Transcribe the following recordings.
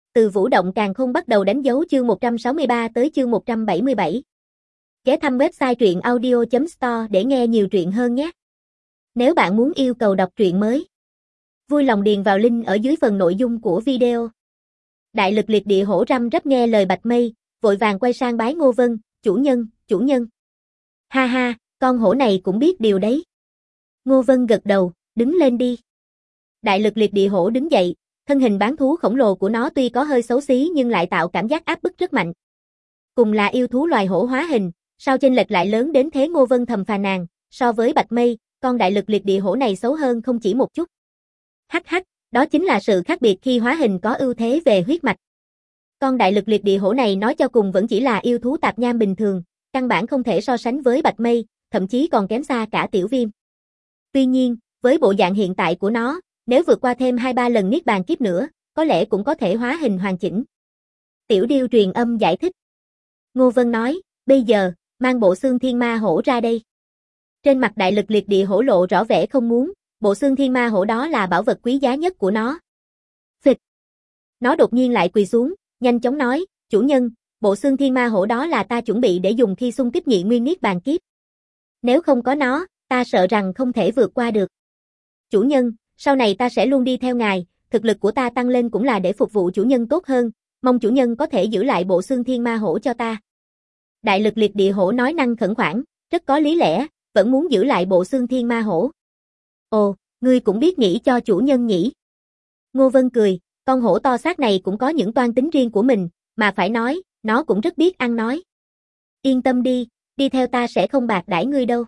từ Vũ Động Càn Khôn bắt đầu đánh dấu chương 163 tới chương 177. Ghé thăm website truyệnaudio.store để nghe nhiều truyện hơn nhé. Nếu bạn muốn yêu cầu đọc truyện mới, vui lòng điền vào link ở dưới phần nội dung của video. Đại lực liệt địa hổ răm rắp nghe lời Bạch Mây, vội vàng quay sang bái Ngô Vân, chủ nhân. Ha ha, con hổ này cũng biết điều đấy. Ngô Vân gật đầu, đứng lên đi. Đại lực liệt địa hổ đứng dậy, thân hình bán thú khổng lồ của nó tuy có hơi xấu xí nhưng lại tạo cảm giác áp bức rất mạnh. Cùng là yêu thú loài hổ hóa hình, sao chênh lệch lại lớn đến thế? Ngô Vân thầm phàn nàn, so với Bạch Mây, con đại lực liệt địa hổ này xấu hơn không chỉ một chút. Hắc hắc, đó chính là sự khác biệt khi hóa hình có ưu thế về huyết mạch. Con đại lực liệt địa hổ này nói cho cùng vẫn chỉ là yêu thú tạp nham bình thường, căn bản không thể so sánh với Bạch Mây, thậm chí còn kém xa cả Tiểu Viêm. Tuy nhiên, với bộ dạng hiện tại của nó, nếu vượt qua thêm 2-3 lần niết bàn kiếp nữa, có lẽ cũng có thể hóa hình hoàn chỉnh. Tiểu Điêu truyền âm giải thích. Ngô Vân nói, bây giờ, mang bộ xương thiên ma hổ ra đây. Trên mặt đại lực liệt địa hổ lộ rõ vẻ không muốn, bộ xương thiên ma hổ đó là bảo vật quý giá nhất của nó. Phịch. Nó đột nhiên lại quỳ xuống, nhanh chóng nói, chủ nhân, bộ xương thiên ma hổ đó là ta chuẩn bị để dùng khi xung kích nhị nguyên niết bàn kiếp. Nếu không có nó, ta sợ rằng không thể vượt qua được. Chủ nhân, sau này ta sẽ luôn đi theo ngài, thực lực của ta tăng lên cũng là để phục vụ chủ nhân tốt hơn, mong chủ nhân có thể giữ lại bộ xương thiên ma hổ cho ta. Đại lực liệt địa hổ nói năng khẩn khoản, rất có lý lẽ, vẫn muốn giữ lại bộ xương thiên ma hổ. Ồ, ngươi cũng biết nghĩ cho chủ nhân nhỉ? Ngô Vân cười, con hổ to xác này cũng có những toan tính riêng của mình, mà phải nói, nó cũng rất biết ăn nói. Yên tâm đi, đi theo ta sẽ không bạc đãi ngươi đâu.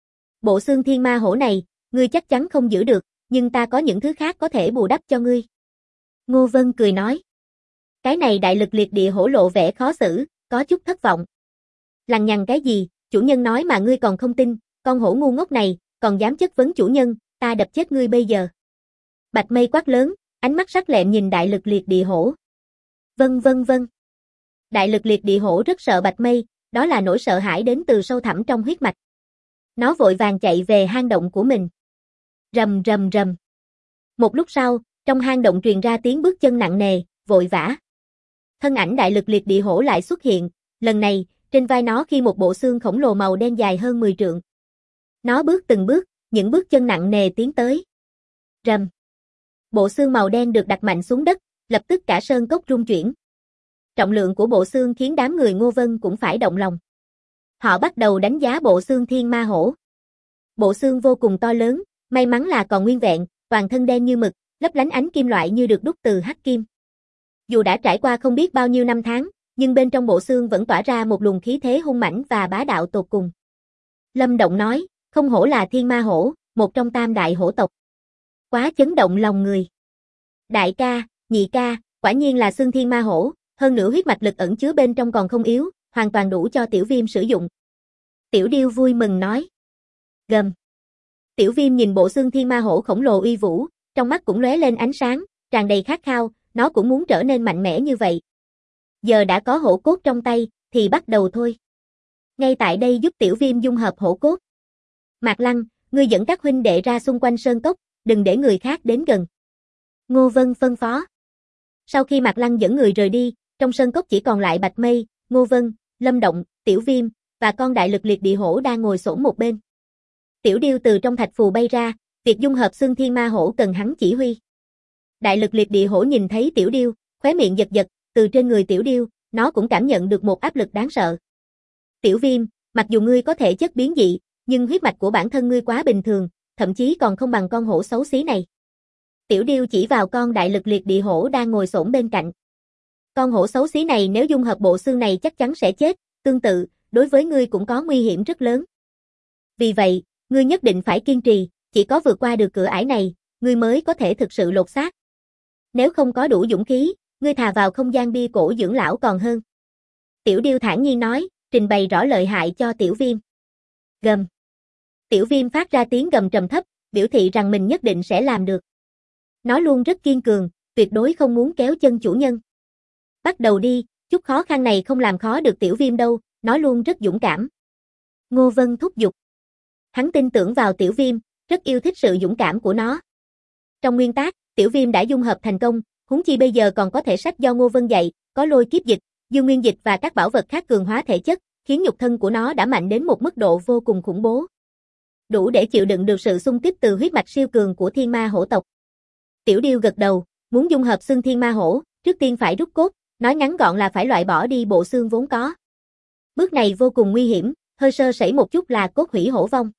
Bộ xương thiên ma hổ này, ngươi chắc chắn không giữ được, nhưng ta có những thứ khác có thể bù đắp cho ngươi. Ngô Vân cười nói. Cái này đại lực liệt địa hổ lộ vẻ khó xử, có chút thất vọng. Lằng nhằng cái gì, chủ nhân nói mà ngươi còn không tin, con hổ ngu ngốc này, còn dám chất vấn chủ nhân, ta đập chết ngươi bây giờ. Bạch Mây quát lớn, ánh mắt sắc lẹm nhìn đại lực liệt địa hổ. Vâng. Đại lực liệt địa hổ rất sợ Bạch Mây, đó là nỗi sợ hãi đến từ sâu thẳm trong huyết mạch. Nó vội vàng chạy về hang động của mình. Rầm. Một lúc sau, trong hang động truyền ra tiếng bước chân nặng nề, vội vã. Thân ảnh đại lực liệt địa hổ lại xuất hiện, lần này, trên vai nó khi một bộ xương khổng lồ màu đen dài hơn 10 trượng. Nó bước từng bước, những bước chân nặng nề tiến tới. Rầm. Bộ xương màu đen được đặt mạnh xuống đất, lập tức cả sơn cốc rung chuyển. Trọng lượng của bộ xương khiến đám người Ngô Vân cũng phải động lòng. Họ bắt đầu đánh giá bộ xương thiên ma hổ. Bộ xương vô cùng to lớn, may mắn là còn nguyên vẹn, toàn thân đen như mực, lấp lánh ánh kim loại như được đúc từ hắc kim. Dù đã trải qua không biết bao nhiêu năm tháng, nhưng bên trong bộ xương vẫn tỏa ra một luồng khí thế hung mãnh và bá đạo tột cùng. Lâm Động nói, không hổ là thiên ma hổ, một trong tam đại hổ tộc. Quá chấn động lòng người. Đại ca, nhị ca, quả nhiên là xương thiên ma hổ, hơn nữa huyết mạch lực ẩn chứa bên trong còn không yếu, hoàn toàn đủ cho Tiểu Viêm sử dụng. Tiểu Điêu vui mừng nói. Gầm. Tiểu Viêm nhìn bộ xương thiên ma hổ khổng lồ uy vũ, trong mắt cũng lóe lên ánh sáng, tràn đầy khát khao, nó cũng muốn trở nên mạnh mẽ như vậy. Giờ đã có hổ cốt trong tay, thì bắt đầu thôi. Ngay tại đây giúp Tiểu Viêm dung hợp hổ cốt. Mạc Lăng, ngươi dẫn các huynh đệ ra xung quanh sơn cốc, đừng để người khác đến gần. Ngô Vân phân phó. Sau khi Mạc Lăng dẫn người rời đi, trong sơn cốc chỉ còn lại Bạch Mây, Ngô Vân, Lâm Động, Tiểu Viêm, và con đại lực liệt địa hổ đang ngồi xổm một bên. Tiểu Điêu từ trong thạch phù bay ra, việc dung hợp xương thiên ma hổ cần hắn chỉ huy. Đại lực liệt địa hổ nhìn thấy Tiểu Điêu, khóe miệng giật giật, từ trên người Tiểu Điêu, nó cũng cảm nhận được một áp lực đáng sợ. Tiểu Viêm, mặc dù ngươi có thể chất biến dị, nhưng huyết mạch của bản thân ngươi quá bình thường, thậm chí còn không bằng con hổ xấu xí này. Tiểu Điêu chỉ vào con đại lực liệt địa hổ đang ngồi xổm bên cạnh. Con hổ xấu xí này nếu dung hợp bộ xương này chắc chắn sẽ chết, tương tự, đối với ngươi cũng có nguy hiểm rất lớn. Vì vậy, ngươi nhất định phải kiên trì, chỉ có vượt qua được cửa ải này, ngươi mới có thể thực sự lột xác. Nếu không có đủ dũng khí, ngươi thà vào không gian bia cổ dưỡng lão còn hơn. Tiểu Điêu thản nhiên nói, trình bày rõ lợi hại cho Tiểu Viêm. Gầm. Tiểu Viêm phát ra tiếng gầm trầm thấp, biểu thị rằng mình nhất định sẽ làm được. Nó luôn rất kiên cường, tuyệt đối không muốn kéo chân chủ nhân. Bắt đầu đi, chút khó khăn này không làm khó được Tiểu Viêm đâu, nó luôn rất dũng cảm. Ngô Vân thúc giục. Hắn tin tưởng vào Tiểu Viêm, rất yêu thích sự dũng cảm của nó. Trong nguyên tác, Tiểu Viêm đã dung hợp thành công, Huống chi bây giờ còn có thể sách do Ngô Vân dạy, có lôi kiếp dịch, dương nguyên dịch và các bảo vật khác cường hóa thể chất, khiến nhục thân của nó đã mạnh đến một mức độ vô cùng khủng bố. Đủ để chịu đựng được sự xung kích từ huyết mạch siêu cường của thiên ma hổ tộc. Tiểu Điêu gật đầu, muốn dung hợp xương thiên ma hổ, trước tiên phải rút cốt, nói ngắn gọn là phải loại bỏ đi bộ xương vốn có. Bước này vô cùng nguy hiểm, hơi sơ sẩy một chút là cốt hủy hổ vong.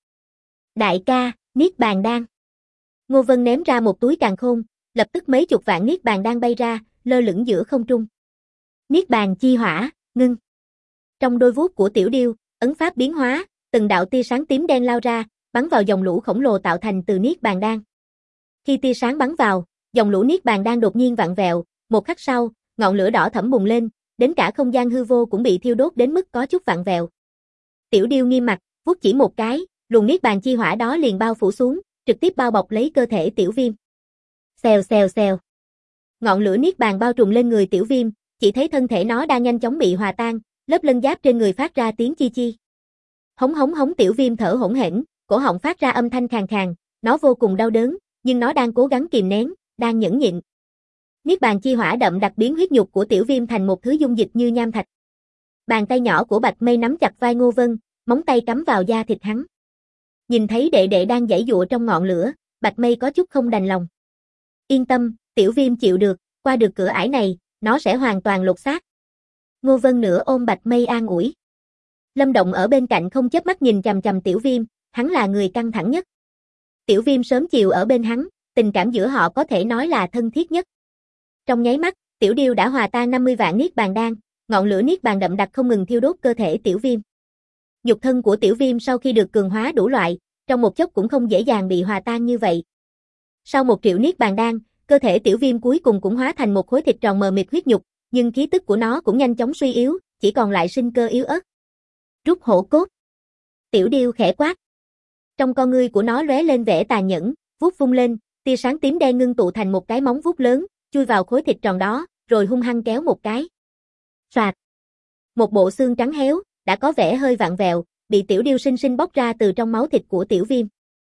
Đại ca, Niết Bàn Đan. Ngô Vân ném ra một túi càn khôn, lập tức mấy chục vạn Niết Bàn Đan bay ra, lơ lửng giữa không trung. Niết Bàn chi hỏa, ngưng. Trong đôi vuốt của Tiểu Điêu, ấn pháp biến hóa, từng đạo tia sáng tím đen lao ra, bắn vào dòng lũ khổng lồ tạo thành từ Niết Bàn Đan. Khi tia sáng bắn vào, dòng lũ Niết Bàn Đan đột nhiên vặn vẹo, một khắc sau, ngọn lửa đỏ thẫm bùng lên, đến cả không gian hư vô cũng bị thiêu đốt đến mức có chút vặn vẹo. Tiểu Điêu nghiêm mặt, vuốt chỉ một cái, luồng Niết Bàn chi hỏa đó liền bao phủ xuống, trực tiếp bao bọc lấy cơ thể Tiểu Viêm. Xèo xèo xèo. Ngọn lửa Niết Bàn bao trùm lên người Tiểu Viêm, chỉ thấy thân thể nó đang nhanh chóng bị hòa tan, lớp lân giáp trên người phát ra tiếng chi chi. Hống hống hống. Tiểu Viêm thở hổn hển, cổ họng phát ra âm thanh khàn khàn, nó vô cùng đau đớn, nhưng nó đang cố gắng kìm nén, đang nhẫn nhịn. Niết Bàn chi hỏa đậm đặc biến huyết nhục của Tiểu Viêm thành một thứ dung dịch như nham thạch. Bàn tay nhỏ của Bạch Mây nắm chặt vai Ngô Vân, móng tay cắm vào da thịt hắn. Nhìn thấy đệ đệ đang giãy giụa trong ngọn lửa, Bạch Mây có chút không đành lòng. Yên tâm, Tiểu Viêm chịu được, qua được cửa ải này, nó sẽ hoàn toàn lột xác. Ngô Vân nửa ôm Bạch Mây an ủi. Lâm Động ở bên cạnh không chớp mắt nhìn chằm chằm Tiểu Viêm, hắn là người căng thẳng nhất. Tiểu Viêm sớm chiều ở bên hắn, tình cảm giữa họ có thể nói là thân thiết nhất. Trong nháy mắt, Tiểu Điêu đã hòa tan 50 vạn Niết Bàn Đan, ngọn lửa Niết Bàn đậm đặc không ngừng thiêu đốt cơ thể Tiểu Viêm. Nhục thân của Tiểu Viêm sau khi được cường hóa đủ loại, trong một chốc cũng không dễ dàng bị hòa tan như vậy. Sau 1 triệu Niết Bàn Đan, cơ thể Tiểu Viêm cuối cùng cũng hóa thành một khối thịt tròn mờ mịt huyết nhục, nhưng khí tức của nó cũng nhanh chóng suy yếu, chỉ còn lại sinh cơ yếu ớt. Rút hổ cốt. Tiểu Điêu khẽ quát. Trong con ngươi của nó lóe lên vẻ tàn nhẫn, vuốt vung lên, tia sáng tím đen ngưng tụ thành một cái móng vuốt lớn, chui vào khối thịt tròn đó, rồi hung hăng kéo một cái. Soạt. Một bộ xương trắng héo, đã có vẻ hơi vặn vẹo, bị Tiểu Điêu sinh sinh bóc ra từ trong máu thịt của Tiểu Viêm.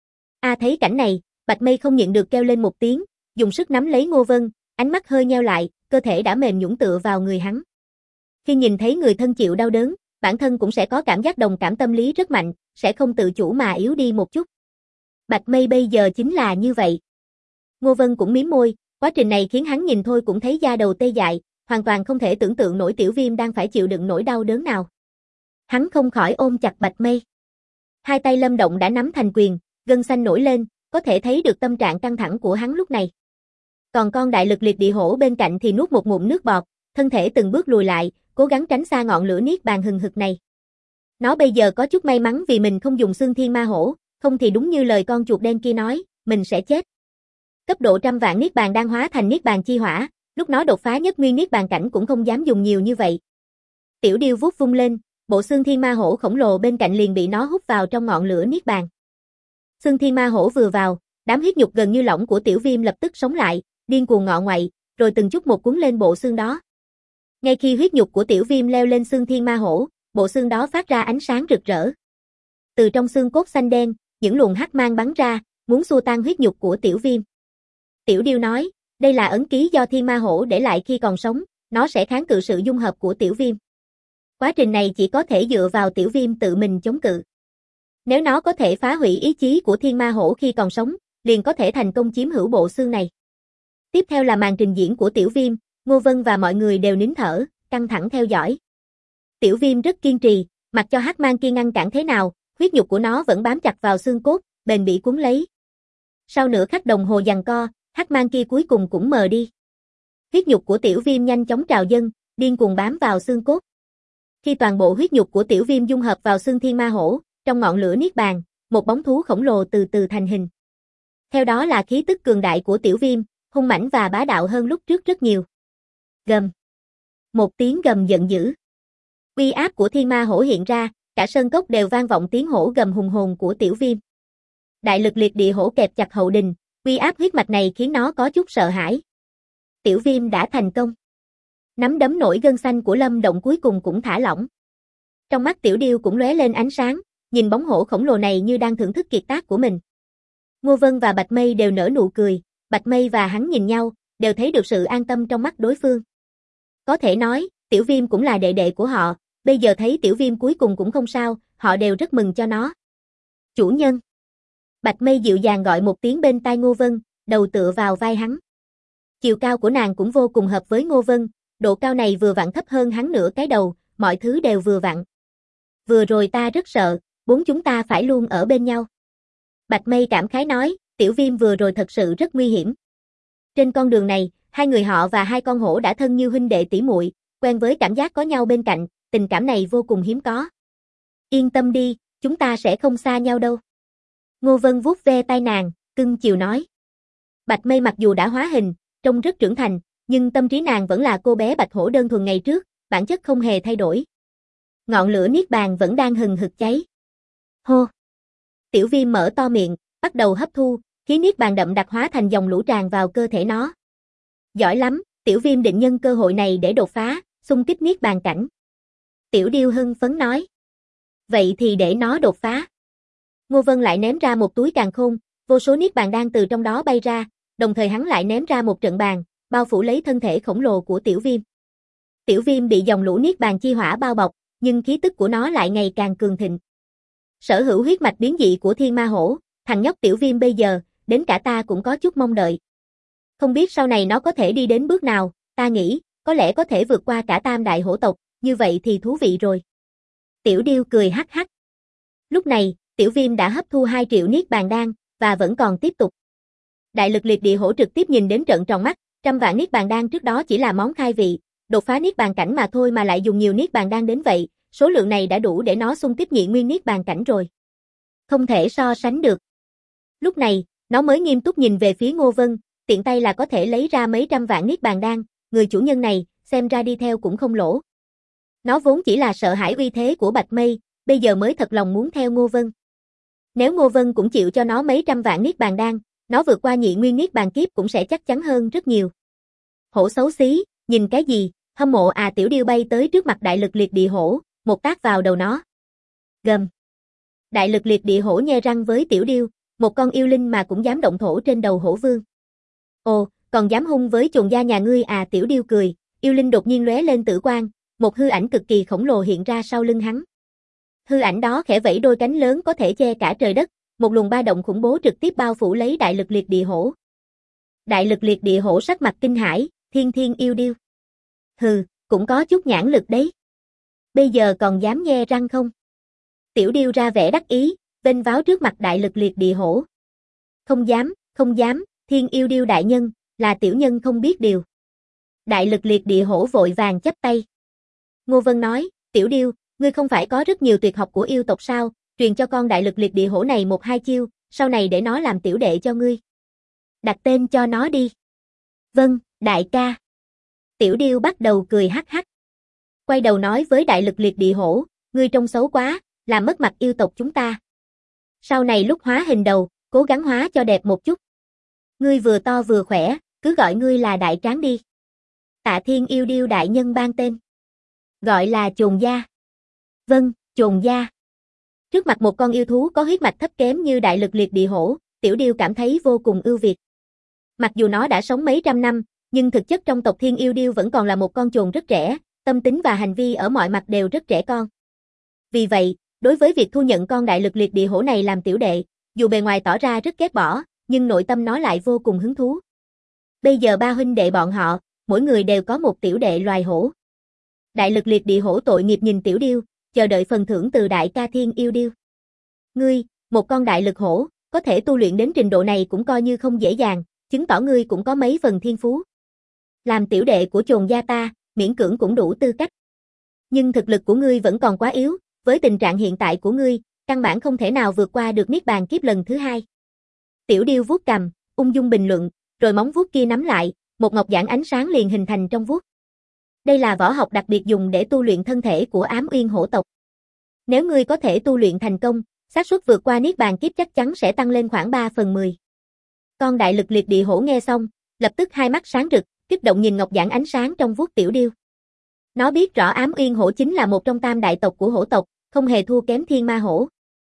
Thấy cảnh này, Bạch Mây không nhịn được kêu lên một tiếng, dùng sức nắm lấy Ngô Vân, ánh mắt hơi nheo lại, cơ thể đã mềm nhũn tựa vào người hắn. Khi nhìn thấy người thân chịu đau đớn, bản thân cũng sẽ có cảm giác đồng cảm tâm lý rất mạnh, sẽ không tự chủ mà yếu đi một chút. Bạch Mây bây giờ chính là như vậy. Ngô Vân cũng mím môi, quá trình này khiến hắn nhìn thôi cũng thấy da đầu tê dại, hoàn toàn không thể tưởng tượng nổi Tiểu Viêm đang phải chịu đựng nỗi đau đớn nào. Hắn không khỏi ôm chặt Bạch Mây. Hai tay Lâm Động đã nắm thành quyền, gân xanh nổi lên, có thể thấy được tâm trạng căng thẳng của hắn lúc này. Còn con đại lực liệt địa hổ bên cạnh thì nuốt một ngụm nước bọt, thân thể từng bước lùi lại, cố gắng tránh xa ngọn lửa Niết Bàn hừng hực này. Nó bây giờ có chút may mắn vì mình không dùng xương thiên ma hổ, không thì đúng như lời con chuột đen kia nói, mình sẽ chết. Cấp độ 100 vạn Niết Bàn đang hóa thành Niết Bàn chi hỏa, lúc nó đột phá nhất nguyên Niết Bàn cảnh cũng không dám dùng nhiều như vậy. Tiểu Điêu vuốt vung lên, bộ xương thiên ma hổ khổng lồ bên cạnh liền bị nó hút vào trong ngọn lửa Niết Bàn. Xương thiên ma hổ vừa vào, đám huyết nhục gần như lỏng của Tiểu Viêm lập tức sống lại, điên cuồng ngọ ngoậy, rồi từng chút một cuốn lên bộ xương đó. Ngay khi huyết nhục của Tiểu Viêm leo lên xương thiên ma hổ, bộ xương đó phát ra ánh sáng rực rỡ. Từ trong xương cốt xanh đen, những luồng hắc mang bắn ra, muốn xua tan huyết nhục của Tiểu Viêm. Tiểu Điêu nói, đây là ấn ký do thiên ma hổ để lại khi còn sống, nó sẽ kháng cự sự dung hợp của Tiểu Viêm. Quá trình này chỉ có thể dựa vào Tiểu Viêm tự mình chống cự. Nếu nó có thể phá hủy ý chí của thiên ma hổ khi còn sống, liền có thể thành công chiếm hữu bộ xương này. Tiếp theo là màn trình diễn của Tiểu Viêm, Ngô Vân và mọi người đều nín thở, căng thẳng theo dõi. Tiểu Viêm rất kiên trì, mặc cho hắc mang kia ngăn cản thế nào, huyết nhục của nó vẫn bám chặt vào xương cốt, bền bỉ cuốn lấy. Sau nửa khắc đồng hồ giằng co, hắc mang kia cuối cùng cũng mờ đi. Huyết nhục của Tiểu Viêm nhanh chóng trào dâng, điên cuồng bám vào xương cốt. Khi toàn bộ huyết nhục của Tiểu Viêm dung hợp vào xương thiên ma hổ, trong ngọn lửa Niết Bàn, một bóng thú khổng lồ từ từ thành hình. Theo đó là khí tức cường đại của Tiểu Viêm, hung mãnh và bá đạo hơn lúc trước rất nhiều. Gầm. Một tiếng gầm giận dữ. Uy áp của thiên ma hổ hiện ra, cả sơn cốc đều vang vọng tiếng hổ gầm hùng hồn của Tiểu Viêm. Đại lực liệt địa hổ kẹp chặt hậu đình, uy áp huyết mạch này khiến nó có chút sợ hãi. Tiểu Viêm đã thành công. Nắm đấm nổi gân xanh của Lâm Động cuối cùng cũng thả lỏng. Trong mắt Tiểu Điêu cũng lóe lên ánh sáng, nhìn bóng hổ khổng lồ này như đang thưởng thức kiệt tác của mình. Ngô Vân và Bạch Mây đều nở nụ cười, Bạch Mây và hắn nhìn nhau, đều thấy được sự an tâm trong mắt đối phương. Có thể nói, Tiểu Viêm cũng là đệ đệ của họ, bây giờ thấy Tiểu Viêm cuối cùng cũng không sao, họ đều rất mừng cho nó. Chủ nhân. Bạch Mây dịu dàng gọi một tiếng bên tai Ngô Vân, đầu tựa vào vai hắn. Chiều cao của nàng cũng vô cùng hợp với Ngô Vân, độ cao này vừa vặn thấp hơn hắn nửa cái đầu, mọi thứ đều vừa vặn. Vừa rồi ta rất sợ, bốn chúng ta phải luôn ở bên nhau. Bạch Mây cảm khái nói, Tiểu Viêm vừa rồi thật sự rất nguy hiểm. Trên con đường này, hai người họ và hai con hổ đã thân như huynh đệ tỷ muội, quen với cảm giác có nhau bên cạnh, tình cảm này vô cùng hiếm có. Yên tâm đi, chúng ta sẽ không xa nhau đâu. Ngô Vân vuốt ve tay nàng, cưng chiều nói. Bạch Mây mặc dù đã hóa hình, trông rất trưởng thành, nhưng tâm trí nàng vẫn là cô bé bạch hổ đơn thuần ngày trước, bản chất không hề thay đổi. Ngọn lửa niết bàn vẫn đang hừng hực cháy. Hô! Tiểu Viêm mở to miệng, bắt đầu hấp thu, khí niết bàn đậm đặc hóa thành dòng lũ tràn vào cơ thể nó. Giỏi lắm, Tiểu Viêm định nhân cơ hội này để đột phá, xung kích niết bàn cảnh. Tiểu Điêu hưng phấn nói. Vậy thì để nó đột phá. Ngô Vân lại ném ra một túi càn khôn, vô số niết bàn đang từ trong đó bay ra, đồng thời hắn lại ném ra một trận bàn, bao phủ lấy thân thể khổng lồ của Tiểu Viêm. Tiểu Viêm bị dòng lũ niết bàn chi hỏa bao bọc, nhưng khí tức của nó lại ngày càng cường thịnh. Sở hữu huyết mạch biến dị của Thiên Ma Hổ, thằng nhóc Tiểu Viêm bây giờ, đến cả ta cũng có chút mong đợi. Không biết sau này nó có thể đi đến bước nào, ta nghĩ, có lẽ có thể vượt qua cả tam đại hổ tộc, như vậy thì thú vị rồi. Tiểu Điêu cười hắc hắc. Lúc này, Tiểu Viêm đã hấp thu 2 triệu niết bàn đan, và vẫn còn tiếp tục. Đại lực liệt địa hổ trực tiếp nhìn đến trợn tròn mắt, 100 vạn niết bàn đan trước đó chỉ là món khai vị, đột phá niết bàn cảnh mà thôi mà lại dùng nhiều niết bàn đan đến vậy, số lượng này đã đủ để nó xung kích nhị nguyên niết bàn cảnh rồi. Không thể so sánh được. Lúc này, nó mới nghiêm túc nhìn về phía Ngô Vân, tiện tay là có thể lấy ra mấy trăm vạn niết bàn đan, người chủ nhân này, xem ra đi theo cũng không lỗ. Nó vốn chỉ là sợ hãi uy thế của Bạch Mây, bây giờ mới thật lòng muốn theo Ngô Vân. Nếu Ngô Vân cũng chịu cho nó mấy trăm vạn niết bàn đan, nó vượt qua nhị nguyên niết bàn kiếp cũng sẽ chắc chắn hơn rất nhiều. Hổ xấu xí, nhìn cái gì, hâm mộ à. Tiểu Điêu bay tới trước mặt đại lực liệt địa hổ, một tát vào đầu nó. Gầm. Đại lực liệt địa hổ nhe răng với Tiểu Điêu, một con yêu linh mà cũng dám động thổ trên đầu hổ vương. Ồ, còn dám hung với chồn gia nhà ngươi à. Tiểu Điêu cười, yêu linh đột nhiên lóe lên tử quang, một hư ảnh cực kỳ khổng lồ hiện ra sau lưng hắn. Hư ảnh đó khẽ vẫy đôi cánh lớn có thể che cả trời đất, một luồng ba động khủng bố trực tiếp bao phủ lấy đại lực liệt địa hổ. Đại lực liệt địa hổ sắc mặt kinh hãi, thiên yêu điêu. Hừ, cũng có chút nhãn lực đấy. Bây giờ còn dám nhe răng không? Tiểu Điêu ra vẻ đắc ý, vênh váo trước mặt đại lực liệt địa hổ. Không dám, thiên yêu điêu đại nhân, là tiểu nhân không biết điều. Đại lực liệt địa hổ vội vàng chắp tay. Ngô Vân nói, Tiểu Điêu, ngươi không phải có rất nhiều tuyệt học của yêu tộc sao, truyền cho con đại lực liệt địa hổ này 1-2 chiêu, sau này để nó làm tiểu đệ cho ngươi. Đặt tên cho nó đi. Vâng, đại ca. Tiểu Điêu bắt đầu cười hắc hắc. Quay đầu nói với đại lực liệt địa hổ, ngươi trông xấu quá, làm mất mặt yêu tộc chúng ta. Sau này lúc hóa hình đầu, cố gắng hóa cho đẹp một chút. Ngươi vừa to vừa khỏe, cứ gọi ngươi là đại tráng đi. Tạ thiên yêu điêu đại nhân ban tên. Gọi là chồn gia. Vâng, chồn gia. Trước mặt một con yêu thú có huyết mạch thấp kém như đại lực liệt địa hổ, Tiểu Điêu cảm thấy vô cùng ưu việt. Mặc dù nó đã sống mấy trăm năm, nhưng thực chất trong tộc thiên yêu điêu vẫn còn là một con chồn rất trẻ, tâm tính và hành vi ở mọi mặt đều rất trẻ con. Vì vậy, đối với việc thu nhận con đại lực liệt địa hổ này làm tiểu đệ, dù bề ngoài tỏ ra rất ghét bỏ, nhưng nội tâm nó lại vô cùng hứng thú. Bây giờ ba huynh đệ bọn họ, mỗi người đều có một tiểu đệ loài hổ. Đại lực liệt địa hổ tội nghiệp nhìn Tiểu Điêu, chờ đợi phần thưởng từ đại ca thiên yêu điêu. Ngươi, một con đại lực hổ, có thể tu luyện đến trình độ này cũng coi như không dễ dàng, chứng tỏ ngươi cũng có mấy phần thiên phú. Làm tiểu đệ của chồn gia ta, miễn cưỡng cũng đủ tư cách. Nhưng thực lực của ngươi vẫn còn quá yếu, với tình trạng hiện tại của ngươi, căn bản không thể nào vượt qua được niết bàn kiếp lần thứ 2. Tiểu Điêu vuốt cằm, ung dung bình luận, rồi móng vuốt kia nắm lại, một ngọc giản ánh sáng liền hình thành trong vuốt. Đây là võ học đặc biệt dùng để tu luyện thân thể của ám uyên hổ tộc. Nếu ngươi có thể tu luyện thành công, xác suất vượt qua niết bàn kiếp chắc chắn sẽ tăng lên khoảng 3/10. Con đại lực liệt địa hổ nghe xong, lập tức hai mắt sáng rực, kích động nhìn ngọc giản ánh sáng trong vuốt Tiểu Điêu. Nó biết rõ ám uyên hổ chính là một trong tam đại tộc của hổ tộc, không hề thua kém thiên ma hổ.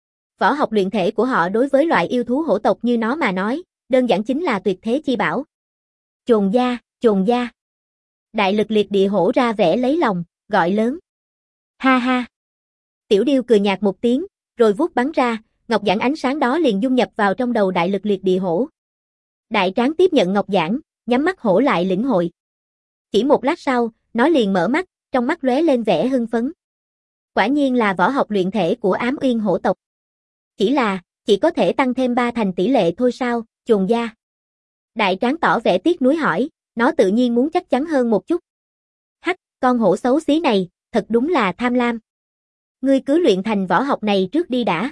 Võ học luyện thể của họ đối với loại yêu thú hổ tộc như nó mà nói, đơn giản chính là tuyệt thế chi bảo. Chồn gia. Đại lực liệt địa hổ ra vẻ lấy lòng, gọi lớn. Ha ha. Tiểu điêu cười nhạt một tiếng, rồi vuốt bắn ra, ngọc giản ánh sáng đó liền dung nhập vào trong đầu đại lực liệt địa hổ. Đại tráng tiếp nhận ngọc giản, nhắm mắt hổ lại lĩnh hội. Chỉ một lát sau, nó liền mở mắt, trong mắt lóe lên vẻ hưng phấn. Quả nhiên là võ học luyện thể của Ám Uyên hổ tộc. Chỉ có thể tăng thêm 3 thành tỷ lệ thôi sao, Chồn gia. Đại tráng tỏ vẻ tiếc nuối hỏi, nó tự nhiên muốn chắc chắn hơn một chút. Hắc, con hổ xấu xí này, thật đúng là tham lam. Ngươi cứ luyện thành võ học này trước đi đã.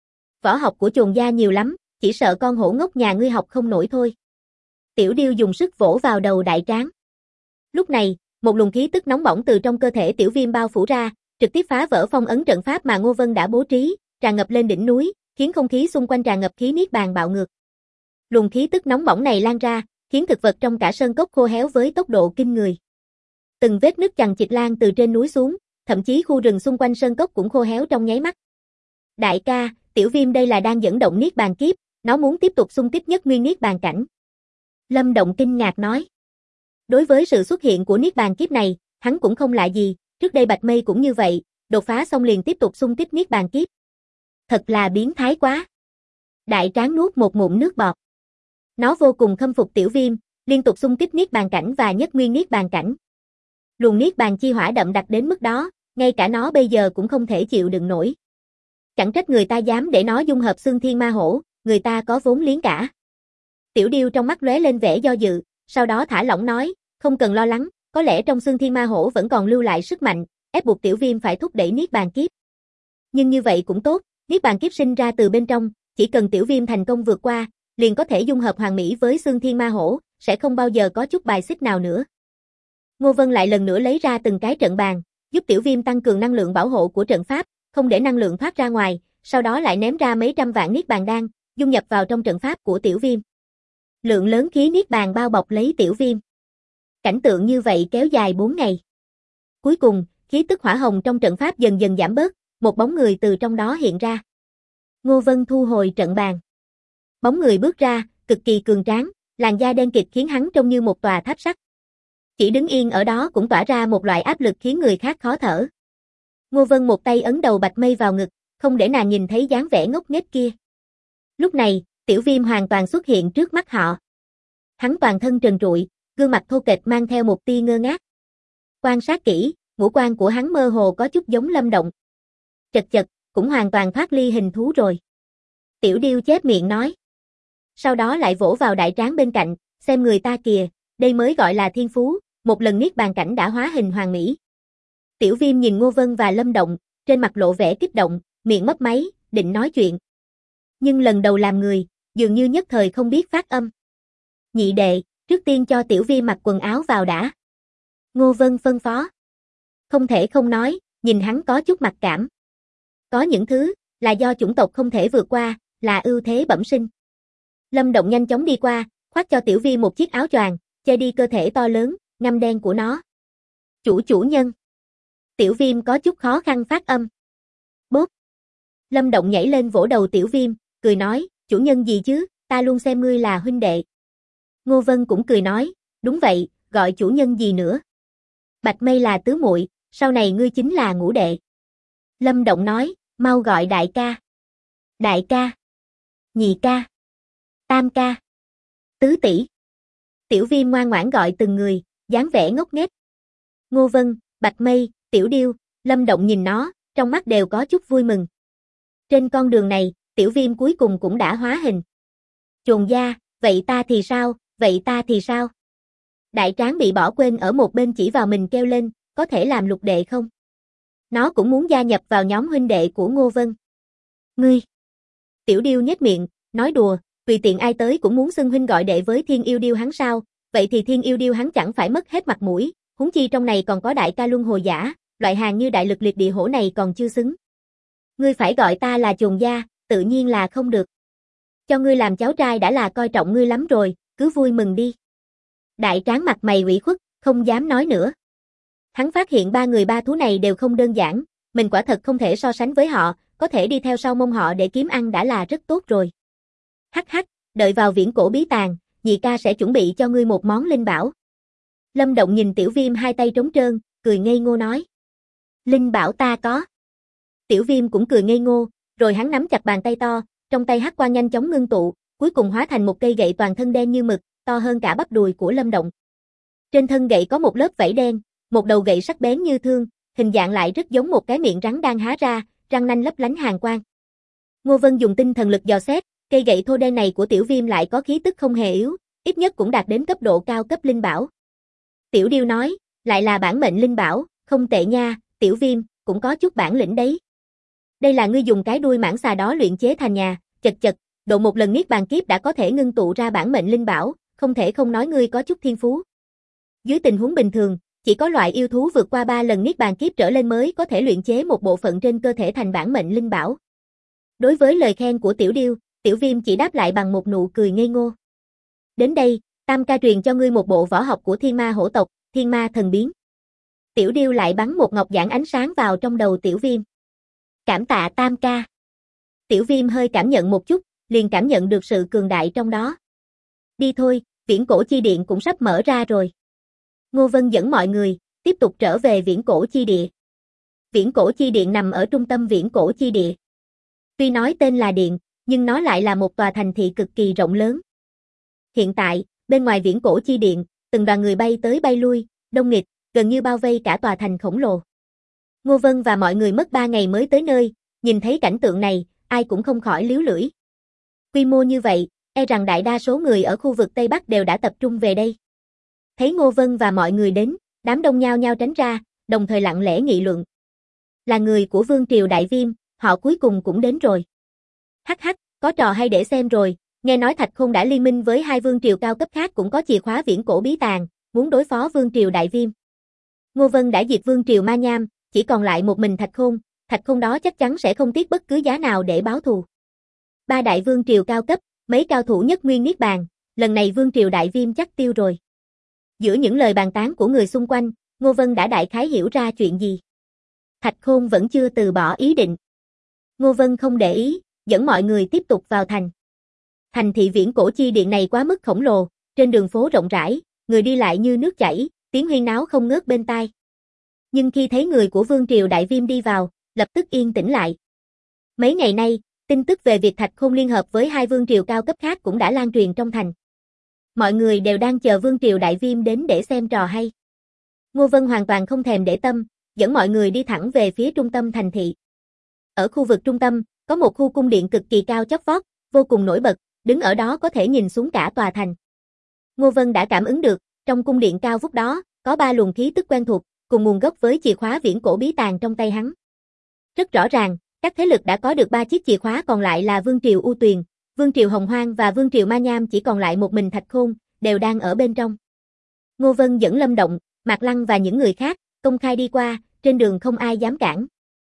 Võ học của Chồn gia nhiều lắm, chỉ sợ con hổ ngốc nhà ngươi học không nổi thôi. Tiểu điêu dùng sức vỗ vào đầu đại tráng. Lúc này, một luồng khí tức nóng bỏng từ trong cơ thể Tiểu Viêm bao phủ ra, trực tiếp phá vỡ phong ấn trận pháp mà Ngô Vân đã bố trí, tràn ngập lên đỉnh núi, khiến không khí xung quanh tràn ngập khí niết bàn bạo ngược. Luồng khí tức nóng bỏng này lan ra, khiến thực vật trong cả sơn cốc khô héo với tốc độ kinh người. Từng vết nứt chằng chịt lan từ trên núi xuống, thậm chí khu rừng xung quanh sơn cốc cũng khô héo trong nháy mắt. Đại ca, Tiểu Viêm đây là đang dẫn động niết bàn kiếp, nó muốn tiếp tục xung kích nhất nguyên niết bàn cảnh. Lâm Động kinh ngạc nói. Đối với sự xuất hiện của niết bàn kiếp này, hắn cũng không lạ gì, trước đây Bạch Mây cũng như vậy, đột phá xong liền tiếp tục xung kích niết bàn kiếp. Thật là biến thái quá. Đại tráng nuốt một ngụm nước bọt. Nó vô cùng khâm phục Tiểu Viêm, liên tục xung kích niết bàn cảnh và nhất nguyên niết bàn cảnh. Luồng niết bàn chi hỏa đậm đặc đến mức đó, ngay cả nó bây giờ cũng không thể chịu đựng nổi. Chẳng trách người ta dám để nó dung hợp xương thiên ma hổ, người ta có vốn liếng cả. Tiểu điêu trong mắt lóe lên vẻ do dự, sau đó thả lỏng nói, không cần lo lắng, có lẽ trong xương thiên ma hổ vẫn còn lưu lại sức mạnh, ép buộc Tiểu Viêm phải thúc đẩy niết bàn kiếp. Nhưng như vậy cũng tốt, niết bàn kiếp sinh ra từ bên trong, chỉ cần Tiểu Viêm thành công vượt qua, liền có thể dung hợp hoàn mỹ với xương thiên ma hổ, sẽ không bao giờ có chút bài xích nào nữa. Ngô Vân lại lần nữa lấy ra từng cái trận bàn, giúp Tiểu Viêm tăng cường năng lượng bảo hộ của trận pháp, không để năng lượng thoát ra ngoài, sau đó lại ném ra mấy trăm vạn niết bàn đan, dung nhập vào trong trận pháp của Tiểu Viêm. Lượng lớn khí niết bàn bao bọc lấy Tiểu Viêm. Cảnh tượng như vậy kéo dài 4 ngày. Cuối cùng, khí tức hỏa hồng trong trận pháp dần dần giảm bớt, một bóng người từ trong đó hiện ra. Ngô Vân thu hồi trận bàn. Bóng người bước ra, cực kỳ cường tráng, làn da đen kịt khiến hắn trông như một tòa tháp sắt. Chỉ đứng yên ở đó cũng tỏa ra một loại áp lực khiến người khác khó thở. Ngô Vân một tay ấn đầu Bạch Mây vào ngực, không để nàng nhìn thấy dáng vẻ ngốc nghếch kia. Lúc này, Tiểu Viêm hoàn toàn xuất hiện trước mắt họ. Hắn toàn thân trần trụi, gương mặt thô kệch mang theo một tia ngơ ngác. Quan sát kỹ, ngũ quan của hắn mơ hồ có chút giống Lâm Động. Chật, cũng hoàn toàn thoát ly hình thú rồi. Tiểu điêu chép miệng nói. Sau đó lại vỗ vào đại tráng bên cạnh, xem người ta kìa, đây mới gọi là thiên phú, một lần niết bàn cảnh đã hóa hình hoàn mỹ. Tiểu Viêm nhìn Ngô Vân và Lâm Động, trên mặt lộ vẻ kích động, miệng mấp máy, định nói chuyện. Nhưng lần đầu làm người, dường như nhất thời không biết phát âm. Nhị đệ, trước tiên cho Tiểu Viêm mặc quần áo vào đã. Ngô Vân phân phó. Không thể không nói, nhìn hắn có chút mặc cảm. Có những thứ, là do chủng tộc không thể vượt qua, là ưu thế bẩm sinh. Lâm Động nhanh chóng đi qua, khoác cho Tiểu Viêm một chiếc áo choàng, che đi cơ thể to lớn, ngăm đen của nó. Chủ nhân. Tiểu Viêm có chút khó khăn phát âm. Bốp. Lâm Động nhảy lên vỗ đầu Tiểu Viêm, cười nói, chủ nhân gì chứ, ta luôn xem ngươi là huynh đệ. Ngô Vân cũng cười nói, đúng vậy, gọi chủ nhân gì nữa. Bạch Mây là tứ muội, sau này ngươi chính là ngũ đệ. Lâm Động nói, mau gọi đại ca. Đại ca. Nhị ca. Tam ca. Tứ tỷ. Tiểu Viêm ngoan ngoãn gọi từng người, dáng vẻ ngốc nghếch. Ngô Vân, Bạch Mây, Tiểu Điêu, Lâm Động nhìn nó, trong mắt đều có chút vui mừng. Trên con đường này, Tiểu Viêm cuối cùng cũng đã hóa hình. Chồn gia, vậy ta thì sao? Đại tráng bị bỏ quên ở một bên chỉ vào mình kêu lên, có thể làm lục đệ không? Nó cũng muốn gia nhập vào nhóm huynh đệ của Ngô Vân. Ngươi! Tiểu Điêu nhếch miệng, nói đùa, tùy tiện ai tới cũng muốn xưng huynh gọi đệ với Thiên Yêu Điêu hắn sao, vậy thì Thiên Yêu Điêu hắn chẳng phải mất hết mặt mũi, huống chi trong này còn có đại ca luân hồi giả, loại hàng như đại lực liệt địa hổ này còn chưa xứng. Ngươi phải gọi ta là Chồn gia, tự nhiên là không được. Cho ngươi làm cháu trai đã là coi trọng ngươi lắm rồi, cứ vui mừng đi. Đại tráng mặt mày ủy khuất, không dám nói nữa. Hắn phát hiện ba người ba thú này đều không đơn giản, mình quả thật không thể so sánh với họ, có thể đi theo sau mông họ để kiếm ăn đã là rất tốt rồi. Hắc hắc, đợi vào viễn cổ bí tàng, nhị ca sẽ chuẩn bị cho ngươi một món linh bảo. Lâm Động nhìn Tiểu Viêm hai tay trống trơn, cười ngây ngô nói. Linh bảo ta có. Tiểu Viêm cũng cười ngây ngô, rồi hắn nắm chặt bàn tay to, trong tay hắc quang nhanh chóng ngưng tụ, cuối cùng hóa thành một cây gậy toàn thân đen như mực, to hơn cả bắp đùi của Lâm Động. Trên thân gậy có một lớp vảy đen, một đầu gậy sắc bén như thương, hình dạng lại rất giống một cái miệng rắn đang há ra, răng nanh lấp lánh hàn quang. Ngô Vân dùng tinh thần lực dò xét, cây gậy thô đen này của Tiểu Viêm lại có khí tức không hề yếu, ít nhất cũng đạt đến cấp độ cao cấp linh bảo. Tiểu Điêu nói, lại là bản mệnh linh bảo, không tệ nha, Tiểu Viêm, cũng có chút bản lĩnh đấy. Đây là ngươi dùng cái đuôi mãng xà đó luyện chế thành nhà, chật chật, độ một lần niết bàn kiếp đã có thể ngưng tụ ra bản mệnh linh bảo, không thể không nói ngươi có chút thiên phú. Dưới tình huống bình thường, chỉ có loại yêu thú vượt qua 3 lần niết bàn kiếp trở lên mới có thể luyện chế một bộ phận trên cơ thể thành bản mệnh linh bảo. Đối với lời khen của Tiểu Điêu, Tiểu Viêm chỉ đáp lại bằng một nụ cười ngây ngô. Đến đây, Tam ca truyền cho ngươi một bộ võ học của thiên ma hổ tộc, thiên ma thần biến. Tiểu Điêu lại bắn một ngọc giản ánh sáng vào trong đầu Tiểu Viêm. Cảm tạ Tam ca. Tiểu Viêm hơi cảm nhận một chút, liền cảm nhận được sự cường đại trong đó. Đi thôi, viễn cổ chi điện cũng sắp mở ra rồi. Ngô Vân dẫn mọi người, tiếp tục trở về viễn cổ chi địa. Viễn cổ chi điện nằm ở trung tâm viễn cổ chi địa. Tuy nói tên là điện, nhưng nó lại là một tòa thành thị cực kỳ rộng lớn. Hiện tại, bên ngoài viễn cổ chi điện, từng đoàn người bay tới bay lui, đông nghịt, gần như bao vây cả tòa thành khổng lồ. Ngô Vân và mọi người mất 3 ngày mới tới nơi, nhìn thấy cảnh tượng này, ai cũng không khỏi líu lưỡi. Quy mô như vậy, e rằng đại đa số người ở khu vực Tây Bắc đều đã tập trung về đây. Thấy Ngô Vân và mọi người đến, đám đông nhao nhao tránh ra, đồng thời lặng lẽ nghị luận. Là người của Vương Triều Đại Viêm, họ cuối cùng cũng đến rồi. Hắc hắc, có trò hay để xem rồi, nghe nói Thạch Khôn đã liên minh với 2 vương triều cao cấp khác cũng có chìa khóa viễn cổ bí tàng, muốn đối phó Vương Triều Đại Viêm. Ngô Vân đã diệt Vương Triều Ma Nham, chỉ còn lại một mình Thạch Khôn đó chắc chắn sẽ không tiếc bất cứ giá nào để báo thù. 3 đại vương triều cao cấp, mấy cao thủ nhất nguyên niết bàn, lần này Vương Triều Đại Viêm chắc tiêu rồi. Giữa những lời bàn tán của người xung quanh, Ngô Vân đã đại khái hiểu ra chuyện gì. Thạch Khôn vẫn chưa từ bỏ ý định. Ngô Vân không để ý, dẫn mọi người tiếp tục vào thành. Thành thị viễn cổ chi điện này quá mức khổng lồ, trên đường phố rộng rãi, người đi lại như nước chảy, tiếng huyên náo không ngớt bên tai. Nhưng khi thấy người của Vương Triều Đại Viêm đi vào, lập tức yên tĩnh lại. Mấy ngày nay, tin tức về việc Thạch Khôn liên hợp với 2 vương triều cao cấp khác cũng đã lan truyền trong thành. Mọi người đều đang chờ Vương Triều Đại Viêm đến để xem trò hay. Ngô Vân hoàn toàn không thèm để tâm, dẫn mọi người đi thẳng về phía trung tâm thành thị. Ở khu vực trung tâm, có một khu cung điện cực kỳ cao chót vót, vô cùng nổi bật, đứng ở đó có thể nhìn xuống cả tòa thành. Ngô Vân đã cảm ứng được, trong cung điện cao vút đó, có 3 luồng khí tức quen thuộc, cùng nguồn gốc với chìa khóa viễn cổ bí tàng trong tay hắn. Rất rõ ràng, các thế lực đã có được 3 chiếc chìa khóa, còn lại là Vương Triều U Tuyền, Vương Triều Hồng Hoang và Vương Triều Ma Nham chỉ còn lại một mình Thạch Khôn, đều đang ở bên trong. Ngô Vân dẫn Lâm Động, Mạc Lăng và những người khác, công khai đi qua, trên đường không ai dám cản.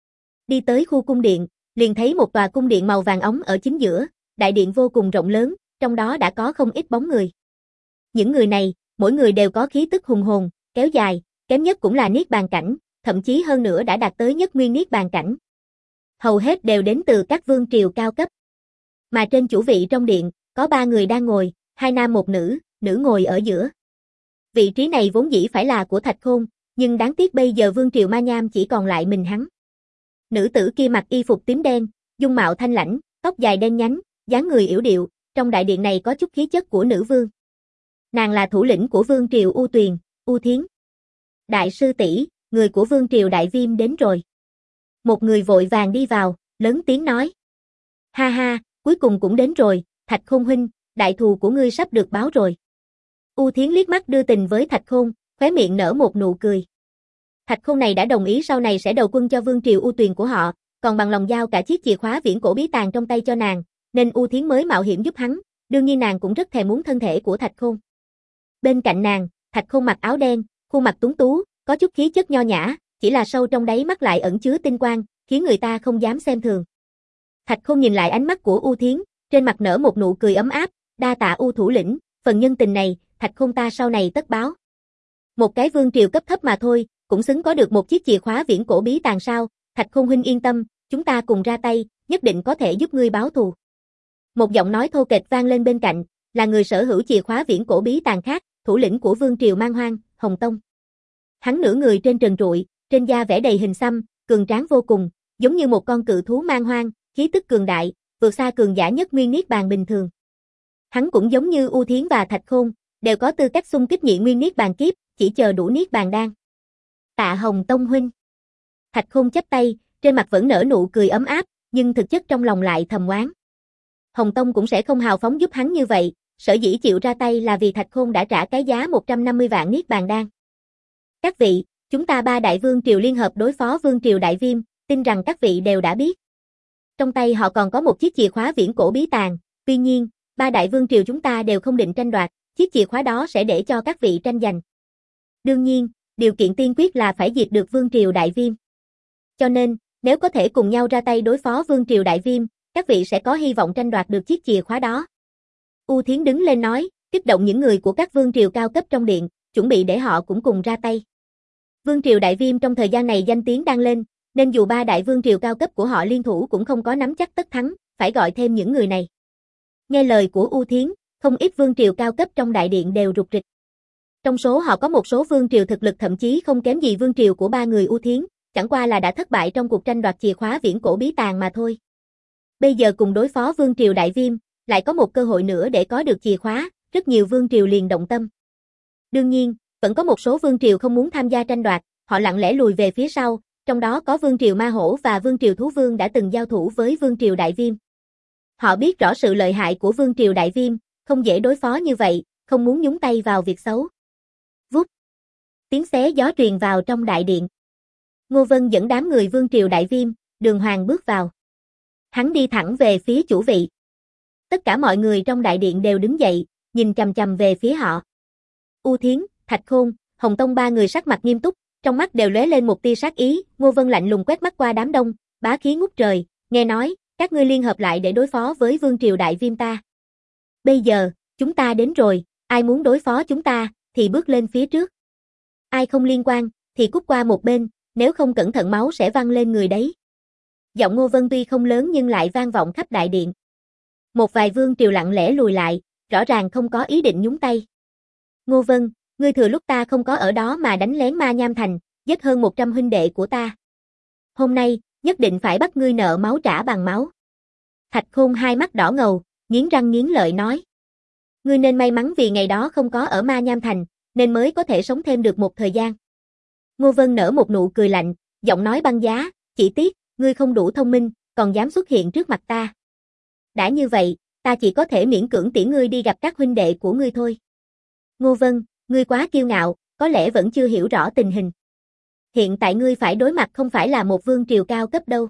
Đi tới khu cung điện, liền thấy một tòa cung điện màu vàng óng ở chính giữa, đại điện vô cùng rộng lớn, trong đó đã có không ít bóng người. Những người này, mỗi người đều có khí tức hùng hồn, kéo dài, kém nhất cũng là niết bàn cảnh, thậm chí hơn nữa đã đạt tới nhất nguyên niết bàn cảnh. Hầu hết đều đến từ các vương triều cao cấp. Mà trên chủ vị trong điện, có 3 người đang ngồi, 2 nam 1 nữ, nữ ngồi ở giữa. Vị trí này vốn dĩ phải là của Thạch Khôn, nhưng đáng tiếc bây giờ Vương Triều Ma Nham chỉ còn lại mình hắn. Nữ tử kia mặc y phục tím đen, dung mạo thanh lãnh, tóc dài đen nhánh, dáng người yểu điệu, trong đại điện này có chút khí chất của nữ vương. Nàng là thủ lĩnh của Vương Triều U Tuyền, U Thiến. Đại sư tỷ, người của Vương Triều Đại Viêm đến rồi. Một người vội vàng đi vào, lớn tiếng nói. Ha ha, cuối cùng cũng đến rồi, Thạch Khôn huynh, đại thù của ngươi sắp được báo rồi. U Thiến liếc mắt đưa tình với Thạch Khôn, khóe miệng nở một nụ cười. Thạch Khôn này đã đồng ý sau này sẽ đầu quân cho Vương Triều U Tuyền của họ, còn bằng lòng giao cả chiếc chìa khóa viễn cổ bí tàng trong tay cho nàng, nên U Thiến mới mạo hiểm giúp hắn, đương nhiên nàng cũng rất thèm muốn thân thể của Thạch Khôn. Bên cạnh nàng, Thạch Khôn mặc áo đen, khuôn mặt tuấn tú, có chút khí chất nho nhã, chỉ là sâu trong đáy mắt lại ẩn chứa tinh quang, khiến người ta không dám xem thường. Thạch Khôn nhìn lại ánh mắt của U Thiến, trên mặt nở một nụ cười ấm áp, đa tạ U thủ lĩnh, phần nhân tình này, Thạch Khôn ta sau này tất báo. Một cái vương triều cấp thấp mà thôi, cũng xứng có được một chiếc chìa khóa viễn cổ bí tàng sao, Thạch Khôn huynh yên tâm, chúng ta cùng ra tay, nhất định có thể giúp ngươi báo thù. Một giọng nói thô kệch vang lên bên cạnh, là người sở hữu chìa khóa viễn cổ bí tàng khác, thủ lĩnh của vương triều Man Hoang, Hồng Tông. Hắn nửa người trên trần trụi, trên da vẽ đầy hình xăm, cường tráng vô cùng, giống như một con cự thú Man Hoang, khí tức cường đại, vượt xa cường giả nhất nguyên niết bàn bình thường. Hắn cũng giống như U Thiến và Thạch Khôn, đều có tư cách xung kích nhị nguyên niết bàn kiếp, chỉ chờ đủ niết bàn đan. Tạ Hồng Tông huynh. Thạch Khôn chắp tay, trên mặt vẫn nở nụ cười ấm áp, nhưng thực chất trong lòng lại thầm oán. Hồng Tông cũng sẽ không hào phóng giúp hắn như vậy, sở dĩ chịu ra tay là vì Thạch Khôn đã trả cái giá 150 vạn niết bàn đan. Các vị, chúng ta ba đại vương triều liên hợp đối phó vương triều Đại Viêm, tin rằng các vị đều đã biết. Trong tay họ còn có một chiếc chìa khóa viễn cổ bí tàng, tuy nhiên, ba đại vương triều chúng ta đều không định tranh đoạt, chiếc chìa khóa đó sẽ để cho các vị tranh giành. Đương nhiên, điều kiện tiên quyết là phải diệt được vương triều Đại Viêm. Cho nên, nếu có thể cùng nhau ra tay đối phó vương triều Đại Viêm, các vị sẽ có hy vọng tranh đoạt được chiếc chìa khóa đó. U Thiến đứng lên nói, kích động những người của các vương triều cao cấp trong điện, chuẩn bị để họ cũng cùng ra tay. Vương triều Đại Viêm trong thời gian này danh tiếng đang lên, nên dù ba đại vương triều cao cấp của họ liên thủ cũng không có nắm chắc tất thắng, phải gọi thêm những người này. Nghe lời của U Thiến, không ít vương triều cao cấp trong đại điện đều rục rịch. Trong số họ có một số vương triều thực lực thậm chí không kém gì vương triều của ba người U Thiến, chẳng qua là đã thất bại trong cuộc tranh đoạt chìa khóa viễn cổ bí tàng mà thôi. Bây giờ cùng đối phó vương triều Đại Viêm, lại có một cơ hội nữa để có được chìa khóa, rất nhiều vương triều liền động tâm. Đương nhiên, vẫn có một số vương triều không muốn tham gia tranh đoạt, họ lặng lẽ lùi về phía sau, trong đó có vương triều Ma Hổ và vương triều Thú Vương đã từng giao thủ với vương triều Đại Viêm. Họ biết rõ sự lợi hại của vương triều Đại Viêm, không dễ đối phó như vậy, không muốn nhúng tay vào việc xấu. Vút. Tiếng xé gió truyền vào trong đại điện. Ngô Vân dẫn đám người vương triều Đại Viêm, Đường Hoàng bước vào. Hắn đi thẳng về phía chủ vị. Tất cả mọi người trong đại điện đều đứng dậy, nhìn chằm chằm về phía họ. U Thiến, Thạch Khôn, Hồng Tông ba người sắc mặt nghiêm túc, trong mắt đều lóe lên một tia sát ý. Ngô Vân lạnh lùng quét mắt qua đám đông, bá khí ngút trời, nghe nói, các ngươi liên hợp lại để đối phó với vương triều Đại Viêm ta. Bây giờ, chúng ta đến rồi, ai muốn đối phó chúng ta, thì bước lên phía trước. Ai không liên quan, thì cút qua một bên, nếu không cẩn thận máu sẽ văng lên người đấy. Giọng Ngô Vân tuy không lớn nhưng lại vang vọng khắp đại điện. Một vài vương triều lặng lẽ lùi lại, rõ ràng không có ý định nhúng tay. Ngô Vân, ngươi thừa lúc ta không có ở đó mà đánh lén Ma Nham Thành, giết hơn 100 huynh đệ của ta. Hôm nay, nhất định phải bắt ngươi nợ máu trả bằng máu. Thạch Khôn hai mắt đỏ ngầu, nghiến răng nghiến lợi nói. Ngươi nên may mắn vì ngày đó không có ở Ma Nham Thành, nên mới có thể sống thêm được một thời gian. Ngô Vân nở một nụ cười lạnh, giọng nói băng giá, chỉ tiếc, ngươi không đủ thông minh, còn dám xuất hiện trước mặt ta. Đã như vậy, ta chỉ có thể miễn cưỡng tiễn ngươi đi gặp các huynh đệ của ngươi thôi. Ngô Vân, ngươi quá kiêu ngạo, có lẽ vẫn chưa hiểu rõ tình hình. Hiện tại ngươi phải đối mặt không phải là một vương triều cao cấp đâu.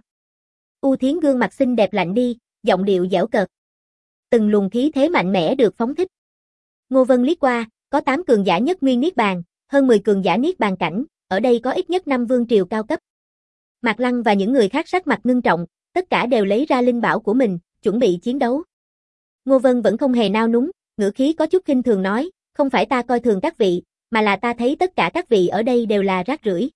U Thiến gương mặt xinh đẹp lạnh đi, giọng điệu giễu cợt. Từng luồng khí thế mạnh mẽ được phóng thích. Ngô Vân liếc qua, có 8 cường giả nhất nguyên niết bàn, hơn 10 cường giả niết bàn cảnh, ở đây có ít nhất 5 vương triều cao cấp. Mạc Lăng và những người khác sắc mặt ngưng trọng, tất cả đều lấy ra linh bảo của mình, chuẩn bị chiến đấu. Ngô Vân vẫn không hề nao núng, ngữ khí có chút khinh thường nói, không phải ta coi thường các vị, mà là ta thấy tất cả các vị ở đây đều là rác rưởi.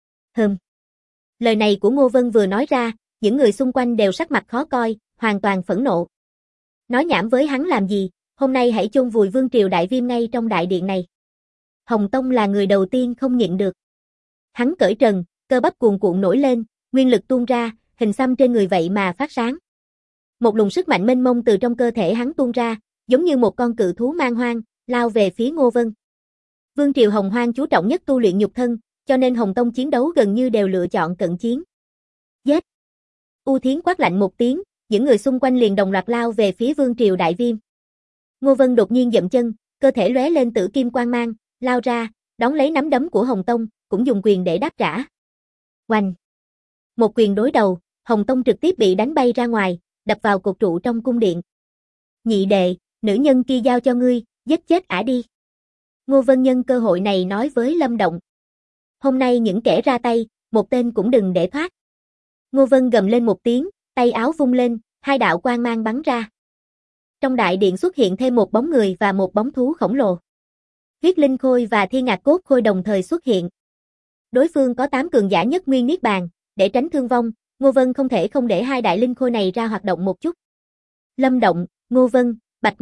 Lời này của Ngô Vân vừa nói ra, những người xung quanh đều sắc mặt khó coi, hoàn toàn phẫn nộ. Nói nhảm với hắn làm gì, hôm nay hãy chôn vùi vương triều Đại Viêm ngay trong đại điện này. Hồng Tông là người đầu tiên không nhịn được. Hắn cởi trần, cơ bắp cuồn cuộn nổi lên, nguyên lực tuôn ra, hình xăm trên người vậy mà phát sáng. Một luồng sức mạnh mênh mông từ trong cơ thể hắn tuôn ra, giống như một con cự thú man hoang, lao về phía Ngô Vân. Vương triều Hồng Hoang chú trọng nhất tu luyện nhục thân, cho nên Hồng Tông chiến đấu gần như đều lựa chọn cận chiến. Giết! U Thiến quát lạnh một tiếng, những người xung quanh liền đồng loạt lao về phía vương triều Đại Viêm. Ngô Vân đột nhiên dậm chân, cơ thể lóe lên tử kim quang mang, lao ra, đón lấy nắm đấm của Hồng Tông, cũng dùng quyền để đáp trả. Oanh! Một quyền đối đầu, Hồng Tông trực tiếp bị đánh bay ra ngoài, đập vào cột trụ trong cung điện. Nhị đệ, nữ nhân kia giao cho ngươi, giết chết ả đi. Ngô Vân nhân cơ hội này nói với Lâm Động. Hôm nay những kẻ ra tay, một tên cũng đừng để thoát. Ngô Vân gầm lên một tiếng, tay áo vung lên, hai đạo quang mang bắn ra. Trong đại điện xuất hiện thêm một bóng người và một bóng thú khổng lồ. Huyết Linh Khôi và Thiên Ngạc Cốt Khôi đồng thời xuất hiện. Đối phương có 8 cường giả nhất nguyên niết bàn, để tránh thương vong, Ngô Vân không thể không để hai đại linh khôi này ra hoạt động một chút. Lâm Động, Ngô Vân, Bạch Mây,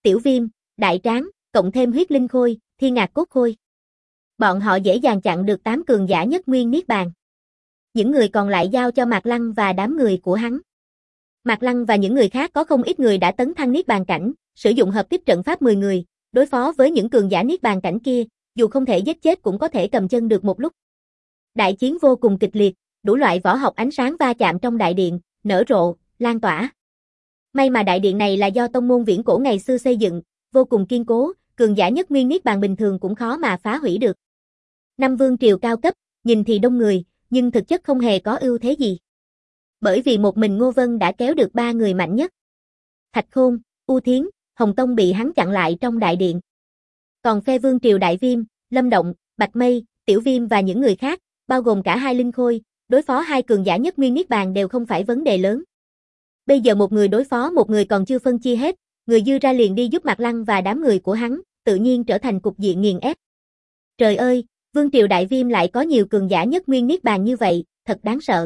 Tiểu Viêm, Đại Tráng, cộng thêm Huyết Linh Khôi, Thiên Ngạc Cốt Khôi. Bọn họ dễ dàng chặn được 8 cường giả nhất nguyên niết bàn. Những người còn lại giao cho Mạc Lăng và đám người của hắn. Mạc Lăng và những người khác có không ít người đã tấn thăng niết bàn cảnh, sử dụng hợp kích trận pháp 10 người, đối phó với những cường giả niết bàn cảnh kia, dù không thể giết chết cũng có thể cầm chân được một lúc. Đại chiến vô cùng kịch liệt, đủ loại võ học ánh sáng va chạm trong đại điện, nở rộ, lan tỏa. May mà đại điện này là do tông môn viễn cổ ngày xưa xây dựng, vô cùng kiên cố, cường giả nhất nguyên niết bàn bình thường cũng khó mà phá hủy được. Năm vương triều cao cấp, nhìn thì đông người, nhưng thực chất không hề có ưu thế gì. Bởi vì một mình Ngô Vân đã kéo được 3 người mạnh nhất. Thạch Khôn, U Thiến, Hồng Tông bị hắn chặn lại trong đại điện. Còn phe vương triều Đại Viêm, Lâm Động, Bạch Mây, Tiểu Viêm và những người khác, bao gồm cả hai linh khôi, đối phó hai cường giả nhất nguyên niết bàn đều không phải vấn đề lớn. Bây giờ một người đối phó một người còn chưa phân chia hết, người dư ra liền đi giúp Mạc Lăng và đám người của hắn, tự nhiên trở thành cục diện nghiền ép. Trời ơi, vương triều Đại Viêm lại có nhiều cường giả nhất nguyên niết bàn như vậy, thật đáng sợ.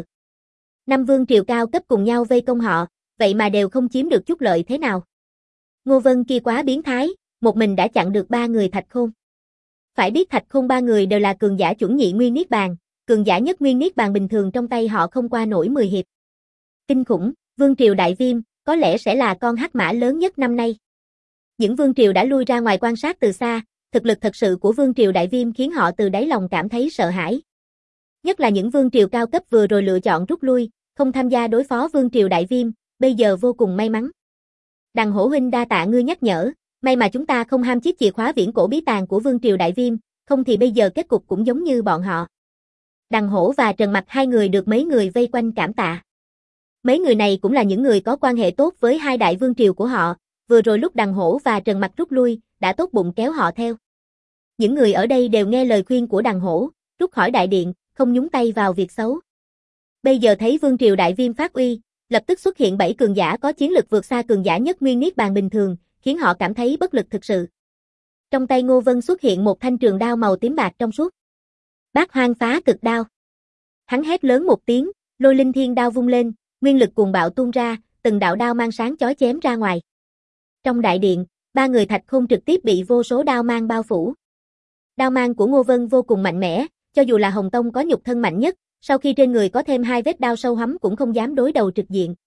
5 vương triều cao cấp cùng nhau vây công họ, vậy mà đều không chiếm được chút lợi thế nào. Ngô Vân kia quá biến thái, một mình đã chặn được 3 người Thạch Khôn. Phải biết Thạch Khôn 3 người đều là cường giả chuẩn nhị nguyên niết bàn, cường giả nhất nguyên niết bàn bình thường trong tay họ không qua nổi 10 hiệp. Kinh khủng, vương triều Đại Viêm, có lẽ sẽ là con hắc mã lớn nhất năm nay. Những vương triều đã lui ra ngoài quan sát từ xa, thực lực thật sự của vương triều Đại Viêm khiến họ từ đáy lòng cảm thấy sợ hãi. Nhất là những vương triều cao cấp vừa rồi lựa chọn rút lui, không tham gia đối phó vương triều Đại Viêm, bây giờ vô cùng may mắn. Đằng Hổ huynh đa tạ ngươi nhắc nhở, may mà chúng ta không ham chiếc chìa khóa viễn cổ bí tàng của vương triều Đại Viêm, không thì bây giờ kết cục cũng giống như bọn họ. Đằng Hổ và Trần Mặc hai người được mấy người vây quanh cảm tạ. Mấy người này cũng là những người có quan hệ tốt với hai đại vương triều của họ, vừa rồi lúc Đằng Hổ và Trần Mặc rút lui, đã tốt bụng kéo họ theo. Những người ở đây đều nghe lời khuyên của Đằng Hổ, rút khỏi đại điện, không nhúng tay vào việc xấu. Bây giờ thấy vương triều Đại Viêm phát uy, lập tức xuất hiện 7 cường giả có chiến lực vượt xa cường giả nhất nguyên niết bàn bình thường, khiến họ cảm thấy bất lực thực sự. Trong tay Ngô Vân xuất hiện một thanh trường đao màu tím bạc trong suốt. Bát Hoang Phá Cực Đao. Hắn hét lớn một tiếng, Lôi Linh Thiên Đao vung lên, nguyên lực cuồng bạo tuôn ra, từng đạo đao mang sáng chói chém ra ngoài. Trong đại điện, 3 người Thạch Khôn trực tiếp bị vô số đao mang bao phủ. Đao mang của Ngô Vân vô cùng mạnh mẽ, cho dù là Hồng Tông có nhục thân mạnh nhất, sau khi trên người có thêm 2 vết đao sâu hắm cũng không dám đối đầu trực diện.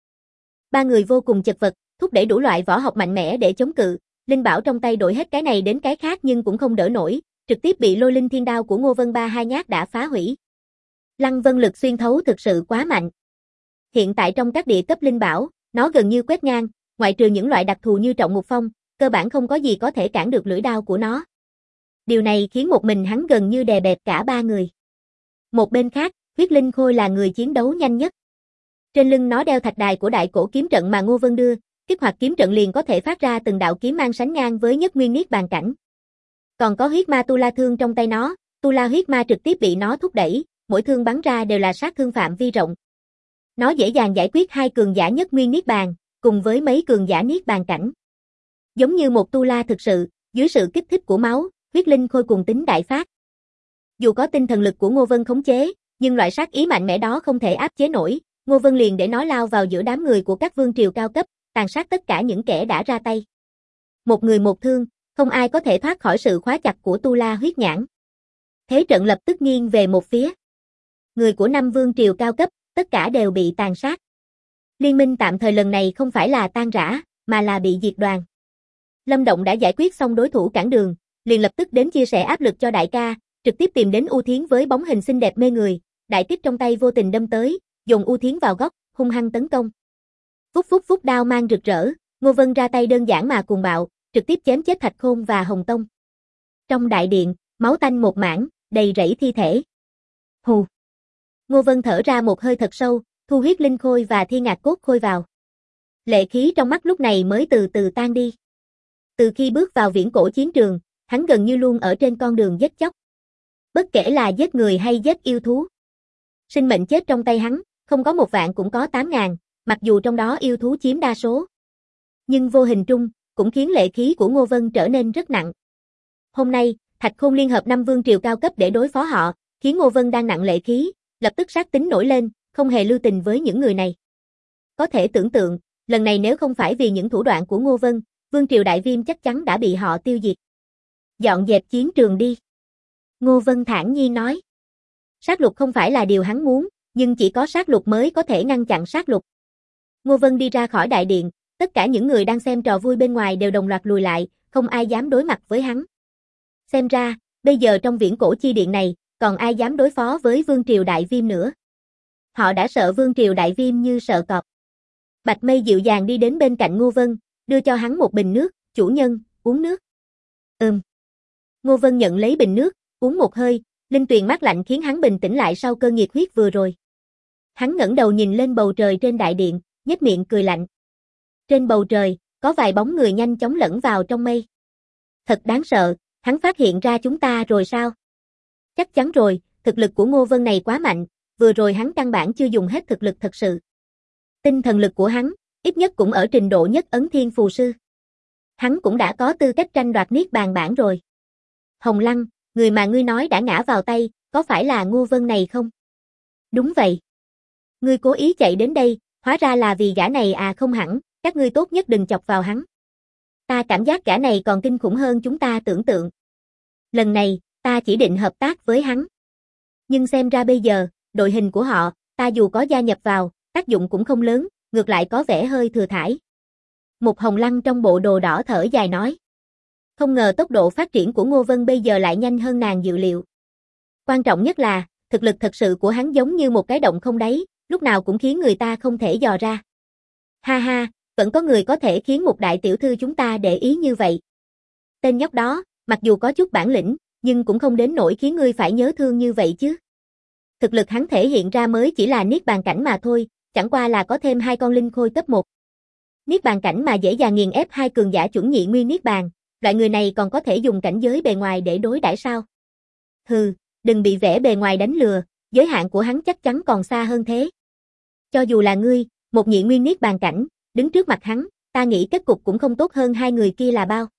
3 người vô cùng chật vật, thúc đẩy đủ loại võ học mạnh mẽ để chống cự, linh bảo trong tay đổi hết cái này đến cái khác nhưng cũng không đỡ nổi, trực tiếp bị Lôi Linh Thiên Đao của Ngô Vân 2 nhát đã phá hủy. Lăng Vân lực xuyên thấu thực sự quá mạnh. Hiện tại trong các địa cấp linh bảo, nó gần như quét ngang, ngoại trừ những loại đặc thù như Trọng Ngục Phong, cơ bản không có gì có thể cản được lưỡi đao của nó. Điều này khiến một mình hắn gần như đè bẹp cả 3 người. Một bên khác, Huyết Linh Khôi là người chiến đấu nhanh nhất. Trên lưng nó đeo thạch đài của đại cổ kiếm trận mà Ngô Vân đưa, kích hoạt kiếm trận liền có thể phát ra từng đạo kiếm mang sánh ngang với nhất nguyên niết bàn cảnh. Còn có huyết ma tu la thương trong tay nó, tu la huyết ma trực tiếp bị nó thúc đẩy, mỗi thương bắn ra đều là sát thương phạm vi rộng. Nó dễ dàng giải quyết 2 cường giả nhất nguyên niết bàn, cùng với mấy cường giả niết bàn cảnh. Giống như một tu la thực sự, dưới sự kích thích của máu, Huyết Linh Khôi cùng tính đại phát. Dù có tinh thần lực của Ngô Vân khống chế, nhưng loại sát ý mạnh mẽ đó không thể áp chế nổi, Ngô Vân liền để nó lao vào giữa đám người của các vương triều cao cấp, tàn sát tất cả những kẻ đã ra tay. Một người một thương, không ai có thể thoát khỏi sự khóa chặt của tu la huyết nhãn. Thế trận lập tức nghiêng về một phía. Người của 5 vương triều cao cấp, tất cả đều bị tàn sát. Liên minh tạm thời lần này không phải là tan rã, mà là bị diệt đoàn. Lâm Động đã giải quyết xong đối thủ cản đường, liền lập tức đến chia sẻ áp lực cho đại ca, trực tiếp tìm đến U Thiến với bóng hình xinh đẹp mê người, đại kích trong tay vô tình đâm tới, dồn U Thiến vào góc, hung hăng tấn công. Phúc phúc phúc đao mang rực rỡ, Ngô Vân ra tay đơn giản mà cuồng bạo, trực tiếp chém chết Thạch Khôn và Hồng Tông. Trong đại điện, máu tanh một mảng, đầy rẫy thi thể. Hù. Ngô Vân thở ra một hơi thật sâu, thu Huyết Linh Khôi và Thiên Ngạc Cốt Khôi vào. Lệ khí trong mắt lúc này mới từ từ tan đi. Từ khi bước vào viễn cổ chiến trường, hắn gần như luôn ở trên con đường giết chóc. Bất kể là giết người hay giết yêu thú. Sinh mệnh chết trong tay hắn, không có 1 vạn cũng có 8.000, mặc dù trong đó yêu thú chiếm đa số. Nhưng vô hình trung, cũng khiến lệ khí của Ngô Vân trở nên rất nặng. Hôm nay, Thạch Khôn liên hợp 5 vương triều cao cấp để đối phó họ, khiến Ngô Vân đang nặng lệ khí, lập tức sát tính nổi lên, không hề lưu tình với những người này. Có thể tưởng tượng, lần này nếu không phải vì những thủ đoạn của Ngô Vân, Vương triều đại viêm chắc chắn đã bị họ tiêu diệt. Dọn dẹp chiến trường đi. Ngô Vân thản nhiên nói. Sát lục không phải là điều hắn muốn, nhưng chỉ có sát lục mới có thể ngăn chặn sát lục. Ngô Vân đi ra khỏi đại điện, tất cả những người đang xem trò vui bên ngoài đều đồng loạt lùi lại, không ai dám đối mặt với hắn. Xem ra, bây giờ trong viễn cổ chi điện này, còn ai dám đối phó với Vương triều đại viêm nữa. Họ đã sợ Vương triều đại viêm như sợ cọp. Bạch Mây dịu dàng đi đến bên cạnh Ngô Vân, đưa cho hắn một bình nước, chủ nhân, uống nước. Ngô Vân nhận lấy bình nước, uống một hơi, linh tuyền mát lạnh khiến hắn bình tĩnh lại sau cơn nhiệt huyết vừa rồi. Hắn ngẩng đầu nhìn lên bầu trời trên đại điện, nhếch miệng cười lạnh. Trên bầu trời, có vài bóng người nhanh chóng lẫn vào trong mây. Thật đáng sợ, hắn phát hiện ra chúng ta rồi sao? Chắc chắn rồi, thực lực của Ngô Vân này quá mạnh, vừa rồi hắn căn bản chưa dùng hết thực lực thật sự. Tinh thần lực của hắn, ít nhất cũng ở trình độ nhất ấn thiên phù sư. Hắn cũng đã có tư cách tranh đoạt niết bàn bảng rồi. Hồng Lăng, người mà ngươi nói đã ngã vào tay, có phải là Ngô Vân này không? Đúng vậy. Ngươi cố ý chạy đến đây, hóa ra là vì gã này à? Không hẳn, các ngươi tốt nhất đừng chọc vào hắn. Ta cảm giác gã này còn kinh khủng hơn chúng ta tưởng tượng. Lần này, ta chỉ định hợp tác với hắn. Nhưng xem ra bây giờ, đội hình của họ, ta dù có gia nhập vào, tác dụng cũng không lớn, ngược lại có vẻ hơi thừa thãi. Một Hồng Lăng trong bộ đồ đỏ thở dài nói. Không ngờ tốc độ phát triển của Ngô Vân bây giờ lại nhanh hơn nàng dự liệu. Quan trọng nhất là, thực lực thật sự của hắn giống như một cái động không đáy, lúc nào cũng khiến người ta không thể dò ra. Ha ha, vẫn có người có thể khiến một đại tiểu thư chúng ta để ý như vậy. Tên nhóc đó, mặc dù có chút bản lĩnh, nhưng cũng không đến nỗi khiến ngươi phải nhớ thương như vậy chứ. Thực lực hắn thể hiện ra mới chỉ là niết bàn cảnh mà thôi, chẳng qua là có thêm 2 con linh khôi cấp 1. Niết bàn cảnh mà dễ dàng nghiền ép 2 cường giả chuẩn nhị nguyên niết bàn, loại người này còn có thể dùng cảnh giới bề ngoài để đối đãi sao? Hừ, đừng bị vẻ bề ngoài đánh lừa, giới hạn của hắn chắc chắn còn xa hơn thế. Cho dù là ngươi, một nhị nguyên niết bàn cảnh, đứng trước mặt hắn, ta nghĩ kết cục cũng không tốt hơn 2 người kia là bao.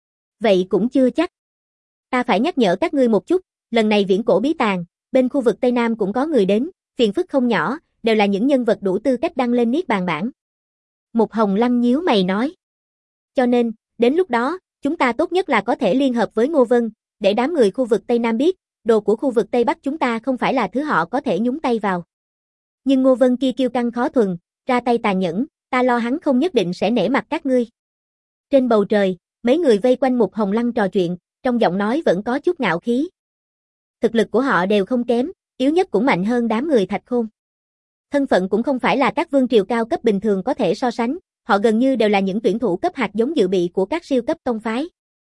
Vậy cũng chưa chắc. Ta phải nhắc nhở các ngươi một chút, lần này viễn cổ bí tàng, bên khu vực Tây Nam cũng có người đến, phiền phức không nhỏ, đều là những nhân vật đủ tư cách đăng lên niết bàn bảng. Một Hồng Lăng nhíu mày nói. Cho nên, đến lúc đó, chúng ta tốt nhất là có thể liên hợp với Ngô Vân, để đám người khu vực Tây Nam biết, đồ của khu vực Tây Bắc chúng ta không phải là thứ họ có thể nhúng tay vào. Nhưng Ngô Vân kia kiêu căng khó thuần, ra tay tàn nhẫn, ta lo hắn không nhất định sẽ nể mặt các ngươi. Trên bầu trời, mấy người vây quanh Một Hồng Lăng trò chuyện, trong giọng nói vẫn có chút ngạo khí. Thực lực của họ đều không kém, yếu nhất cũng mạnh hơn đám người Thạch Khôn. Thân phận cũng không phải là các vương triều cao cấp bình thường có thể so sánh, họ gần như đều là những tuyển thủ cấp hạt giống dự bị của các siêu cấp tông phái.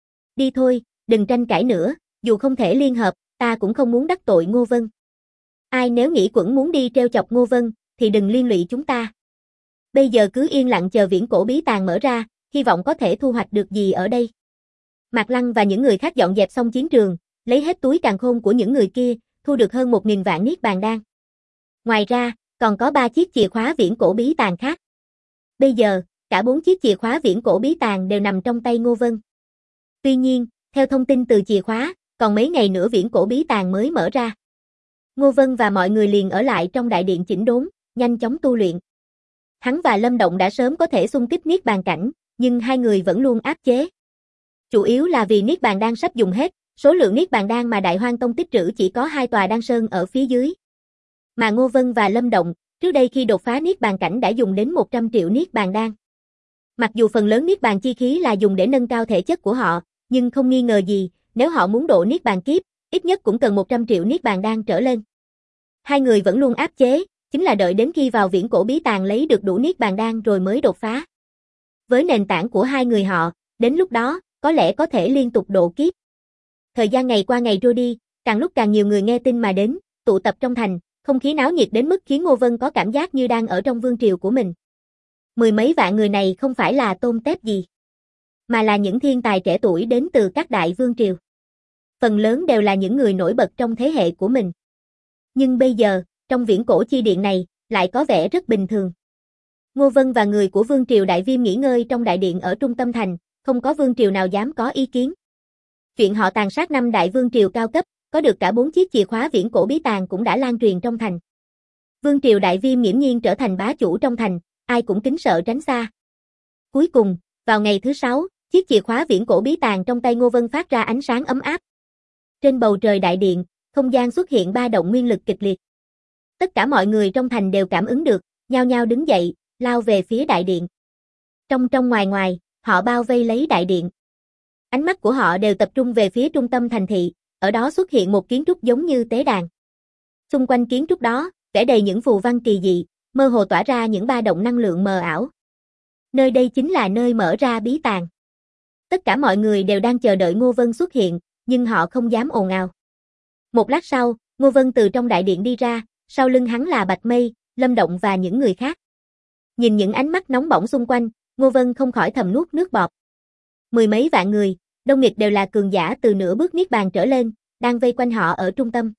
Đi thôi, đừng tranh cãi nữa, dù không thể liên hợp, ta cũng không muốn đắc tội Ngô Vân. Ai nếu nghĩ quẩn muốn đi treo chọc Ngô Vân, thì đừng liên lụy chúng ta. Bây giờ cứ yên lặng chờ viễn cổ bí tàng mở ra, hy vọng có thể thu hoạch được gì ở đây. Mạc Lăng và những người khác dọn dẹp xong chiến trường, lấy hết túi càn khôn của những người kia, thu được hơn 1000 vạn niết bàn đan. Ngoài ra, còn có 3 chiếc chìa khóa viễn cổ bí tàng khác. Bây giờ, cả 4 chiếc chìa khóa viễn cổ bí tàng đều nằm trong tay Ngô Vân. Tuy nhiên, theo thông tin từ chìa khóa, còn mấy ngày nữa viễn cổ bí tàng mới mở ra. Ngô Vân và mọi người liền ở lại trong đại điện chỉnh đốn, nhanh chóng tu luyện. Hắn và Lâm Động đã sớm có thể xung kích niết bàn cảnh, nhưng hai người vẫn luôn áp chế. Chủ yếu là vì niết bàn đan sắp dùng hết, số lượng niết bàn đan mà Đại Hoang Tông tích trữ chỉ có 2 tòa đan sơn ở phía dưới. Mà Ngô Vân và Lâm Động, trước đây khi đột phá niết bàn cảnh đã dùng đến 100 triệu niết bàn đan. Mặc dù phần lớn niết bàn chi khí là dùng để nâng cao thể chất của họ, nhưng không nghi ngờ gì, nếu họ muốn độ niết bàn kiếp, ít nhất cũng cần 100 triệu niết bàn đan trở lên. Hai người vẫn luôn áp chế, chính là đợi đến khi vào viễn cổ bí tàng lấy được đủ niết bàn đan rồi mới đột phá. Với nền tảng của hai người họ, đến lúc đó, có lẽ có thể liên tục độ kiếp. Thời gian ngày qua ngày trôi đi, càng lúc càng nhiều người nghe tin mà đến, tụ tập trong thành, không khí náo nhiệt đến mức khiến Ngô Vân có cảm giác như đang ở trong vương triều của mình. 10 mấy vạn người này không phải là tôm tép gì, mà là những thiên tài trẻ tuổi đến từ các đại vương triều. Phần lớn đều là những người nổi bật trong thế hệ của mình. Nhưng bây giờ, trong viễn cổ chi điện này, lại có vẻ rất bình thường. Ngô Vân và người của vương triều Đại Viêm nghỉ ngơi trong đại điện ở trung tâm thành, không có vương triều nào dám có ý kiến. Chuyện họ tàn sát 5 đại vương triều cao cấp, có được cả 4 chiếc chìa khóa viễn cổ bí tàng cũng đã lan truyền trong thành. Vương triều Đại Viêm nghiễm nhiên trở thành bá chủ trong thành, ai cũng kính sợ tránh xa. Cuối cùng, Vào ngày thứ 6, chiếc chìa khóa viễn cổ bí tàng trong tay Ngô Vân phát ra ánh sáng ấm áp. Trên bầu trời đại điện, không gian xuất hiện ba động nguyên lực kịch liệt. Tất cả mọi người trong thành đều cảm ứng được, nhao nhao đứng dậy, lao về phía đại điện. Trong ngoài ngoài, họ bao vây lấy đại điện. Ánh mắt của họ đều tập trung về phía trung tâm thành thị, ở đó xuất hiện một kiến trúc giống như tế đàn. Xung quanh kiến trúc đó, vẽ đầy những phù văn kỳ dị, mơ hồ tỏa ra những ba động năng lượng mờ ảo. Nơi đây chính là nơi mở ra bí tàng. Tất cả mọi người đều đang chờ đợi Ngô Vân xuất hiện, nhưng họ không dám ồn ào. Một lát sau, Ngô Vân từ trong đại điện đi ra, sau lưng hắn là Bạch Mây, Lâm Động và những người khác. Nhìn những ánh mắt nóng bỏng xung quanh, Ngô Vân không khỏi thầm nuốt nước bọt. Mười mấy vạn người, đông nghịt đều là cường giả từ nửa bước niết bàn trở lên, đang vây quanh họ ở trung tâm.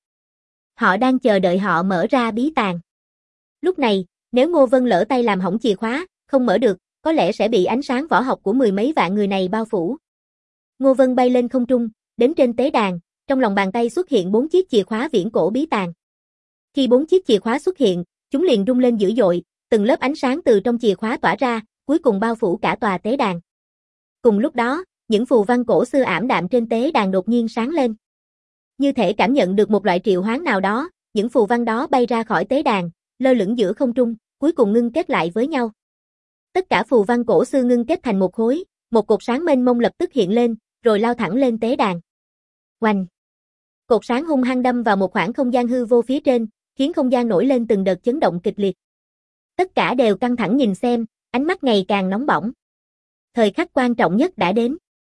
Họ đang chờ đợi họ mở ra bí tàng. Lúc này, nếu Ngô Vân lỡ tay làm hỏng chìa khóa, không mở được, có lẽ sẽ bị ánh sáng võ học của mười mấy vạn người này bao phủ. Ngô Vân bay lên không trung, đến trên tế đàn, trong lòng bàn tay xuất hiện 4 chiếc chìa khóa viễn cổ bí tàng. Khi 4 chiếc chìa khóa xuất hiện, chúng liền rung lên dữ dội, từng lớp ánh sáng từ trong chìa khóa tỏa ra, cuối cùng bao phủ cả tòa tế đàn. Cùng lúc đó, những phù văn cổ xưa ảm đạm trên tế đàn đột nhiên sáng lên. Như thể cảm nhận được một loại triệu hoán nào đó, những phù văn đó bay ra khỏi tế đàn, lơ lửng giữa không trung, cuối cùng ngưng kết lại với nhau. Tất cả phù văn cổ xưa ngưng kết thành một khối, một cột sáng mênh mông lập tức hiện lên, rồi lao thẳng lên tế đàn. Oanh! Cột sáng hung hăng đâm vào một khoảng không gian hư vô phía trên, khiến không gian nổi lên từng đợt chấn động kịch liệt. Tất cả đều căng thẳng nhìn xem, ánh mắt ngày càng nóng bỏng. Thời khắc quan trọng nhất đã đến.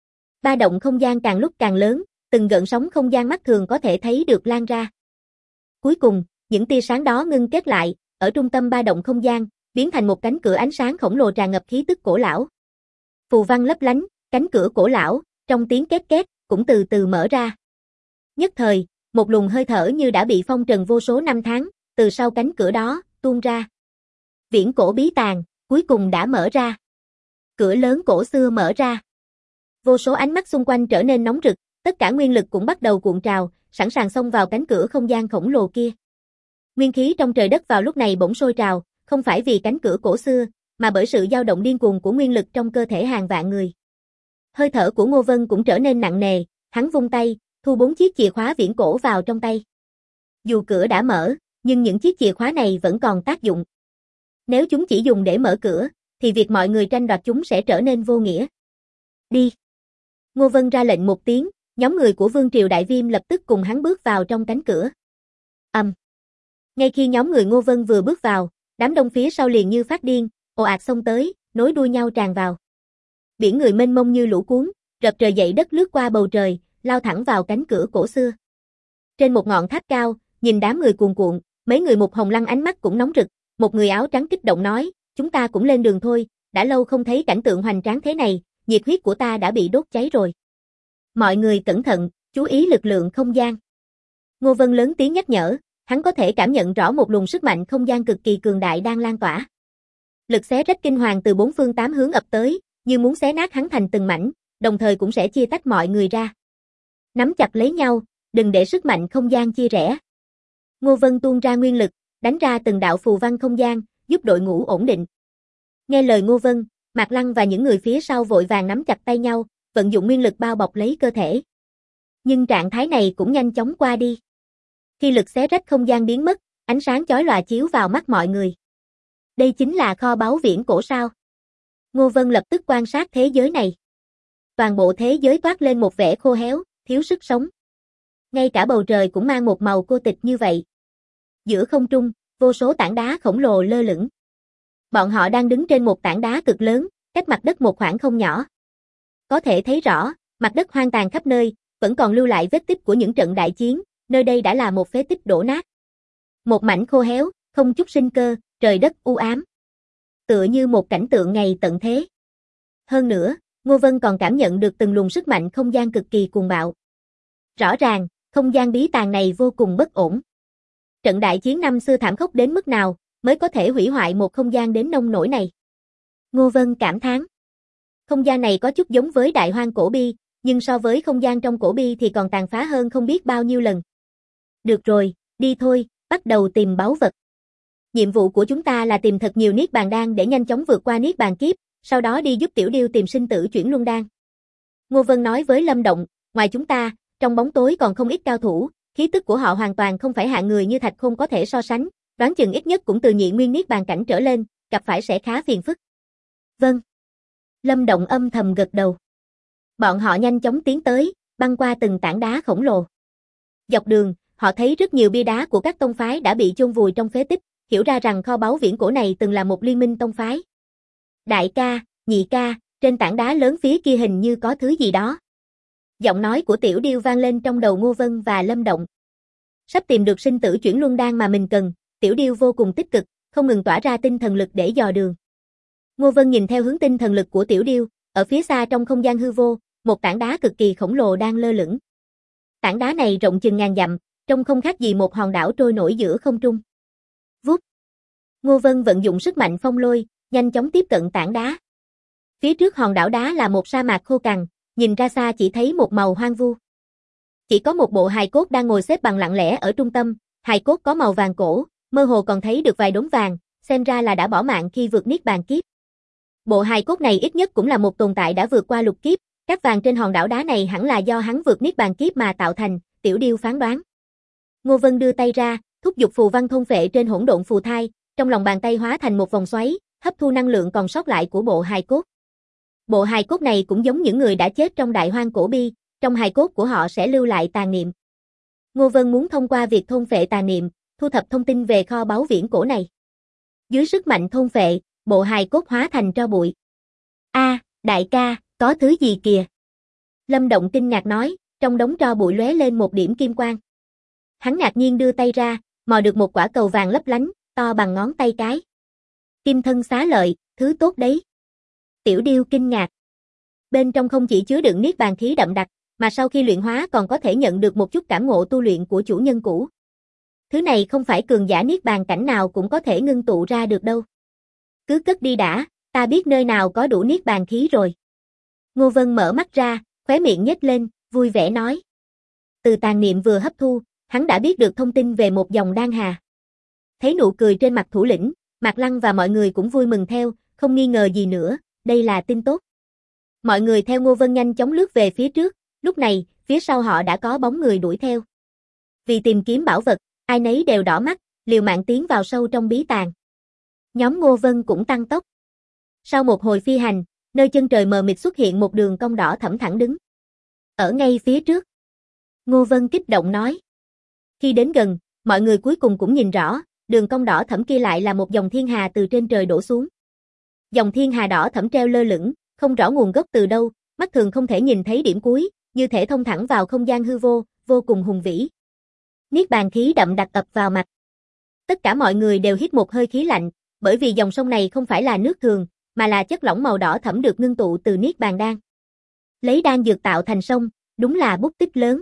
Ba động không gian càng lúc càng lớn, từng gợn sóng không gian mắt thường có thể thấy được lan ra. Cuối cùng, những tia sáng đó ngưng kết lại, ở trung tâm ba động không gian, biến thành một cánh cửa ánh sáng khổng lồ tràn ngập khí tức cổ lão. Phù văn lấp lánh, cánh cửa cổ lão, trong tiếng két két, cũng từ từ mở ra. Nhất thời, một luồng hơi thở như đã bị phong trần vô số năm tháng, từ sau cánh cửa đó, tuôn ra. Viễn cổ bí tàng, cuối cùng đã mở ra. Cửa lớn cổ xưa mở ra. Vô số ánh mắt xung quanh trở nên nóng rực, tất cả nguyên lực cũng bắt đầu cuộn trào, sẵn sàng xông vào cánh cửa không gian khổng lồ kia. Nguyên khí trong trời đất vào lúc này bỗng sôi trào, không phải vì cánh cửa cổ xưa, mà bởi sự dao động điên cuồng của nguyên lực trong cơ thể hàng vạn người. Hơi thở của Ngô Vân cũng trở nên nặng nề, hắn vung tay, thu 4 chiếc chìa khóa viễn cổ vào trong tay. Dù cửa đã mở, nhưng những chiếc chìa khóa này vẫn còn tác dụng. Nếu chúng chỉ dùng để mở cửa, thì việc mọi người tranh đoạt chúng sẽ trở nên vô nghĩa. Đi! Ngô Vân ra lệnh một tiếng, nhóm người của Vương Triều Đại Viêm lập tức cùng hắn bước vào trong cánh cửa. Ngay khi nhóm người Ngô Vân vừa bước vào, đám đông phía sau liền như phát điên, ồ ạt xông tới, nối đuôi nhau tràn vào. Biển người mênh mông như lũ cuốn, rập trời dậy đất lướt qua bầu trời, lao thẳng vào cánh cửa cổ xưa. Trên một ngọn tháp cao, nhìn đám người cuồn cuộn, mấy người Mục Hồng Lăng ánh mắt cũng nóng rực, một người áo trắng kích động nói, chúng ta cũng lên đường thôi, đã lâu không thấy cảnh tượng hoành tráng thế này, nhiệt huyết của ta đã bị đốt cháy rồi. Mọi người cẩn thận, chú ý lực lượng không gian. Ngô Vân lớn tiếng nhắc nhở, hắn có thể cảm nhận rõ một luồng sức mạnh không gian cực kỳ cường đại đang lan tỏa. Lực xé rách kinh hoàng từ bốn phương tám hướng ập tới, như muốn xé nát hắn thành từng mảnh, đồng thời cũng sẽ chia tách mọi người ra. Nắm chặt lấy nhau, đừng để sức mạnh không gian chia rẽ. Ngô Vân tuôn ra nguyên lực, đánh ra từng đạo phù văn không gian, giúp đội ngũ ổn định. Nghe lời Ngô Vân, Mạc Lăng và những người phía sau vội vàng nắm chặt tay nhau, vận dụng nguyên lực bao bọc lấy cơ thể. Nhưng trạng thái này cũng nhanh chóng qua đi. Khi lực xé rách không gian biến mất, ánh sáng chói lòa chiếu vào mắt mọi người. Đây chính là kho báu viễn cổ sao? Ngô Vân lập tức quan sát thế giới này. Toàn bộ thế giới toát lên một vẻ khô héo, thiếu sức sống. Ngay cả bầu trời cũng mang một màu cô tịch như vậy. Giữa không trung, vô số tảng đá khổng lồ lơ lửng. Bọn họ đang đứng trên một tảng đá cực lớn, cách mặt đất một khoảng không nhỏ. Có thể thấy rõ, mặt đất hoang tàn khắp nơi, vẫn còn lưu lại vết tích của những trận đại chiến, nơi đây đã là một phế tích đổ nát. Một mảnh khô héo, không chút sinh cơ, trời đất u ám. Tựa như một cảnh tượng ngày tận thế. Hơn nữa, Ngô Vân còn cảm nhận được từng luồng sức mạnh không gian cực kỳ cuồng bạo. Rõ ràng, không gian bí tàng này vô cùng bất ổn. Trận đại chiến năm xưa thảm khốc đến mức nào, mới có thể hủy hoại một không gian đến nông nỗi này. Ngô Vân cảm thán. Không gian này có chút giống với đại hoang cổ bi, nhưng so với không gian trong cổ bi thì còn tàn phá hơn không biết bao nhiêu lần. Được rồi, đi thôi, bắt đầu tìm báu vật. Nhiệm vụ của chúng ta là tìm thật nhiều niết bàn đan để nhanh chóng vượt qua niết bàn kiếp, sau đó đi giúp Tiểu Điêu tìm sinh tử chuyển luân đan. Ngô Vân nói với Lâm Động, ngoài chúng ta, trong bóng tối còn không ít cao thủ, khí tức của họ hoàn toàn không phải hạng người như Thạch Khôn có thể so sánh, đoán chừng ít nhất cũng từ nhị nguyên niết bàn cảnh trở lên, gặp phải sẽ khá phiền phức. Vâng. Lâm Động âm thầm gật đầu. Bọn họ nhanh chóng tiến tới, băng qua từng tảng đá khổng lồ. Dọc đường, họ thấy rất nhiều bia đá của các tông phái đã bị chôn vùi trong phế tích, hiểu ra rằng kho báu viễn cổ này từng là một liên minh tông phái. Đại ca, nhị ca, trên tảng đá lớn phía kia hình như có thứ gì đó. Giọng nói của Tiểu Điêu vang lên trong đầu Ngô Vân và Lâm Động. Sắp tìm được sinh tử chuyển luân đan mà mình cần, Tiểu Điêu vô cùng tích cực, không ngừng tỏa ra tinh thần lực để dò đường. Ngô Vân nhìn theo hướng tinh thần lực của Tiểu Điêu, ở phía xa trong không gian hư vô, một tảng đá cực kỳ khổng lồ đang lơ lửng. Tảng đá này rộng chừng ngàn dặm, trông không khác gì một hòn đảo trôi nổi giữa không trung. Vút. Ngô Vân vận dụng sức mạnh phong lôi, nhanh chóng tiếp cận tảng đá. Phía trước hòn đảo đá là một sa mạc khô cằn, nhìn ra xa chỉ thấy một màu hoang vu. Chỉ có một bộ hài cốt đang ngồi xếp bằng lặng lẽ ở trung tâm, hài cốt có màu vàng cổ, mơ hồ còn thấy được vài đốm vàng, xem ra là đã bỏ mạng khi vượt niết bàn kiếp. Bộ hài cốt này ít nhất cũng là một tồn tại đã vượt qua lục kiếp, các vàng trên hòn đảo đá này hẳn là do hắn vượt niết bàn kiếp mà tạo thành, Tiểu Điêu phán đoán. Ngô Vân đưa tay ra, thúc giục phù văn thôn phệ trên hỗn độn phù thai, trong lòng bàn tay hóa thành một vòng xoáy, hấp thu năng lượng còn sót lại của bộ hài cốt. Bộ hài cốt này cũng giống những người đã chết trong đại hoang cổ bi, trong hài cốt của họ sẽ lưu lại tàn niệm. Ngô Vân muốn thông qua việc thôn phệ tàn niệm, thu thập thông tin về kho báu viễn cổ này. Dưới sức mạnh thôn phệ, bộ hài cốt hóa thành tro bụi. Đại ca, có thứ gì kìa? Lâm Động kinh ngạc nói, trong đống tro bụi lóe lên một điểm kim quang. Hắn ngạc nhiên đưa tay ra, mò được một quả cầu vàng lấp lánh, to bằng ngón tay cái. Kim thân xá lợi, thứ tốt đấy. Tiểu Điêu kinh ngạc. Bên trong không chỉ chứa đựng niết bàn khí đậm đặc, mà sau khi luyện hóa còn có thể nhận được một chút cảm ngộ tu luyện của chủ nhân cũ. Thứ này không phải cường giả niết bàn cảnh nào cũng có thể ngưng tụ ra được đâu. Cứ cất đi đã, ta biết nơi nào có đủ niết bàn khí rồi. Ngô Vân mở mắt ra, khóe miệng nhếch lên, vui vẻ nói. Từ tàn niệm vừa hấp thu, hắn đã biết được thông tin về một dòng đan hà. Thấy nụ cười trên mặt thủ lĩnh, Mạc Lăng và mọi người cũng vui mừng theo, không nghi ngờ gì nữa, đây là tin tốt. Mọi người theo Ngô Vân nhanh chóng lướt về phía trước, lúc này, phía sau họ đã có bóng người đuổi theo. Vì tìm kiếm bảo vật, ai nấy đều đỏ mắt, liều mạng tiến vào sâu trong bí tàng. Nhóm Ngô Vân cũng tăng tốc. Sau một hồi phi hành, nơi chân trời mờ mịt xuất hiện một đường cong đỏ thẫm thẳng đứng. Ở ngay phía trước. Ngô Vân kích động nói. Khi đến gần, mọi người cuối cùng cũng nhìn rõ, đường cong đỏ thẫm kia lại là một dòng thiên hà từ trên trời đổ xuống. Dòng thiên hà đỏ thẫm treo lơ lửng, không rõ nguồn gốc từ đâu, mắt thường không thể nhìn thấy điểm cuối, như thể thông thẳng vào không gian hư vô, vô cùng hùng vĩ. Niết bàn khí đậm đặc ập vào mặt. Tất cả mọi người đều hít một hơi khí lạnh, bởi vì dòng sông này không phải là nước thường, mà là chất lỏng màu đỏ thẫm được ngưng tụ từ niết bàn đan. Lấy đan dược tạo thành sông, đúng là bút tích lớn.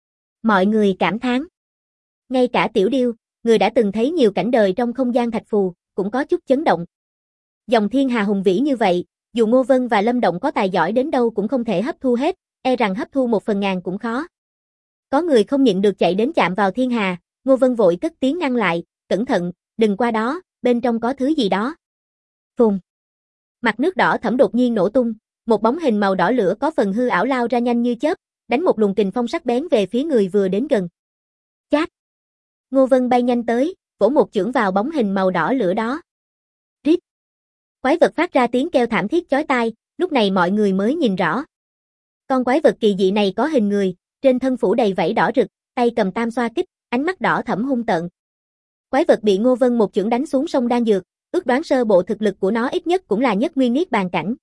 Mọi người cảm thán. Ngay cả Tiểu Điêu, người đã từng thấy nhiều cảnh đời trong không gian thạch phù, cũng có chút chấn động. Dòng thiên hà hùng vĩ như vậy, dù Ngô Vân và Lâm Động có tài giỏi đến đâu cũng không thể hấp thu hết, e rằng hấp thu 1/1000 cũng khó. Có người không nhịn được chạy đến chạm vào thiên hà, Ngô Vân vội cất tiếng ngăn lại, cẩn thận, đừng qua đó, bên trong có thứ gì đó. Phùng. Mặt nước đỏ thẫm đột nhiên nổ tung, một bóng hình màu đỏ lửa có phần hư ảo lao ra nhanh như chớp, đánh một luồng kình phong sắc bén về phía người vừa đến gần. Chát. Ngô Vân bay nhanh tới, vỗ một chưởng vào bóng hình màu đỏ lửa đó. Rít. Quái vật phát ra tiếng kêu thảm thiết chói tai, lúc này mọi người mới nhìn rõ. Con quái vật kỳ dị này có hình người, trên thân phủ đầy vảy đỏ rực, tay cầm tam xoa kích, ánh mắt đỏ thẫm hung tợn. Quái vật bị Ngô Vân một chưởng đánh xuống sông đan dược, ước đoán sơ bộ thực lực của nó ít nhất cũng là nhất nguyên niết bàn cảnh.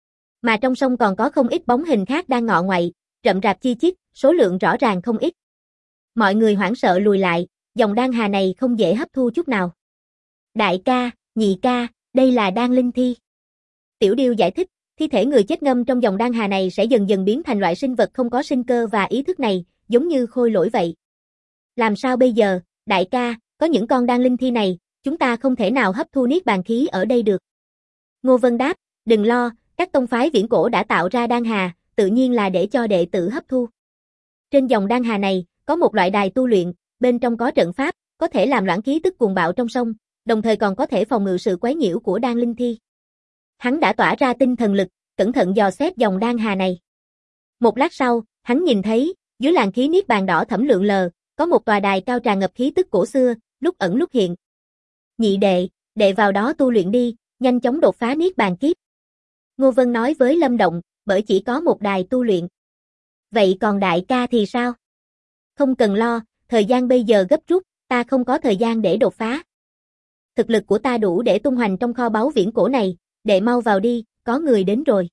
Mà trong sông còn có không ít bóng hình khác đang ngọ ngoại, rậm rạp chi chít, số lượng rõ ràng không ít. Mọi người hoảng sợ lùi lại, dòng đan hà này không dễ hấp thu chút nào. Đại ca, nhị ca, đây là đan linh thi. Tiểu Điêu giải thích, thi thể người chết ngâm trong dòng đan hà này sẽ dần dần biến thành loại sinh vật không có sinh cơ và ý thức này, giống như khôi lỗi vậy. Làm sao bây giờ, đại ca, có những con đan linh thi này, chúng ta không thể nào hấp thu niết bàn khí ở đây được. Ngô Vân đáp, đừng lo, các tông phái viễn cổ đã tạo ra đan hà, tự nhiên là để cho đệ tử hấp thu. Trên dòng đan hà này, có một loại đài tu luyện, bên trong có trận pháp, có thể làm loãng khí tức cuồng bạo trong sông, đồng thời còn có thể phòng ngự sự quấy nhiễu của đan linh thi. Hắn đã tỏa ra tinh thần lực, cẩn thận dò xét dòng đan hà này. Một lát sau, hắn nhìn thấy, dưới làn khí niết bàn đỏ thẫm lượn lờ, có một tòa đài cao tràn ngập khí tức cổ xưa, lúc ẩn lúc hiện. Nhị đệ vào đó tu luyện đi, nhanh chóng đột phá niết bàn kiếp. Ngô Vân nói với Lâm Động, bởi chỉ có một đài tu luyện. Vậy còn đại ca thì sao? Không cần lo, thời gian bây giờ gấp rút, ta không có thời gian để đột phá. Thực lực của ta đủ để tung hoành trong kho báu viễn cổ này, đệ mau vào đi, có người đến rồi.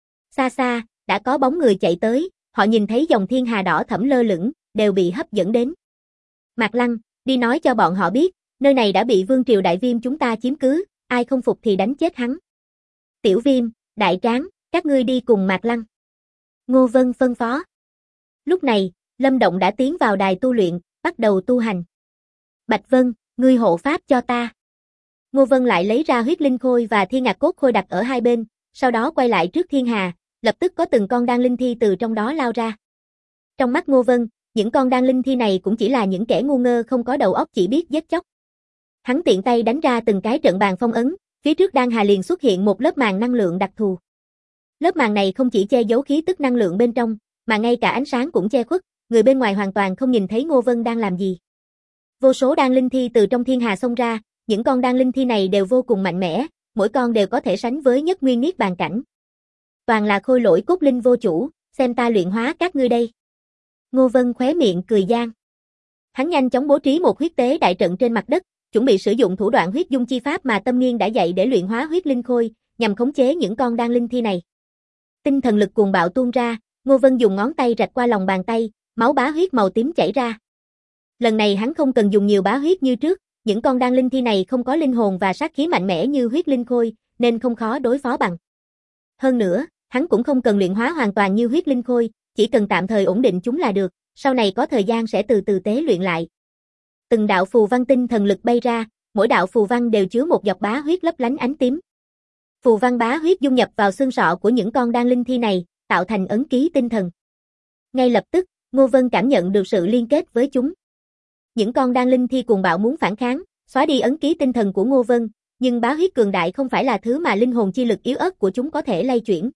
Xa xa, đã có bóng người chạy tới, họ nhìn thấy dòng thiên hà đỏ thẫm lơ lửng, đều bị hấp dẫn đến. Mạc Lăng, đi nói cho bọn họ biết, nơi này đã bị Vương Triều Đại Viêm chúng ta chiếm cứ, ai không phục thì đánh chết hắn. Tiểu Viêm, Đại Tráng, các ngươi đi cùng Mạc Lăng. Ngô Vân phân phó. Lúc này, Lâm Động đã tiến vào đài tu luyện, bắt đầu tu hành. Bạch Vân, ngươi hộ pháp cho ta. Ngô Vân lại lấy ra huyết linh khôi và thiên ngạc cốt khôi đặt ở hai bên, sau đó quay lại trước thiên hà, lập tức có từng con đan linh thi từ trong đó lao ra. Trong mắt Ngô Vân, những con đan linh thi này cũng chỉ là những kẻ ngu ngơ không có đầu óc chỉ biết giết chóc. Hắn tiện tay đánh ra từng cái trận bàn phong ấn, phía trước đan hà liền xuất hiện một lớp màng năng lượng đặc thù. Lớp màng này không chỉ che giấu khí tức năng lượng bên trong, mà ngay cả ánh sáng cũng che khuất, người bên ngoài hoàn toàn không nhìn thấy Ngô Vân đang làm gì. Vô số đan linh thi từ trong thiên hà xông ra, những con đan linh thi này đều vô cùng mạnh mẽ, mỗi con đều có thể sánh với nhất nguyên niết bàn cảnh. Toàn là khôi lỗi cốt linh vô chủ, xem ta luyện hóa các ngươi đây. Ngô Vân khóe miệng cười gian. Hắn nhanh chóng bố trí một huyết tế đại trận trên mặt đất, chuẩn bị sử dụng thủ đoạn huyết dung chi pháp mà Tâm Nghiên đã dạy để luyện hóa huyết linh khôi, nhằm khống chế những con đan linh thi này. Tinh thần lực cuồng bạo tuôn ra, Ngô Vân dùng ngón tay rạch qua lòng bàn tay, máu bá huyết màu tím chảy ra. Lần này hắn không cần dùng nhiều bá huyết như trước, những con đan linh thi này không có linh hồn và sát khí mạnh mẽ như huyết linh khôi, nên không khó đối phó bằng. Hơn nữa, hắn cũng không cần luyện hóa hoàn toàn như huyết linh khôi, chỉ cần tạm thời ổn định chúng là được, sau này có thời gian sẽ từ từ tế luyện lại. Từng đạo phù văn tinh thần lực bay ra, mỗi đạo phù văn đều chứa một giọt bá huyết lấp lánh ánh tím. Phù văn bá huyết dung nhập vào xương sọ của những con đan linh thi này, tạo thành ấn ký tinh thần. Ngay lập tức, Ngô Vân cảm nhận được sự liên kết với chúng. Những con đan linh thi cuồng bạo muốn phản kháng, xóa đi ấn ký tinh thần của Ngô Vân, nhưng bá huyết cường đại không phải là thứ mà linh hồn chi lực yếu ớt của chúng có thể lay chuyển.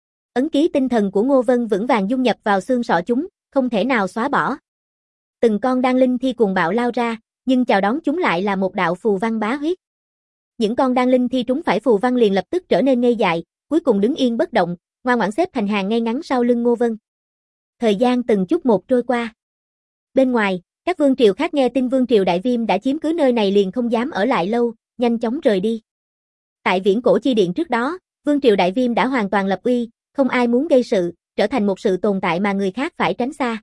Ấn ký tinh thần của Ngô Vân vững vàng dung nhập vào xương sọ chúng, không thể nào xóa bỏ. Từng con đan linh thi cuồng bạo lao ra, nhưng chào đón chúng lại là một đạo phù văn bá huyết. Những con đan linh thi trúng phải phù văn liền lập tức trở nên ngây dại, cuối cùng đứng yên bất động, ngoan ngoãn xếp thành hàng ngay ngắn sau lưng Ngô Vân. Thời gian từng chút một trôi qua. Bên ngoài, các vương triều khác nghe tin Vương Triều Đại Viêm đã chiếm cứ nơi này liền không dám ở lại lâu, nhanh chóng rời đi. Tại viễn cổ chi điện trước đó, Vương Triều Đại Viêm đã hoàn toàn lập uy, không ai muốn gây sự, trở thành một sự tồn tại mà người khác phải tránh xa.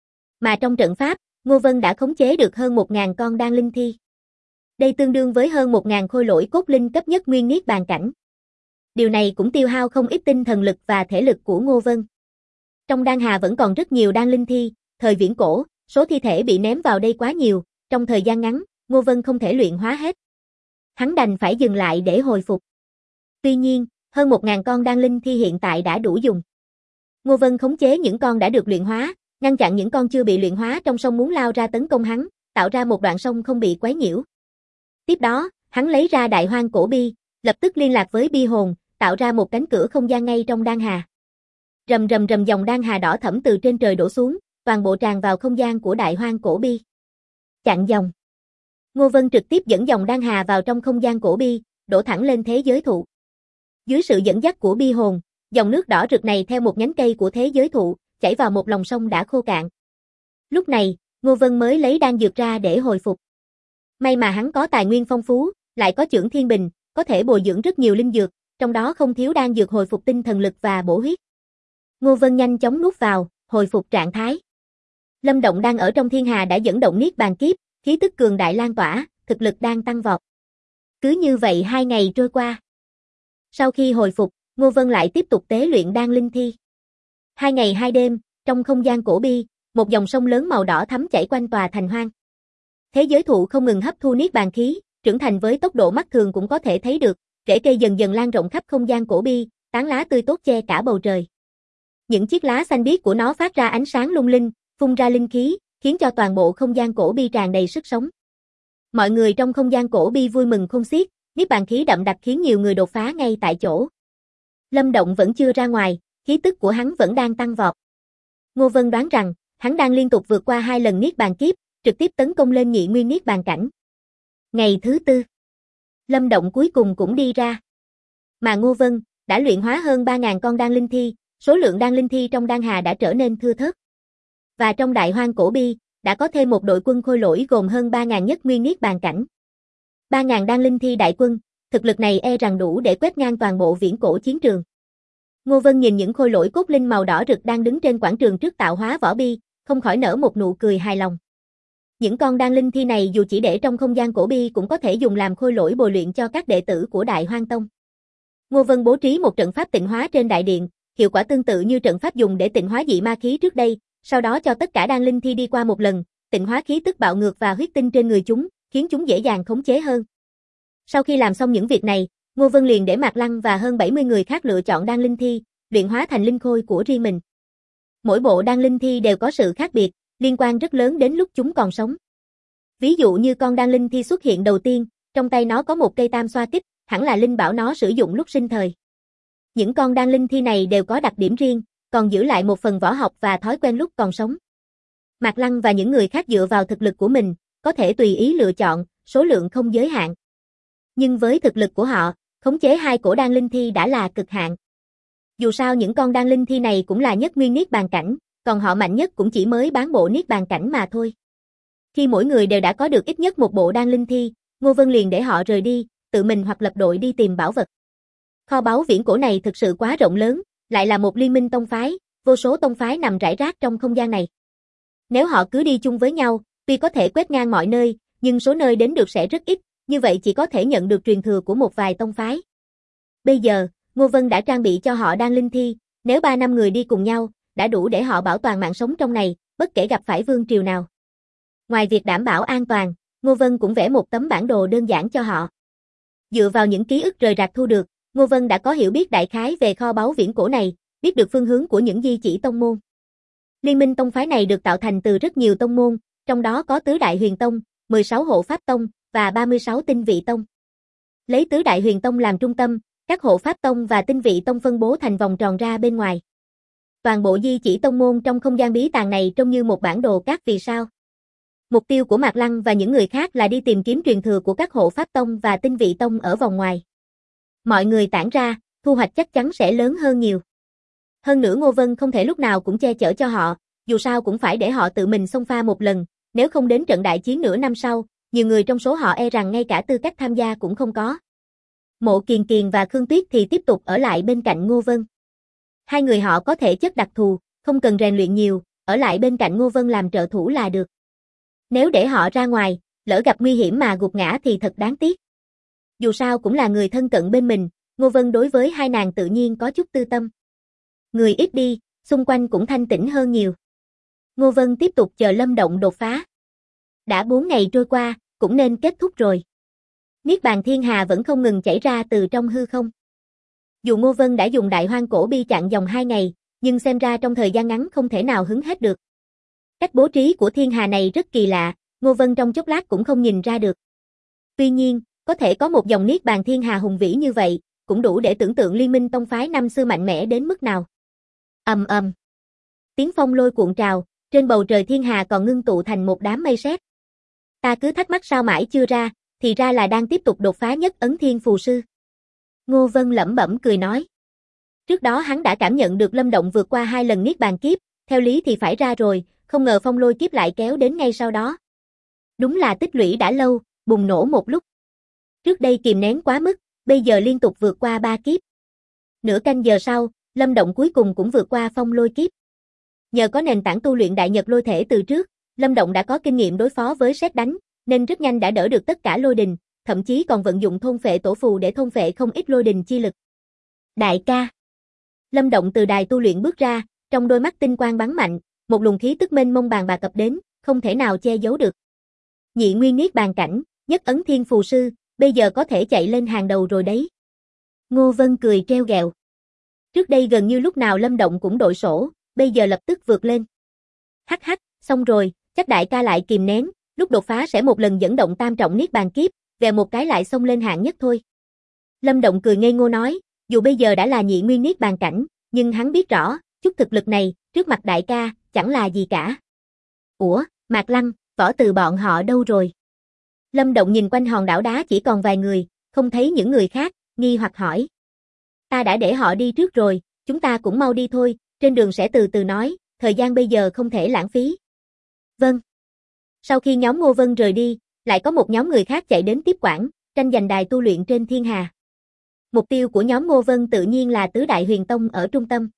Mà trong trận pháp, Ngô Vân đã khống chế được hơn 1.000 con đan linh thi. Đây tương đương với hơn 1.000 khôi lỗi cốt linh cấp nhất nguyên niết bàn cảnh. Điều này cũng tiêu hao không ít tinh thần lực và thể lực của Ngô Vân. Trong đan hà vẫn còn rất nhiều đan linh thi, thời viễn cổ, số thi thể bị ném vào đây quá nhiều, trong thời gian ngắn, Ngô Vân không thể luyện hóa hết. Hắn đành phải dừng lại để hồi phục. Tuy nhiên, hơn 1.000 con đan linh thi hiện tại đã đủ dùng. Ngô Vân khống chế những con đã được luyện hóa, ngăn chặn những con chưa bị luyện hóa trong sông muốn lao ra tấn công hắn, tạo ra một đoạn sông không bị quấy nhiễu. Tiếp đó, hắn lấy ra đại hoang cổ bi, lập tức liên lạc với bi hồn, tạo ra một cánh cửa không gian ngay trong đan hà. Rầm rầm rầm dòng đan hà đỏ thẫm từ trên trời đổ xuống, toàn bộ tràn vào không gian của đại hoang cổ bi. Chặn dòng. Ngô Vân trực tiếp dẫn dòng đan hà vào trong không gian cổ bi, đổ thẳng lên thế giới thụ. Dưới sự dẫn dắt của bi hồn, dòng nước đỏ rực này theo một nhánh cây của thế giới thụ, chảy vào một lòng sông đã khô cạn. Lúc này, Ngô Vân mới lấy đan dược ra để hồi phục. May mà hắn có tài nguyên phong phú, lại có chưởng thiên bình, có thể bồi dưỡng rất nhiều linh dược, trong đó không thiếu đan dược hồi phục tinh thần lực và bổ huyết. Ngô Vân nhanh chóng nuốt vào, hồi phục trạng thái. Lâm Động đang ở trong thiên hà đã dẫn động niết bàn kiếp, khí tức cường đại lan tỏa, thực lực đang tăng vọt. Cứ như vậy 2 ngày trôi qua. Sau khi hồi phục, Ngô Vân lại tiếp tục tế luyện đan linh thi. 2 ngày 2 đêm, trong không gian cổ bi, một dòng sông lớn màu đỏ thắm chảy quanh tòa thành hoang. Thế giới thụ không ngừng hấp thu niết bàn khí, trưởng thành với tốc độ mắt thường cũng có thể thấy được, rễ cây dần dần lan rộng khắp không gian cổ bi, tán lá tươi tốt che cả bầu trời. Những chiếc lá xanh biếc của nó phát ra ánh sáng lung linh, phun ra linh khí, khiến cho toàn bộ không gian cổ bi tràn đầy sức sống. Mọi người trong không gian cổ bi vui mừng khôn xiết, niết bàn khí đậm đặc khiến nhiều người đột phá ngay tại chỗ. Lâm Động vẫn chưa ra ngoài, khí tức của hắn vẫn đang tăng vọt. Ngô Vân đoán rằng, hắn đang liên tục vượt qua 2 lần niết bàn kiếp, trực tiếp tấn công lên nhị nguyên niết bàn cảnh. Ngày thứ 4, Lâm Động cuối cùng cũng đi ra. Mà Ngô Vân đã luyện hóa hơn 3.000 con đan linh thi, số lượng đan linh thi trong đan hà đã trở nên thưa thớt. Và trong Đại Hoang Cổ Bi, đã có thêm một đội quân khôi lỗi gồm hơn 3.000 nhất nguyên niết bàn cảnh. 3.000 đan linh thi đại quân, thực lực này e rằng đủ để quét ngang toàn bộ viễn cổ chiến trường. Ngô Vân nhìn những khôi lỗi cốt linh màu đỏ rực đang đứng trên quảng trường trước tạo hóa võ bi, không khỏi nở một nụ cười hài lòng. Những con đan linh thi này dù chỉ để trong không gian cổ bi cũng có thể dùng làm khôi lỗi bồi luyện cho các đệ tử của Đại Hoang Tông. Ngô Vân bố trí một trận pháp tịnh hóa trên đại điện, hiệu quả tương tự như trận pháp dùng để tịnh hóa dị ma khí trước đây, sau đó cho tất cả đan linh thi đi qua một lần, tịnh hóa khí tức bạo ngược và huyết tinh trên người chúng, khiến chúng dễ dàng khống chế hơn. Sau khi làm xong những việc này, Ngô Vân liền để Mạc Lăng và hơn 70 người khác lựa chọn đan linh thi, luyện hóa thành linh khôi của riêng mình. Mỗi bộ đan linh thi đều có sự khác biệt, liên quan rất lớn đến lúc chúng còn sống. Ví dụ như con đan linh thi xuất hiện đầu tiên, trong tay nó có một cây tam xoa kích, hẳn là linh bảo nó sử dụng lúc sinh thời. Những con đan linh thi này đều có đặc điểm riêng, còn giữ lại một phần võ học và thói quen lúc còn sống. Mạc Lăng và những người khác dựa vào thực lực của mình, có thể tùy ý lựa chọn, số lượng không giới hạn. Nhưng với thực lực của họ, khống chế 2 cổ đan linh thi đã là cực hạn. Dù sao những con đan linh thi này cũng là nhất nguyên niết bàn cảnh, còn họ mạnh nhất cũng chỉ mới bán bộ niết bàn cảnh mà thôi. Khi mỗi người đều đã có được ít nhất một bộ đan linh thi, Ngô Vân liền để họ rời đi, tự mình hoặc lập đội đi tìm bảo vật. Kho báu viễn cổ này thực sự quá rộng lớn, lại là một liên minh tông phái, vô số tông phái nằm rải rác trong không gian này. Nếu họ cứ đi chung với nhau, tuy có thể quét ngang mọi nơi, nhưng số nơi đến được sẽ rất ít, như vậy chỉ có thể nhận được truyền thừa của một vài tông phái. Bây giờ, Ngô Vân đã trang bị cho họ đan linh thi, nếu 3-5 người đi cùng nhau, đã đủ để họ bảo toàn mạng sống trong này, bất kể gặp phải vương triều nào. Ngoài việc đảm bảo an toàn, Ngô Vân cũng vẽ một tấm bản đồ đơn giản cho họ. Dựa vào những ký ức rời rạc thu được, Ngô Vân đã có hiểu biết đại khái về kho báu viễn cổ này, biết được phương hướng của những di chỉ tông môn. Liên minh tông phái này được tạo thành từ rất nhiều tông môn, trong đó có Tứ Đại Huyền Tông, 16 Hộ Pháp Tông và 36 Tinh Vị Tông. Lấy Tứ Đại Huyền Tông làm trung tâm, các Hộ Pháp Tông và Tinh Vị Tông phân bố thành vòng tròn ra bên ngoài. Toàn bộ di chỉ tông môn trong không gian bí tàng này trông như một bản đồ các vì sao. Mục tiêu của Mạc Lăng và những người khác là đi tìm kiếm truyền thừa của các Hộ Pháp Tông và Tinh Vị Tông ở vòng ngoài. Mọi người tản ra, thu hoạch chắc chắn sẽ lớn hơn nhiều. Hơn nữa Ngô Vân không thể lúc nào cũng che chở cho họ, dù sao cũng phải để họ tự mình xông pha một lần, nếu không đến trận đại chiến nửa năm sau, nhiều người trong số họ e rằng ngay cả tư cách tham gia cũng không có. Mộ Kiền Kiền và Khương Tuyết thì tiếp tục ở lại bên cạnh Ngô Vân. Hai người họ có thể chất đặc thù, không cần rèn luyện nhiều, ở lại bên cạnh Ngô Vân làm trợ thủ là được. Nếu để họ ra ngoài, lỡ gặp nguy hiểm mà gục ngã thì thật đáng tiếc. Dù sao cũng là người thân cận bên mình, Ngô Vân đối với hai nàng tự nhiên có chút tư tâm. Người ít đi, xung quanh cũng thanh tĩnh hơn nhiều. Ngô Vân tiếp tục chờ Lâm Động đột phá. Đã 4 ngày trôi qua, cũng nên kết thúc rồi. Niết bàn thiên hà vẫn không ngừng chảy ra từ trong hư không. Dù Ngô Vân đã dùng Đại Hoang Cổ Bi chặn dòng 2 ngày, nhưng xem ra trong thời gian ngắn không thể nào hứng hết được. Cách bố trí của thiên hà này rất kỳ lạ, Ngô Vân trong chốc lát cũng không nhìn ra được. Tuy nhiên, có thể có một dòng Niết bàn thiên hà hùng vĩ như vậy, cũng đủ để tưởng tượng liên minh tông phái năm xưa mạnh mẽ đến mức nào. Ầm ầm. Tiếng phong lôi cuộn trào, trên bầu trời thiên hà còn ngưng tụ thành một đám mây sét. Ta cứ thắc mắc sao mãi chưa ra, thì ra là đang tiếp tục đột phá nhất ấn thiên phù sư. Ngô Vân lẩm bẩm cười nói. Trước đó hắn đã cảm nhận được Lâm Động vượt qua 2 lần niết bàn kiếp, theo lý thì phải ra rồi, không ngờ phong lôi kiếp lại kéo đến ngay sau đó. Đúng là tích lũy đã lâu, bùng nổ một lúc. Trước đây kìm nén quá mức, bây giờ liên tục vượt qua 3 kiếp. Nửa canh giờ sau, Lâm Động cuối cùng cũng vượt qua phong lôi kiếp. Nhờ có nền tảng tu luyện đại nhật lôi thể từ trước, Lâm Động đã có kinh nghiệm đối phó với sét đánh, nên rất nhanh đã đỡ được tất cả lôi đình, thậm chí còn vận dụng thôn phệ tổ phù để thôn phệ không ít lôi đình chi lực. Đại ca. Lâm Động từ đài tu luyện bước ra, trong đôi mắt tinh quang bắn mạnh, một luồng khí tức mênh mông bàn bạc cập đến, không thể nào che giấu được. Nhị nguyên niết bàn cảnh, nhất ấn thiên phù sư, bây giờ có thể chạy lên hàng đầu rồi đấy. Ngô Vân cười treo ghẹo. Trước đây gần như lúc nào Lâm Động cũng đội sổ, bây giờ lập tức vượt lên. Hắc hắc, xong rồi, chắc đại ca lại kìm nén, lúc đột phá sẽ một lần dẫn động tam trọng niết bàn kiếp, về một cái lại xông lên hạng nhất thôi. Lâm Động cười ngây ngô nói, dù bây giờ đã là nhị nguyên niết bàn cảnh, nhưng hắn biết rõ, chút thực lực này, trước mặt đại ca, chẳng là gì cả. Ủa, Mạc Lăng, Võ Từ bọn họ đâu rồi? Lâm Động nhìn quanh hòn đảo đá chỉ còn vài người, không thấy những người khác, nghi hoặc hỏi. Ta đã để họ đi trước rồi, chúng ta cũng mau đi thôi, trên đường sẽ từ từ nói, thời gian bây giờ không thể lãng phí. Vâng. Sau khi nhóm Ngô Vân rời đi, lại có một nhóm người khác chạy đến tiếp quản, tranh giành đài tu luyện trên thiên hà. Mục tiêu của nhóm Ngô Vân tự nhiên là Tứ Đại Huyền Tông ở trung tâm.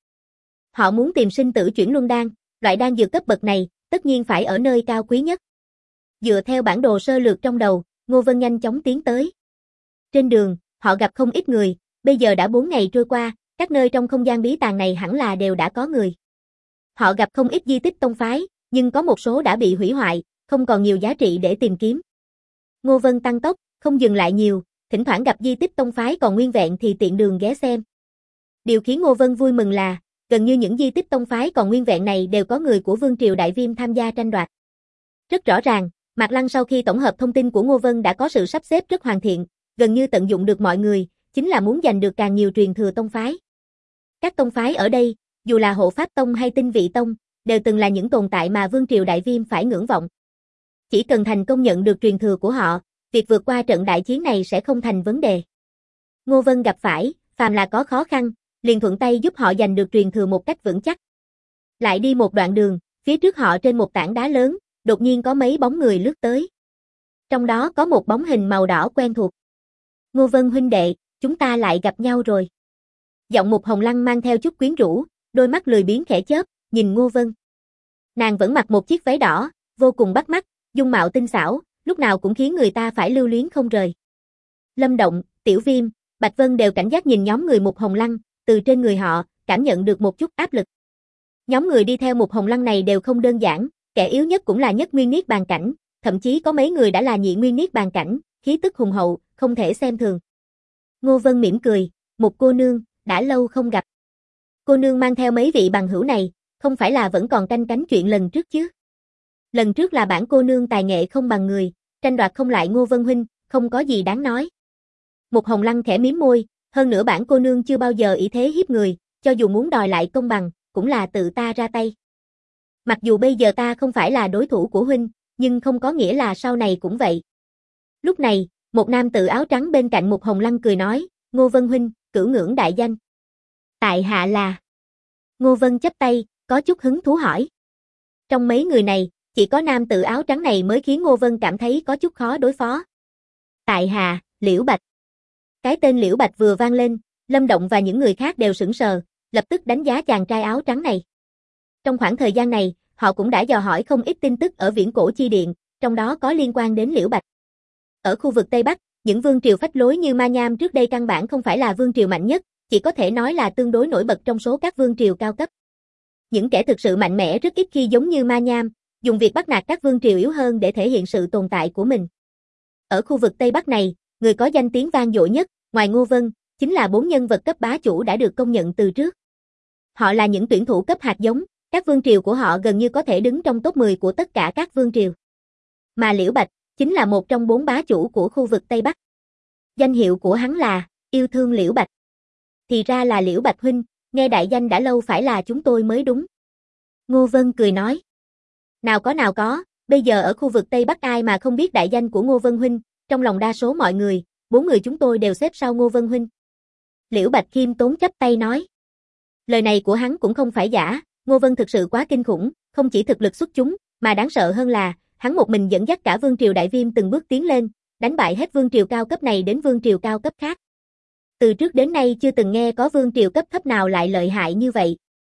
Họ muốn tìm sinh tử chuyển luân đan, loại đan dược cấp bậc này, tất nhiên phải ở nơi cao quý nhất. Dựa theo bản đồ sơ lược trong đầu, Ngô Vân nhanh chóng tiến tới. Trên đường, họ gặp không ít người, bây giờ đã 4 ngày trôi qua, các nơi trong không gian bí tàng này hẳn là đều đã có người. Họ gặp không ít di tích tông phái, nhưng có một số đã bị hủy hoại, không còn nhiều giá trị để tìm kiếm. Ngô Vân tăng tốc, không dừng lại nhiều, thỉnh thoảng gặp di tích tông phái còn nguyên vẹn thì tiện đường ghé xem. Điều khiến Ngô Vân vui mừng là, gần như những di tích tông phái còn nguyên vẹn này đều có người của Vương triều Đại Viêm tham gia tranh đoạt. Rất rõ ràng, Mạc Lăng sau khi tổng hợp thông tin của Ngô Vân đã có sự sắp xếp rất hoàn thiện, gần như tận dụng được mọi người, chính là muốn giành được càng nhiều truyền thừa tông phái. Các tông phái ở đây, dù là Hộ Pháp Tông hay Tinh Vị Tông, đều từng là những tồn tại mà Vương triều Đại Viêm phải ngưỡng vọng. Chỉ cần thành công nhận được truyền thừa của họ, việc vượt qua trận đại chiến này sẽ không thành vấn đề. Ngô Vân gặp phải, phàm là có khó khăn, liền thuận tay giúp họ giành được truyền thừa một cách vững chắc. Lại đi một đoạn đường, phía trước họ trên một tảng đá lớn, đột nhiên có mấy bóng người lướt tới. Trong đó có một bóng hình màu đỏ quen thuộc. Ngô Vân huynh đệ, chúng ta lại gặp nhau rồi. Giọng Mục Hồng Lăng mang theo chút quyến rũ, đôi mắt lười biếng khẽ chớp, nhìn Ngô Vân. Nàng vẫn mặc một chiếc váy đỏ, vô cùng bắt mắt, dung mạo tinh xảo, lúc nào cũng khiến người ta phải lưu luyến không rời. Lâm Động, Tiểu Viêm, Bạch Vân đều cảnh giác nhìn nhóm người Mục Hồng Lăng, từ trên người họ, cảm nhận được một chút áp lực. Nhóm người đi theo Mục Hồng Lăng này đều không đơn giản, kẻ yếu nhất cũng là nhất nguyên niết bàn cảnh, thậm chí có mấy người đã là nhị nguyên niết bàn cảnh, khí tức hùng hậu, không thể xem thường. Ngô Vân mỉm cười, Mục cô nương, đã lâu không gặp. Cô nương mang theo mấy vị bằng hữu này, không phải là vẫn còn canh cánh chuyện lần trước chứ? Lần trước là bản cô nương tài nghệ không bằng người, tranh đoạt không lại Ngô Vân huynh, không có gì đáng nói. Mục Hồng Lăng khẽ mím môi, hơn nữa bản cô nương chưa bao giờ ý thế hiếp người, cho dù muốn đòi lại công bằng, cũng là tự ta ra tay. Mặc dù bây giờ ta không phải là đối thủ của huynh, nhưng không có nghĩa là sau này cũng vậy. Lúc này, một nam tử áo trắng bên cạnh Mục Hồng Lăng cười nói, Ngô Vân huynh, cửu ngưỡng đại danh. Tại hạ là. Ngô Vân chắp tay, có chút hứng thú hỏi. Trong mấy người này, chỉ có nam tử áo trắng này mới khiến Ngô Vân cảm thấy có chút khó đối phó. Tại hạ, Liễu Bạch. Cái tên Liễu Bạch vừa vang lên, Lâm Động và những người khác đều sững sờ, lập tức đánh giá chàng trai áo trắng này. Trong khoảng thời gian này, họ cũng đã dò hỏi không ít tin tức ở Viễn Cổ Chi Điện, trong đó có liên quan đến Liễu Bạch. Ở khu vực Tây Bắc, những vương triều phách lối như Ma Nham trước đây căn bản không phải là vương triều mạnh nhất, chỉ có thể nói là tương đối nổi bật trong số các vương triều cao cấp. Những kẻ thực sự mạnh mẽ rất ít khi giống như Ma Nham, dùng việc bắt nạt các vương triều yếu hơn để thể hiện sự tồn tại của mình. Ở khu vực Tây Bắc này, người có danh tiếng vang dội nhất, ngoài Ngô Vân, chính là 4 nhân vật cấp bá chủ đã được công nhận từ trước. Họ là những tuyển thủ cấp hạt giống, các vương triều của họ gần như có thể đứng trong top 10 của tất cả các vương triều. Mà Liễu Bạch, chính là một trong 4 bá chủ của khu vực Tây Bắc. Danh hiệu của hắn là, yêu thương Liễu Bạch. Thì ra là Liễu Bạch huynh, nghe đại danh đã lâu phải là chúng tôi mới đúng. Ngô Vân cười nói. Nào có, bây giờ ở khu vực Tây Bắc ai mà không biết đại danh của Ngô Vân huynh, trong lòng đa số mọi người, 4 người chúng tôi đều xếp sau Ngô Vân huynh. Liễu Bạch khiêm tốn chắp tay nói. Lời này của hắn cũng không phải giả, Ngô Vân thực sự quá kinh khủng, không chỉ thực lực xuất chúng, mà đáng sợ hơn là, hắn một mình dẫn dắt cả vương triều Đại Viêm từng bước tiến lên, đánh bại hết vương triều cao cấp này đến vương triều cao cấp khác. Từ trước đến nay chưa từng nghe có vương triều cấp thấp nào lại lợi hại như vậy.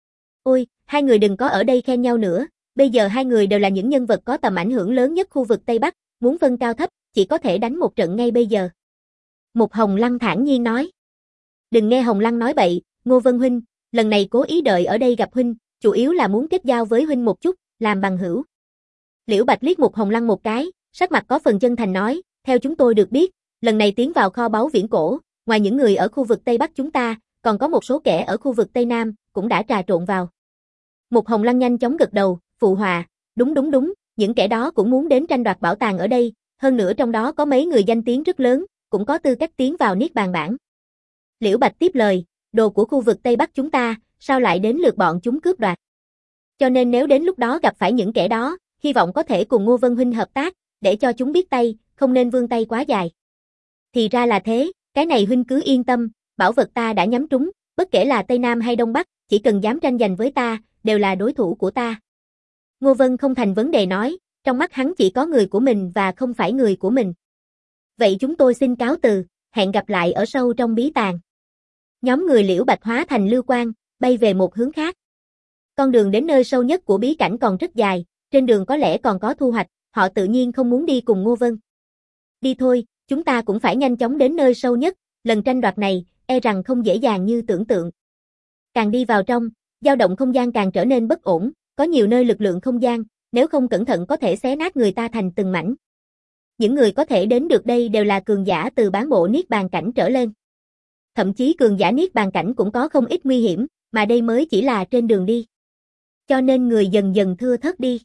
Ôi, hai người đừng có ở đây khen nhau nữa, bây giờ hai người đều là những nhân vật có tầm ảnh hưởng lớn nhất khu vực Tây Bắc, muốn phân cao thấp, chỉ có thể đánh một trận ngay bây giờ. Mục Hồng Lăng thản nhiên nói. Đừng nghe Hồng Lăng nói bậy, Ngô Vân huynh, lần này cố ý đợi ở đây gặp huynh, chủ yếu là muốn kết giao với huynh một chút, làm bằng hữu. Liễu Bạch liếc Mục Hồng Lăng một cái, sắc mặt có phần chân thành nói, theo chúng tôi được biết, lần này tiến vào kho báu Viễn Cổ, ngoài những người ở khu vực Tây Bắc chúng ta, còn có một số kẻ ở khu vực Tây Nam, cũng đã trà trộn vào. Mục Hồng Lăng nhanh chóng gật đầu, phụ họa, đúng, những kẻ đó cũng muốn đến tranh đoạt bảo tàng ở đây, hơn nữa trong đó có mấy người danh tiếng rất lớn, cũng có tư cách tiến vào Niết Bàn bảng. Liễu Bạch tiếp lời, đồ của khu vực Tây Bắc chúng ta, sao lại đến lượt bọn chúng cướp đoạt. Cho nên nếu đến lúc đó gặp phải những kẻ đó, hy vọng có thể cùng Ngô Vân huynh hợp tác, để cho chúng biết tay, không nên vươn tay quá dài. Thì ra là thế, cái này huynh cứ yên tâm, bảo vật ta đã nhắm trúng, bất kể là Tây Nam hay Đông Bắc, chỉ cần dám tranh giành với ta, đều là đối thủ của ta. Ngô Vân không thành vấn đề nói, trong mắt hắn chỉ có người của mình và không phải người của mình. Vậy chúng tôi xin cáo từ, hẹn gặp lại ở sâu trong bí tàng. Nhóm người Liễu Bạch hóa thành lưu quang, bay về một hướng khác. Con đường đến nơi sâu nhất của bí cảnh còn rất dài, trên đường có lẽ còn có thu hoạch, họ tự nhiên không muốn đi cùng Ngô Vân. Đi thôi, chúng ta cũng phải nhanh chóng đến nơi sâu nhất, lần tranh đoạt này, e rằng không dễ dàng như tưởng tượng. Càng đi vào trong, dao động không gian càng trở nên bất ổn, có nhiều nơi lực lượng không gian, nếu không cẩn thận có thể xé nát người ta thành từng mảnh. Những người có thể đến được đây đều là cường giả từ bán bộ Niết Bàn cảnh trở lên. Thậm chí cường giả Niết Bàn cảnh cũng có không ít nguy hiểm, mà đây mới chỉ là trên đường đi. Cho nên người dần dần thưa thớt đi.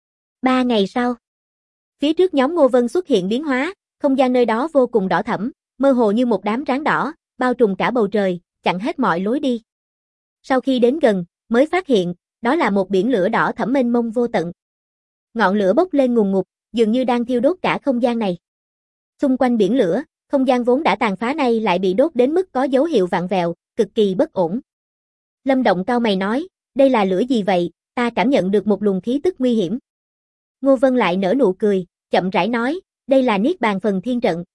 3 ngày sau, phía trước nhóm Ngô Vân xuất hiện biến hóa, không gian nơi đó vô cùng đỏ thẫm, mơ hồ như một đám ráng đỏ, bao trùm cả bầu trời, chặn hết mọi lối đi. Sau khi đến gần, mới phát hiện, đó là một biển lửa đỏ thẫm mênh mông vô tận. Ngọn lửa bốc lên ngùn ngụt, dường như đang thiêu đốt cả không gian này. Xung quanh biển lửa, không gian vốn đã tàn phá này lại bị đốt đến mức có dấu hiệu vặn vẹo, cực kỳ bất ổn. Lâm Động cau mày nói, đây là lửa gì vậy, ta cảm nhận được một luồng khí tức nguy hiểm. Ngô Vân lại nở nụ cười, chậm rãi nói, đây là Niết Bàn phần thiên trận.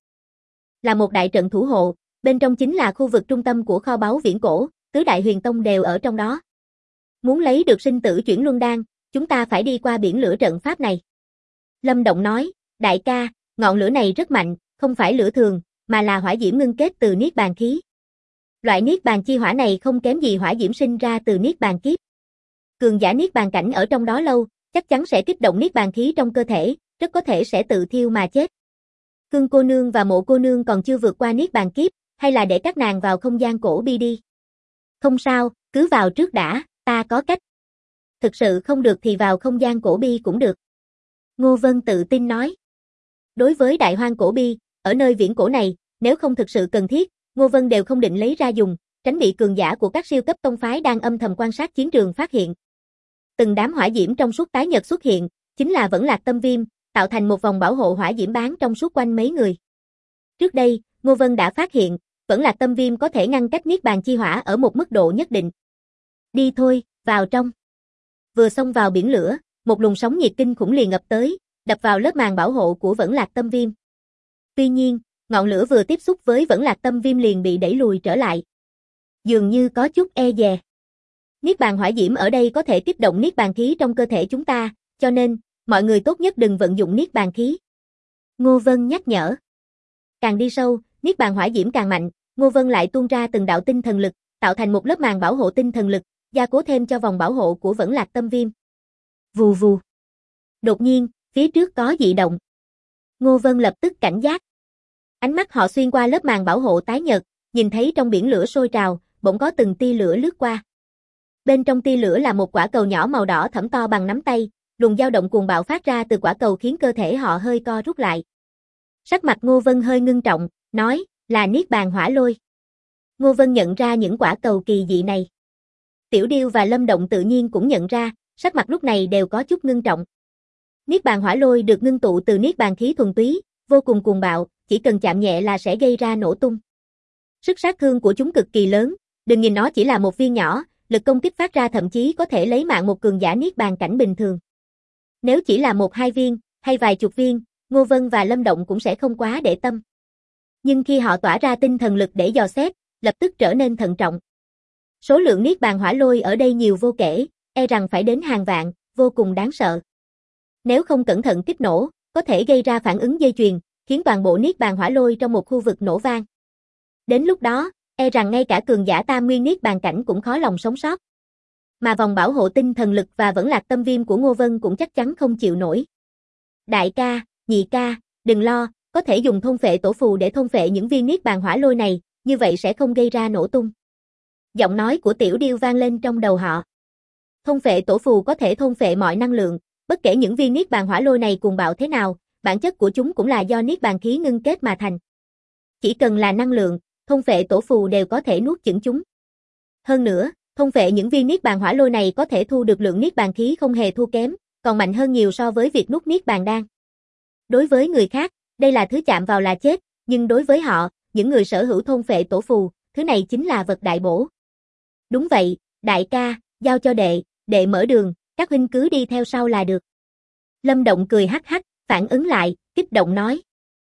Là một đại trận thủ hộ, bên trong chính là khu vực trung tâm của kho báu viễn cổ, tứ đại huyền tông đều ở trong đó. Muốn lấy được sinh tử chuyển luân đan, chúng ta phải đi qua biển lửa trận pháp này. Lâm Động nói, đại ca, ngọn lửa này rất mạnh, không phải lửa thường, mà là hỏa diễm ngưng kết từ Niết Bàn khí. Loại Niết Bàn chi hỏa này không kém gì hỏa diễm sinh ra từ Niết Bàn kiếp. Cường giả Niết Bàn cảnh ở trong đó lâu, chắc chắn sẽ kích động Niết Bàn khí trong cơ thể, rất có thể sẽ tự thiêu mà chết. Cương cô nương và Mộ cô nương còn chưa vượt qua Niết Bàn kiếp, hay là để các nàng vào không gian cổ bi đi. Không sao, cứ vào trước đã, ta có cách. Thực sự không được thì vào không gian cổ bi cũng được. Ngô Vân tự tin nói. Đối với đại hoang cổ bi, ở nơi viễn cổ này, nếu không thực sự cần thiết, Ngô Vân đều không định lấy ra dùng, tránh bị cường giả của các siêu cấp tông phái đang âm thầm quan sát chiến trường phát hiện. Từng đám hỏa diễm trong suốt tái nhật xuất hiện, chính là Vẫn Lạc Tâm Viêm, tạo thành một vòng bảo hộ hỏa diễm bán trong suốt quanh mấy người. Trước đây, Ngô Vân đã phát hiện, Vẫn Lạc Tâm Viêm có thể ngăn cách Niết Bàn chi hỏa ở một mức độ nhất định. Đi thôi, vào trong. Vừa xông vào biển lửa, một luồng sóng nhiệt kinh khủng liền ập tới, đập vào lớp màng bảo hộ của Vẫn Lạc Tâm Viêm. Tuy nhiên, ngọn lửa vừa tiếp xúc với Vẫn Lạc Tâm Viêm liền bị đẩy lùi trở lại. Dường như có chút e dè. Niết Bàn hỏa diễm ở đây có thể kích động Niết Bàn khí trong cơ thể chúng ta, cho nên, mọi người tốt nhất đừng vận dụng Niết Bàn khí. Ngô Vân nhắc nhở. Càng đi sâu, Niết Bàn hỏa diễm càng mạnh, Ngô Vân lại tuôn ra từng đạo tinh thần lực, tạo thành một lớp màng bảo hộ tinh thần lực, gia cố thêm cho vòng bảo hộ của Vẫn Lạc Tâm Viêm. Vù vù. Đột nhiên, phía trước có dị động. Ngô Vân lập tức cảnh giác. Ánh mắt họ xuyên qua lớp màng bảo hộ tái nhợt, nhìn thấy trong biển lửa sôi trào, bỗng có từng tia lửa lướt qua. Bên trong tia lửa là một quả cầu nhỏ màu đỏ thẫm to bằng nắm tay, luồng dao động cuồng bạo phát ra từ quả cầu khiến cơ thể họ hơi co rút lại. Sắc mặt Ngô Vân hơi ngưng trọng, nói, là Niết Bàn hỏa lôi. Ngô Vân nhận ra những quả cầu kỳ dị này. Tiểu Điêu và Lâm Động tự nhiên cũng nhận ra, sắc mặt lúc này đều có chút ngưng trọng. Niết Bàn hỏa lôi được ngưng tụ từ Niết Bàn khí thuần túy, vô cùng cuồng bạo, chỉ cần chạm nhẹ là sẽ gây ra nổ tung. Sức sát thương của chúng cực kỳ lớn, đừng nhìn nó chỉ là một viên nhỏ, lực công kích phát ra thậm chí có thể lấy mạng một cường giả Niết Bàn cảnh bình thường. Nếu chỉ là 1-2 viên, hay vài chục viên, Ngô Vân và Lâm Động cũng sẽ không quá để tâm. Nhưng khi họ tỏa ra tinh thần lực để dò xét, lập tức trở nên thận trọng. Số lượng Niết Bàn hỏa lôi ở đây nhiều vô kể, e rằng phải đến hàng vạn, vô cùng đáng sợ. Nếu không cẩn thận kích nổ, có thể gây ra phản ứng dây chuyền, khiến toàn bộ Niết Bàn hỏa lôi trong một khu vực nổ vang. Đến lúc đó, e rằng ngay cả cường giả tam nguyên Niết Bàn cảnh cũng khó lòng sống sót. Mà vòng bảo hộ tinh thần lực và Vẫn Lạc Tâm Viêm của Ngô Vân cũng chắc chắn không chịu nổi. Đại ca, nhị ca, đừng lo, có thể dùng thôn phệ tổ phù để thôn phệ những viên Niết Bàn hỏa lôi này, như vậy sẽ không gây ra nổ tung. Giọng nói của Tiểu Điêu vang lên trong đầu họ. Thôn phệ tổ phù có thể thôn phệ mọi năng lượng, bất kể những viên Niết Bàn hỏa lôi này cuồng bạo thế nào, bản chất của chúng cũng là do niết bàn khí ngưng kết mà thành. Chỉ cần là năng lượng, thôn phệ tổ phù đều có thể nuốt chửng chúng. Hơn nữa, thôn phệ những viên niết bàn hỏa lôi này có thể thu được lượng niết bàn khí không hề thua kém, còn mạnh hơn nhiều so với việc nuốt niết bàn đan. Đối với người khác, đây là thứ chạm vào là chết, nhưng đối với họ, những người sở hữu thôn phệ tổ phù, thứ này chính là vật đại bổ. Đúng vậy, đại ca, giao cho đệ mở đường, các huynh cứ đi theo sau là được. Lâm Động cười hắc hắc, phản ứng lại, kích động nói.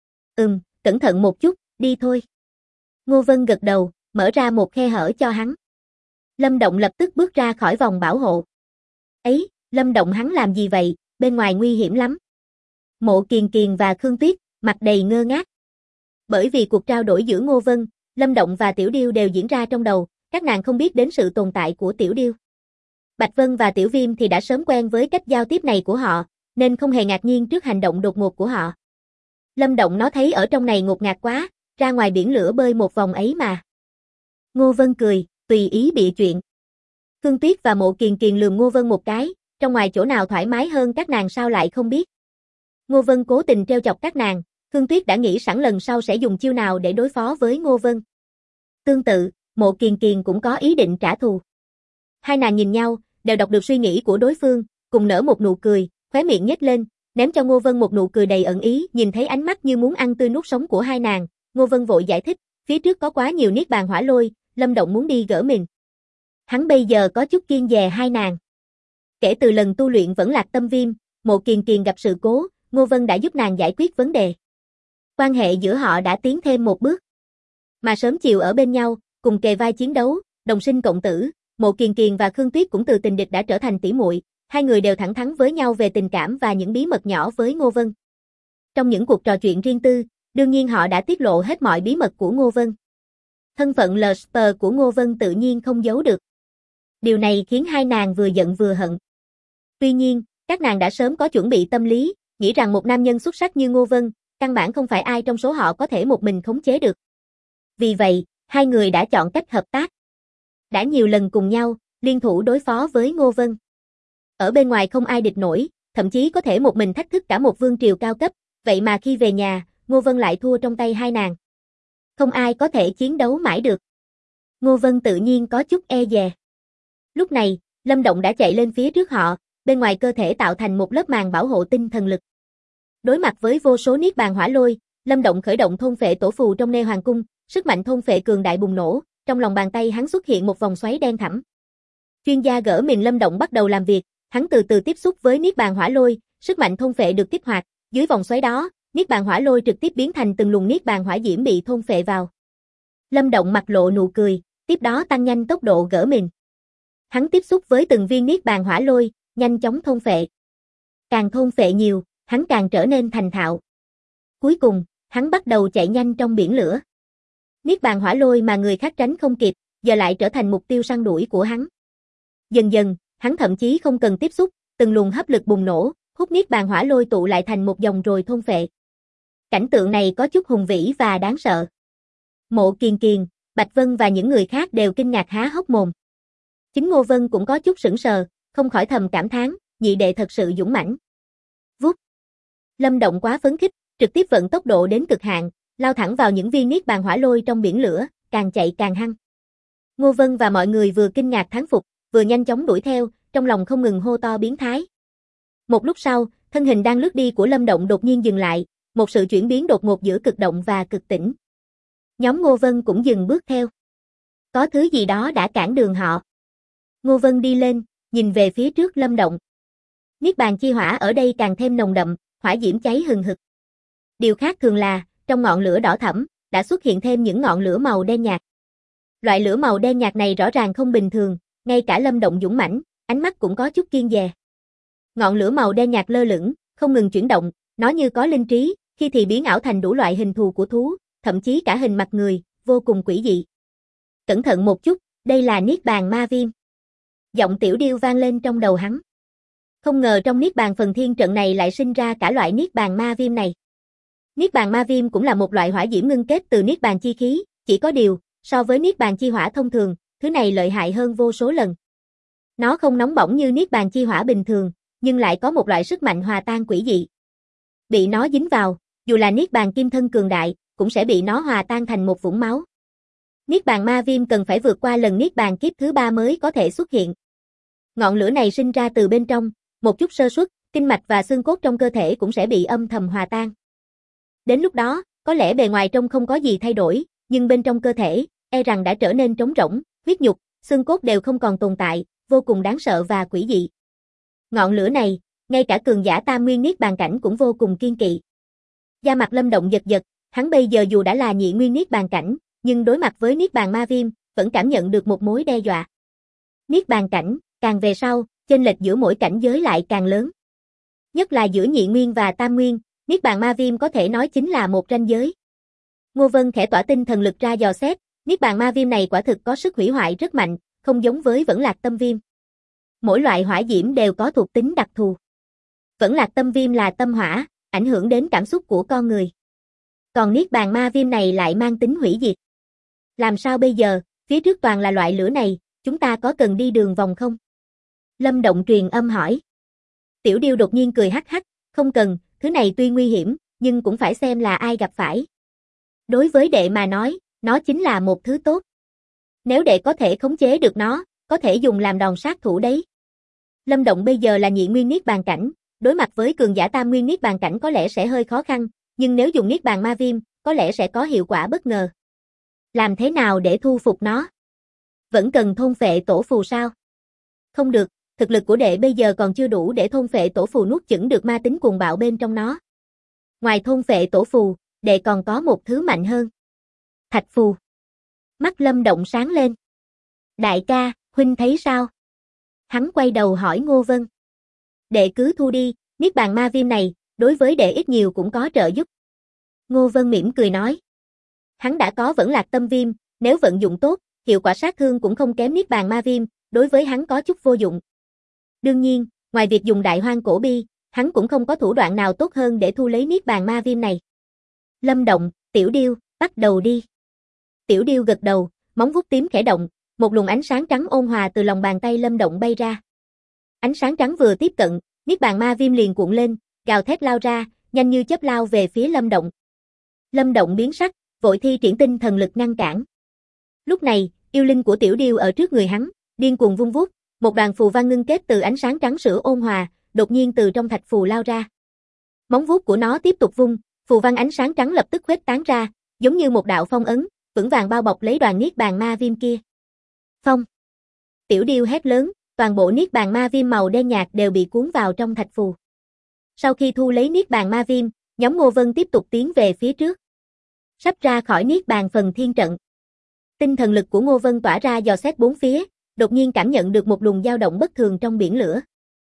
Cẩn thận một chút, đi thôi. Ngô Vân gật đầu, mở ra một khe hở cho hắn. Lâm Động lập tức bước ra khỏi vòng bảo hộ. Ấy, Lâm Động hắn làm gì vậy, bên ngoài nguy hiểm lắm. Mộ Kiền Kiền và Khương Tuyết, mặt đầy ngơ ngác. Bởi vì cuộc trao đổi giữa Ngô Vân, Lâm Động và Tiểu Điêu đều diễn ra trong đầu, các nàng không biết đến sự tồn tại của Tiểu Điêu. Bạch Vân và Tiểu Viêm thì đã sớm quen với cách giao tiếp này của họ, nên không hề ngạc nhiên trước hành động đột ngột của họ. Lâm Động nó thấy ở trong này ngột ngạt quá, ra ngoài biển lửa bơi một vòng ấy mà. Ngô Vân cười, tùy ý bịa chuyện. Khương Tuyết và Mộ Kiền Kiền lườm Ngô Vân một cái, trong ngoài chỗ nào thoải mái hơn các nàng sao lại không biết. Ngô Vân cố tình trêu chọc các nàng, Khương Tuyết đã nghĩ sẵn lần sau sẽ dùng chiêu nào để đối phó với Ngô Vân. Tương tự, Mộ Kiền Kiền cũng có ý định trả thù. Hai nàng nhìn nhau, đều đọc được suy nghĩ của đối phương, cùng nở một nụ cười, khóe miệng nhếch lên, ném cho Ngô Vân một nụ cười đầy ẩn ý, nhìn thấy ánh mắt như muốn ăn tươi nuốt sống của hai nàng, Ngô Vân vội giải thích, phía trước có quá nhiều niết bàn hỏa lôi, Lâm Động muốn đi gỡ mình. Hắn bây giờ có chút kiêng dè hai nàng. Kể từ lần tu luyện vẫn lạc tâm viêm, Mộ Kiền Kiền gặp sự cố, Ngô Vân đã giúp nàng giải quyết vấn đề. Quan hệ giữa họ đã tiến thêm một bước. Mà sớm chiều ở bên nhau, cùng kề vai chiến đấu, đồng sinh cộng tử, Mộ Kiền Kiền và Khương Tuyết cũng từ tình địch đã trở thành tỷ muội, hai người đều thẳng thắn với nhau về tình cảm và những bí mật nhỏ với Ngô Vân. Trong những cuộc trò chuyện riêng tư, đương nhiên họ đã tiết lộ hết mọi bí mật của Ngô Vân. Thân phận Lester của Ngô Vân tự nhiên không giấu được. Điều này khiến hai nàng vừa giận vừa hận. Tuy nhiên, các nàng đã sớm có chuẩn bị tâm lý, nghĩ rằng một nam nhân xuất sắc như Ngô Vân, căn bản không phải ai trong số họ có thể một mình khống chế được. Vì vậy, hai người đã chọn cách hợp tác. Đã nhiều lần cùng nhau, liên thủ đối phó với Ngô Vân. Ở bên ngoài không ai địch nổi, thậm chí có thể một mình thách thức cả một vương triều cao cấp, vậy mà khi về nhà, Ngô Vân lại thua trong tay hai nàng. Không ai có thể chiến đấu mãi được. Ngô Vân tự nhiên có chút e dè. Lúc này, Lâm Động đã chạy lên phía trước họ, bên ngoài cơ thể tạo thành một lớp màn bảo hộ tinh thần lực. Đối mặt với vô số niết bàn hỏa lôi, Lâm Động khởi động thôn phệ tổ phù trong Nê Hoàng cung, sức mạnh thôn phệ cường đại bùng nổ, trong lòng bàn tay hắn xuất hiện một vòng xoáy đen thẳm. Chuyên gia gỡ mình Lâm Động bắt đầu làm việc, hắn từ từ tiếp xúc với niết bàn hỏa lôi, sức mạnh thôn phệ được kích hoạt, dưới vòng xoáy đó, niết bàn hỏa lôi trực tiếp biến thành từng luồng niết bàn hỏa diễm bị thôn phệ vào. Lâm Động mặt lộ nụ cười, tiếp đó tăng nhanh tốc độ gỡ mình. Hắn tiếp xúc với từng viên niết bàn hỏa lôi, nhanh chóng thôn phệ. Càng thôn phệ nhiều, hắn càng trở nên thành thạo. Cuối cùng, hắn bắt đầu chạy nhanh trong biển lửa. Niết bàn hỏa lôi mà người khác tránh không kịp, giờ lại trở thành mục tiêu săn đuổi của hắn. Dần dần, hắn thậm chí không cần tiếp xúc, từng luồng hấp lực bùng nổ, hút niết bàn hỏa lôi tụ lại thành một dòng rồi thôn phệ. Cảnh tượng này có chút hùng vĩ và đáng sợ. Mộ Kiền Kiền, Bạch Vân và những người khác đều kinh ngạc há hốc mồm. Chính Ngô Vân cũng có chút sững sờ, không khỏi thầm cảm thán, nhị đệ thật sự dũng mãnh. Vút. Lâm Động quá phấn khích, trực tiếp vận tốc độ đến cực hạn, lao thẳng vào những viên niết bàn hỏa lôi trong biển lửa, càng chạy càng hăng. Ngô Vân và mọi người vừa kinh ngạc thán phục, vừa nhanh chóng đuổi theo, trong lòng không ngừng hô to biến thái. Một lúc sau, thân hình đang lướt đi của Lâm Động đột nhiên dừng lại, một sự chuyển biến đột ngột giữa cực động và cực tĩnh. Nhóm Ngô Vân cũng dừng bước theo. Có thứ gì đó đã cản đường họ. Ngô Vân đi lên, nhìn về phía trước Lâm Động. Niết bàn chi hỏa ở đây càng thêm nồng đậm, hỏa diễm cháy hừng hực. Điều khác thường là, trong ngọn lửa đỏ thẫm, đã xuất hiện thêm những ngọn lửa màu đen nhạt. Loại lửa màu đen nhạt này rõ ràng không bình thường, ngay cả Lâm Động dũng mãnh, ánh mắt cũng có chút kiêng dè. Ngọn lửa màu đen nhạt lơ lửng, không ngừng chuyển động, nó như có linh trí, khi thì biến ảo thành đủ loại hình thù của thú, thậm chí cả hình mặt người, vô cùng quỷ dị. Cẩn thận một chút, đây là niết bàn ma viêm. Giọng Tiểu Điêu vang lên trong đầu hắn. Không ngờ trong niết bàn phần thiên trận này lại sinh ra cả loại niết bàn ma viêm này. Niết bàn ma viêm cũng là một loại hỏa diễm ngưng kết từ niết bàn chi khí, chỉ có điều, so với niết bàn chi hỏa thông thường, thứ này lợi hại hơn vô số lần. Nó không nóng bỏng như niết bàn chi hỏa bình thường, nhưng lại có một loại sức mạnh hòa tan quỷ dị. Bị nó dính vào, dù là Niết Bàn Kim Thân cường đại, cũng sẽ bị nó hòa tan thành một vũng máu. Niết Bàn Ma Viêm cần phải vượt qua lần Niết Bàn kiếp thứ 3 mới có thể xuất hiện. Ngọn lửa này sinh ra từ bên trong, một chút sơ suất, kinh mạch và xương cốt trong cơ thể cũng sẽ bị âm thầm hòa tan. Đến lúc đó, có lẽ bề ngoài trông không có gì thay đổi, nhưng bên trong cơ thể, e rằng đã trở nên trống rỗng, huyết nhục, xương cốt đều không còn tồn tại, vô cùng đáng sợ và quỷ dị. Ngọn lửa này, ngay cả cường giả Tam Nguyên Niết Bàn cảnh cũng vô cùng kiêng kỵ. Da mặt Lâm Động giật giật, hắn bây giờ dù đã là nhị nguyên Niết Bàn cảnh, nhưng đối mặt với Niết Bàn Ma Viêm, vẫn cảm nhận được một mối đe dọa. Niết Bàn cảnh, càng về sau, chênh lệch giữa mỗi cảnh giới lại càng lớn. Nhất là giữa nhị nguyên và tam nguyên, Niết Bàn Ma Viêm có thể nói chính là một ranh giới. Ngô Vân khẽ tỏa tinh thần lực ra dò xét, Niết Bàn Ma Viêm này quả thực có sức hủy hoại rất mạnh, không giống với Vẫn Lạc Tâm Viêm. Mỗi loại hỏa diễm đều có thuộc tính đặc thù. Vẫn Lạc Tâm Viêm là tâm hỏa, ảnh hưởng đến cảm xúc của con người. Còn Niết Bàn Ma Viêm này lại mang tính hủy diệt. Làm sao bây giờ, phía trước toàn là loại lửa này, chúng ta có cần đi đường vòng không? Lâm Động truyền âm hỏi. Tiểu Điêu đột nhiên cười hắc hắc, không cần, thứ này tuy nguy hiểm, nhưng cũng phải xem là ai gặp phải. Đối với đệ mà nói, nó chính là một thứ tốt. Nếu đệ có thể khống chế được nó, có thể dùng làm đòn sát thủ đấy. Lâm Động bây giờ là nhị nguyên Niết Bàn cảnh, đối mặt với cường giả Tam Nguyên Niết Bàn cảnh có lẽ sẽ hơi khó khăn, nhưng nếu dùng Niết Bàn Ma Viêm, có lẽ sẽ có hiệu quả bất ngờ. Làm thế nào để thu phục nó? Vẫn cần thôn phệ tổ phù sao? Không được, thực lực của đệ bây giờ còn chưa đủ để thôn phệ tổ phù nuốt chửng được ma tính cuồng bạo bên trong nó. Ngoài thôn phệ tổ phù, đệ còn có một thứ mạnh hơn. Thạch phù. Mắt Lâm Động sáng lên. Đại ca, huynh thấy sao? Hắn quay đầu hỏi Ngô Vân. Đệ cứ thu đi, Niết Bàn Ma Viêm này, đối với đệ ít nhiều cũng có trợ giúp. Ngô Vân mỉm cười nói. Hắn đã có Vẫn Lạc Tâm Viêm, nếu vận dụng tốt, hiệu quả sát thương cũng không kém Niết Bàn Ma Viêm, đối với hắn có chút vô dụng. Đương nhiên, ngoài việc dùng Đại Hoang Cổ Bi, hắn cũng không có thủ đoạn nào tốt hơn để thu lấy Niết Bàn Ma Viêm này. Lâm Động, Tiểu Điêu, bắt đầu đi. Tiểu Điêu gật đầu, móng vuốt tím khẽ động, một luồng ánh sáng trắng ôn hòa từ lòng bàn tay Lâm Động bay ra. Ánh sáng trắng vừa tiếp cận, Niết Bàn Ma Viêm liền cuộn lên, gào thét lao ra, nhanh như chớp lao về phía Lâm Động. Lâm Động biến sắc, vội thi triển tinh thần lực ngăn cản. Lúc này, yêu linh của Tiểu Điêu ở trước người hắn, điên cuồng vung vuốt, một đoàn phù văn ngưng kết từ ánh sáng trắng sữa ôn hòa, đột nhiên từ trong thạch phù lao ra. Móng vuốt của nó tiếp tục vung, phù văn ánh sáng trắng lập tức khuếch tán ra, giống như một đạo phong ấn, vững vàng bao bọc lấy đoàn Niết Bàn Ma Viêm kia. Phong! Tiểu Điêu hét lớn, toàn bộ Niết Bàn Ma Viêm màu đen nhạt đều bị cuốn vào trong thạch phù. Sau khi thu lấy Niết Bàn Ma Viêm, nhóm Ngô Vân tiếp tục tiến về phía trước. Sắp ra khỏi Niết Bàn phần thiên trận. Tinh thần lực của Ngô Vân tỏa ra dò xét bốn phía, đột nhiên cảm nhận được một luồng dao động bất thường trong biển lửa.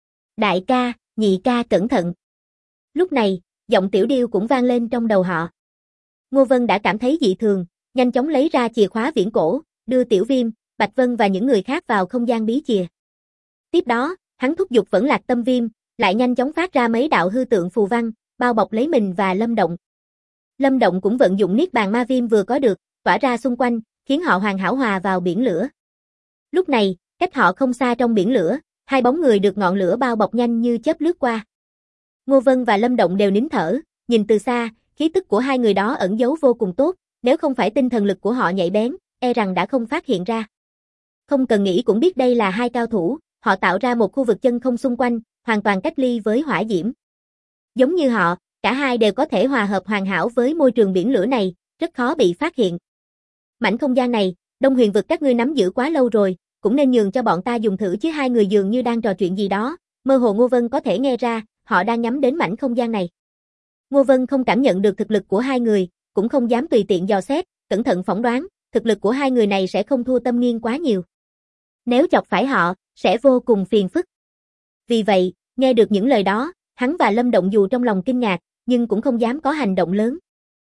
Đại ca, nhị ca cẩn thận. Lúc này, giọng Tiểu Điêu cũng vang lên trong đầu họ. Ngô Vân đã cảm thấy dị thường, nhanh chóng lấy ra chìa khóa viễn cổ, đưa Tiểu Viêm, Bạch Vân và những người khác vào không gian bí chìa. Tiếp đó, hắn thúc giục Vẫn Lạc Tâm Viêm, lại nhanh chóng phát ra mấy đạo hư tượng phù văn, bao bọc lấy mình và Lâm Động. Lâm Động cũng vận dụng Niết Bàn Ma Viêm vừa có được, tỏa ra xung quanh, khiến họ hoàn hảo hòa vào biển lửa. Lúc này, cách họ không xa trong biển lửa, hai bóng người được ngọn lửa bao bọc nhanh như chớp lướt qua. Ngô Vân và Lâm Động đều nín thở, nhìn từ xa, khí tức của hai người đó ẩn giấu vô cùng tốt, nếu không phải tinh thần lực của họ nhạy bén, e rằng đã không phát hiện ra. Không cần nghĩ cũng biết đây là hai cao thủ, họ tạo ra một khu vực chân không xung quanh, hoàn toàn cách ly với hỏa diễm. Giống như họ, cả hai đều có thể hòa hợp hoàn hảo với môi trường biển lửa này, rất khó bị phát hiện. Mảnh không gian này, Đông Huyền vực các ngươi nắm giữ quá lâu rồi, cũng nên nhường cho bọn ta dùng thử chứ. Hai người dường như đang trò chuyện gì đó, mơ hồ Ngô Vân có thể nghe ra, họ đang nhắm đến mảnh không gian này. Ngô Vân không cảm nhận được thực lực của hai người, cũng không dám tùy tiện dò xét, cẩn thận phỏng đoán, thực lực của hai người này sẽ không thua Tâm Nghiên quá nhiều. Nếu chọc phải họ, sẽ vô cùng phiền phức. Vì vậy, nghe được những lời đó, hắn và Lâm Động dù trong lòng kinh ngạc, nhưng cũng không dám có hành động lớn.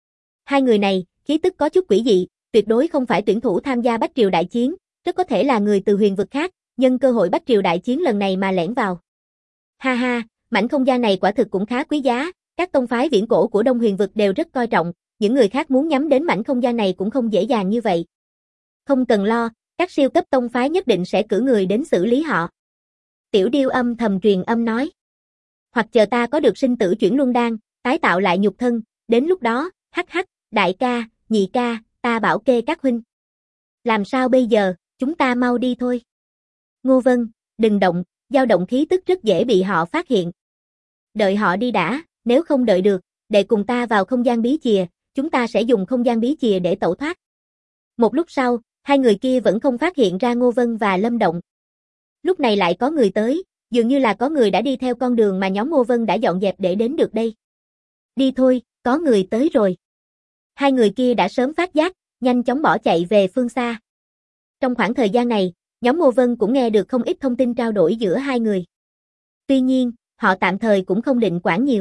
Hai người này, khí tức có chút quỷ dị, tuyệt đối không phải tuyển thủ tham gia Bách Triều đại chiến, rất có thể là người từ huyền vực khác, nhân cơ hội Bách Triều đại chiến lần này mà lẻn vào. Ha ha, mảnh không gian này quả thực cũng khá quý giá, các tông phái viễn cổ của Đông Huyền vực đều rất coi trọng, những người khác muốn nhắm đến mảnh không gian này cũng không dễ dàng như vậy. Không cần lo, các siêu cấp tông phái nhất định sẽ cử người đến xử lý họ. Tiểu Điêu âm thầm truyền âm nói. Hoặc chờ ta có được sinh tử chuyển luân đan, tái tạo lại nhục thân, đến lúc đó, hắc hắc, đại ca, nhị ca, ta bảo kê các huynh. Làm sao bây giờ, chúng ta mau đi thôi. Ngô Vân, đừng động, dao động khí tức rất dễ bị họ phát hiện. Đợi họ đi đã, nếu không đợi được, để cùng ta vào không gian bí chìa, chúng ta sẽ dùng không gian bí chìa để tẩu thoát. Một lúc sau, hai người kia vẫn không phát hiện ra Ngô Vân và Lâm Động. Lúc này lại có người tới, dường như là có người đã đi theo con đường mà nhóm Ngô Vân đã dọn dẹp để đến được đây. Đi thôi, có người tới rồi. Hai người kia đã sớm phát giác, nhanh chóng bỏ chạy về phương xa. Trong khoảng thời gian này, nhóm Ngô Vân cũng nghe được không ít thông tin trao đổi giữa hai người. Tuy nhiên, họ tạm thời cũng không định quản nhiều.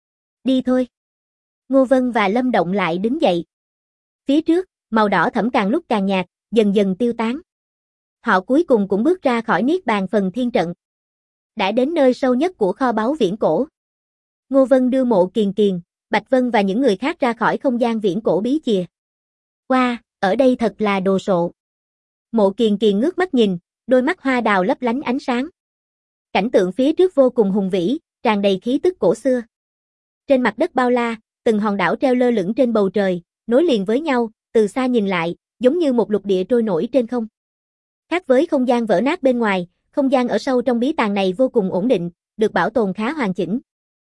Đi thôi. Ngô Vân và Lâm Động lại đứng dậy. Phía trước, màu đỏ thẫm càng lúc càng nhạt, dần dần tiêu tán. Họ cuối cùng cũng bước ra khỏi Niết Bàn phần thiên trận. Đã đến nơi sâu nhất của kho báu viễn cổ. Ngô Vân đưa Mộ Kiền Kiền, Bạch Vân và những người khác ra khỏi không gian viễn cổ bí chìa. Wow, ở đây thật là đồ sộ. Mộ Kiền Kiền ngước mắt nhìn, đôi mắt hoa đào lấp lánh ánh sáng. Cảnh tượng phía trước vô cùng hùng vĩ, tràn đầy khí tức cổ xưa. Trên mặt đất bao la, từng hòn đảo treo lơ lửng trên bầu trời, nối liền với nhau, từ xa nhìn lại, giống như một lục địa trôi nổi trên không. Khác với không gian vỡ nát bên ngoài, không gian ở sâu trong bí tàng này vô cùng ổn định, được bảo tồn khá hoàn chỉnh.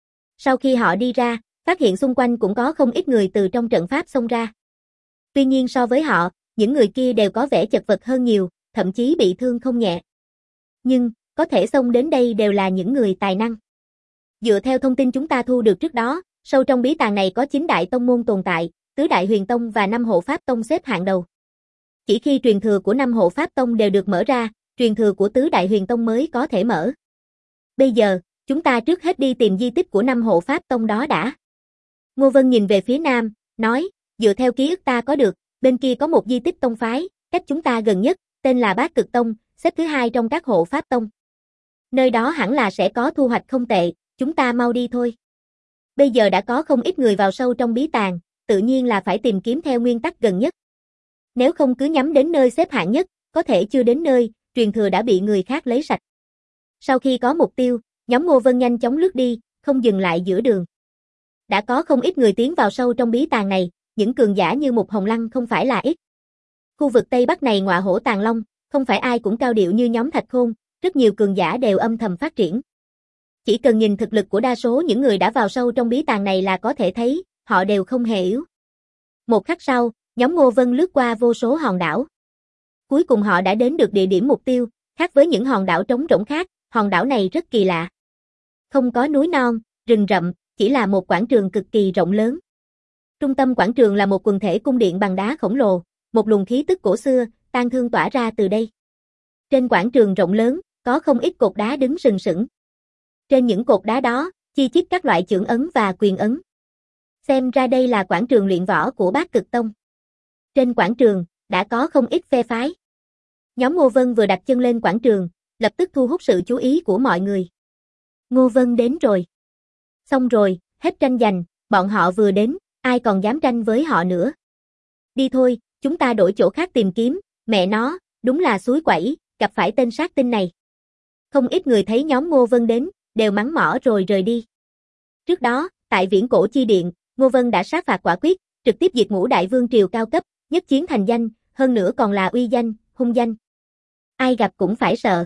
Sau khi họ đi ra, phát hiện xung quanh cũng có không ít người từ trong trận pháp xông ra. Tuy nhiên so với họ, những người kia đều có vẻ chật vật hơn nhiều, thậm chí bị thương không nhẹ. Nhưng, có thể xông đến đây đều là những người tài năng. Dựa theo thông tin chúng ta thu được trước đó, sâu trong bí tàng này có 9 đại tông môn tồn tại, tứ đại huyền tông và 5 hộ pháp tông xếp hạng đầu. Chỉ khi truyền thừa của 5 hộ pháp tông đều được mở ra, truyền thừa của tứ đại huyền tông mới có thể mở. Bây giờ, chúng ta trước hết đi tìm di tích của 5 hộ pháp tông đó đã. Ngô Vân nhìn về phía nam, nói, dựa theo ký ức ta có được, bên kia có một di tích tông phái, cách chúng ta gần nhất, tên là Bát Cực Tông, xếp thứ 2 trong các hộ pháp tông. Nơi đó hẳn là sẽ có thu hoạch không tệ, chúng ta mau đi thôi. Bây giờ đã có không ít người vào sâu trong bí tàng, tự nhiên là phải tìm kiếm theo nguyên tắc gần nhất. Nếu không cứ nhắm đến nơi xếp hạng nhất, có thể chưa đến nơi, truyền thừa đã bị người khác lấy sạch. Sau khi có mục tiêu, nhóm Ngô Vân nhanh chóng lướt đi, không dừng lại giữa đường. Đã có không ít người tiến vào sâu trong bí tàng này, những cường giả như Mục Hồng Lăng không phải là ít. Khu vực Tây Bắc này ngọa hổ tàng long, không phải ai cũng cao điệu như nhóm Thạch Khôn, rất nhiều cường giả đều âm thầm phát triển. Chỉ cần nhìn thực lực của đa số những người đã vào sâu trong bí tàng này là có thể thấy, họ đều không hề yếu. Một khắc sau, nhóm Ngô Vân lướt qua vô số hòn đảo. Cuối cùng họ đã đến được địa điểm mục tiêu, khác với những hòn đảo trống rỗng khác, hòn đảo này rất kỳ lạ. Không có núi non, rừng rậm, chỉ là một quảng trường cực kỳ rộng lớn. Trung tâm quảng trường là một quần thể cung điện bằng đá khổng lồ, một luồng khí tức cổ xưa, tang thương tỏa ra từ đây. Trên quảng trường rộng lớn, có không ít cột đá đứng sừng sững. Trên những cột đá đó, chi chít các loại chưởng ấn và quyền ấn. Xem ra đây là quảng trường luyện võ của Bát Cực Tông. Trên quảng trường, đã có không ít phe phái. Nhóm Ngô Vân vừa đặt chân lên quảng trường, lập tức thu hút sự chú ý của mọi người. Ngô Vân đến rồi. Xong rồi, hết tranh giành, bọn họ vừa đến, ai còn dám tranh với họ nữa. Đi thôi, chúng ta đổi chỗ khác tìm kiếm, mẹ nó, đúng là suối quẩy, gặp phải tên sát tinh này. Không ít người thấy nhóm Ngô Vân đến, đều mắng mỏ rồi rời đi. Trước đó, tại Viễn Cổ Chi Điện, Ngô Vân đã sát phạt quả quyết, trực tiếp diệt Ngũ Đại Vương Triều cao cấp, nhất chiến thành danh, hơn nữa còn là uy danh, hung danh. Ai gặp cũng phải sợ.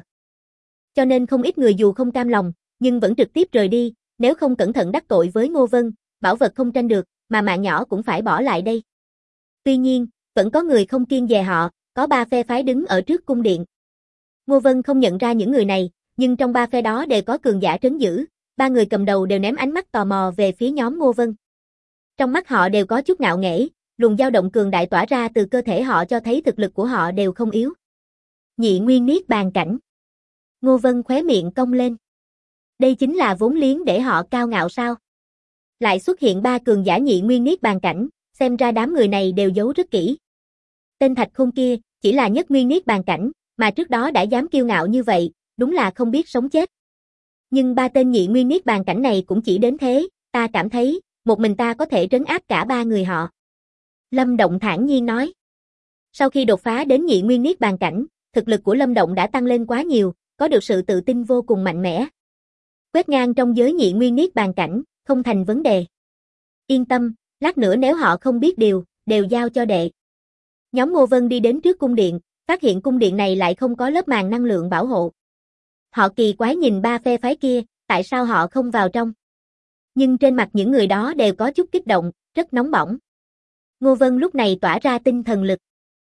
Cho nên không ít người dù không cam lòng, nhưng vẫn trực tiếp rời đi, nếu không cẩn thận đắc tội với Ngô Vân, bảo vật không tranh được, mà mạng nhỏ cũng phải bỏ lại đây. Tuy nhiên, vẫn có người không kiêng dè họ, có 3 phe phái đứng ở trước cung điện. Ngô Vân không nhận ra những người này, nhưng trong 3 phe đó đều có cường giả trấn giữ, 3 người cầm đầu đều ném ánh mắt tò mò về phía nhóm Ngô Vân. Trong mắt họ đều có chút ngạo nghễ, luồng dao động cường đại tỏa ra từ cơ thể họ cho thấy thực lực của họ đều không yếu. Nhị Nguyên Niết Bàn Cảnh. Ngô Vân khóe miệng cong lên. Đây chính là vốn liếng để họ cao ngạo sao? Lại xuất hiện 3 cường giả Nhị Nguyên Niết Bàn Cảnh, xem ra đám người này đều giấu rất kỹ. Tên Thạch Khôn kia, chỉ là Nhất Nguyên Niết Bàn Cảnh, mà trước đó đã dám kiêu ngạo như vậy, đúng là không biết sống chết. Nhưng 3 tên Nhị Nguyên Niết Bàn Cảnh này cũng chỉ đến thế, ta cảm thấy, một mình ta có thể trấn áp cả 3 người họ. Lâm Động thản nhiên nói. Sau khi đột phá đến Nhị Nguyên Niết Bàn Cảnh, thực lực của Lâm Động đã tăng lên quá nhiều, có được sự tự tin vô cùng mạnh mẽ. Quét ngang trong giới Nhị Nguyên Niết Bàn Cảnh, không thành vấn đề. Yên tâm, lát nữa nếu họ không biết điều, đều giao cho đệ. Nhóm Ngô Vân đi đến trước cung điện, phát hiện cung điện này lại không có lớp màn năng lượng bảo hộ. Họ kỳ quái nhìn ba phe phái kia, tại sao họ không vào trong? Nhưng trên mặt những người đó đều có chút kích động, rất nóng bỏng. Ngô Vân lúc này tỏa ra tinh thần lực.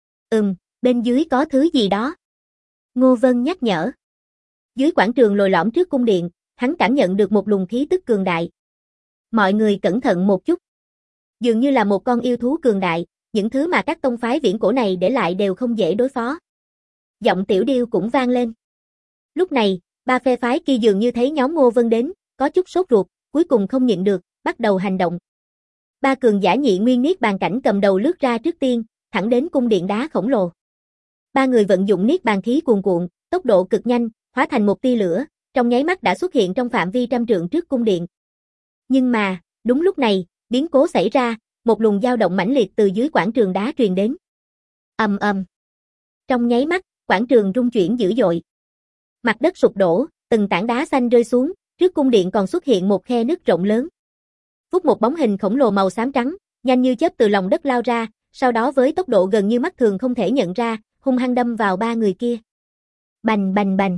Bên dưới có thứ gì đó. Ngô Vân nhắc nhở. Dưới quảng trường lồi lõm trước cung điện, hắn cảm nhận được một luồng khí tức cường đại. Mọi người cẩn thận một chút. Dường như là một con yêu thú cường đại, những thứ mà các tông phái viễn cổ này để lại đều không dễ đối phó. Giọng Tiểu Điêu cũng vang lên. Lúc này, ba phe phái kia dường như thấy nhóm Ngô Vân đến, có chút sốt ruột, cuối cùng không nhịn được, bắt đầu hành động. Ba cường giả nhị nguyên niết bàn cảnh cầm đầu lướt ra trước tiên, thẳng đến cung điện đá khổng lồ. Ba người vận dụng niết bàn khí cuồn cuộn, tốc độ cực nhanh, hóa thành một tia lửa, trong nháy mắt đã xuất hiện trong phạm vi trăm trượng trước cung điện. Nhưng mà, đúng lúc này, biến cố xảy ra, một luồng dao động mãnh liệt từ dưới quảng trường đá truyền đến. Ầm ầm. Trong nháy mắt, quảng trường rung chuyển dữ dội. Mặt đất sụp đổ, từng tảng đá xanh rơi xuống, trước cung điện còn xuất hiện một khe nứt rộng lớn. Vút một bóng hình khổng lồ màu xám trắng, nhanh như chớp từ lòng đất lao ra, sau đó với tốc độ gần như mắt thường không thể nhận ra, hung hăng đâm vào ba người kia. Bành bành bành.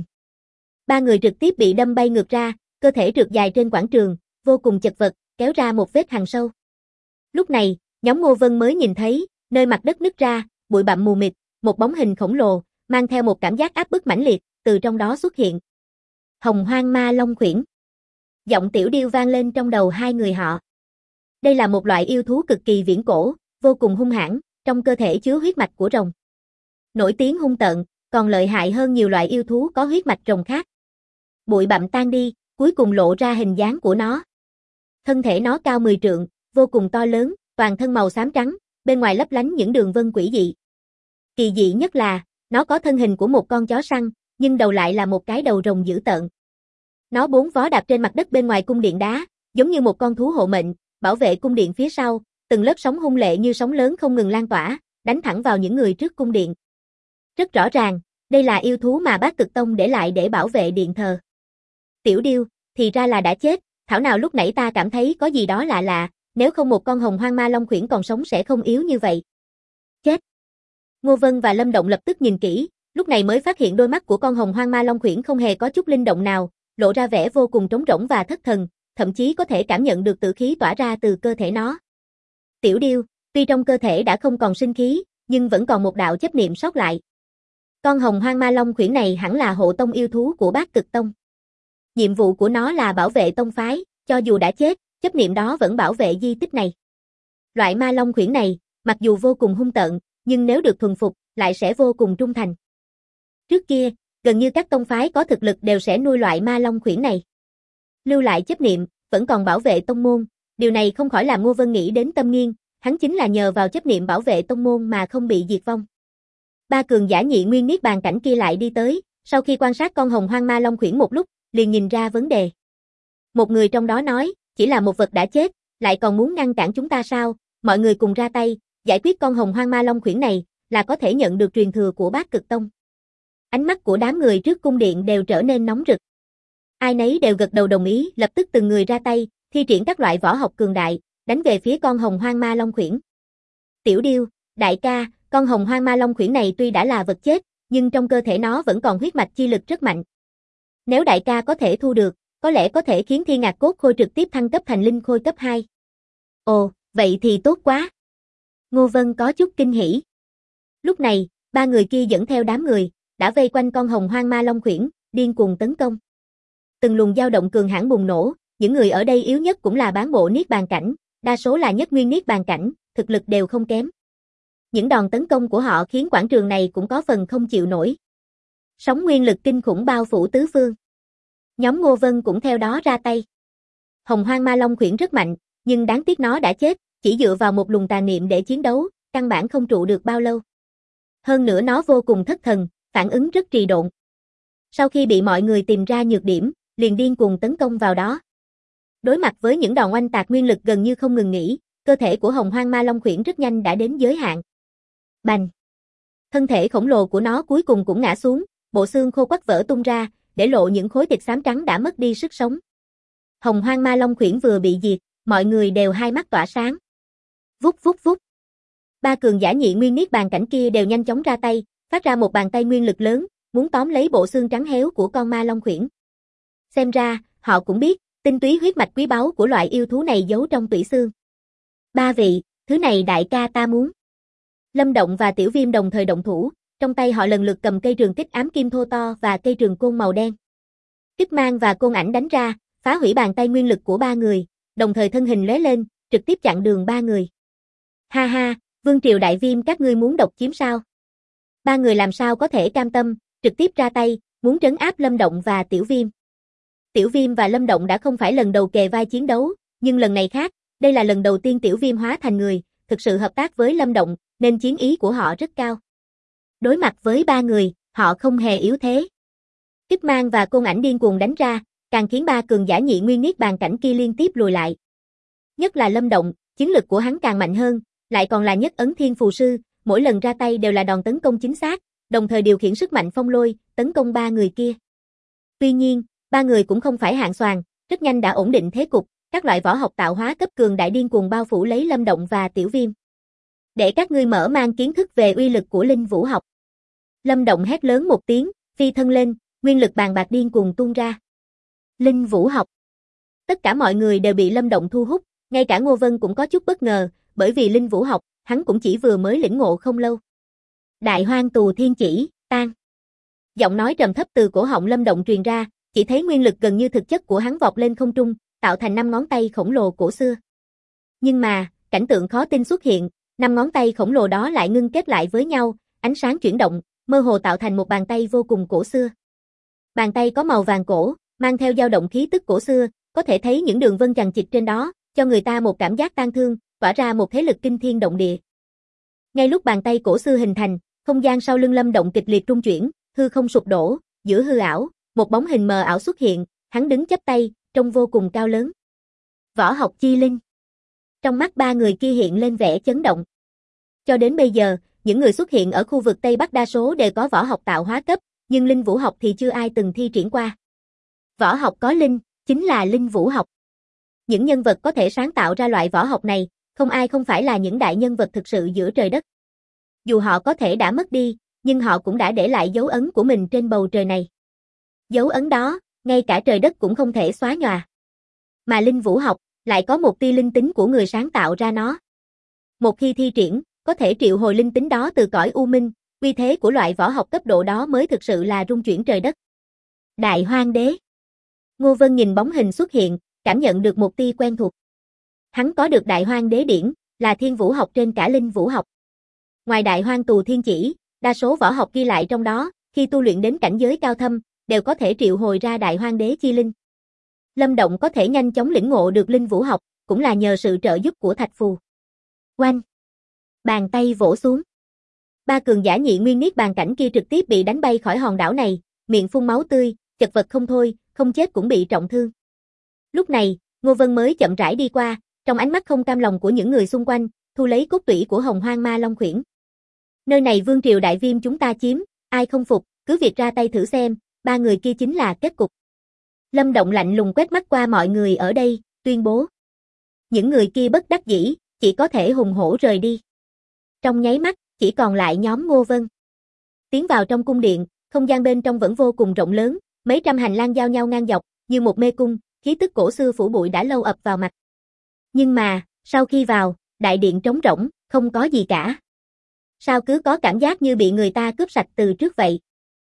Ba người trực tiếp bị đâm bay ngược ra, cơ thể trượt dài trên quảng trường, vô cùng chật vật, kéo ra một vết hằn sâu. Lúc này, nhóm Ngô Vân mới nhìn thấy, nơi mặt đất nứt ra, bụi bặm mù mịt, một bóng hình khổng lồ, mang theo một cảm giác áp bức mãnh liệt, từ trong đó xuất hiện. Hồng Hoang Ma Long Khuyển. Giọng Tiểu Điêu vang lên trong đầu hai người họ. Đây là một loại yêu thú cực kỳ viễn cổ, vô cùng hung hãn, trong cơ thể chứa huyết mạch của rồng. Nổi tiếng hung tợn, còn lợi hại hơn nhiều loại yêu thú có huyết mạch rồng khác. Bụi bặm tan đi, cuối cùng lộ ra hình dáng của nó. Thân thể nó cao 10 trượng, vô cùng to lớn, toàn thân màu xám trắng, bên ngoài lấp lánh những đường vân quỷ dị. Kỳ dị nhất là, nó có thân hình của một con chó săn, nhưng đầu lại là một cái đầu rồng dữ tợn. Nó bốn vó đạp trên mặt đất bên ngoài cung điện đá, giống như một con thú hộ mệnh, bảo vệ cung điện phía sau, từng lớp sóng hung lệ như sóng lớn không ngừng lan tỏa, đánh thẳng vào những người trước cung điện. Rất rõ ràng, đây là yêu thú mà Bát Cực Tông để lại để bảo vệ điện thờ. Tiểu Điêu, thì ra là đã chết, thảo nào lúc nãy ta cảm thấy có gì đó lạ lạ, nếu không một con Hồng Hoang Ma Long Khuyển còn sống sẽ không yếu như vậy. Chết. Ngô Vân và Lâm Động lập tức nhìn kỹ, lúc này mới phát hiện đôi mắt của con Hồng Hoang Ma Long Khuyển không hề có chút linh động nào, lộ ra vẻ vô cùng trống rỗng và thất thần, thậm chí có thể cảm nhận được tử khí tỏa ra từ cơ thể nó. Tiểu Điêu, tuy trong cơ thể đã không còn sinh khí, nhưng vẫn còn một đạo chấp niệm sót lại. Con Hồng Hoang Ma Long Khuyển này hẳn là hộ tông yêu thú của Bát Cực Tông. Nhiệm vụ của nó là bảo vệ tông phái, cho dù đã chết, chấp niệm đó vẫn bảo vệ di tích này. Loại Ma Long Khuyển này, mặc dù vô cùng hung tợn, nhưng nếu được thuần phục, lại sẽ vô cùng trung thành. Trước kia, gần như các tông phái có thực lực đều sẽ nuôi loại Ma Long Khuyển này. Lưu lại chấp niệm, vẫn còn bảo vệ tông môn, điều này không khỏi làm Ngô Vân nghĩ đến Tâm Nghiên, hắn chính là nhờ vào chấp niệm bảo vệ tông môn mà không bị diệt vong. Ba cường giả nhị nguyên niết bàn cảnh kia lại đi tới, sau khi quan sát con Hồng Hoang Ma Long Khuyển một lúc, liền nhìn ra vấn đề. Một người trong đó nói, chỉ là một vật đã chết, lại còn muốn ngăn cản chúng ta sao? Mọi người cùng ra tay, giải quyết con Hồng Hoang Ma Long Khuyển này, là có thể nhận được truyền thừa của Bát Cực Tông. Ánh mắt của đám người trước cung điện đều trở nên nóng rực. Ai nấy đều gật đầu đồng ý, lập tức từng người ra tay, thi triển các loại võ học cường đại, đánh về phía con Hồng Hoang Ma Long Khuyển. Tiểu Điêu, đại ca, con Hồng Hoang Ma Long Khuyển này tuy đã là vật chết, nhưng trong cơ thể nó vẫn còn huyết mạch chi lực rất mạnh. Nếu đại ca có thể thu được, có lẽ có thể khiến Thiên Ngạc Cốt Khôi trực tiếp thăng cấp thành linh khôi cấp 2. Ồ, vậy thì tốt quá. Ngô Vân có chút kinh hỉ. Lúc này, ba người kia dẫn theo đám người, đã vây quanh con Hồng Hoang Ma Long Khuyển, điên cuồng tấn công. Từng luồng dao động cường hãn bùng nổ, những người ở đây yếu nhất cũng là bán bộ niết bàn cảnh, đa số là nhất nguyên niết bàn cảnh, thực lực đều không kém. Những đòn tấn công của họ khiến quảng trường này cũng có phần không chịu nổi. Sóng nguyên lực kinh khủng bao phủ tứ phương. Nhóm Ngô Vân cũng theo đó ra tay. Hồng Hoang Ma Long Khuyển rất mạnh, nhưng đáng tiếc nó đã chết, chỉ dựa vào một luồng tà niệm để chiến đấu, căn bản không trụ được bao lâu. Hơn nữa nó vô cùng thất thần, phản ứng rất trì độn. Sau khi bị mọi người tìm ra nhược điểm, liền điên cuồng tấn công vào đó. Đối mặt với những đòn oanh tạc nguyên lực gần như không ngừng nghỉ, cơ thể của Hồng Hoang Ma Long Khuyển rất nhanh đã đến giới hạn. Bành! Thân thể khổng lồ của nó cuối cùng cũng ngã xuống, bộ xương khô quắt vỡ tung ra, để lộ những khối thịt xám trắng đã mất đi sức sống. Hồng Hoang Ma Long Khuyển vừa bị diệt, Mọi người đều hai mắt tỏa sáng. Vút vút vút. Ba cường giả nhị nguyên niết bàn cảnh kia đều nhanh chóng ra tay, phát ra một bàn tay nguyên lực lớn, muốn tóm lấy bộ xương trắng héo của con ma long khuyển. Xem ra, họ cũng biết, tinh túy huyết mạch quý báu của loại yêu thú này giấu trong tủy xương. Ba vị, thứ này đại ca ta muốn. Lâm Động và Tiểu Viêm đồng thời động thủ, trong tay họ lần lượt cầm cây trường kích ám kim thô to và cây trường côn màu đen. Kích mang và côn ảnh đánh ra, phá hủy bàn tay nguyên lực của ba người, đồng thời thân hình lóe lên, trực tiếp chặn đường ba người. Ha ha, Vương Triều Đại Viêm các ngươi muốn độc chiếm sao? Ba người làm sao có thể cam tâm, trực tiếp ra tay, muốn trấn áp Lâm Động và Tiểu Viêm. Tiểu Viêm và Lâm Động đã không phải lần đầu kề vai chiến đấu, nhưng lần này khác, đây là lần đầu tiên Tiểu Viêm hóa thành người, thực sự hợp tác với Lâm Động, nên chiến ý của họ rất cao. Đối mặt với ba người, họ không hề yếu thế. Kích mang và côn ảnh điên cuồng đánh ra, càng khiến ba cường giả nhị nguyên niết bàn cảnh kia liên tiếp lùi lại. Nhất là Lâm Động, chiến lực của hắn càng mạnh hơn, lại còn là nhất ấn thiên phù sư, mỗi lần ra tay đều là đòn tấn công chính xác, đồng thời điều khiển sức mạnh phong lôi, tấn công ba người kia. Tuy nhiên, ba người cũng không phải hạng xoàn, rất nhanh đã ổn định thế cục, các loại võ học tạo hóa cấp cường đại điên cuồng bao phủ lấy Lâm Động và Tiểu Viêm. Để các ngươi mở mang kiến thức về uy lực của linh vũ học. Lâm Động hét lớn một tiếng, phi thân lên, nguyên lực bàn bạc điên cuồng tuôn ra. Linh vũ học. Tất cả mọi người đều bị Lâm Động thu hút, ngay cả Ngô Vân cũng có chút bất ngờ, bởi vì linh vũ học, hắn cũng chỉ vừa mới lĩnh ngộ không lâu. Đại Hoang Tù Thiên Chỉ, tan. Giọng nói trầm thấp từ cổ họng Lâm Động truyền ra, chỉ thấy nguyên lực gần như thực chất của hắn vọt lên không trung, tạo thành 5 ngón tay khổng lồ cổ xưa. Nhưng mà, cảnh tượng khó tin xuất hiện, 5 ngón tay khổng lồ đó lại ngưng kết lại với nhau, ánh sáng chuyển động, mơ hồ tạo thành một bàn tay vô cùng cổ xưa. Bàn tay có màu vàng cổ, mang theo dao động khí tức cổ xưa, có thể thấy những đường vân chằng chịt trên đó, cho người ta một cảm giác tang thương, tỏa ra một thế lực kinh thiên động địa. Ngay lúc bàn tay cổ xưa hình thành, không gian sau lưng Lâm Động kịch liệt rung chuyển, hư không sụp đổ, giữa hư ảo, một bóng hình mờ ảo xuất hiện, hắn đứng chắp tay, trông vô cùng cao lớn. Võ học chi linh. Trong mắt ba người kia hiện lên vẻ chấn động. Cho đến bây giờ, những người xuất hiện ở khu vực Tây Bắc đa số đều có võ học tạo hóa cấp, nhưng linh vũ học thì chưa ai từng thi triển qua. Võ học có linh, chính là linh vũ học. Những nhân vật có thể sáng tạo ra loại võ học này, không ai không phải là những đại nhân vật thực sự giữa trời đất. Dù họ có thể đã mất đi, nhưng họ cũng đã để lại dấu ấn của mình trên bầu trời này. Dấu ấn đó, ngay cả trời đất cũng không thể xóa nhòa. Mà linh vũ học, lại có một tia linh tính của người sáng tạo ra nó. Một khi thi triển, có thể triệu hồi linh tính đó từ cõi u minh, uy thế của loại võ học cấp độ đó mới thực sự là rung chuyển trời đất. Đại Hoang Đế. Ngô Vân nhìn bóng hình xuất hiện, cảm nhận được một tia quen thuộc. Hắn có được Đại Hoang Đế điển, là thiên vũ học trên cả linh vũ học. Ngoài Đại Hoang Tù Thiên Chỉ, đa số võ học ghi lại trong đó, khi tu luyện đến cảnh giới cao thâm, đều có thể triệu hồi ra Đại Hoang Đế chi linh. Lâm Động có thể nhanh chóng lĩnh ngộ được linh vũ học, cũng là nhờ sự trợ giúp của Thạch Phù. Oanh! Bàn tay vỗ xuống. Ba cường giả nhị nguyên niết bàn cảnh kia trực tiếp bị đánh bay khỏi hòn đảo này, miệng phun máu tươi, chật vật không thôi, không chết cũng bị trọng thương. Lúc này, Ngô Vân mới chậm rãi đi qua, trong ánh mắt không cam lòng của những người xung quanh, thu lấy cốt tủy của Hồng Hoang Ma Long Khuyển. Nơi này Vương Triều Đại Viêm chúng ta chiếm, ai không phục, cứ việc ra tay thử xem, ba người kia chính là kết cục. Lâm Động lạnh lùng quét mắt qua mọi người ở đây, tuyên bố. Những người kia bất đắc dĩ, chỉ có thể hùng hổ rời đi. Trong nháy mắt, chỉ còn lại nhóm Ngô Vân. Tiến vào trong cung điện, không gian bên trong vẫn vô cùng rộng lớn, mấy trăm hành lang giao nhau ngang dọc, như một mê cung, khí tức cổ xưa phủ bụi đã lâu ập vào mặt. Nhưng mà, sau khi vào, đại điện trống rỗng, không có gì cả. Sao cứ có cảm giác như bị người ta cướp sạch từ trước vậy?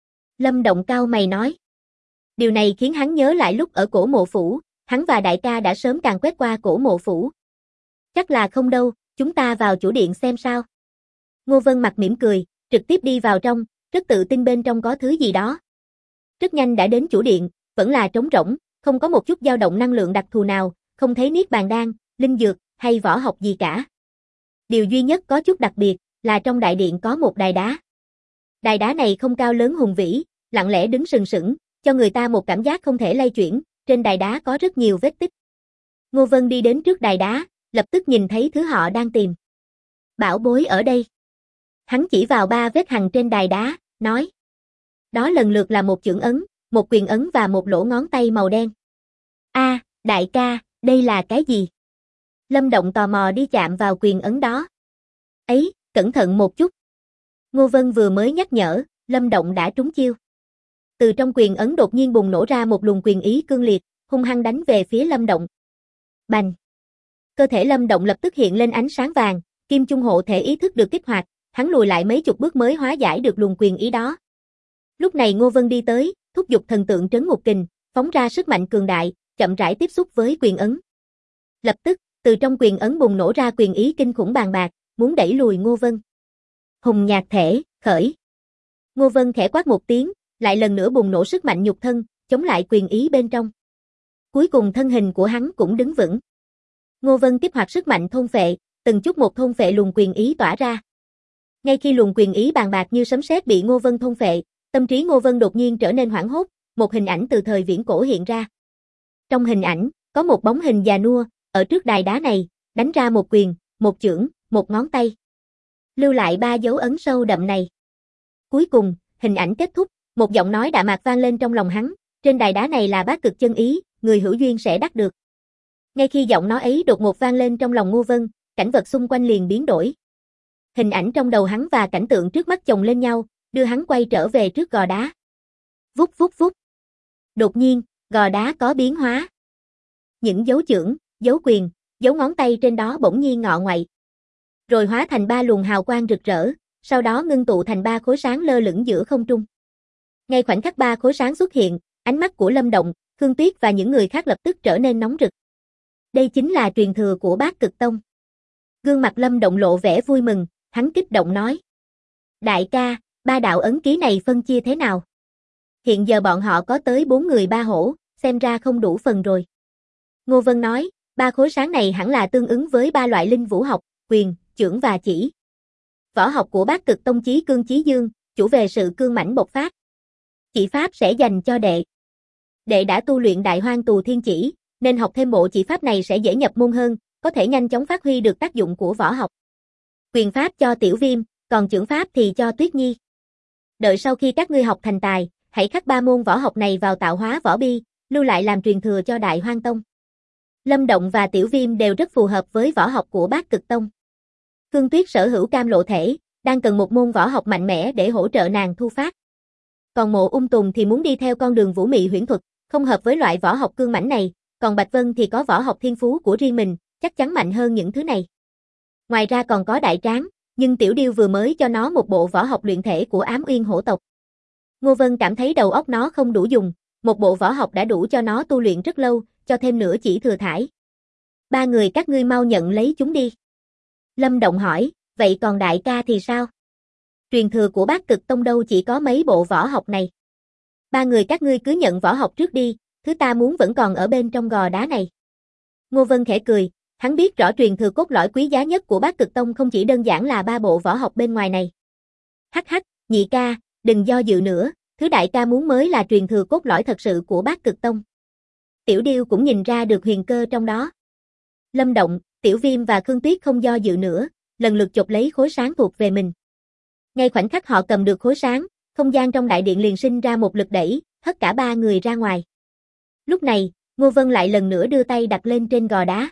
Lâm Động cau mày nói. Điều này khiến hắn nhớ lại lúc ở cổ mộ phủ, hắn và đại ca đã sớm càn quét qua cổ mộ phủ. Chắc là không đâu, chúng ta vào chủ điện xem sao. Ngô Vân mặt mỉm cười, trực tiếp đi vào trong, rất tự tin bên trong có thứ gì đó. Rất nhanh đã đến chủ điện, vẫn là trống rỗng, không có một chút dao động năng lượng đặc thù nào, không thấy niết bàn đan, linh dược, hay võ học gì cả. Điều duy nhất có chút đặc biệt, là trong đại điện có một đài đá. Đài đá này không cao lớn hùng vĩ, lặng lẽ đứng sừng sững, cho người ta một cảm giác không thể lay chuyển, trên đài đá có rất nhiều vết tích. Ngô Vân đi đến trước đài đá, lập tức nhìn thấy thứ họ đang tìm. Bảo bối ở đây. Hắn chỉ vào 3 vết hằn trên đài đá, nói. Đó lần lượt là một chưởng ấn, một quyền ấn và một lỗ ngón tay màu đen. Đại ca, đây là cái gì? Lâm Động tò mò đi chạm vào quyền ấn đó. Ấy, cẩn thận một chút. Ngô Vân vừa mới nhắc nhở, Lâm Động đã trúng chiêu. Từ trong quyền ấn đột nhiên bùng nổ ra một luồng quyền ý cương liệt, hung hăng đánh về phía Lâm Động. Bành! Cơ thể Lâm Động lập tức hiện lên ánh sáng vàng, kim chung hộ thể ý thức được kích hoạt, hắn lùi lại mấy chục bước mới hóa giải được luồng quyền ý đó. Lúc này Ngô Vân đi tới, thúc giục thần tượng trấn ngục kình, phóng ra sức mạnh cường đại, chậm rãi tiếp xúc với quyền ấn. Lập tức, từ trong quyền ấn bùng nổ ra quyền ý kinh khủng bàn bạc, muốn đẩy lùi Ngô Vân. Hùng nhạc thể, khởi. Ngô Vân khẽ quát một tiếng, lại lần nữa bùng nổ sức mạnh nhục thân, chống lại quyền ý bên trong. Cuối cùng thân hình của hắn cũng đứng vững. Ngô Vân kích hoạt sức mạnh thôn phệ, từng chút một thôn phệ luồng quyền ý tỏa ra. Ngay khi luồng quyền ý bàn bạc như sấm sét bị Ngô Vân thôn phệ, tâm trí Ngô Vân đột nhiên trở nên hoảng hốt, một hình ảnh từ thời viễn cổ hiện ra. Trong hình ảnh, có một bóng hình già nua, ở trước đài đá này, đánh ra một quyền, một chưởng, một ngón tay. Lưu lại 3 dấu ấn sâu đậm này. Cuối cùng, hình ảnh kết thúc, một giọng nói đạm mạc vang lên trong lòng hắn, trên đài đá này là bát cực chân ý, người hữu duyên sẽ đắc được. Ngay khi giọng nói ấy đột ngột vang lên trong lòng Ngô Vân, cảnh vật xung quanh liền biến đổi. Hình ảnh trong đầu hắn và cảnh tượng trước mắt chồng lên nhau, đưa hắn quay trở về trước gò đá. Vút vút vút. Đột nhiên, gò đá có biến hóa. Những dấu chưởng, dấu quyền, dấu ngón tay trên đó bỗng nhiên ngọ ngoậy. Rồi hóa thành 3 luồng hào quang rực rỡ, sau đó ngưng tụ thành 3 khối sáng lơ lửng giữa không trung. Ngay khoảnh khắc 3 khối sáng xuất hiện, ánh mắt của Lâm Động, Khương Tuyết và những người khác lập tức trở nên nóng rực. Đây chính là truyền thừa của Bát Cực Tông. Gương mặt Lâm Động lộ vẻ vui mừng, hắn kích động nói. Đại ca, 3 đạo ấn ký này phân chia thế nào? Hiện giờ bọn họ có tới 4 người 3 hổ, xem ra không đủ phần rồi. Ngô Vân nói, 3 khối sáng này hẳn là tương ứng với 3 loại linh vũ học, quyền, chưởng và chỉ. Võ học của Bát Cực Tông chí cương chí dương, chủ về sự cương mãnh bộc phát. Chỉ pháp sẽ dành cho đệ. Đệ đã tu luyện Đại Hoang Tù Thiên Chỉ, nên học thêm bộ chỉ pháp này sẽ dễ nhập môn hơn, có thể nhanh chóng phát huy được tác dụng của võ học. Quyền pháp cho Tiểu Viêm, còn chưởng pháp thì cho Tuyết Nhi. Đợi sau khi các ngươi học thành tài, hãy khắc 3 môn võ học này vào tạo hóa võ bi, lưu lại làm truyền thừa cho Đại Hoang Tông. Lâm Động và Tiểu Viêm đều rất phù hợp với võ học của Bát Cực Tông. Khương Tuyết sở hữu cam lộ thể, đang cần một môn võ học mạnh mẽ để hỗ trợ nàng thu phát. Còn Mộ Ung Tùng thì muốn đi theo con đường vũ mị huyễn thuật, không hợp với loại võ học cương mãnh này, còn Bạch Vân thì có võ học thiên phú của riêng mình, chắc chắn mạnh hơn những thứ này. Ngoài ra còn có Đại Tráng, nhưng Tiểu Điêu vừa mới cho nó một bộ võ học luyện thể của Ám Uyên hổ tộc. Ngô Vân cảm thấy đầu óc nó không đủ dùng, một bộ võ học đã đủ cho nó tu luyện rất lâu, cho thêm nữa chỉ thừa thải. 3 người các ngươi mau nhận lấy chúng đi. Lâm Động hỏi, vậy còn đại ca thì sao? Truyền thừa của Bát Cực Tông đâu chỉ có mấy bộ võ học này. 3 người các ngươi cứ nhận võ học trước đi, thứ ta muốn vẫn còn ở bên trong gò đá này. Ngô Vân khẽ cười, hắn biết rõ truyền thừa cốt lõi quý giá nhất của Bát Cực Tông không chỉ đơn giản là 3 bộ võ học bên ngoài này. Hắc hắc, nhị ca, đừng do dự nữa, thứ đại ca muốn mới là truyền thừa cốt lõi thật sự của Bát Cực Tông. Tiểu Điêu cũng nhìn ra được huyền cơ trong đó. Lâm Động, Tiểu Viêm và Khương Tuyết không do dự nữa, lần lượt chộp lấy khối sáng thuộc về mình. Ngay khoảnh khắc họ cầm được khối sáng, không gian trong đại điện liền sinh ra một lực đẩy, hất cả 3 người ra ngoài. Lúc này, Ngô Vân lại lần nữa đưa tay đặt lên trên gò đá.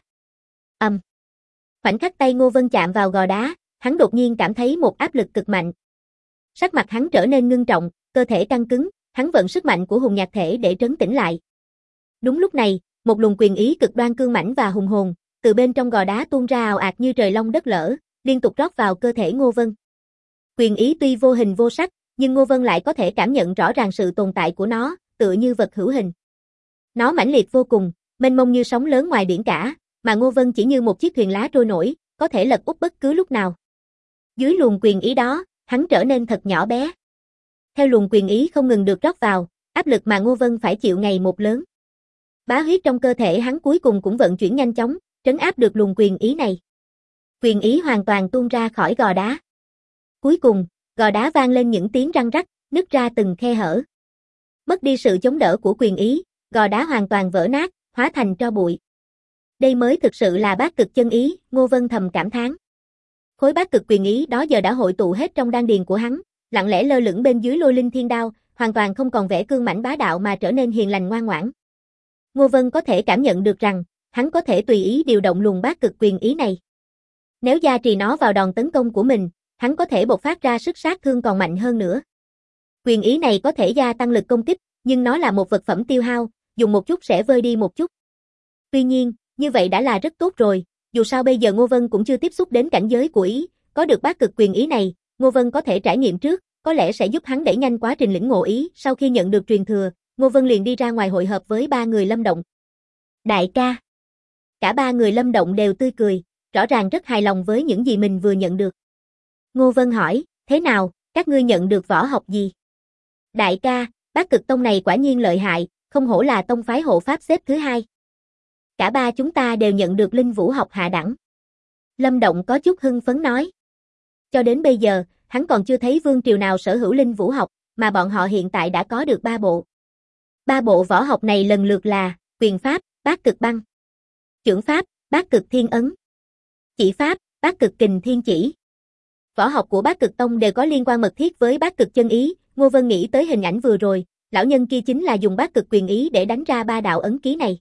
Khoảnh khắc tay Ngô Vân chạm vào gò đá, hắn đột nhiên cảm thấy một áp lực cực mạnh. Sắc mặt hắn trở nên ngưng trọng, cơ thể căng cứng, hắn vận sức mạnh của hùng nhạc thể để trấn tĩnh lại. Đúng lúc này, một luồng quyền ý cực đoan cương mãnh và hùng hồn, từ bên trong gò đá tuôn ra ào ạt như trời long đất lở, liên tục rót vào cơ thể Ngô Vân. Quyền ý tuy vô hình vô sắc, nhưng Ngô Vân lại có thể cảm nhận rõ ràng sự tồn tại của nó, tựa như vật hữu hình. Nó mãnh liệt vô cùng, mênh mông như sóng lớn ngoài biển cả, mà Ngô Vân chỉ như một chiếc thuyền lá trôi nổi, có thể lật úp bất cứ lúc nào. Dưới luồng quyền ý đó, hắn trở nên thật nhỏ bé. Theo luồng quyền ý không ngừng được rót vào, áp lực mà Ngô Vân phải chịu ngày một lớn. Bá huyết trong cơ thể hắn cuối cùng cũng vận chuyển nhanh chóng, trấn áp được luồng quyền ý này. Quyền ý hoàn toàn tuôn ra khỏi gò đá. Cuối cùng, gò đá vang lên những tiếng răng rắc, nứt ra từng khe hở. Mất đi sự chống đỡ của quyền ý, gò đá hoàn toàn vỡ nát, hóa thành tro bụi. Đây mới thực sự là bát cực chân ý, Ngô Vân thầm cảm thán. Khối bát cực quyền ý đó giờ đã hội tụ hết trong đan điền của hắn, lặng lẽ lơ lửng bên dưới lôi linh thiên đao, hoàn toàn không còn vẻ cương mãnh bá đạo mà trở nên hiền lành ngoan ngoãn. Ngô Vân có thể cảm nhận được rằng, hắn có thể tùy ý điều động luồng bát cực quyền ý này. Nếu gia trì nó vào đòn tấn công của mình, hắn có thể bộc phát ra sức sát thương còn mạnh hơn nữa. Quyền ý này có thể gia tăng lực công kích, nhưng nó là một vật phẩm tiêu hao, dùng một chút sẽ vơi đi một chút. Tuy nhiên, như vậy đã là rất tốt rồi, dù sao bây giờ Ngô Vân cũng chưa tiếp xúc đến cảnh giới của ý, có được bát cực quyền ý này, Ngô Vân có thể trải nghiệm trước, có lẽ sẽ giúp hắn đẩy nhanh quá trình lĩnh ngộ ý. Sau khi nhận được truyền thừa, Ngô Vân liền đi ra ngoài hội hợp với ba người Lâm Động. Đại ca. Cả ba người Lâm Động đều tươi cười, rõ ràng rất hài lòng với những gì mình vừa nhận được. Ngô Vân hỏi, thế nào, các ngươi nhận được võ học gì? Đại ca, Bát Cực Tông này quả nhiên lợi hại, không hổ là tông phái hộ pháp xếp thứ 2. Cả ba chúng ta đều nhận được linh vũ học hạ đẳng. Lâm Động có chút hưng phấn nói. Cho đến bây giờ, hắn còn chưa thấy vương triều nào sở hữu linh vũ học, mà bọn họ hiện tại đã có được 3 bộ. 3 bộ võ học này lần lượt là quyền pháp, Bát Cực Băng, chưởng pháp, Bát Cực Thiên Ấn, chỉ pháp, Bát Cực Kình Thiên Chỉ. Võ học của Bát Cực Tông đều có liên quan mật thiết với Bát Cực chân ý. Ngô Vân nghĩ tới hình ảnh vừa rồi, lão nhân kia chính là dùng Bát Cực quyền ý để đánh ra 3 đạo ấn ký này.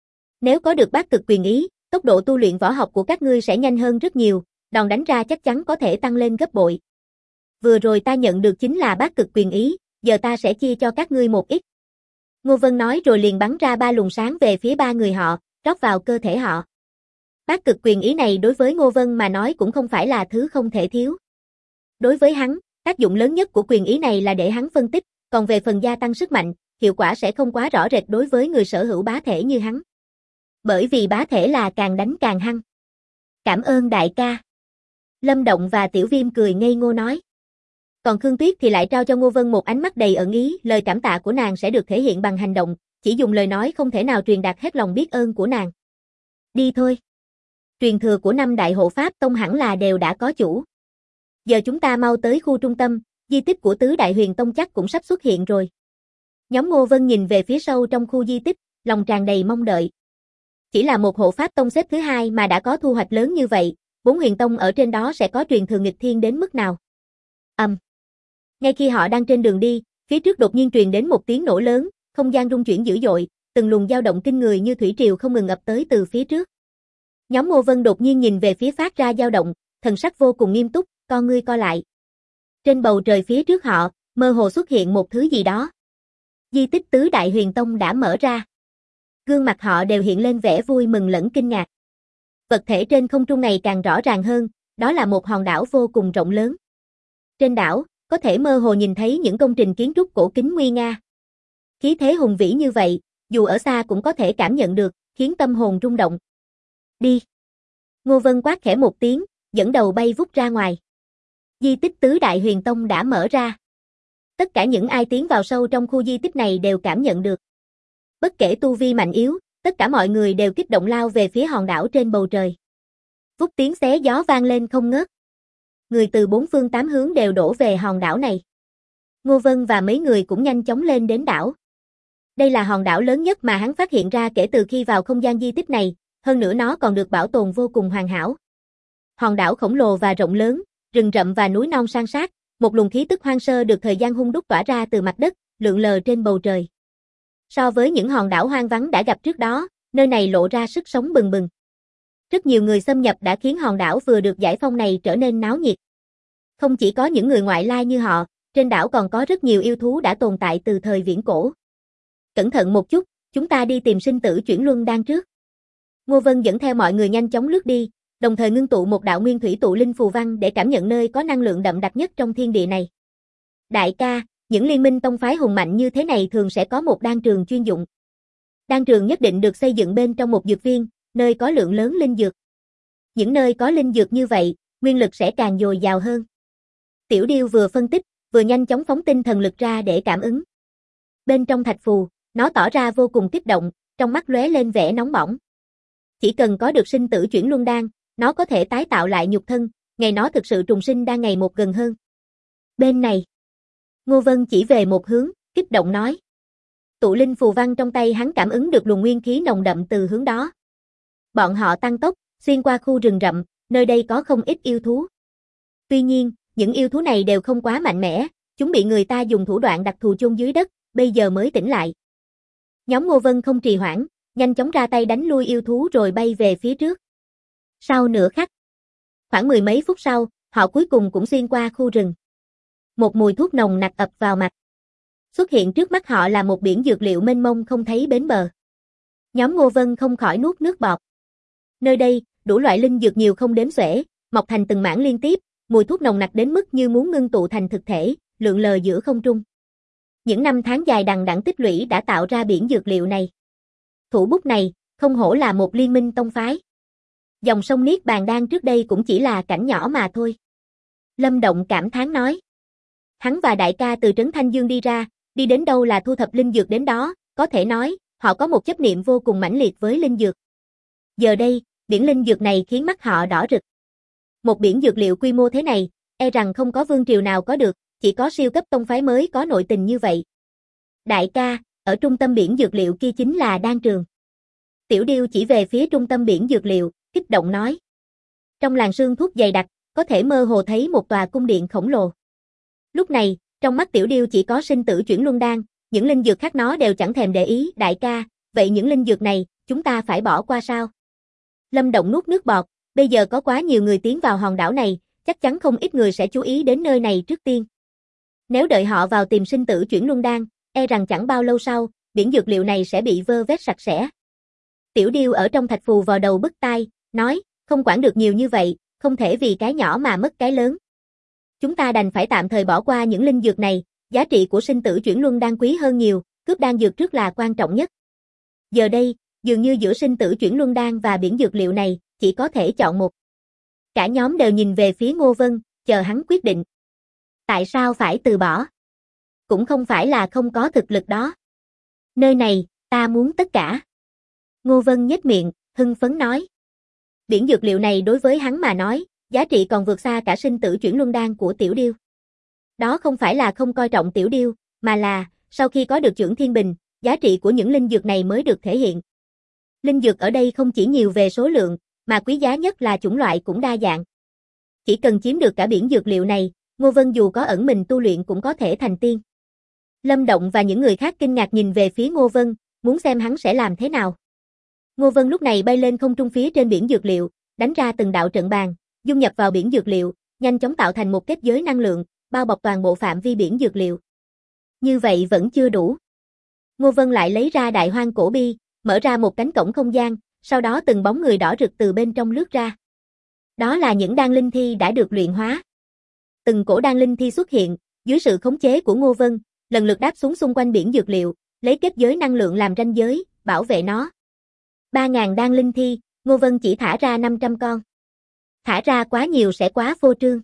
Nếu có được Bát Cực quyền ý, tốc độ tu luyện võ học của các ngươi sẽ nhanh hơn rất nhiều, đòn đánh ra chắc chắn có thể tăng lên gấp bội. Vừa rồi ta nhận được chính là Bát Cực quyền ý, giờ ta sẽ chia cho các ngươi một ít. Ngô Vân nói rồi liền bắn ra 3 luồng sáng về phía 3 người họ, rót vào cơ thể họ. Bát Cực quyền ý này đối với Ngô Vân mà nói cũng không phải là thứ không thể thiếu. Đối với hắn, tác dụng lớn nhất của quyền ý này là để hắn phân tích, còn về phần gia tăng sức mạnh, hiệu quả sẽ không quá rõ rệt đối với người sở hữu bá thể như hắn. Bởi vì bá thể là càng đánh càng hăng. Cảm ơn đại ca. Lâm Động và Tiểu Viêm cười ngây ngô nói. Còn Khương Tuyết thì lại trao cho Ngô Vân một ánh mắt đầy ẩn ý, lời cảm tạ của nàng sẽ được thể hiện bằng hành động, chỉ dùng lời nói không thể nào truyền đạt hết lòng biết ơn của nàng. Đi thôi. Truyền thừa của 5 đại hộ pháp tông hẳn là đều đã có chủ. Giờ chúng ta mau tới khu trung tâm, di tích của Tứ Đại Huyền Tông chắc cũng sắp xuất hiện rồi. Nhóm Ngô Vân nhìn về phía sâu trong khu di tích, lòng tràn đầy mong đợi. Chỉ là một hộ pháp tông xếp thứ 2 mà đã có thu hoạch lớn như vậy, 4 huyền tông ở trên đó sẽ có truyền thừa nghịch thiên đến mức nào? Ngay khi họ đang trên đường đi, phía trước đột nhiên truyền đến một tiếng nổ lớn, không gian rung chuyển dữ dội, từng luồng dao động kinh người như thủy triều không ngừng ập tới từ phía trước. Nhóm Ngô Vân đột nhiên nhìn về phía phát ra dao động, thần sắc vô cùng nghiêm túc, con ngươi co lại. Trên bầu trời phía trước họ, mơ hồ xuất hiện một thứ gì đó. Di tích Tứ Đại Huyền Tông đã mở ra. Gương mặt họ đều hiện lên vẻ vui mừng lẫn kinh ngạc. Vật thể trên không trung này càng rõ ràng hơn, đó là một hòn đảo vô cùng rộng lớn. Trên đảo, có thể mơ hồ nhìn thấy những công trình kiến trúc cổ kính nguy nga. Khí thế hùng vĩ như vậy, dù ở xa cũng có thể cảm nhận được, khiến tâm hồn rung động. Đi! Ngô Vân quát khẽ một tiếng, dẫn đầu bay vút ra ngoài. Di tích Tứ Đại Huyền Tông đã mở ra. Tất cả những ai tiến vào sâu trong khu di tích này đều cảm nhận được. Bất kể tu vi mạnh yếu, tất cả mọi người đều kích động lao về phía hòn đảo trên bầu trời. Vút tiếng xé gió vang lên không ngớt. Người từ 4 phương 8 hướng đều đổ về hòn đảo này. Ngô Vân và mấy người cũng nhanh chóng lên đến đảo. Đây là hòn đảo lớn nhất mà hắn phát hiện ra kể từ khi vào không gian di tích này, hơn nữa nó còn được bảo tồn vô cùng hoàn hảo. Hòn đảo khổng lồ và rộng lớn, rừng rậm và núi non san sát, một luồng khí tức hoang sơ được thời gian hun đúc tỏa ra từ mặt đất, lượn lờ trên bầu trời. So với những hòn đảo hoang vắng đã gặp trước đó, nơi này lộ ra sức sống bừng bừng. Rất nhiều người xâm nhập đã khiến hòn đảo vừa được giải phóng này trở nên náo nhiệt. Không chỉ có những người ngoại lai như họ, trên đảo còn có rất nhiều yêu thú đã tồn tại từ thời viễn cổ. Cẩn thận một chút, chúng ta đi tìm sinh tử chuyển luân đan trước. Ngô Vân dẫn theo mọi người nhanh chóng lướt đi, đồng thời ngưng tụ một đạo nguyên thủy tụ linh phù văn để cảm nhận nơi có năng lượng đậm đặc nhất trong thiên địa này. Đại ca, những liên minh tông phái hùng mạnh như thế này thường sẽ có một đan trường chuyên dụng. Đan trường nhất định được xây dựng bên trong một dược viên, nơi có lượng lớn linh dược. Những nơi có linh dược như vậy, nguyên lực sẽ càng dồi dào hơn. Tiểu Điêu vừa phân tích, vừa nhanh chóng phóng tinh thần lực ra để cảm ứng. Bên trong thạch phù, nó tỏ ra vô cùng kích động, trong mắt lóe lên vẻ nóng bỏng. Chỉ cần có được sinh tử chuyển luân đan, nó có thể tái tạo lại nhục thân, ngày nó thực sự trùng sinh đang ngày một gần hơn. Bên này, Ngô Vân chỉ về một hướng, kích động nói. Tụ linh phù văn trong tay hắn cảm ứng được luồng nguyên khí nồng đậm từ hướng đó. Bọn họ tăng tốc, xuyên qua khu rừng rậm, nơi đây có không ít yêu thú. Tuy nhiên, những yêu thú này đều không quá mạnh mẽ, chúng bị người ta dùng thủ đoạn đặc thù chôn dưới đất, bây giờ mới tỉnh lại. Nhóm Ngô Vân không trì hoãn, nhanh chóng ra tay đánh lui yêu thú rồi bay về phía trước. Sau nửa khắc, khoảng mười mấy phút sau, họ cuối cùng cũng xuyên qua khu rừng. Một mùi thuốc nồng nặc ập vào mặt. Xuất hiện trước mắt họ là một biển dược liệu mênh mông không thấy bến bờ. Nhóm Ngô Vân không khỏi nuốt nước bọt. Nơi đây, đủ loại linh dược nhiều không đếm xuể, mọc thành từng mảng liên tiếp, mùi thuốc nồng nặc đến mức như muốn ngưng tụ thành thực thể, lượn lờ giữa không trung. Những năm tháng dài đằng đẵng tích lũy đã tạo ra biển dược liệu này. Thủ bút này, không hổ là một liên minh tông phái. Dòng sông Niết Bàn Đan trước đây cũng chỉ là cảnh nhỏ mà thôi. Lâm Động cảm thán nói. Hắn và đại ca từ trấn Thanh Dương đi ra, đi đến đâu là thu thập linh dược đến đó, có thể nói, họ có một chấp niệm vô cùng mãnh liệt với linh dược. Giờ đây, biển linh dược này khiến mắt họ đỏ rực. Một biển dược liệu quy mô thế này, e rằng không có vương triều nào có được, chỉ có siêu cấp tông phái mới có nội tình như vậy. Đại ca, ở trung tâm biển dược liệu kia chính là đan trường. Tiểu Điêu chỉ về phía trung tâm biển dược liệu, kích động nói. Trong làn sương thuốc dày đặc, có thể mơ hồ thấy một tòa cung điện khổng lồ. Lúc này, trong mắt Tiểu Điêu chỉ có sinh tử chuyển luân đan, những linh dược khác nó đều chẳng thèm để ý. Đại ca, vậy những linh dược này, chúng ta phải bỏ qua sao? Lâm Động nuốt nước bọt, bây giờ có quá nhiều người tiến vào hòn đảo này, chắc chắn không ít người sẽ chú ý đến nơi này trước tiên. Nếu đợi họ vào tìm sinh tử chuyển luân đan, e rằng chẳng bao lâu sau, biển dược liệu này sẽ bị vơ vét sạch sẽ. Tiểu Điêu ở trong thạch phù vò đầu bứt tai, nói, không quản được nhiều như vậy, không thể vì cái nhỏ mà mất cái lớn. Chúng ta đành phải tạm thời bỏ qua những linh dược này, giá trị của sinh tử chuyển luân đan quý hơn nhiều, cướp đan dược trước là quan trọng nhất. Giờ đây, dường như giữa sinh tử chuyển luân đan và biển dược liệu này, chỉ có thể chọn một. Cả nhóm đều nhìn về phía Ngô Vân, chờ hắn quyết định. Tại sao phải từ bỏ? Cũng không phải là không có thực lực đó. Nơi này, ta muốn tất cả. Ngô Vân nhếch miệng, hưng phấn nói. Biển dược liệu này đối với hắn mà nói, giá trị còn vượt xa cả sinh tử chuyển luân đan của Tiểu Điêu. Đó không phải là không coi trọng Tiểu Điêu, mà là, sau khi có được Chưởng Thiên Bình, giá trị của những linh dược này mới được thể hiện. Linh dược ở đây không chỉ nhiều về số lượng, mà quý giá nhất là chủng loại cũng đa dạng. Chỉ cần chiếm được cả biển dược liệu này, Ngô Vân dù có ẩn mình tu luyện cũng có thể thành tiên. Lâm Động và những người khác kinh ngạc nhìn về phía Ngô Vân, muốn xem hắn sẽ làm thế nào. Ngô Vân lúc này bay lên không trung phía trên biển dược liệu, đánh ra từng đạo trận bàn, dung nhập vào biển dược liệu, nhanh chóng tạo thành một kết giới năng lượng, bao bọc toàn bộ phạm vi biển dược liệu. Như vậy vẫn chưa đủ. Ngô Vân lại lấy ra Đại Hoang Cổ Bi, mở ra một cánh cổng không gian, sau đó từng bóng người đỏ rực từ bên trong lướt ra. Đó là những đan linh thi đã được luyện hóa. Từng cổ đan linh thi xuất hiện, dưới sự khống chế của Ngô Vân, lần lượt đáp xuống xung quanh biển dược liệu, lấy kết giới năng lượng làm ranh giới, bảo vệ nó. 3.000 đan linh thi, Ngô Vân chỉ thả ra 500 con. Thả ra quá nhiều sẽ quá phô trương.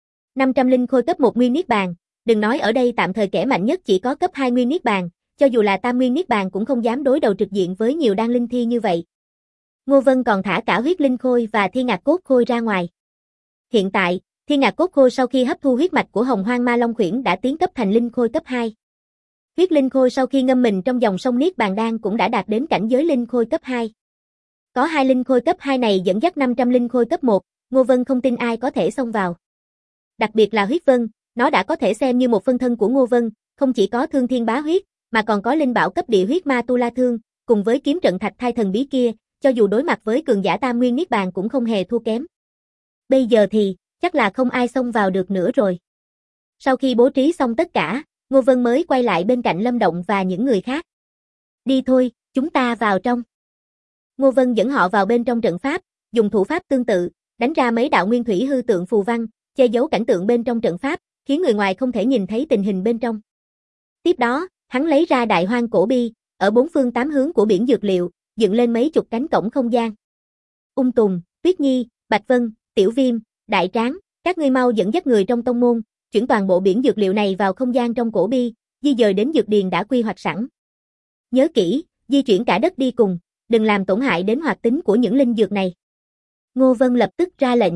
500 linh khôi cấp 1 nguyên niết bàn, đừng nói ở đây tạm thời kẻ mạnh nhất chỉ có cấp 2 nguyên niết bàn, cho dù là tam nguyên niết bàn cũng không dám đối đầu trực diện với nhiều đan linh thi như vậy. Ngô Vân còn thả cả huyết linh khôi và thiên ngạc cốt khôi ra ngoài. Hiện tại, thiên ngạc cốt khôi sau khi hấp thu huyết mạch của Hồng Hoang Ma Long Khuyển đã tiến cấp thành linh khôi cấp 2. Huyết linh khôi sau khi ngâm mình trong dòng sông Niết Bàn Đan cũng đã đạt đến cảnh giới linh khôi cấp 2. Có hai linh khôi cấp 2 này dẫn dắt 500 linh khôi cấp 1, Ngô Vân không tin ai có thể xông vào. Đặc biệt là huyết vân, nó đã có thể xem như một phân thân của Ngô Vân, không chỉ có thương thiên bá huyết, mà còn có linh bảo cấp địa huyết ma tu la thương, cùng với kiếm trận thạch thai thần bí kia, cho dù đối mặt với cường giả tam nguyên niết bàn cũng không hề thua kém. Bây giờ thì, chắc là không ai xông vào được nữa rồi. Sau khi bố trí xong tất cả, Ngô Vân mới quay lại bên cạnh Lâm Động và những người khác. Đi thôi, chúng ta vào trong. Ngô Vân dẫn họ vào bên trong trận pháp, dùng thủ pháp tương tự, đánh ra mấy đạo nguyên thủy hư tượng phù văn, che giấu cảnh tượng bên trong trận pháp, khiến người ngoài không thể nhìn thấy tình hình bên trong. Tiếp đó, hắn lấy ra Đại Hoang Cổ Bi, ở bốn phương tám hướng của biển dược liệu, dựng lên mấy chục cánh cổng không gian. Ung Tùng, Tuyết Nhi, Bạch Vân, Tiểu Viêm, Đại Tráng, các ngươi mau dẫn dắt người trong tông môn, chuyển toàn bộ biển dược liệu này vào không gian trong cổ bi, di dời đến dược điền đã quy hoạch sẵn. Nhớ kỹ, di chuyển cả đất đi cùng, đừng làm tổn hại đến hoạt tính của những linh dược này. Ngô Vân lập tức ra lệnh.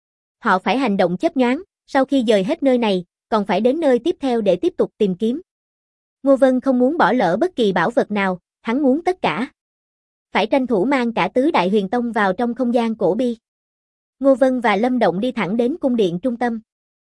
Họ phải hành động chớp nhoáng, sau khi dời hết nơi này, còn phải đến nơi tiếp theo để tiếp tục tìm kiếm. Ngô Vân không muốn bỏ lỡ bất kỳ bảo vật nào, hắn muốn tất cả. Phải tranh thủ mang cả tứ đại huyền tông vào trong không gian cổ bi. Ngô Vân và Lâm Động đi thẳng đến cung điện trung tâm.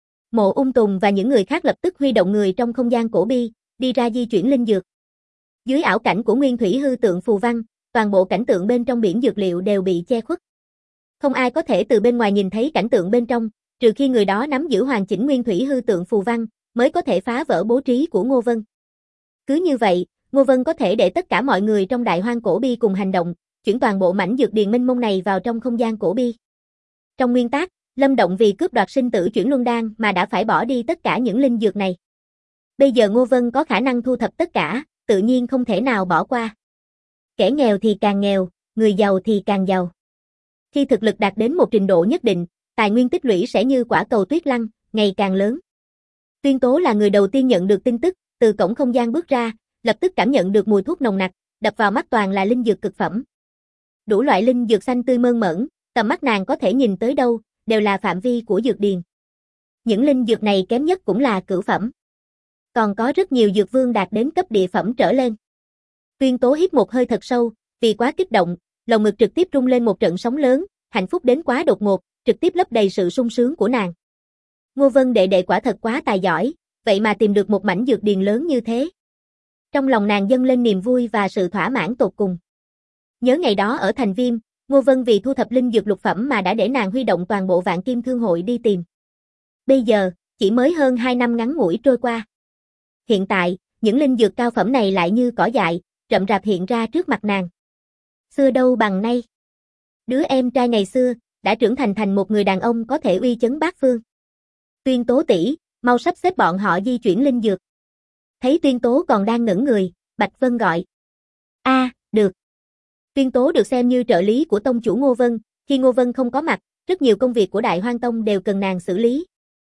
Mộ Ung Tùng và những người khác lập tức huy động người trong không gian cổ bi, đi ra di chuyển linh dược. Dưới ảo cảnh của nguyên thủy hư tượng phù văn, toàn bộ cảnh tượng bên trong biển dược liệu đều bị che khuất. Không ai có thể từ bên ngoài nhìn thấy cảnh tượng bên trong, trừ khi người đó nắm giữ hoàn chỉnh nguyên thủy hư tượng phù văn, mới có thể phá vỡ bố trí của Ngô Vân. Cứ như vậy, Ngô Vân có thể để tất cả mọi người trong Đại Hoang Cổ Bi cùng hành động, chuyển toàn bộ mảnh dược điền mênh mông này vào trong không gian cổ bi. Trong nguyên tắc, Lâm Động vì cướp đoạt sinh tử chuyển luân đan mà đã phải bỏ đi tất cả những linh dược này. Bây giờ Ngô Vân có khả năng thu thập tất cả, tự nhiên không thể nào bỏ qua. Kẻ nghèo thì càng nghèo, người giàu thì càng giàu. Khi thực lực đạt đến một trình độ nhất định, tài nguyên tích lũy sẽ như quả cầu tuyết lăn, ngày càng lớn. Tuyên Tố là người đầu tiên nhận được tin tức, từ cổng không gian bước ra, lập tức cảm nhận được mùi thuốc nồng nặc, đập vào mắt toàn là linh dược cực phẩm. Đủ loại linh dược xanh tươi mơn mởn, tầm mắt nàng có thể nhìn tới đâu, đều là phạm vi của dược điền. Những linh dược này kém nhất cũng là cửu phẩm. Còn có rất nhiều dược vương đạt đến cấp địa phẩm trở lên. Tuyên Tố hít một hơi thật sâu, vì quá kích động, lồng ngực trực tiếp rung lên một trận sóng lớn, hạnh phúc đến quá đột ngột, trực tiếp lấp đầy sự sung sướng của nàng. Ngô Vân đệ đệ quả thật quá tài giỏi, vậy mà tìm được một mảnh dược điền lớn như thế. Trong lòng nàng dâng lên niềm vui và sự thỏa mãn tột cùng. Nhớ ngày đó ở Thành Viêm, Ngô Vân vì thu thập linh dược lục phẩm mà đã để nàng huy động toàn bộ Vạn Kim Thương hội đi tìm. Bây giờ, chỉ mới hơn 2 năm ngắn ngủi trôi qua. Hiện tại, những linh dược cao phẩm này lại như cỏ dại, rậm rạp hiện ra trước mặt nàng. Xưa đâu bằng nay. Đứa em trai ngày xưa, đã trưởng thành một người đàn ông có thể uy chấn bát phương. Tuyên Tố tỷ, mau sắp xếp bọn họ di chuyển linh dược. Thấy Tuyên Tố còn đang ngẩn người, Bạch Vân gọi. Được. Tuyên Tố được xem như trợ lý của tông chủ Ngô Vân, khi Ngô Vân không có mặt, rất nhiều công việc của Đại Hoang Tông đều cần nàng xử lý.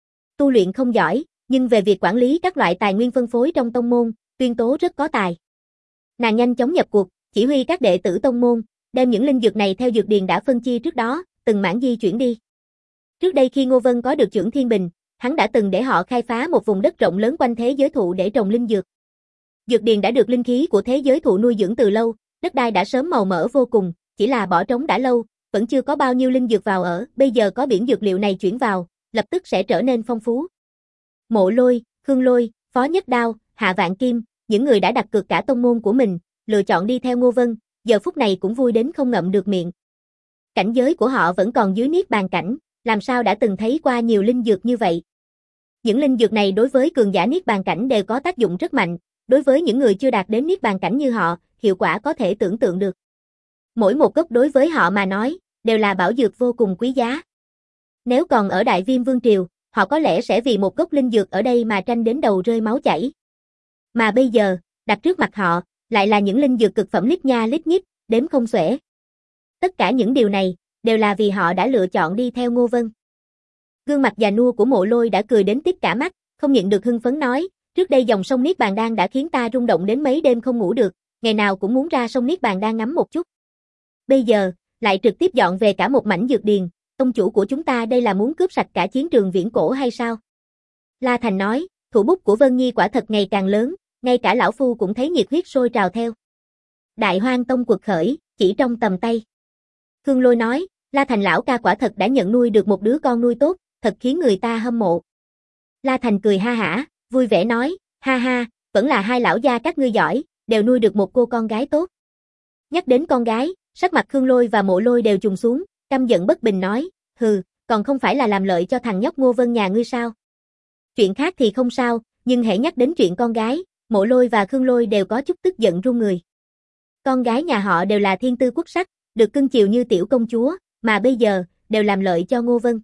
Tu luyện không giỏi, nhưng về việc quản lý các loại tài nguyên phân phối trong tông môn, Tuyên Tố rất có tài. Nàng nhanh chóng nhập cuộc, chỉ huy các đệ tử tông môn, đem những linh dược này theo dược điền đã phân chia trước đó, từng mảng di chuyển đi. Trước đây khi Ngô Vân có được Chưởng Thiên Bình, hắn đã từng để họ khai phá một vùng đất rộng lớn quanh thế giới thụ để trồng linh dược. Dược điền đã được linh khí của thế giới thụ nuôi dưỡng từ lâu, đất đai đã sớm màu mỡ vô cùng, chỉ là bỏ trống đã lâu, vẫn chưa có bao nhiêu linh dược vào ở, bây giờ có biển dược liệu này chuyển vào, lập tức sẽ trở nên phong phú. Mộ Lôi, Khương Lôi, Phó Nhất Đao, Hạ Vạn Kim, những người đã đặt cược cả tông môn của mình, lựa chọn đi theo Ngô Vân, giờ phút này cũng vui đến không ngậm được miệng. Cảnh giới của họ vẫn còn dưới niết bàn cảnh, làm sao đã từng thấy qua nhiều linh dược như vậy. Những linh dược này đối với cường giả niết bàn cảnh đều có tác dụng rất mạnh, đối với những người chưa đạt đến niết bàn cảnh như họ, hiệu quả có thể tưởng tượng được. Mỗi một gốc đối với họ mà nói, đều là bảo dược vô cùng quý giá. Nếu còn ở Đại Viêm Vương Triều, họ có lẽ sẽ vì một gốc linh dược ở đây mà tranh đến đầu rơi máu chảy. Mà bây giờ, đặt trước mặt họ, lại là những linh dược cực phẩm lít nha lít nhít, đếm không xuể. Tất cả những điều này, đều là vì họ đã lựa chọn đi theo Ngô Vân. Gương mặt già nua của Mộ Lôi đã cười đến tít cả mắt, không nhịn được hưng phấn nói, trước đây dòng sông Niết Bàn Đan đã khiến ta rung động đến mấy đêm không ngủ được, ngày nào cũng muốn ra sông Niết Bàn Đan ngắm một chút. Bây giờ, lại trực tiếp dọn về cả một mảnh dược điền, ông chủ của chúng ta đây là muốn cướp sạch cả chiến trường viễn cổ hay sao? La Thành nói, thủ bút của Vân Nhi quả thật ngày càng lớn, ngay cả lão phu cũng thấy nhiệt huyết sôi trào theo. Đại Hoang Tông quật khởi, chỉ trong tầm tay. Khương Lôi nói, La Thành lão ca quả thật đã nhận nuôi được một đứa con nuôi tốt, thật khiến người ta hâm mộ. La Thành cười ha hả, vui vẻ nói, ha ha, vẫn là hai lão gia các ngươi giỏi, đều nuôi được một cô con gái tốt. Nhắc đến con gái, sắc mặt Khương Lôi và Mộ Lôi đều trùng xuống, căm giận bất bình nói, hừ, còn không phải là làm lợi cho thằng nhóc Ngô Vân nhà ngươi sao? Chuyện khác thì không sao, nhưng hãy nhắc đến chuyện con gái, Mộ Lôi và Khương Lôi đều có chút tức giận run người. Con gái nhà họ đều là thiên tư quốc sắc, được cưng chiều như tiểu công chúa, mà bây giờ, đều làm lợi cho Ngô Vân.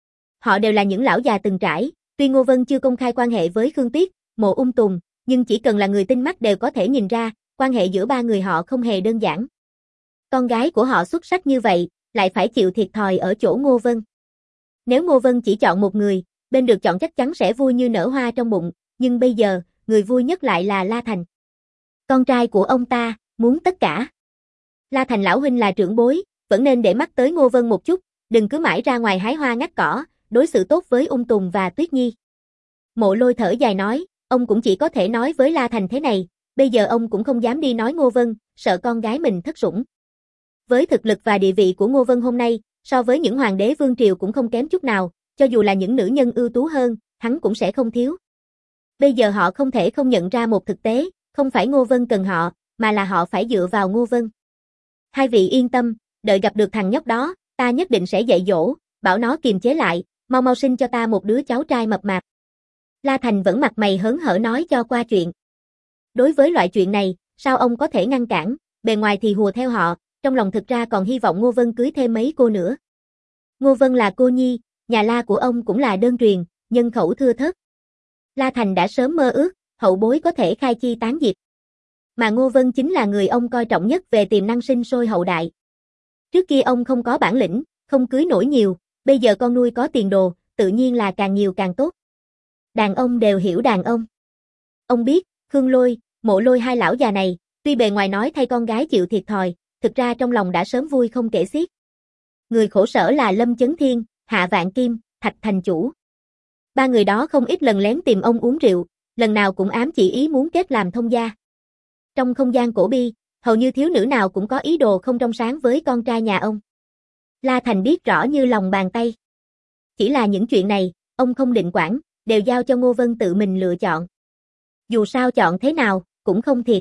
Họ đều là những lão già từng trải, tuy Ngô Vân chưa công khai quan hệ với Khương Tuyết, Mộ Ung Tùng, nhưng chỉ cần là người tinh mắt đều có thể nhìn ra, quan hệ giữa ba người họ không hề đơn giản. Con gái của họ xuất sắc như vậy, lại phải chịu thiệt thòi ở chỗ Ngô Vân. Nếu Ngô Vân chỉ chọn một người, bên được chọn chắc chắn sẽ vui như nở hoa trong bụng, nhưng bây giờ, người vui nhất lại là La Thành. Con trai của ông ta, muốn tất cả. La Thành lão huynh là trưởng bối, vẫn nên để mắt tới Ngô Vân một chút, đừng cứ mãi ra ngoài hái hoa ngắt cỏ, đối xử tốt với Ung Tùng và Tuyết Nhi. Mộ Lôi thở dài nói, ông cũng chỉ có thể nói với La Thành thế này, bây giờ ông cũng không dám đi nói Ngô Vân, sợ con gái mình thất sủng. Với thực lực và địa vị của Ngô Vân hôm nay, so với những hoàng đế vương triều cũng không kém chút nào, cho dù là những nữ nhân ưu tú hơn, hắn cũng sẽ không thiếu. Bây giờ họ không thể không nhận ra một thực tế, không phải Ngô Vân cần họ, mà là họ phải dựa vào Ngô Vân. Hai vị yên tâm, đợi gặp được thằng nhóc đó, ta nhất định sẽ dạy dỗ, bảo nó kiềm chế lại, mau mau sinh cho ta một đứa cháu trai mập mạp. La Thành vẫn mặt mày hớn hở nói cho qua chuyện. Đối với loại chuyện này, sao ông có thể ngăn cản, bề ngoài thì hùa theo họ, trong lòng thực ra còn hy vọng Ngô Vân cưới thêm mấy cô nữa. Ngô Vân là cô nhi, nhà La của ông cũng là đơn truyền, nhân khẩu thưa thớt. La Thành đã sớm mơ ước, hậu bối có thể khai chi tán diệp. Mà Ngô Vân chính là người ông coi trọng nhất về tiềm năng sinh sôi hậu đại. Trước kia ông không có bản lĩnh, không cưới nổi nhiều, bây giờ con nuôi có tiền đồ, tự nhiên là càng nhiều càng tốt. Đàn ông đều hiểu đàn ông. Ông biết, Khương Lôi, Mộ Lôi hai lão già này, tuy bề ngoài nói thay con gái chịu thiệt thòi, thực ra trong lòng đã sớm vui không kể xiết. Người khổ sở là Lâm Chấn Thiên, Hạ Vạn Kim, Thạch Thành Chủ. Ba người đó không ít lần lén tìm ông uống rượu, lần nào cũng ám chỉ ý muốn kết làm thông gia. Trong không gian cổ bi, hầu như thiếu nữ nào cũng có ý đồ không trong sáng với con trai nhà ông. La Thành biết rõ như lòng bàn tay. Chỉ là những chuyện này, ông không định quản, đều giao cho Ngô Vân tự mình lựa chọn. Dù sao chọn thế nào, cũng không thiệt.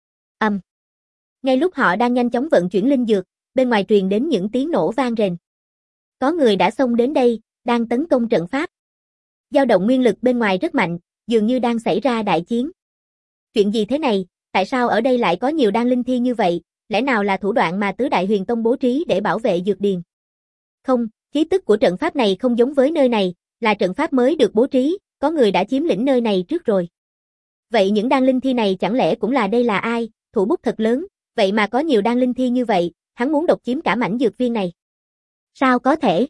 Ngay lúc họ đang nhanh chóng vận chuyển linh dược, bên ngoài truyền đến những tiếng nổ vang rền. Có người đã xông đến đây, đang tấn công trận pháp. Dao động nguyên lực bên ngoài rất mạnh, dường như đang xảy ra đại chiến. Chuyện gì thế này, tại sao ở đây lại có nhiều đan linh thi như vậy, lẽ nào là thủ đoạn mà Tứ Đại Huyền Tông bố trí để bảo vệ dược điền? Không, khí tức của trận pháp này không giống với nơi này, là trận pháp mới được bố trí, có người đã chiếm lĩnh nơi này trước rồi. Vậy những đan linh thi này chẳng lẽ cũng là đây là ai, thủ bút thật lớn, vậy mà có nhiều đan linh thi như vậy, hắn muốn độc chiếm cả mảnh dược viên này. Sao có thể?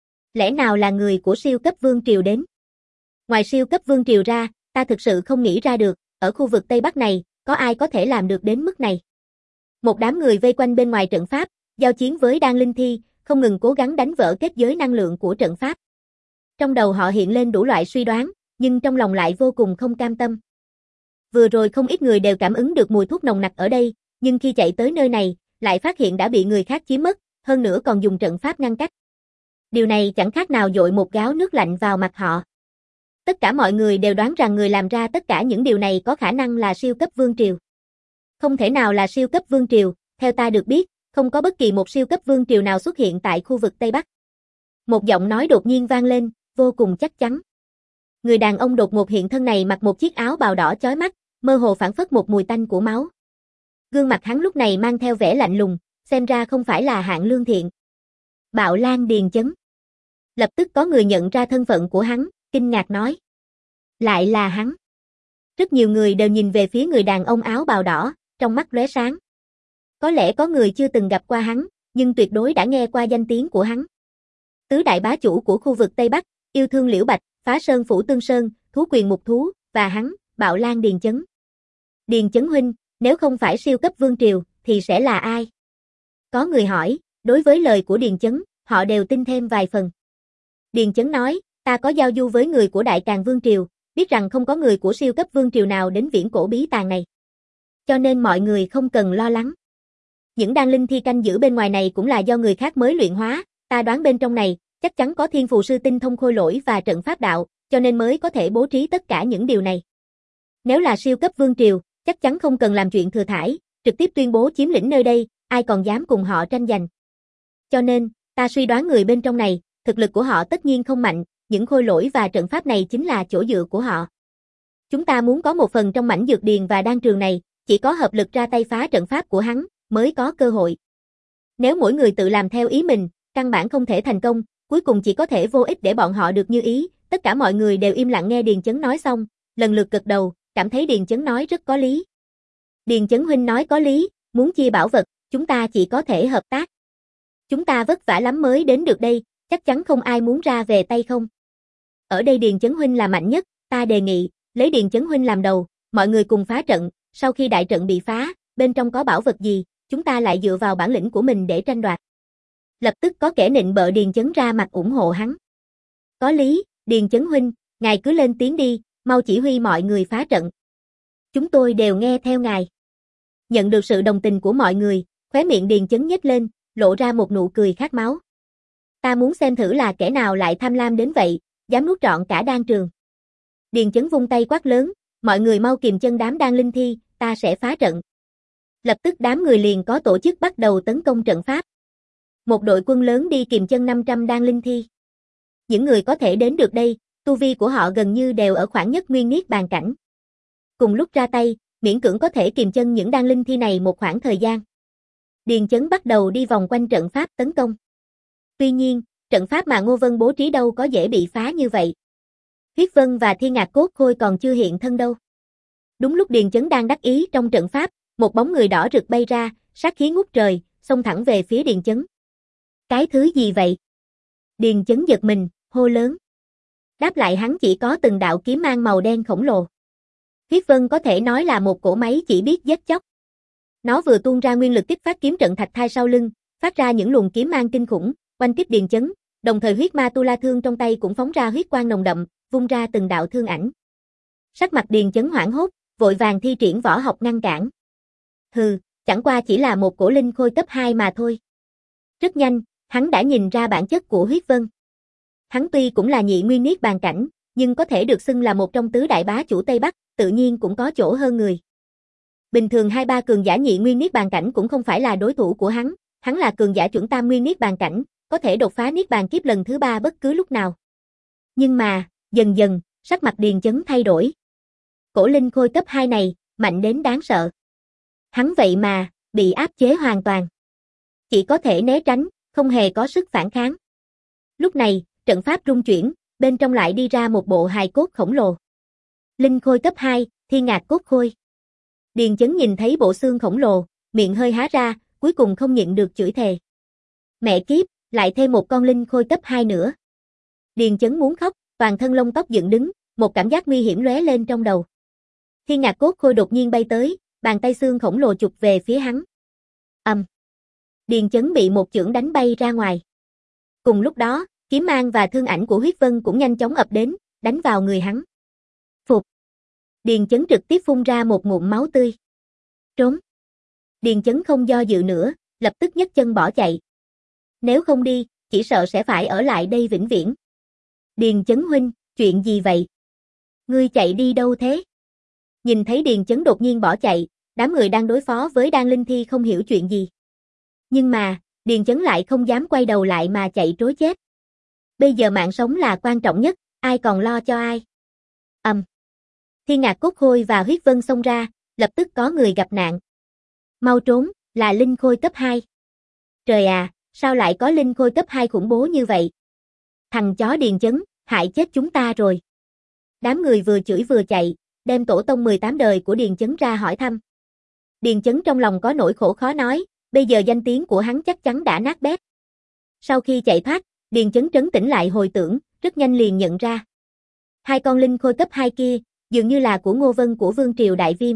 Lẽ nào là người của siêu cấp vương triều đến? Ngoài siêu cấp vương triều ra, ta thực sự không nghĩ ra được, ở khu vực Tây Bắc này, có ai có thể làm được đến mức này. Một đám người vây quanh bên ngoài trận pháp, giao chiến với đan linh thi, không ngừng cố gắng đánh vỡ kết giới năng lượng của trận pháp. Trong đầu họ hiện lên đủ loại suy đoán, nhưng trong lòng lại vô cùng không cam tâm. Vừa rồi không ít người đều cảm ứng được mùi thuốc nồng nặc ở đây, nhưng khi chạy tới nơi này, lại phát hiện đã bị người khác chiếm mất, hơn nữa còn dùng trận pháp ngăn cách. Điều này chẳng khác nào dội một gáo nước lạnh vào mặt họ. Tất cả mọi người đều đoán rằng người làm ra tất cả những điều này có khả năng là siêu cấp vương triều. Không thể nào là siêu cấp vương triều, theo ta được biết, không có bất kỳ một siêu cấp vương triều nào xuất hiện tại khu vực Tây Bắc. Một giọng nói đột nhiên vang lên, vô cùng chắc chắn. Người đàn ông đột ngột hiện thân này mặc một chiếc áo bào đỏ chói mắt, mơ hồ phảng phất một mùi tanh của máu. Gương mặt hắn lúc này mang theo vẻ lạnh lùng, xem ra không phải là hạng lương thiện. Bạo Lan Điền Chấn. Lập tức có người nhận ra thân phận của hắn, kinh ngạc nói. Lại là hắn. Rất nhiều người đều nhìn về phía người đàn ông áo bào đỏ, trong mắt lóe sáng. Có lẽ có người chưa từng gặp qua hắn, nhưng tuyệt đối đã nghe qua danh tiếng của hắn. Tứ đại bá chủ của khu vực Tây Bắc, yêu thương Liễu Bạch, phá sơn phủ Tương Sơn, thú quyền mục thú, và hắn, Bạo Lan Điền Chấn. Điền Chấn huynh, nếu không phải siêu cấp vương triều, thì sẽ là ai? Có người hỏi, đối với lời của Điền Chấn, họ đều tin thêm vài phần. Điền Chấn nói, ta có giao du với người của Đại Càn Vương Triều, biết rằng không có người của siêu cấp vương triều nào đến viễn cổ bí tàng này. Cho nên mọi người không cần lo lắng. Những đan linh thi canh giữ bên ngoài này cũng là do người khác mới luyện hóa, ta đoán bên trong này, chắc chắn có thiên phù sư tinh thông khôi lỗi và trận pháp đạo, cho nên mới có thể bố trí tất cả những điều này. Nếu là siêu cấp vương triều, chắc chắn không cần làm chuyện thừa thãi, trực tiếp tuyên bố chiếm lĩnh nơi đây, ai còn dám cùng họ tranh giành. Cho nên, ta suy đoán người bên trong này, thực lực của họ tất nhiên không mạnh, những khôi lỗi và trận pháp này chính là chỗ dựa của họ. Chúng ta muốn có một phần trong mảnh dược điền và đan trường này, chỉ có hợp lực ra tay phá trận pháp của hắn, mới có cơ hội. Nếu mỗi người tự làm theo ý mình, căn bản không thể thành công, cuối cùng chỉ có thể vô ích để bọn họ được như ý. Tất cả mọi người đều im lặng nghe Điền Chấn nói xong, lần lượt gật đầu, cảm thấy Điền Chấn nói rất có lý. Điền Chấn huynh nói có lý, muốn chia bảo vật, chúng ta chỉ có thể hợp tác. Chúng ta vất vả lắm mới đến được đây, chắc chắn không ai muốn ra về tay không. Ở đây Điền Chấn huynh là mạnh nhất, ta đề nghị, lấy Điền Chấn huynh làm đầu, mọi người cùng phá trận, sau khi đại trận bị phá, bên trong có bảo vật gì, chúng ta lại dựa vào bản lĩnh của mình để tranh đoạt. Lập tức có kẻ nịnh bợ Điền Chấn ra mặt ủng hộ hắn. Có lý, Điền Chấn huynh, ngài cứ lên tiếng đi, mau chỉ huy mọi người phá trận. Chúng tôi đều nghe theo ngài. Nhận được sự đồng tình của mọi người, khóe miệng Điền Chấn nhếch lên, lộ ra một nụ cười khát máu. Ta muốn xem thử là kẻ nào lại tham lam đến vậy, dám nuốt trọn cả đan trường. Điền Chấn vung tay quát lớn, mọi người mau kìm chân đám đan linh thi, ta sẽ phá trận. Lập tức đám người liền có tổ chức bắt đầu tấn công trận pháp. Một đội quân lớn đi kìm chân 500 đan linh thi. Những người có thể đến được đây, tu vi của họ gần như đều ở khoảng nhất nguyên niết bàn cảnh. Cùng lúc ra tay, miễn cưỡng có thể kìm chân những đan linh thi này một khoảng thời gian. Điền Chấn bắt đầu đi vòng quanh trận pháp tấn công. Tuy nhiên, trận pháp mà Ngô Vân bố trí đâu có dễ bị phá như vậy. Huyết Vân và Thiên Ngạc Cốt Khôi còn chưa hiện thân đâu. Đúng lúc Điền Chấn đang đắc ý trong trận pháp, một bóng người đỏ rực bay ra, sát khí ngút trời, xông thẳng về phía Điền Chấn. Cái thứ gì vậy? Điền Chấn giật mình, hô lớn. Đáp lại hắn chỉ có từng đạo kiếm mang màu đen khổng lồ. Huyết Vân có thể nói là một cỗ máy chỉ biết giết chóc. Nó vừa tuôn ra nguyên lực kích phát kiếm trận thạch thai sau lưng, phát ra những luồng kiếm mang kinh khủng, oanh kích Điền Chấn, đồng thời huyết ma tu la thương trong tay cũng phóng ra huyết quang nồng đậm, vung ra từng đạo thương ảnh. Sắc mặt Điền Chấn hoảng hốt, vội vàng thi triển võ học ngăn cản. Hừ, chẳng qua chỉ là một cổ linh khôi cấp 2 mà thôi. Rất nhanh, hắn đã nhìn ra bản chất của Huyết Vân. Hắn tuy cũng là nhị nguyên niết bàn cảnh, nhưng có thể được xưng là một trong tứ đại bá chủ Tây Bắc, tự nhiên cũng có chỗ hơn người. Bình thường 2-3 cường giả nhị nguyên niết bàn cảnh cũng không phải là đối thủ của hắn là cường giả chuẩn tam nguyên niết bàn cảnh, có thể đột phá niết bàn kiếp lần thứ 3 bất cứ lúc nào. Nhưng mà, dần dần, sắc mặt Điền Chấn thay đổi. Cổ linh khôi cấp 2 này, mạnh đến đáng sợ. Hắn vậy mà, bị áp chế hoàn toàn. Chỉ có thể né tránh, không hề có sức phản kháng. Lúc này, trận pháp rung chuyển, bên trong lại đi ra một bộ hài cốt khổng lồ. Linh khôi cấp 2, Thiên Ngạc Cốt Khôi. Điền Chấn nhìn thấy bộ xương khổng lồ, miệng hơi há ra, cuối cùng không nhịn được chửi thề. Mẹ kiếp, lại thêm một con linh khôi cấp 2 nữa. Điền Chấn muốn khóc, toàn thân lông tóc dựng đứng, một cảm giác nguy hiểm lóe lên trong đầu. Thiên Ngạc Cốt Khôi đột nhiên bay tới, bàn tay xương khổng lồ chụp về phía hắn. Điền Chấn bị một chưởng đánh bay ra ngoài. Cùng lúc đó, kiếm mang và thương ảnh của Huyết Vân cũng nhanh chóng ập đến, đánh vào người hắn. Phục. Điền Chấn trực tiếp phun ra một ngụm máu tươi. Trốn. Điền Chấn không do dự nữa, lập tức nhấc chân bỏ chạy. Nếu không đi, chỉ sợ sẽ phải ở lại đây vĩnh viễn. Điền Chấn huynh, chuyện gì vậy? Ngươi chạy đi đâu thế? Nhìn thấy Điền Chấn đột nhiên bỏ chạy, đám người đang đối phó với đan linh thi không hiểu chuyện gì. Nhưng mà, Điền Chấn lại không dám quay đầu lại mà chạy trối chết. Bây giờ mạng sống là quan trọng nhất, ai còn lo cho ai. Thiên Ngạc Cốt Khôi và Huyết Vân xông ra, lập tức có người gặp nạn. Mau trốn, là linh khôi cấp 2. Trời à, sao lại có linh khôi cấp 2 khủng bố như vậy? Thằng chó Điền Chấn, hại chết chúng ta rồi. Đám người vừa chửi vừa chạy, đem tổ tông 18 đời của Điền Chấn ra hỏi thăm. Điền Chấn trong lòng có nỗi khổ khó nói, bây giờ danh tiếng của hắn chắc chắn đã nát bét. Sau khi chạy thoát, Điền Chấn trấn tĩnh lại hồi tưởng, rất nhanh liền nhận ra. Hai con linh khôi cấp 2 kia, dường như là của Ngô Vân của Vương Triều Đại Viêm.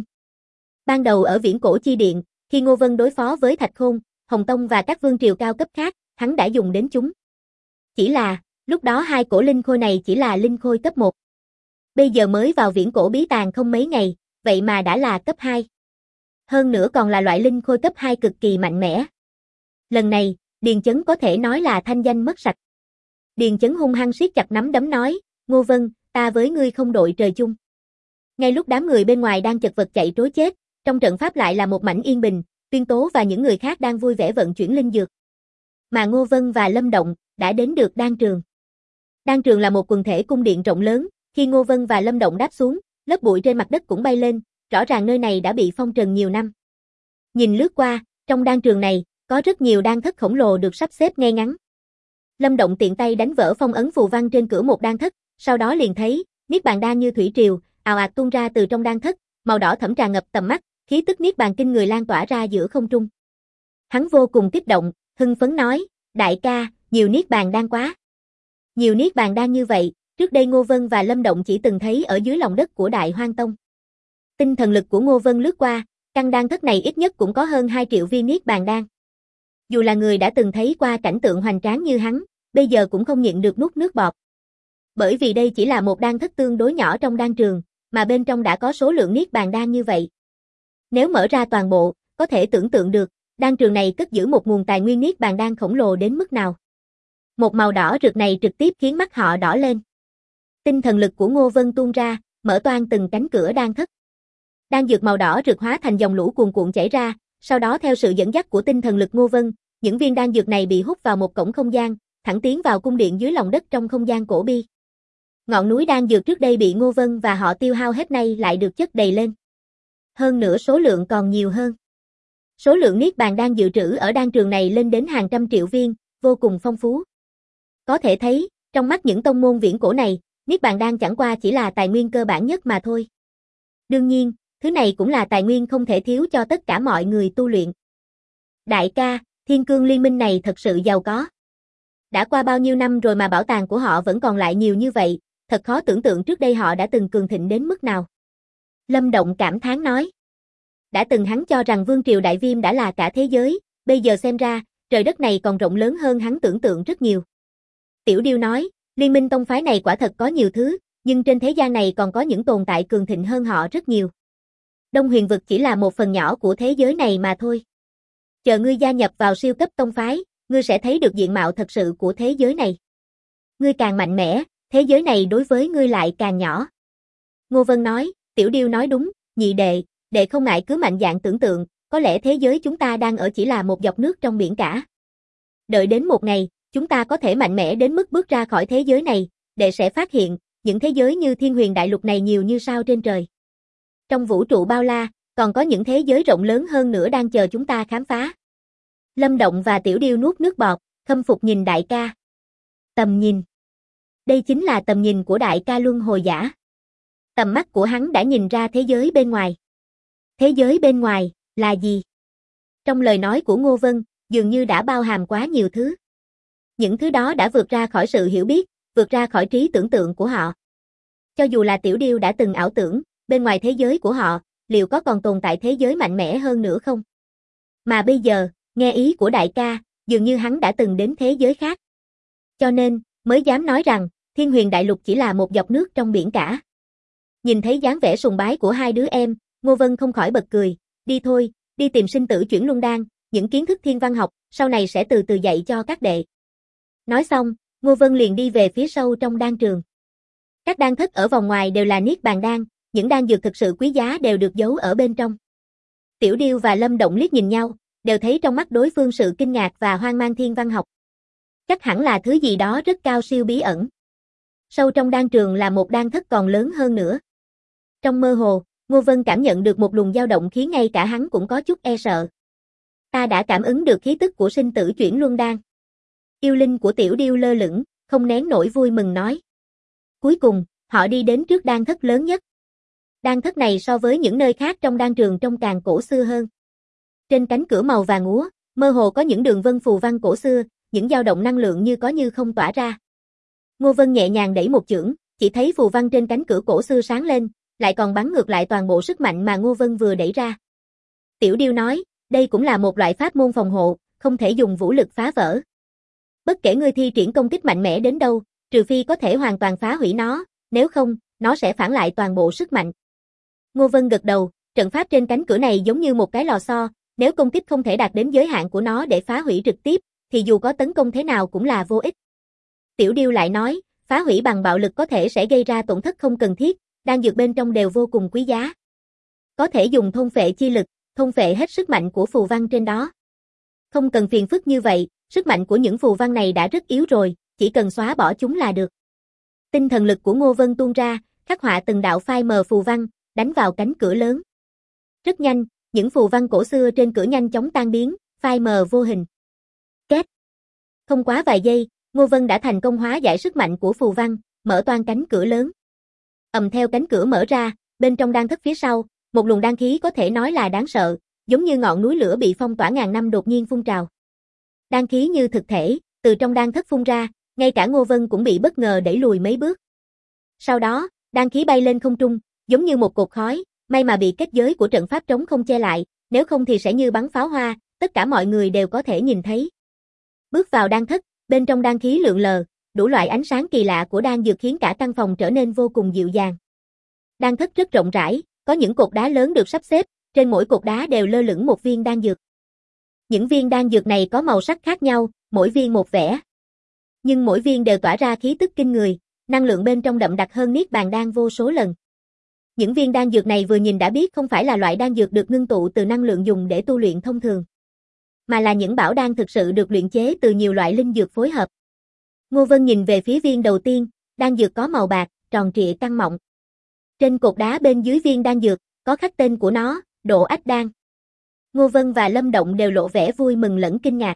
Ban đầu ở Viễn Cổ Chi Điện, khi Ngô Vân đối phó với Thạch Khôn, Hồng Tông và các vương triều cao cấp khác, hắn đã dùng đến chúng. Chỉ là, lúc đó hai cổ linh khôi này chỉ là linh khôi cấp 1. Bây giờ mới vào Viễn Cổ Bí Tàng không mấy ngày, vậy mà đã là cấp 2. Hơn nữa còn là loại linh khôi cấp 2 cực kỳ mạnh mẽ. Lần này, Điền Chấn có thể nói là thanh danh mất sạch. Điền Chấn hung hăng siết chặt nắm đấm nói, Ngô Vân, ta với ngươi không đội trời chung. Ngay lúc đám người bên ngoài đang chật vật chạy trối chết, trong trận pháp lại là một mảnh yên bình, Tuyên Tố và những người khác đang vui vẻ vận chuyển linh dược. Mà Ngô Vân và Lâm Động đã đến được đan trường. Đan trường là một quần thể cung điện rộng lớn, khi Ngô Vân và Lâm Động đáp xuống, lớp bụi trên mặt đất cũng bay lên, rõ ràng nơi này đã bị phong trần nhiều năm. Nhìn lướt qua, trong đan trường này, có rất nhiều đan thất khổng lồ được sắp xếp ngay ngắn. Lâm Động tiện tay đánh vỡ phong ấn phù văn trên cửa một đan thất, sau đó liền thấy, niết bàn đan như thủy triều, ào ạt tuôn ra từ trong đan thất, màu đỏ thẫm tràn ngập tầm mắt, khí tức niết bàn kinh người lan tỏa ra giữa không trung. Hắn vô cùng kích động, hưng phấn nói, đại ca, nhiều niết bàn đan quá. Nhiều niết bàn đan như vậy, trước đây Ngô Vân và Lâm Động chỉ từng thấy ở dưới lòng đất của Đại Hoang Tông. Tinh thần lực của Ngô Vân lướt qua, căn đan thất này ít nhất cũng có hơn 2 triệu viên niết bàn đan. Dù là người đã từng thấy qua cảnh tượng hoành tráng như hắn, bây giờ cũng không nhịn được nuốt nước bọt. Bởi vì đây chỉ là một đan thất tương đối nhỏ trong đan trường, mà bên trong đã có số lượng niết bàn đan như vậy. Nếu mở ra toàn bộ, có thể tưởng tượng được, đan trường này cất giữ một nguồn tài nguyên niết bàn đan khổng lồ đến mức nào. Một màu đỏ rực này trực tiếp khiến mắt họ đỏ lên. Tinh thần lực của Ngô Vân tuôn ra, mở toang từng cánh cửa đan thất. Đan dược màu đỏ rực hóa thành dòng lũ cuồn cuộn chảy ra, Sau đó theo sự dẫn dắt của tinh thần lực Ngô Vân, những viên đan dược này bị hút vào một cổng không gian, thẳng tiến vào cung điện dưới lòng đất trong không gian cổ bi. Ngọn núi đan dược trước đây bị Ngô Vân và họ tiêu hao hết nay lại được chất đầy lên. Hơn nữa số lượng còn nhiều hơn. Số lượng niết bàn đan dự trữ ở đan trường này lên đến hàng trăm triệu viên, vô cùng phong phú. Có thể thấy, trong mắt những tông môn viễn cổ này, niết bàn đan chẳng qua chỉ là tài nguyên cơ bản nhất mà thôi. Đương nhiên, thứ này cũng là tài nguyên không thể thiếu cho tất cả mọi người tu luyện. Đại ca, Thiên Cương Liên minh này thật sự giàu có. Đã qua bao nhiêu năm rồi mà bảo tàng của họ vẫn còn lại nhiều như vậy, thật khó tưởng tượng trước đây họ đã từng cường thịnh đến mức nào. Lâm Động cảm thán nói. Đã từng hắn cho rằng Vương triều Đại Viêm đã là cả thế giới, bây giờ xem ra, trời đất này còn rộng lớn hơn hắn tưởng tượng rất nhiều. Tiểu Điêu nói, liên minh tông phái này quả thật có nhiều thứ, nhưng trên thế gian này còn có những tồn tại cường thịnh hơn họ rất nhiều. Đông Huyền vực chỉ là một phần nhỏ của thế giới này mà thôi. Chờ ngươi gia nhập vào siêu cấp tông phái, ngươi sẽ thấy được diện mạo thật sự của thế giới này. Ngươi càng mạnh mẽ, thế giới này đối với ngươi lại càng nhỏ. Ngô Vân nói, Tiểu Điêu nói đúng, nhị đệ, đệ không ngại cứ mạnh dạn tưởng tượng, có lẽ thế giới chúng ta đang ở chỉ là một giọt nước trong biển cả. Đợi đến một ngày, chúng ta có thể mạnh mẽ đến mức bước ra khỏi thế giới này, đệ sẽ phát hiện, những thế giới như Thiên Huyền Đại Lục này nhiều như sao trên trời. Trong vũ trụ bao la, còn có những thế giới rộng lớn hơn nữa đang chờ chúng ta khám phá. Lâm Động và Tiểu Điêu nuốt nước bọt, khâm phục nhìn đại ca. Tầm nhìn. Đây chính là tầm nhìn của đại ca luân hồi giả. Tầm mắt của hắn đã nhìn ra thế giới bên ngoài. Thế giới bên ngoài, là gì? Trong lời nói của Ngô Vân, dường như đã bao hàm quá nhiều thứ. Những thứ đó đã vượt ra khỏi sự hiểu biết, vượt ra khỏi trí tưởng tượng của họ. Cho dù là Tiểu Điêu đã từng ảo tưởng, bên ngoài thế giới của họ, liệu có còn tồn tại thế giới mạnh mẽ hơn nữa không? Mà bây giờ, nghe ý của đại ca, dường như hắn đã từng đến thế giới khác. Cho nên, mới dám nói rằng, Thiên Huyền Đại Lục chỉ là một giọt nước trong biển cả. Nhìn thấy dáng vẻ sùng bái của hai đứa em, Ngô Vân không khỏi bật cười, đi thôi, đi tìm sinh tử chuyển luân đan, những kiến thức thiên văn học, sau này sẽ từ từ dạy cho các đệ. Nói xong, Ngô Vân liền đi về phía sâu trong đan trường. Các đan thất ở vòng ngoài đều là niết bàn đan, những đan dược thực sự quý giá đều được giấu ở bên trong. Tiểu Điêu và Lâm Động liếc nhìn nhau, đều thấy trong mắt đối phương sự kinh ngạc và hoang mang thiên văn học. Chắc hẳn là thứ gì đó rất cao siêu bí ẩn. Sâu trong đan trường là một đan thất còn lớn hơn nữa. Trong mơ hồ, Ngô Vân cảm nhận được một luồng dao động khiến ngay cả hắn cũng có chút e sợ. Ta đã cảm ứng được khí tức của sinh tử chuyển luân đan. Yêu linh của Tiểu Điêu lơ lửng, không nén nổi vui mừng nói. Cuối cùng, họ đi đến trước đan thất lớn nhất. Đan thất này so với những nơi khác trong đan trường trông càng cổ xưa hơn. Trên cánh cửa màu vàng úa, mơ hồ có những đường vân phù văn cổ xưa, những dao động năng lượng như có như không tỏa ra. Ngô Vân nhẹ nhàng đẩy một chưởng, chỉ thấy phù văn trên cánh cửa cổ xưa sáng lên, lại còn bắn ngược lại toàn bộ sức mạnh mà Ngô Vân vừa đẩy ra. Tiểu Điêu nói, đây cũng là một loại pháp môn phòng hộ, không thể dùng vũ lực phá vỡ. Bất kể ngươi thi triển công kích mạnh mẽ đến đâu, trừ phi có thể hoàn toàn phá hủy nó, nếu không, nó sẽ phản lại toàn bộ sức mạnh. Ngô Vân gật đầu, trận pháp trên cánh cửa này giống như một cái lò xo, nếu công kích không thể đạt đến giới hạn của nó để phá hủy trực tiếp, thì dù có tấn công thế nào cũng là vô ích. Tiểu Điêu lại nói, phá hủy bằng bạo lực có thể sẽ gây ra tổn thất không cần thiết, đan dược bên trong đều vô cùng quý giá. Có thể dùng thôn phệ chi lực, thôn phệ hết sức mạnh của phù văn trên đó. Không cần phiền phức như vậy, sức mạnh của những phù văn này đã rất yếu rồi, chỉ cần xóa bỏ chúng là được. Tinh thần lực của Ngô Vân tuôn ra, khắc họa từng đạo phai mờ phù văn, đánh vào cánh cửa lớn. Rất nhanh, những phù văn cổ xưa trên cửa nhanh chóng tan biến, phai mờ vô hình. Két. Không quá vài giây, Ngô Vân đã thành công hóa giải sức mạnh của phù văn, mở toang cánh cửa lớn. Theo cánh cửa mở ra, bên trong đan thất phía sau, một luồng đan khí có thể nói là đáng sợ, giống như ngọn núi lửa bị phong tỏa ngàn năm đột nhiên phun trào. Đan khí như thực thể, từ trong đan thất phun ra, ngay cả Ngô Vân cũng bị bất ngờ đẩy lùi mấy bước. Sau đó, đan khí bay lên không trung, giống như một cột khói, may mà bị kết giới của trận pháp trống không che lại, nếu không thì sẽ như bắn pháo hoa, tất cả mọi người đều có thể nhìn thấy. Bước vào đan thất, bên trong đan khí lượn lờ, đủ loại ánh sáng kỳ lạ của đan dược khiến cả căn phòng trở nên vô cùng dịu dàng. Đan thất rất rộng rãi, có những cột đá lớn được sắp xếp, trên mỗi cột đá đều lơ lửng một viên đan dược. Những viên đan dược này có màu sắc khác nhau, mỗi viên một vẻ. Nhưng mỗi viên đều tỏa ra khí tức kinh người, năng lượng bên trong đậm đặc hơn niết bàn đan vô số lần. Những viên đan dược này vừa nhìn đã biết không phải là loại đan dược được ngưng tụ từ năng lượng dùng để tu luyện thông thường, mà là những bảo đan thực sự được luyện chế từ nhiều loại linh dược phối hợp. Ngô Vân nhìn về phía viên đầu tiên, đan dược có màu bạc, tròn trịa căng mọng. Trên cột đá bên dưới viên đan dược, có khắc tên của nó, Độ Ách Đan. Ngô Vân và Lâm Động đều lộ vẻ vui mừng lẫn kinh ngạc.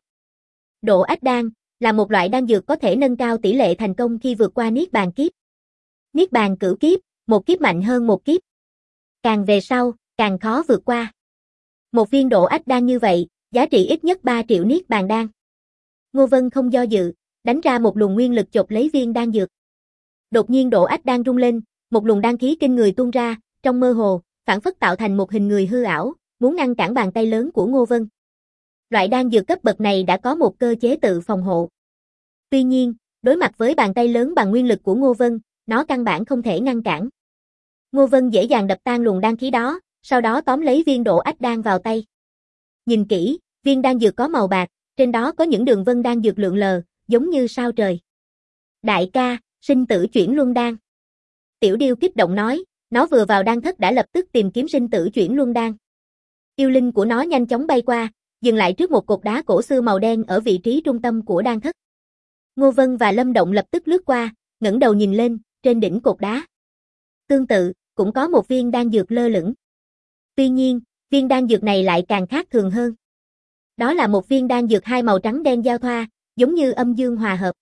Độ Ách Đan là một loại đan dược có thể nâng cao tỷ lệ thành công khi vượt qua Niết Bàn kiếp. Niết Bàn cửu kiếp, một kiếp mạnh hơn một kiếp. Càng về sau, càng khó vượt qua. Một viên Độ Ách Đan như vậy, giá trị ít nhất 3 triệu Niết Bàn đan. Ngô Vân không do dự, đánh ra một luồng nguyên lực chộp lấy viên đan dược. Đột nhiên Độ Ách Đan rung lên, một luồng đan khí kinh người tuôn ra, trong mơ hồ, phảng phất tạo thành một hình người hư ảo, muốn ngăn cản bàn tay lớn của Ngô Vân. Loại đan dược cấp bậc này đã có một cơ chế tự phòng hộ. Tuy nhiên, đối mặt với bàn tay lớn bằng nguyên lực của Ngô Vân, nó căn bản không thể ngăn cản. Ngô Vân dễ dàng đập tan luồng đan khí đó, sau đó tóm lấy viên Độ Ách Đan vào tay. Nhìn kỹ, viên đan dược có màu bạc, trên đó có những đường vân đan dược lượn lờ, giống như sao trời. Đại ca, sinh tử chuyển luân đan. Tiểu Điêu kích động nói, nó vừa vào đan thất đã lập tức tìm kiếm sinh tử chuyển luân đan. Yêu linh của nó nhanh chóng bay qua, dừng lại trước một cột đá cổ xưa màu đen ở vị trí trung tâm của đan thất. Ngô Vân và Lâm Động lập tức lướt qua, ngẩng đầu nhìn lên, trên đỉnh cột đá. Tương tự, cũng có một viên đan dược lơ lửng. Tuy nhiên, viên đan dược này lại càng khác thường hơn. Đó là một viên đan dược hai màu trắng đen giao thoa, giống như âm dương hòa hợp.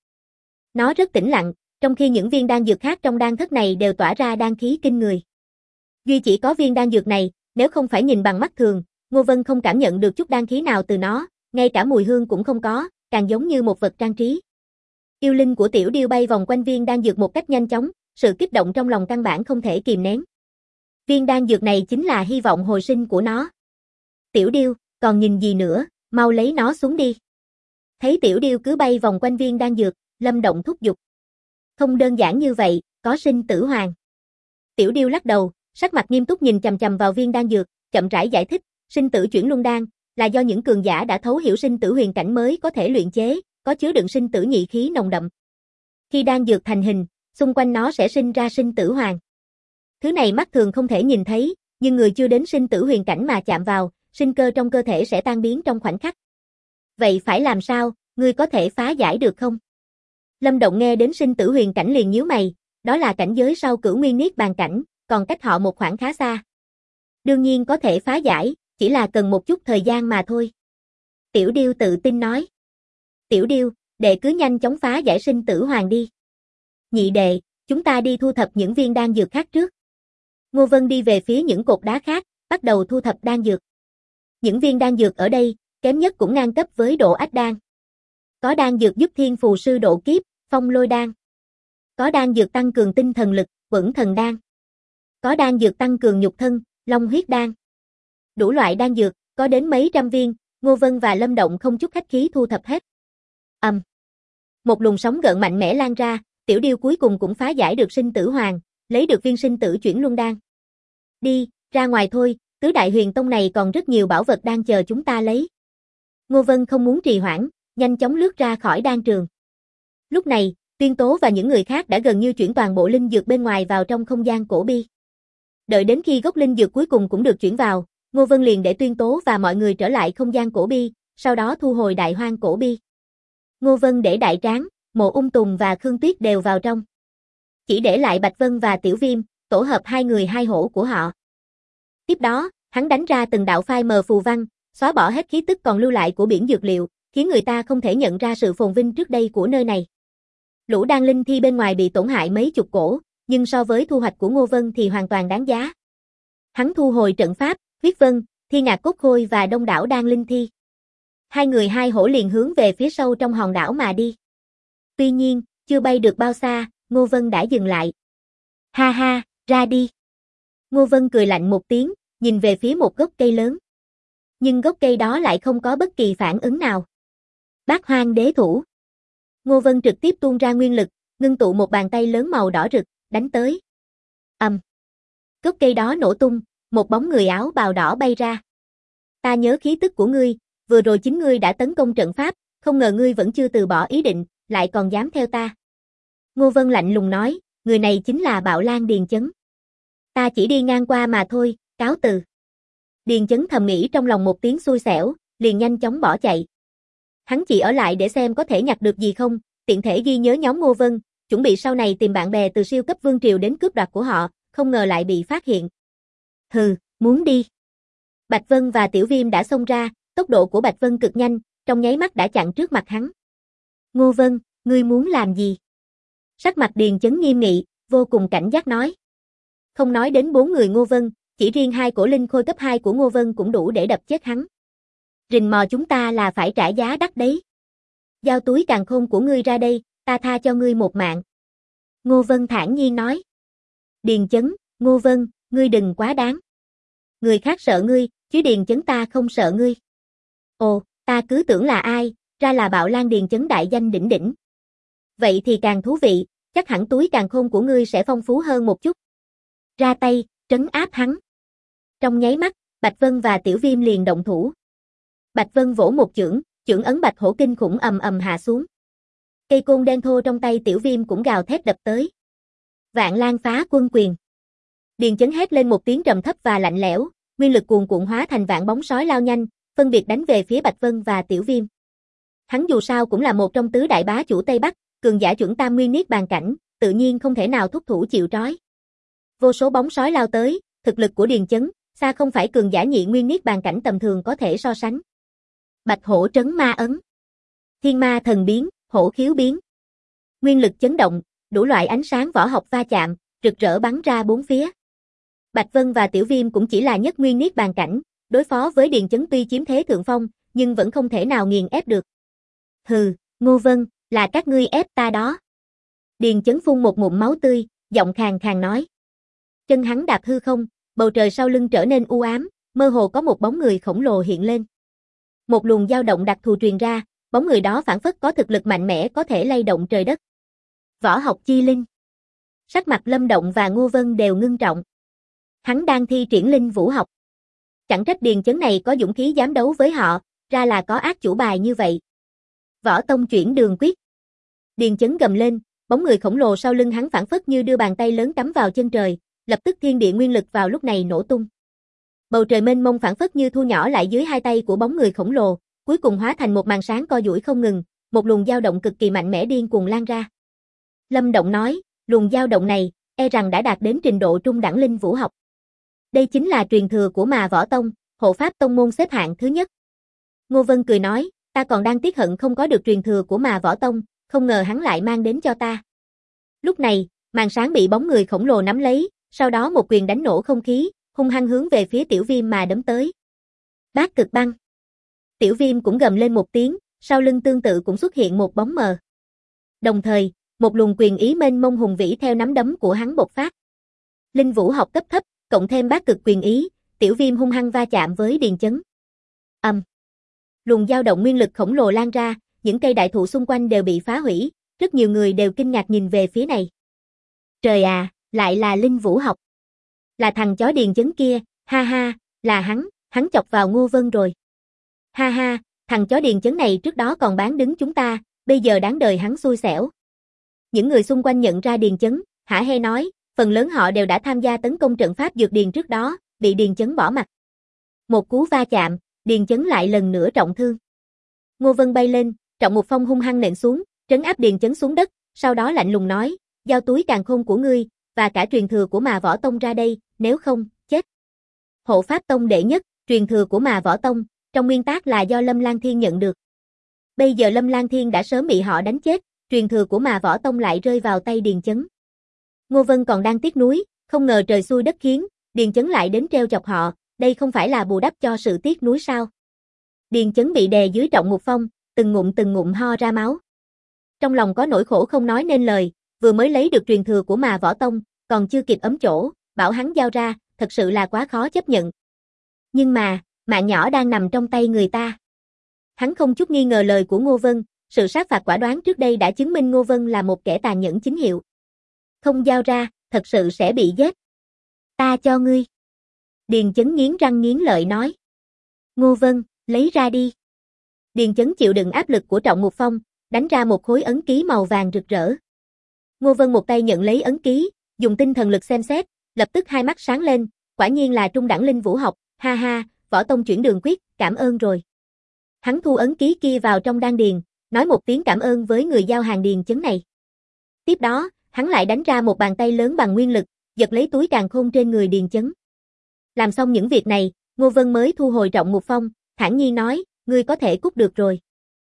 Nó rất tĩnh lặng, trong khi những viên đan dược khác trong đan thất này đều tỏa ra đan khí kinh người. Duy chỉ có viên đan dược này, nếu không phải nhìn bằng mắt thường, Ngô Vân không cảm nhận được chút đan khí nào từ nó, ngay cả mùi hương cũng không có, càng giống như một vật trang trí. Yêu linh của Tiểu Điêu bay vòng quanh viên đan dược một cách nhanh chóng, sự kích động trong lòng căn bản không thể kìm nén. Viên đan dược này chính là hy vọng hồi sinh của nó. Tiểu Điêu, còn nhìn gì nữa, mau lấy nó xuống đi. Thấy Tiểu Điêu cứ bay vòng quanh viên đan dược, Lâm Động thúc giục. Không đơn giản như vậy, có sinh tử hoàng. Tiểu Điêu lắc đầu, sắc mặt nghiêm túc nhìn chằm chằm vào viên đan dược, chậm rãi giải thích, sinh tử chuyển luân đan là do những cường giả đã thấu hiểu sinh tử huyền cảnh mới có thể luyện chế, có chứa đựng sinh tử nhị khí nồng đậm. Khi đan dược thành hình, xung quanh nó sẽ sinh ra sinh tử hoàng. Thứ này mắt thường không thể nhìn thấy, nhưng người chưa đến sinh tử huyền cảnh mà chạm vào, sinh cơ trong cơ thể sẽ tan biến trong khoảnh khắc. Vậy phải làm sao, ngươi có thể phá giải được không? Lâm Động nghe đến sinh tử huyền cảnh liền nhíu mày, đó là cảnh giới sau cửu nguyên niết bàn cảnh, còn cách họ một khoảng khá xa. Đương nhiên có thể phá giải, chỉ là cần một chút thời gian mà thôi. Tiểu Điêu tự tin nói. Tiểu Điêu, đệ cứ nhanh chóng phá giải sinh tử hoàng đi. Nhị đệ, chúng ta đi thu thập những viên đan dược khác trước. Ngô Vân đi về phía những cột đá khác, bắt đầu thu thập đan dược. Những viên đan dược ở đây, kém nhất cũng ngang cấp với Độ Ách Đan. Có đan dược giúp thiên phù sư độ kiếp, Phong Lôi Đan. Có đan dược tăng cường tinh thần lực, Quẩn Thần Đan. Có đan dược tăng cường nhục thân, Long Huyết Đan. Đủ loại đan dược, có đến mấy trăm viên, Ngô Vân và Lâm Động không chút khách khí thu thập hết. Một luồng sóng gợn mạnh mẽ lan ra, Tiểu Điêu cuối cùng cũng phá giải được sinh tử hoàng, lấy được viên sinh tử chuyển luân đan. Đi, ra ngoài thôi, tứ đại huyền tông này còn rất nhiều bảo vật đang chờ chúng ta lấy. Ngô Vân không muốn trì hoãn, nhanh chóng lướt ra khỏi đan trường. Lúc này, Tuyên Tố và những người khác đã gần như chuyển toàn bộ linh dược bên ngoài vào trong không gian cổ bi. Đợi đến khi gốc linh dược cuối cùng cũng được chuyển vào, Ngô Vân liền để Tuyên Tố và mọi người trở lại không gian cổ bi, sau đó thu hồi đại hoang cổ bi. Ngô Vân để Đại Tráng, Mộ Ung Tùng và Khương Tuyết đều vào trong. Chỉ để lại Bạch Vân và Tiểu Viêm, tổ hợp hai người hai hổ của họ. Tiếp đó, hắn đánh ra từng đạo phai mờ phù văn, xóa bỏ hết khí tức còn lưu lại của biển dược liệu, khiến người ta không thể nhận ra sự phồn vinh trước đây của nơi này. Lũ đan linh thi bên ngoài bị tổn hại mấy chục cổ, nhưng so với thu hoạch của Ngô Vân thì hoàn toàn đáng giá. Hắn thu hồi trận pháp, Huyết Vân, Thiên Ngạc Cốt Khôi và đông đảo đan linh thi. Hai người hai hổ liền hướng về phía sâu trong hòn đảo mà đi. Tuy nhiên, chưa bay được bao xa, Ngô Vân đã dừng lại. Ha ha, ra đi. Ngô Vân cười lạnh một tiếng, nhìn về phía một gốc cây lớn. Nhưng gốc cây đó lại không có bất kỳ phản ứng nào. Bát Hoang Đế Thủ. Ngô Vân trực tiếp tuôn ra nguyên lực, ngưng tụ một bàn tay lớn màu đỏ rực, đánh tới. Gốc cây đó nổ tung, một bóng người áo bào đỏ bay ra. Ta nhớ khí tức của ngươi, vừa rồi chính ngươi đã tấn công trận pháp, không ngờ ngươi vẫn chưa từ bỏ ý định, lại còn dám theo ta. Ngô Vân lạnh lùng nói, người này chính là Bạo Lan Điền Chấn. Ta chỉ đi ngang qua mà thôi, cáo từ. Điền Chấn thầm nghĩ trong lòng một tiếng xui xẻo, liền nhanh chóng bỏ chạy. Hắn chỉ ở lại để xem có thể nhặt được gì không, tiện thể ghi nhớ nhóm Ngô Vân, chuẩn bị sau này tìm bạn bè từ siêu cấp vương triều đến cướp đoạt của họ, không ngờ lại bị phát hiện. Hừ, muốn đi. Bạch Vân và Tiểu Viêm đã xông ra, tốc độ của Bạch Vân cực nhanh, trong nháy mắt đã chặn trước mặt hắn. Ngô Vân, ngươi muốn làm gì? Sắc mặt Điền Chấn nghiêm nghị, vô cùng cảnh giác nói. Không nói đến 4 người Ngô Vân, chỉ riêng 2 cổ linh khôi cấp 2 của Ngô Vân cũng đủ để đập chết hắn. Rình mò chúng ta là phải trả giá đắt đấy. Giao túi càn khôn của ngươi ra đây, ta tha cho ngươi một mạng. Ngô Vân thản nhiên nói. Điền Chấn, Ngô Vân, ngươi đừng quá đáng. Người khác sợ ngươi, chứ Điền Chấn ta không sợ ngươi. Ồ, ta cứ tưởng là ai, ra là Bạo Lang Điền Chấn đại danh đỉnh đỉnh. Vậy thì càng thú vị, chắc hẳn túi càn khôn của ngươi sẽ phong phú hơn một chút. Ra tay, trấn áp hắn. Trong nháy mắt, Bạch Vân và Tiểu Viêm liền động thủ. Bạch Vân vỗ một chưởng, chưởng ấn Bạch Hổ kinh khủng ầm ầm hạ xuống. Cây côn đen thô trong tay Tiểu Viêm cũng gào thét đập tới. Vạn Lang phá quân quyền. Điền Chấn hét lên một tiếng trầm thấp và lạnh lẽo, nguyên lực cuồn cuộn hóa thành vạn bóng sói lao nhanh, phân biệt đánh về phía Bạch Vân và Tiểu Viêm. Hắn dù sao cũng là một trong tứ đại bá chủ Tây Bắc, cường giả chuẩn tam nguyên niết bàn cảnh, tự nhiên không thể nào thúc thủ chịu trói. Vô số bóng sói lao tới, thực lực của Điền Chấn xa không phải cường giả nhị nguyên niết bàn cảnh tầm thường có thể so sánh. Bạch Hổ trấn ma ấn. Thiên ma thần biến, hổ khiếu biến. Nguyên lực chấn động, đủ loại ánh sáng võ học va chạm, rực rỡ bắn ra bốn phía. Bạch Vân và Tiểu Viêm cũng chỉ là nhất nguyên niết bàn cảnh, đối phó với Điền Chấn tuy chiếm thế thượng phong, nhưng vẫn không thể nào nghiền ép được. Hừ, Ngô Vân, là các ngươi ép ta đó. Điền Chấn phun một ngụm máu tươi, giọng khàn khàn nói. Chân hắn đạp hư không, bầu trời sau lưng trở nên u ám, mơ hồ có một bóng người khổng lồ hiện lên. Một luồng dao động đặc thù truyền ra, bóng người đó phảng phất có thực lực mạnh mẽ có thể lay động trời đất. Võ học chi linh. Sắc mặt Lâm Động và Ngô Vân đều ngưng trọng. Hắn đang thi triển linh vũ học. Chẳng trách Điền Chấn này có dũng khí dám đấu với họ, ra là có ác chủ bài như vậy. Võ tông chuyển đường quyết. Điền Chấn gầm lên, bóng người khổng lồ sau lưng hắn phảng phất như đưa bàn tay lớn cắm vào chân trời, lập tức thiên địa nguyên lực vào lúc này nổ tung. Bầu trời mênh mông phảng phất như thu nhỏ lại dưới hai tay của bóng người khổng lồ, cuối cùng hóa thành một màn sáng co duỗi không ngừng, một luồng dao động cực kỳ mạnh mẽ điên cuồng lan ra. Lâm Động nói, luồng dao động này, e rằng đã đạt đến trình độ trung đẳng linh vũ học. Đây chính là truyền thừa của Mà Võ Tông, hộ pháp tông môn xếp hạng thứ nhất. Ngô Vân cười nói, ta còn đang tiếc hận không có được truyền thừa của Mà Võ Tông, không ngờ hắn lại mang đến cho ta. Lúc này, màn sáng bị bóng người khổng lồ nắm lấy, sau đó một quyền đánh nổ không khí, hung hăng hướng về phía Tiểu Viêm mà đấm tới. Bát cực băng. Tiểu Viêm cũng gầm lên một tiếng, sau lưng tương tự cũng xuất hiện một bóng mờ. Đồng thời, một luồng quyền ý mênh mông hùng vĩ theo nắm đấm của hắn bộc phát. Linh vũ học cấp thấp, cộng thêm bát cực quyền ý, Tiểu Viêm hung hăng va chạm với Điền Chấn. Luồng dao động nguyên lực khổng lồ lan ra, những cây đại thụ xung quanh đều bị phá hủy, rất nhiều người đều kinh ngạc nhìn về phía này. Trời à, lại là linh vũ học. Là thằng chó Điền Chấn kia, ha ha, là hắn chọc vào Ngô Vân rồi. Ha ha, thằng chó Điền Chấn này trước đó còn bán đứng chúng ta, bây giờ đáng đời hắn xui xẻo. Những người xung quanh nhận ra Điền Chấn, hả hê nói, phần lớn họ đều đã tham gia tấn công trận pháp dược điền trước đó, bị Điền Chấn bỏ mặt. Một cú va chạm, Điền Chấn lại lần nữa trọng thương. Ngô Vân bay lên, trọng một phong hung hăng nện xuống, trấn áp Điền Chấn xuống đất, sau đó lạnh lùng nói, giao túi càn khôn của ngươi, và cả truyền thừa của Mà Võ Tông ra đây, nếu không, chết. Hộ pháp tông đệ nhất, truyền thừa của Mà Võ Tông, trong nguyên tắc là do Lâm Lang Thiên nhận được. Bây giờ Lâm Lang Thiên đã sớm bị họ đánh chết, truyền thừa của Mà Võ Tông lại rơi vào tay Điền Chấn. Ngô Vân còn đang tiếc nuối, không ngờ trời xui đất khiến, Điền Chấn lại đến treo chọc họ, đây không phải là bù đắp cho sự tiếc nuối sao? Điền Chấn bị đè dưới trọng một phong, từng ngụm ho ra máu. Trong lòng có nỗi khổ không nói nên lời, vừa mới lấy được truyền thừa của Mà Võ Tông, còn chưa kịp ấm chỗ, bảo hắn giao ra, thật sự là quá khó chấp nhận. Nhưng mà, mạng nhỏ đang nằm trong tay người ta. Hắn không chút nghi ngờ lời của Ngô Vân, sự sát phạt quả đoán trước đây đã chứng minh Ngô Vân là một kẻ tàn nhẫn chính hiệu. Không giao ra, thật sự sẽ bị giết. Ta cho ngươi. Điền Chấn nghiến răng nghiến lợi nói. Ngô Vân, lấy ra đi. Điền Chấn chịu đựng áp lực của Trọng Mục Phong, đánh ra một khối ấn ký màu vàng rực rỡ. Ngô Vân một tay nhận lấy ấn ký, dùng tinh thần lực xem xét, Lập tức hai mắt sáng lên, quả nhiên là trung đẳng linh vũ học, ha ha, võ tông chuyển đường quyết, cảm ơn rồi. Hắn thu ấn ký kia vào trong đan điền, nói một tiếng cảm ơn với người giao hàng điền chấn này. Tiếp đó, hắn lại đánh ra một bàn tay lớn bằng nguyên lực, giật lấy túi càn khôn trên người điền chấn. Làm xong những việc này, Ngô Vân mới thu hồi Trọng Mục Phong, thản nhiên nói, ngươi có thể cút được rồi.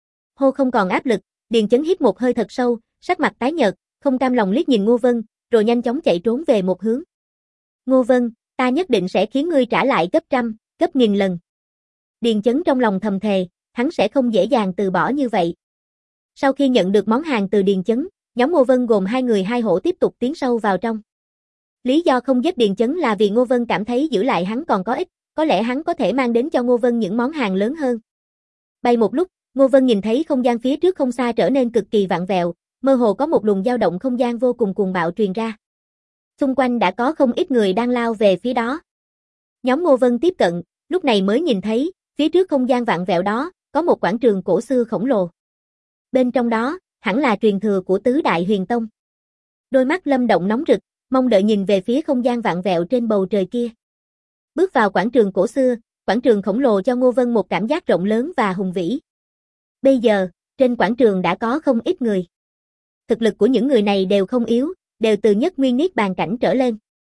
Hô không còn áp lực, điền chấn hít một hơi thật sâu, sắc mặt tái nhợt, không cam lòng liếc nhìn Ngô Vân, rồi nhanh chóng chạy trốn về một hướng. Ngô Vân, ta nhất định sẽ khiến ngươi trả lại gấp trăm, gấp nghìn lần. Điền chấn trong lòng thầm thề, hắn sẽ không dễ dàng từ bỏ như vậy. Sau khi nhận được món hàng từ điền chấn, nhóm Ngô Vân gồm hai người hai hổ tiếp tục tiến sâu vào trong. Lý do không giết điền chấn là vì Ngô Vân cảm thấy giữ lại hắn còn có ích, có lẽ hắn có thể mang đến cho Ngô Vân những món hàng lớn hơn. Bay một lúc, Ngô Vân nhìn thấy không gian phía trước không xa trở nên cực kỳ vặn vẹo, mơ hồ có một luồng dao động không gian vô cùng cuồng bạo truyền ra. Xung quanh đã có không ít người đang lao về phía đó. Nhóm Ngô Vân tiếp cận, lúc này mới nhìn thấy, phía trước không gian vặn vẹo đó, có một quảng trường cổ xưa khổng lồ. Bên trong đó, hẳn là truyền thừa của Tứ Đại Huyền Tông. Đôi mắt Lâm Động nóng rực, mong đợi nhìn về phía không gian vặn vẹo trên bầu trời kia. Bước vào quảng trường cổ xưa, quảng trường khổng lồ cho Ngô Vân một cảm giác rộng lớn và hùng vĩ. Bây giờ, trên quảng trường đã có không ít người. Thực lực của những người này đều không yếu, đều từ nhất nguyên niết bàn cảnh trở lên.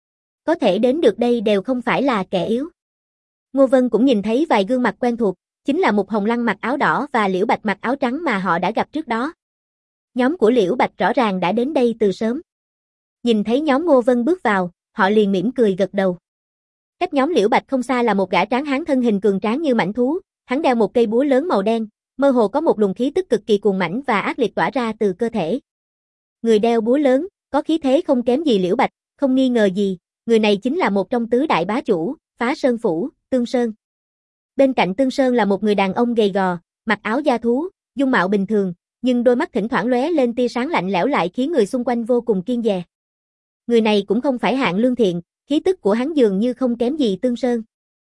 Có thể đến được đây đều không phải là kẻ yếu. Ngô Vân cũng nhìn thấy vài gương mặt quen thuộc, chính là Mục Hồng Lăng mặc áo đỏ và Liễu Bạch mặc áo trắng mà họ đã gặp trước đó. Nhóm của Liễu Bạch rõ ràng đã đến đây từ sớm. Nhìn thấy nhóm Ngô Vân bước vào, họ liền mỉm cười gật đầu. Cách nhóm Liễu Bạch không xa là một gã tráng hán thân hình cường tráng như mãnh thú, hắn đeo một cây búa lớn màu đen, mơ hồ có một luồng khí tức cực kỳ cuồng mãnh và ác liệt tỏa ra từ cơ thể. Người đeo búa lớn, có khí thế không kém gì Liễu Bạch, không nghi ngờ gì, người này chính là một trong tứ đại bá chủ, Phá Sơn Phủ, Tương Sơn. Bên cạnh Tương Sơn là một người đàn ông gầy gò, mặc áo da thú, dung mạo bình thường, nhưng đôi mắt thỉnh thoảng lóe lên tia sáng lạnh lẽo lại khiến người xung quanh vô cùng kiêng dè. Người này cũng không phải hạng lương thiện, khí tức của hắn dường như không kém gì Tương Sơn.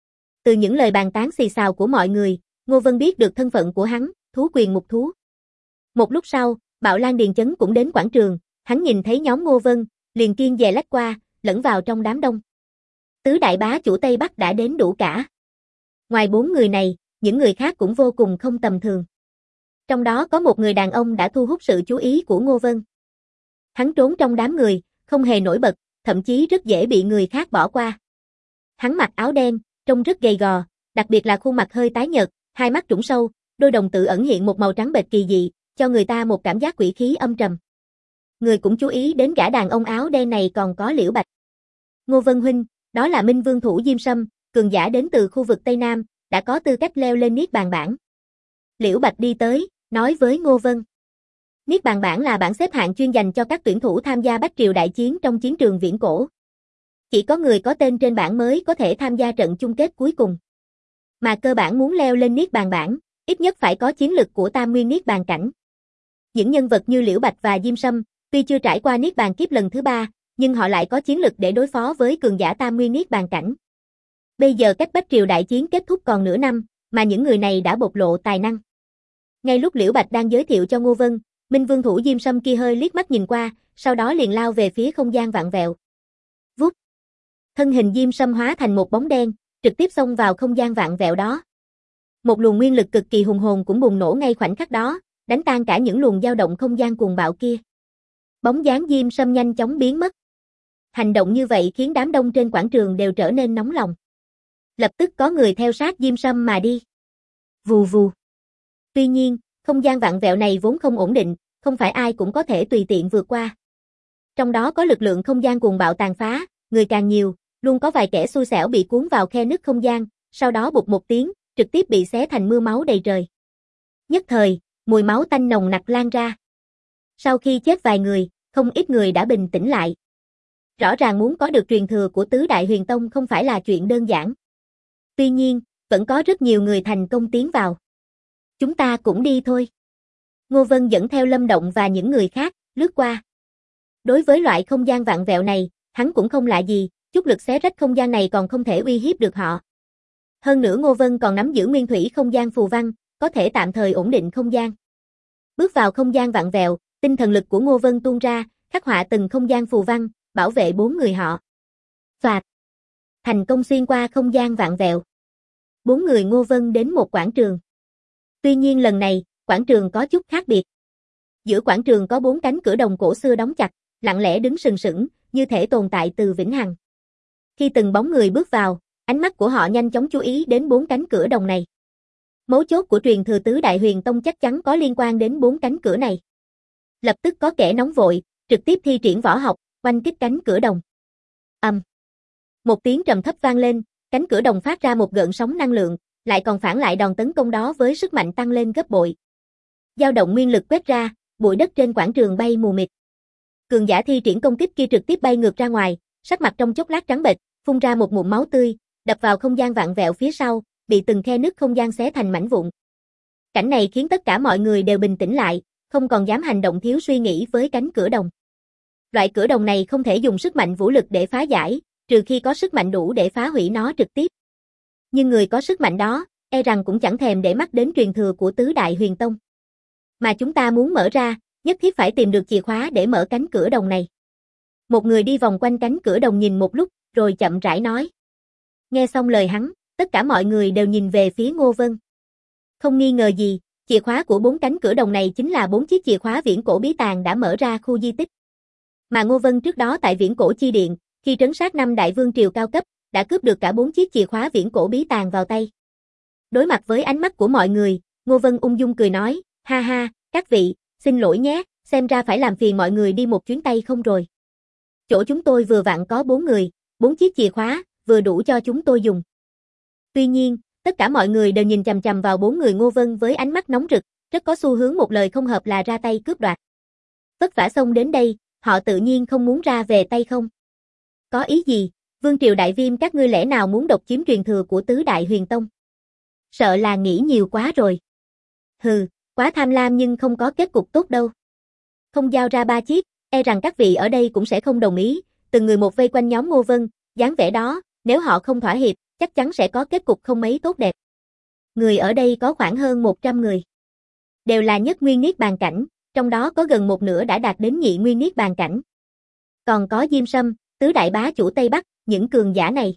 Từ những lời bàn tán xì xào của mọi người, Ngô Vân biết được thân phận của hắn, thú quyền mục thú. Một lúc sau, Bạo Lan Điền Chấn cũng đến quảng trường, hắn nhìn thấy nhóm Ngô Vân, liền kiêng dè lách qua, lẫn vào trong đám đông. Tứ đại bá chủ Tây Bắc đã đến đủ cả. Ngoài 4 người này, những người khác cũng vô cùng không tầm thường. Trong đó có một người đàn ông đã thu hút sự chú ý của Ngô Vân. Hắn trốn trong đám người, không hề nổi bật, thậm chí rất dễ bị người khác bỏ qua. Hắn mặc áo đen, trông rất gầy gò, đặc biệt là khuôn mặt hơi tái nhợt, hai mắt trũng sâu, đôi đồng tử ẩn hiện một màu trắng bệch kỳ dị, cho người ta một cảm giác quỷ khí âm trầm. Người cũng chú ý đến gã đàn ông áo đen này còn có Liễu Bạch. Ngô Vân huynh, đó là Minh Vương thủ Diêm Sâm, cường giả đến từ khu vực Tây Nam, đã có tư cách leo lên Niết Bàn bảng. Liễu Bạch đi tới, nói với Ngô Vân. Niết Bàn bảng là bảng xếp hạng chuyên dành cho các tuyển thủ tham gia Bách Triều đại chiến trong chiến trường viễn cổ. Chỉ có người có tên trên bảng mới có thể tham gia trận chung kết cuối cùng. Mà cơ bản muốn leo lên Niết Bàn bảng, ít nhất phải có chiến lực của Tam Nguyên Niết Bàn cảnh. Những nhân vật như Liễu Bạch và Diêm Sâm, tuy chưa trải qua Niết Bàn kiếp lần thứ 3, nhưng họ lại có chiến lực để đối phó với cường giả Tam Nguyên Niết Bàn cảnh. Bây giờ cách Bách Triều đại chiến kết thúc còn nửa năm, mà những người này đã bộc lộ tài năng. Ngay lúc Liễu Bạch đang giới thiệu cho Ngô Vân, Minh Vương thủ Diêm Sâm kia hơi liếc mắt nhìn qua, sau đó liền lao về phía không gian vặn vẹo. Vút. Thân hình Diêm Sâm hóa thành một bóng đen, trực tiếp xông vào không gian vặn vẹo đó. Một luồng nguyên lực cực kỳ hùng hồn cũng bùng nổ ngay khoảnh khắc đó, đánh tan cả những luồng dao động không gian cuồng bạo kia. Bóng dáng Diêm Sâm nhanh chóng biến mất. Hành động như vậy khiến đám đông trên quảng trường đều trở nên nóng lòng. Lập tức có người theo sát Diêm Sâm mà đi. Vù vù. Tuy nhiên, không gian vặn vẹo này vốn không ổn định, không phải ai cũng có thể tùy tiện vượt qua. Trong đó có lực lượng không gian cuồng bạo tàn phá, người càng nhiều, luôn có vài kẻ xui xẻo bị cuốn vào khe nứt không gian, sau đó bụp một tiếng, trực tiếp bị xé thành mưa máu đầy trời. Nhất thời, mùi máu tanh nồng nặc lan ra. Sau khi chết vài người, không ít người đã bình tĩnh lại. Rõ ràng muốn có được truyền thừa của Tứ Đại Huyền Tông không phải là chuyện đơn giản. Tuy nhiên, vẫn có rất nhiều người thành công tiến vào. Chúng ta cũng đi thôi. Ngô Vân dẫn theo Lâm Động và những người khác, lướt qua. Đối với loại không gian vặn vẹo này, hắn cũng không lạ gì, chút lực xé rách không gian này còn không thể uy hiếp được họ. Hơn nữa Ngô Vân còn nắm giữ nguyên thủy không gian phù văn, có thể tạm thời ổn định không gian. Bước vào không gian vặn vẹo, tinh thần lực của Ngô Vân tuôn ra, khắc họa từng không gian phù văn, bảo vệ 4 người họ. Soạt. Thành công xuyên qua không gian vạn vẹo. 4 người Ngô Vân đến một quảng trường. Tuy nhiên lần này, quảng trường có chút khác biệt. Giữa quảng trường có 4 cánh cửa đồng cổ xưa đóng chặt, lặng lẽ đứng sừng sững, như thể tồn tại từ vĩnh hằng. Khi từng bóng người bước vào, ánh mắt của họ nhanh chóng chú ý đến 4 cánh cửa đồng này. Mấu chốt của truyền thừa tứ đại huyền tông chắc chắn có liên quan đến 4 cánh cửa này. Lập tức có kẻ nóng vội, trực tiếp thi triển võ học, oanh kích cánh cửa đồng. Một tiếng trầm thấp vang lên, cánh cửa đồng phát ra một gợn sóng năng lượng, lại còn phản lại đòn tấn công đó với sức mạnh tăng lên gấp bội. Dao động nguyên lực quét ra, bụi đất trên quảng trường bay mù mịt. Cường giả thi triển công kích kia trực tiếp bay ngược ra ngoài, sắc mặt trong chốc lát trắng bệch, phun ra một ngụm máu tươi, đập vào không gian vạn vẹo phía sau, bị từng khe nứt không gian xé thành mảnh vụn. Cảnh này khiến tất cả mọi người đều bình tĩnh lại, không còn dám hành động thiếu suy nghĩ với cánh cửa đồng. Loại cửa đồng này không thể dùng sức mạnh vũ lực để phá giải, trừ khi có sức mạnh đủ để phá hủy nó trực tiếp. Nhưng người có sức mạnh đó, e rằng cũng chẳng thèm để mắt đến truyền thừa của tứ đại huyền tông. Mà chúng ta muốn mở ra, nhất thiết phải tìm được chìa khóa để mở cánh cửa đồng này. Một người đi vòng quanh cánh cửa đồng nhìn một lúc, rồi chậm rãi nói. Nghe xong lời hắn, tất cả mọi người đều nhìn về phía Ngô Vân. Không nghi ngờ gì, chìa khóa của 4 cánh cửa đồng này chính là 4 chiếc chìa khóa viễn cổ bí tàng đã mở ra khu di tích. Mà Ngô Vân trước đó tại viễn cổ chi điện, khi trấn sát 5 đại vương triều cao cấp, đã cướp được cả 4 chiếc chìa khóa viễn cổ bí tàng vào tay. Đối mặt với ánh mắt của mọi người, Ngô Vân ung dung cười nói, ha ha, các vị, xin lỗi nhé, xem ra phải làm phiền mọi người đi một chuyến tay không rồi. Chỗ chúng tôi vừa vặn có 4 người, 4 chiếc chìa khóa, vừa đủ cho chúng tôi dùng. Tuy nhiên, tất cả mọi người đều nhìn chằm chằm vào 4 người Ngô Vân với ánh mắt nóng rực, rất có xu hướng một lời không hợp là ra tay cướp đoạt. Vất vả xông đến đây, họ tự nhiên không muốn ra về tay không. Có ý gì, Vương triều đại viêm các ngươi lẽ nào muốn độc chiếm truyền thừa của tứ đại huyền tông? Sợ là nghĩ nhiều quá rồi. Hừ, quá tham lam nhưng không có kết cục tốt đâu. Không giao ra 3 chiếc, e rằng các vị ở đây cũng sẽ không đồng ý, từng người một vây quanh nhóm Ngô Vân, dáng vẻ đó, nếu họ không thỏa hiệp, chắc chắn sẽ có kết cục không mấy tốt đẹp. Người ở đây có khoảng hơn 100 người. Đều là nhất nguyên niết bàn cảnh, trong đó có gần một nửa đã đạt đến nhị nguyên niết bàn cảnh. Còn có Diêm Sâm, tứ đại bá chủ Tây Bắc, những cường giả này.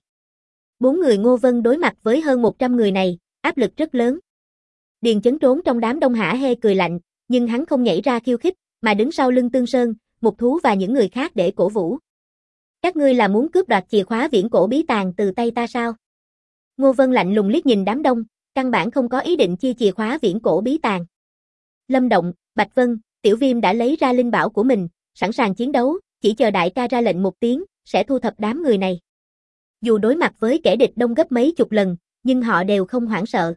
4 người Ngô Vân đối mặt với hơn 100 người này, áp lực rất lớn. Điền Chấn trốn trong đám đông hả hê cười lạnh, nhưng hắn không nhảy ra khiêu khích, mà đứng sau lưng Tương Sơn, Mục Thú và những người khác để cổ vũ. Các ngươi là muốn cướp đoạt chìa khóa viễn cổ bí tàng từ tay ta sao? Ngô Vân lạnh lùng liếc nhìn đám đông, căn bản không có ý định chia chìa khóa viễn cổ bí tàng. Lâm Động, Bạch Vân, Tiểu Viêm đã lấy ra linh bảo của mình, sẵn sàng chiến đấu, chỉ chờ đại ca ra lệnh một tiếng, sẽ thu thập đám người này. Dù đối mặt với kẻ địch đông gấp mấy chục lần, nhưng họ đều không hoảng sợ.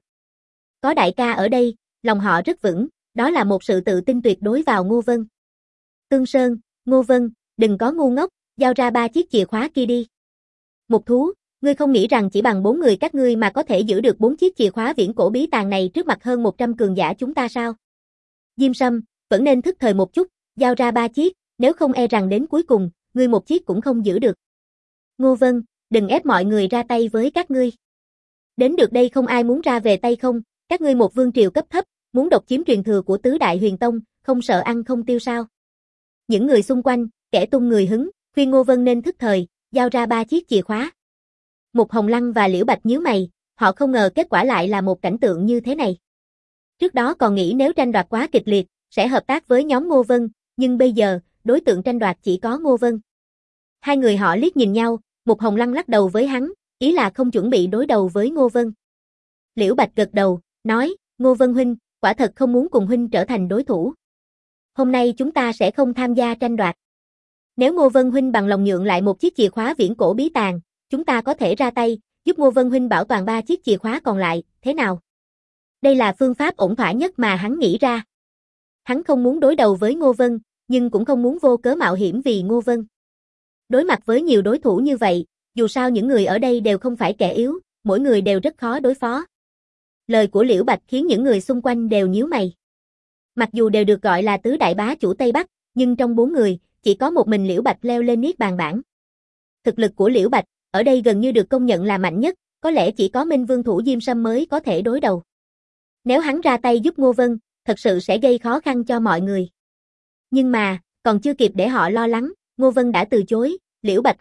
Có đại ca ở đây, lòng họ rất vững, đó là một sự tự tin tuyệt đối vào Ngô Vân. Tương Sơn, Ngô Vân, đừng có ngu ngốc, giao ra 3 chiếc chìa khóa kia đi. Mục Thú, ngươi không nghĩ rằng chỉ bằng 4 người các ngươi mà có thể giữ được 4 chiếc chìa khóa viễn cổ bí tàng này trước mặt hơn 100 cường giả chúng ta sao? Diêm Sâm, vẫn nên thức thời một chút, giao ra 3 chiếc, nếu không e rằng đến cuối cùng, ngươi một chiếc cũng không giữ được. Ngô Vân, đừng ép mọi người ra tay với các ngươi. Đến được đây không ai muốn ra về tay không, các ngươi một vương triều cấp thấp, muốn độc chiếm truyền thừa của tứ đại huyền tông, không sợ ăn không tiêu sao? Những người xung quanh, kẻ tung người hứng, khuyên Ngô Vân nên thức thời, giao ra 3 chiếc chìa khóa. Mục Hồng Lăng và Liễu Bạch nhíu mày, họ không ngờ kết quả lại là một cảnh tượng như thế này. Trước đó còn nghĩ nếu tranh đoạt quá kịch liệt, sẽ hợp tác với nhóm Ngô Vân, nhưng bây giờ, đối tượng tranh đoạt chỉ có Ngô Vân. Hai người họ liếc nhìn nhau, Mục Hồng Lăng lắc đầu với hắn, ý là không chuẩn bị đối đầu với Ngô Vân. Liễu Bạch gật đầu, nói, Ngô Vân huynh, quả thật không muốn cùng huynh trở thành đối thủ. Hôm nay chúng ta sẽ không tham gia tranh đoạt. Nếu Ngô Vân huynh bằng lòng nhượng lại một chiếc chìa khóa viễn cổ bí tàng, chúng ta có thể ra tay, giúp Ngô Vân huynh bảo toàn 3 chiếc chìa khóa còn lại, thế nào? Đây là phương pháp ổn thỏa nhất mà hắn nghĩ ra. Hắn không muốn đối đầu với Ngô Vân, nhưng cũng không muốn vô cớ mạo hiểm vì Ngô Vân. Đối mặt với nhiều đối thủ như vậy, dù sao những người ở đây đều không phải kẻ yếu, mỗi người đều rất khó đối phó. Lời của Liễu Bạch khiến những người xung quanh đều nhíu mày. Mặc dù đều được gọi là tứ đại bá chủ Tây Bắc, nhưng trong 4 người, chỉ có một mình Liễu Bạch leo lên niết bàn bảng. Thực lực của Liễu Bạch, ở đây gần như được công nhận là mạnh nhất, có lẽ chỉ có Minh Vương thủ Diêm Sâm mới có thể đối đầu. Nếu hắn ra tay giúp Ngô Vân, thật sự sẽ gây khó khăn cho mọi người. Nhưng mà, còn chưa kịp để họ lo lắng, Ngô Vân đã từ chối, Liễu Bạch huynh,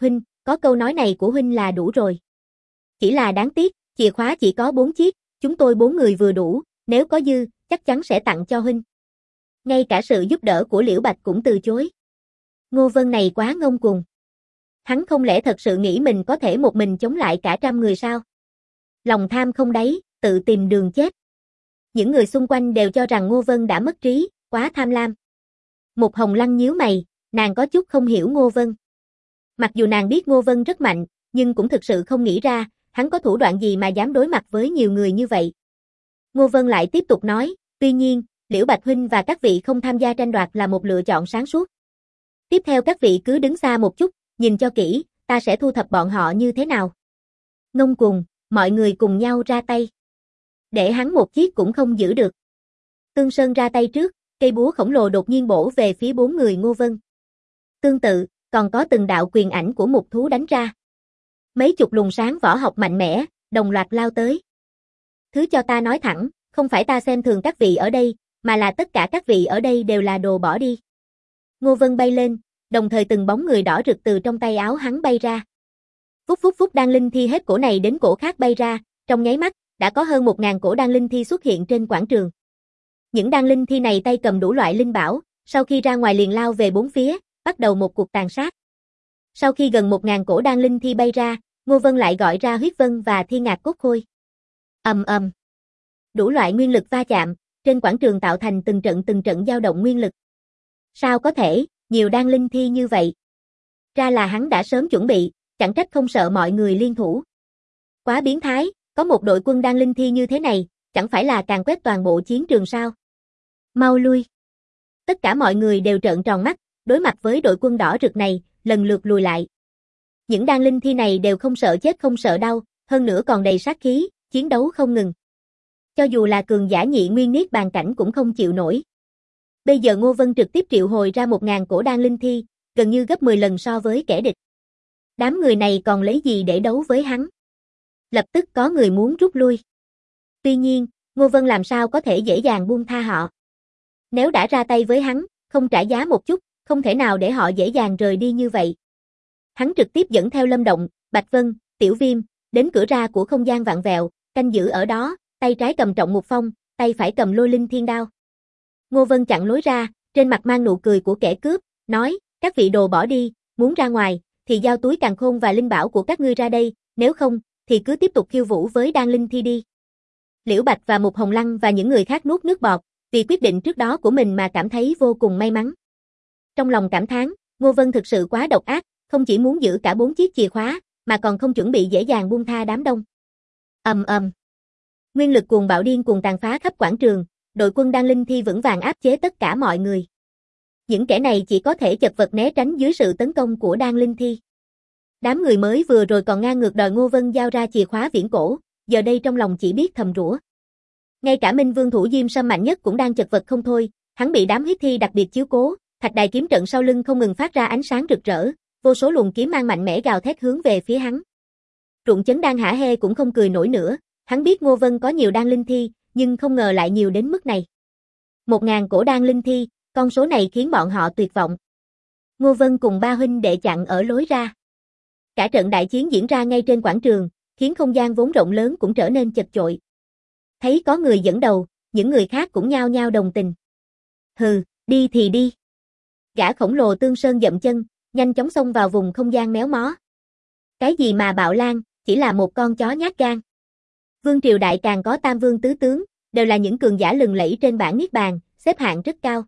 có câu nói này của huynh là đủ rồi. Chỉ là đáng tiếc, chìa khóa chỉ có 4 chiếc, chúng tôi 4 người vừa đủ, nếu có dư, chắc chắn sẽ tặng cho huynh. Ngay cả sự giúp đỡ của Liễu Bạch cũng từ chối. Ngô Vân này quá ngông cuồng. Hắn không lẽ thật sự nghĩ mình có thể một mình chống lại cả trăm người sao? Lòng tham không đáy, tự tìm đường chết. Những người xung quanh đều cho rằng Ngô Vân đã mất trí, quá tham lam. Mục Hồng Lăng nhíu mày, nàng có chút không hiểu Ngô Vân. Mặc dù nàng biết Ngô Vân rất mạnh, nhưng cũng thực sự không nghĩ ra, hắn có thủ đoạn gì mà dám đối mặt với nhiều người như vậy. Ngô Vân lại tiếp tục nói, tuy nhiên, Liễu Bạch huynh và các vị không tham gia tranh đoạt là một lựa chọn sáng suốt. Tiếp theo các vị cứ đứng xa một chút, nhìn cho kỹ, ta sẽ thu thập bọn họ như thế nào. Ngông cuồng, mọi người cùng nhau ra tay. Để hắn một chiếc cũng không giữ được. Tương Sơn ra tay trước, cây búa khổng lồ đột nhiên bổ về phía 4 người Ngô Vân. Tương tự, còn có từng đạo quyền ảnh của mục thú đánh ra. Mấy chục luồng sáng võ học mạnh mẽ, đồng loạt lao tới. Thứ cho ta nói thẳng, không phải ta xem thường các vị ở đây, mà là tất cả các vị ở đây đều là đồ bỏ đi. Ngô Vân bay lên, đồng thời từng bóng người đỏ rực từ trong tay áo hắn bay ra. Phúc phúc phúc đan linh thi hết cổ này đến cổ khác bay ra, trong nháy mắt, đã có hơn 1000 cổ đan linh thi xuất hiện trên quảng trường. Những đan linh thi này tay cầm đủ loại linh bảo, sau khi ra ngoài liền lao về bốn phía, bắt đầu một cuộc tàn sát. Sau khi gần 1000 cổ đan linh thi bay ra, Ngô Vân lại gọi ra huyết vân và thiên ngạc cốt khôi. Ầm ầm. Đủ loại nguyên lực va chạm, trên quảng trường tạo thành từng trận dao động nguyên lực. Sao có thể, nhiều đan linh thi như vậy? Ra là hắn đã sớm chuẩn bị, chẳng trách không sợ mọi người liên thủ. Quá biến thái, có một đội quân đan linh thi như thế này, chẳng phải là càn quét toàn bộ chiến trường sao? Mau lui. Tất cả mọi người đều trợn tròn mắt, đối mặt với đội quân đỏ rực này, lần lượt lùi lại. Những đan linh thi này đều không sợ chết không sợ đau, hơn nữa còn đầy sát khí, chiến đấu không ngừng. Cho dù là cường giả nhị nguyên niết bàn cảnh cũng không chịu nổi. Bây giờ Ngô Vân trực tiếp triệu hồi ra 1000 cổ đan linh thi, gần như gấp 10 lần so với kẻ địch. Đám người này còn lấy gì để đấu với hắn? Lập tức có người muốn rút lui. Tuy nhiên, Ngô Vân làm sao có thể dễ dàng buông tha họ. Nếu đã ra tay với hắn, không trả giá một chút, không thể nào để họ dễ dàng rời đi như vậy. Hắn trực tiếp dẫn theo Lâm Động, Bạch Vân, Tiểu Viêm, đến cửa ra của không gian vạn vẹo, canh giữ ở đó, tay trái cầm Trọng Mục Phong, tay phải cầm Lôi Linh Thiên Đao. Ngô Vân chặn lối ra, trên mặt mang nụ cười của kẻ cướp, nói, các vị đồ bỏ đi, muốn ra ngoài, thì giao túi càn khôn và linh bảo của các ngươi ra đây, nếu không, thì cứ tiếp tục khiêu vũ với đan linh thi đi. Liễu Bạch và Mục Hồng Lăng và những người khác nuốt nước bọt, vì quyết định trước đó của mình mà cảm thấy vô cùng may mắn. Trong lòng cảm thán, Ngô Vân thực sự quá độc ác, không chỉ muốn giữ cả 4 chiếc chìa khóa, mà còn không chuẩn bị dễ dàng buông tha đám đông. Ầm ầm. Nguyên lực cuồng bạo điên cuồng tàn phá khắp quảng trường, đội quân đan linh thi vững vàng áp chế tất cả mọi người. Những kẻ này chỉ có thể chật vật né tránh dưới sự tấn công của đan linh thi. Đám người mới vừa rồi còn ngang ngược đòi Ngô Vân giao ra chìa khóa viễn cổ, giờ đây trong lòng chỉ biết thầm rủa. Ngay cả Minh Vương thủ Diêm Sâm mạnh nhất cũng đang chật vật không thôi, hắn bị đám huyết thi đặc biệt chiếu cố, thạch đài kiếm trận sau lưng không ngừng phát ra ánh sáng rực rỡ, vô số luồng kiếm mang mạnh mẽ gào thét hướng về phía hắn. Trụng Chấn Đan hả hê cũng không cười nổi nữa, hắn biết Ngô Vân có nhiều đan linh thi, nhưng không ngờ lại nhiều đến mức này. 1000 cổ đan linh thi, con số này khiến bọn họ tuyệt vọng. Ngô Vân cùng ba huynh đệ chặn ở lối ra. Cả trận đại chiến diễn ra ngay trên quảng trường, khiến không gian vốn rộng lớn cũng trở nên chật chội. Thấy có người dẫn đầu, những người khác cũng nhao nhao đồng tình. Hừ, đi thì đi. Gã khổng lồ Tương Sơn dậm chân, nhanh chóng xông vào vùng không gian méo mó. Cái gì mà bạo lan, chỉ là một con chó nhát gan. Vương triều đại càng có tam vương tứ tướng, đều là những cường giả lừng lẫy trên bảng niết bàn, xếp hạng rất cao.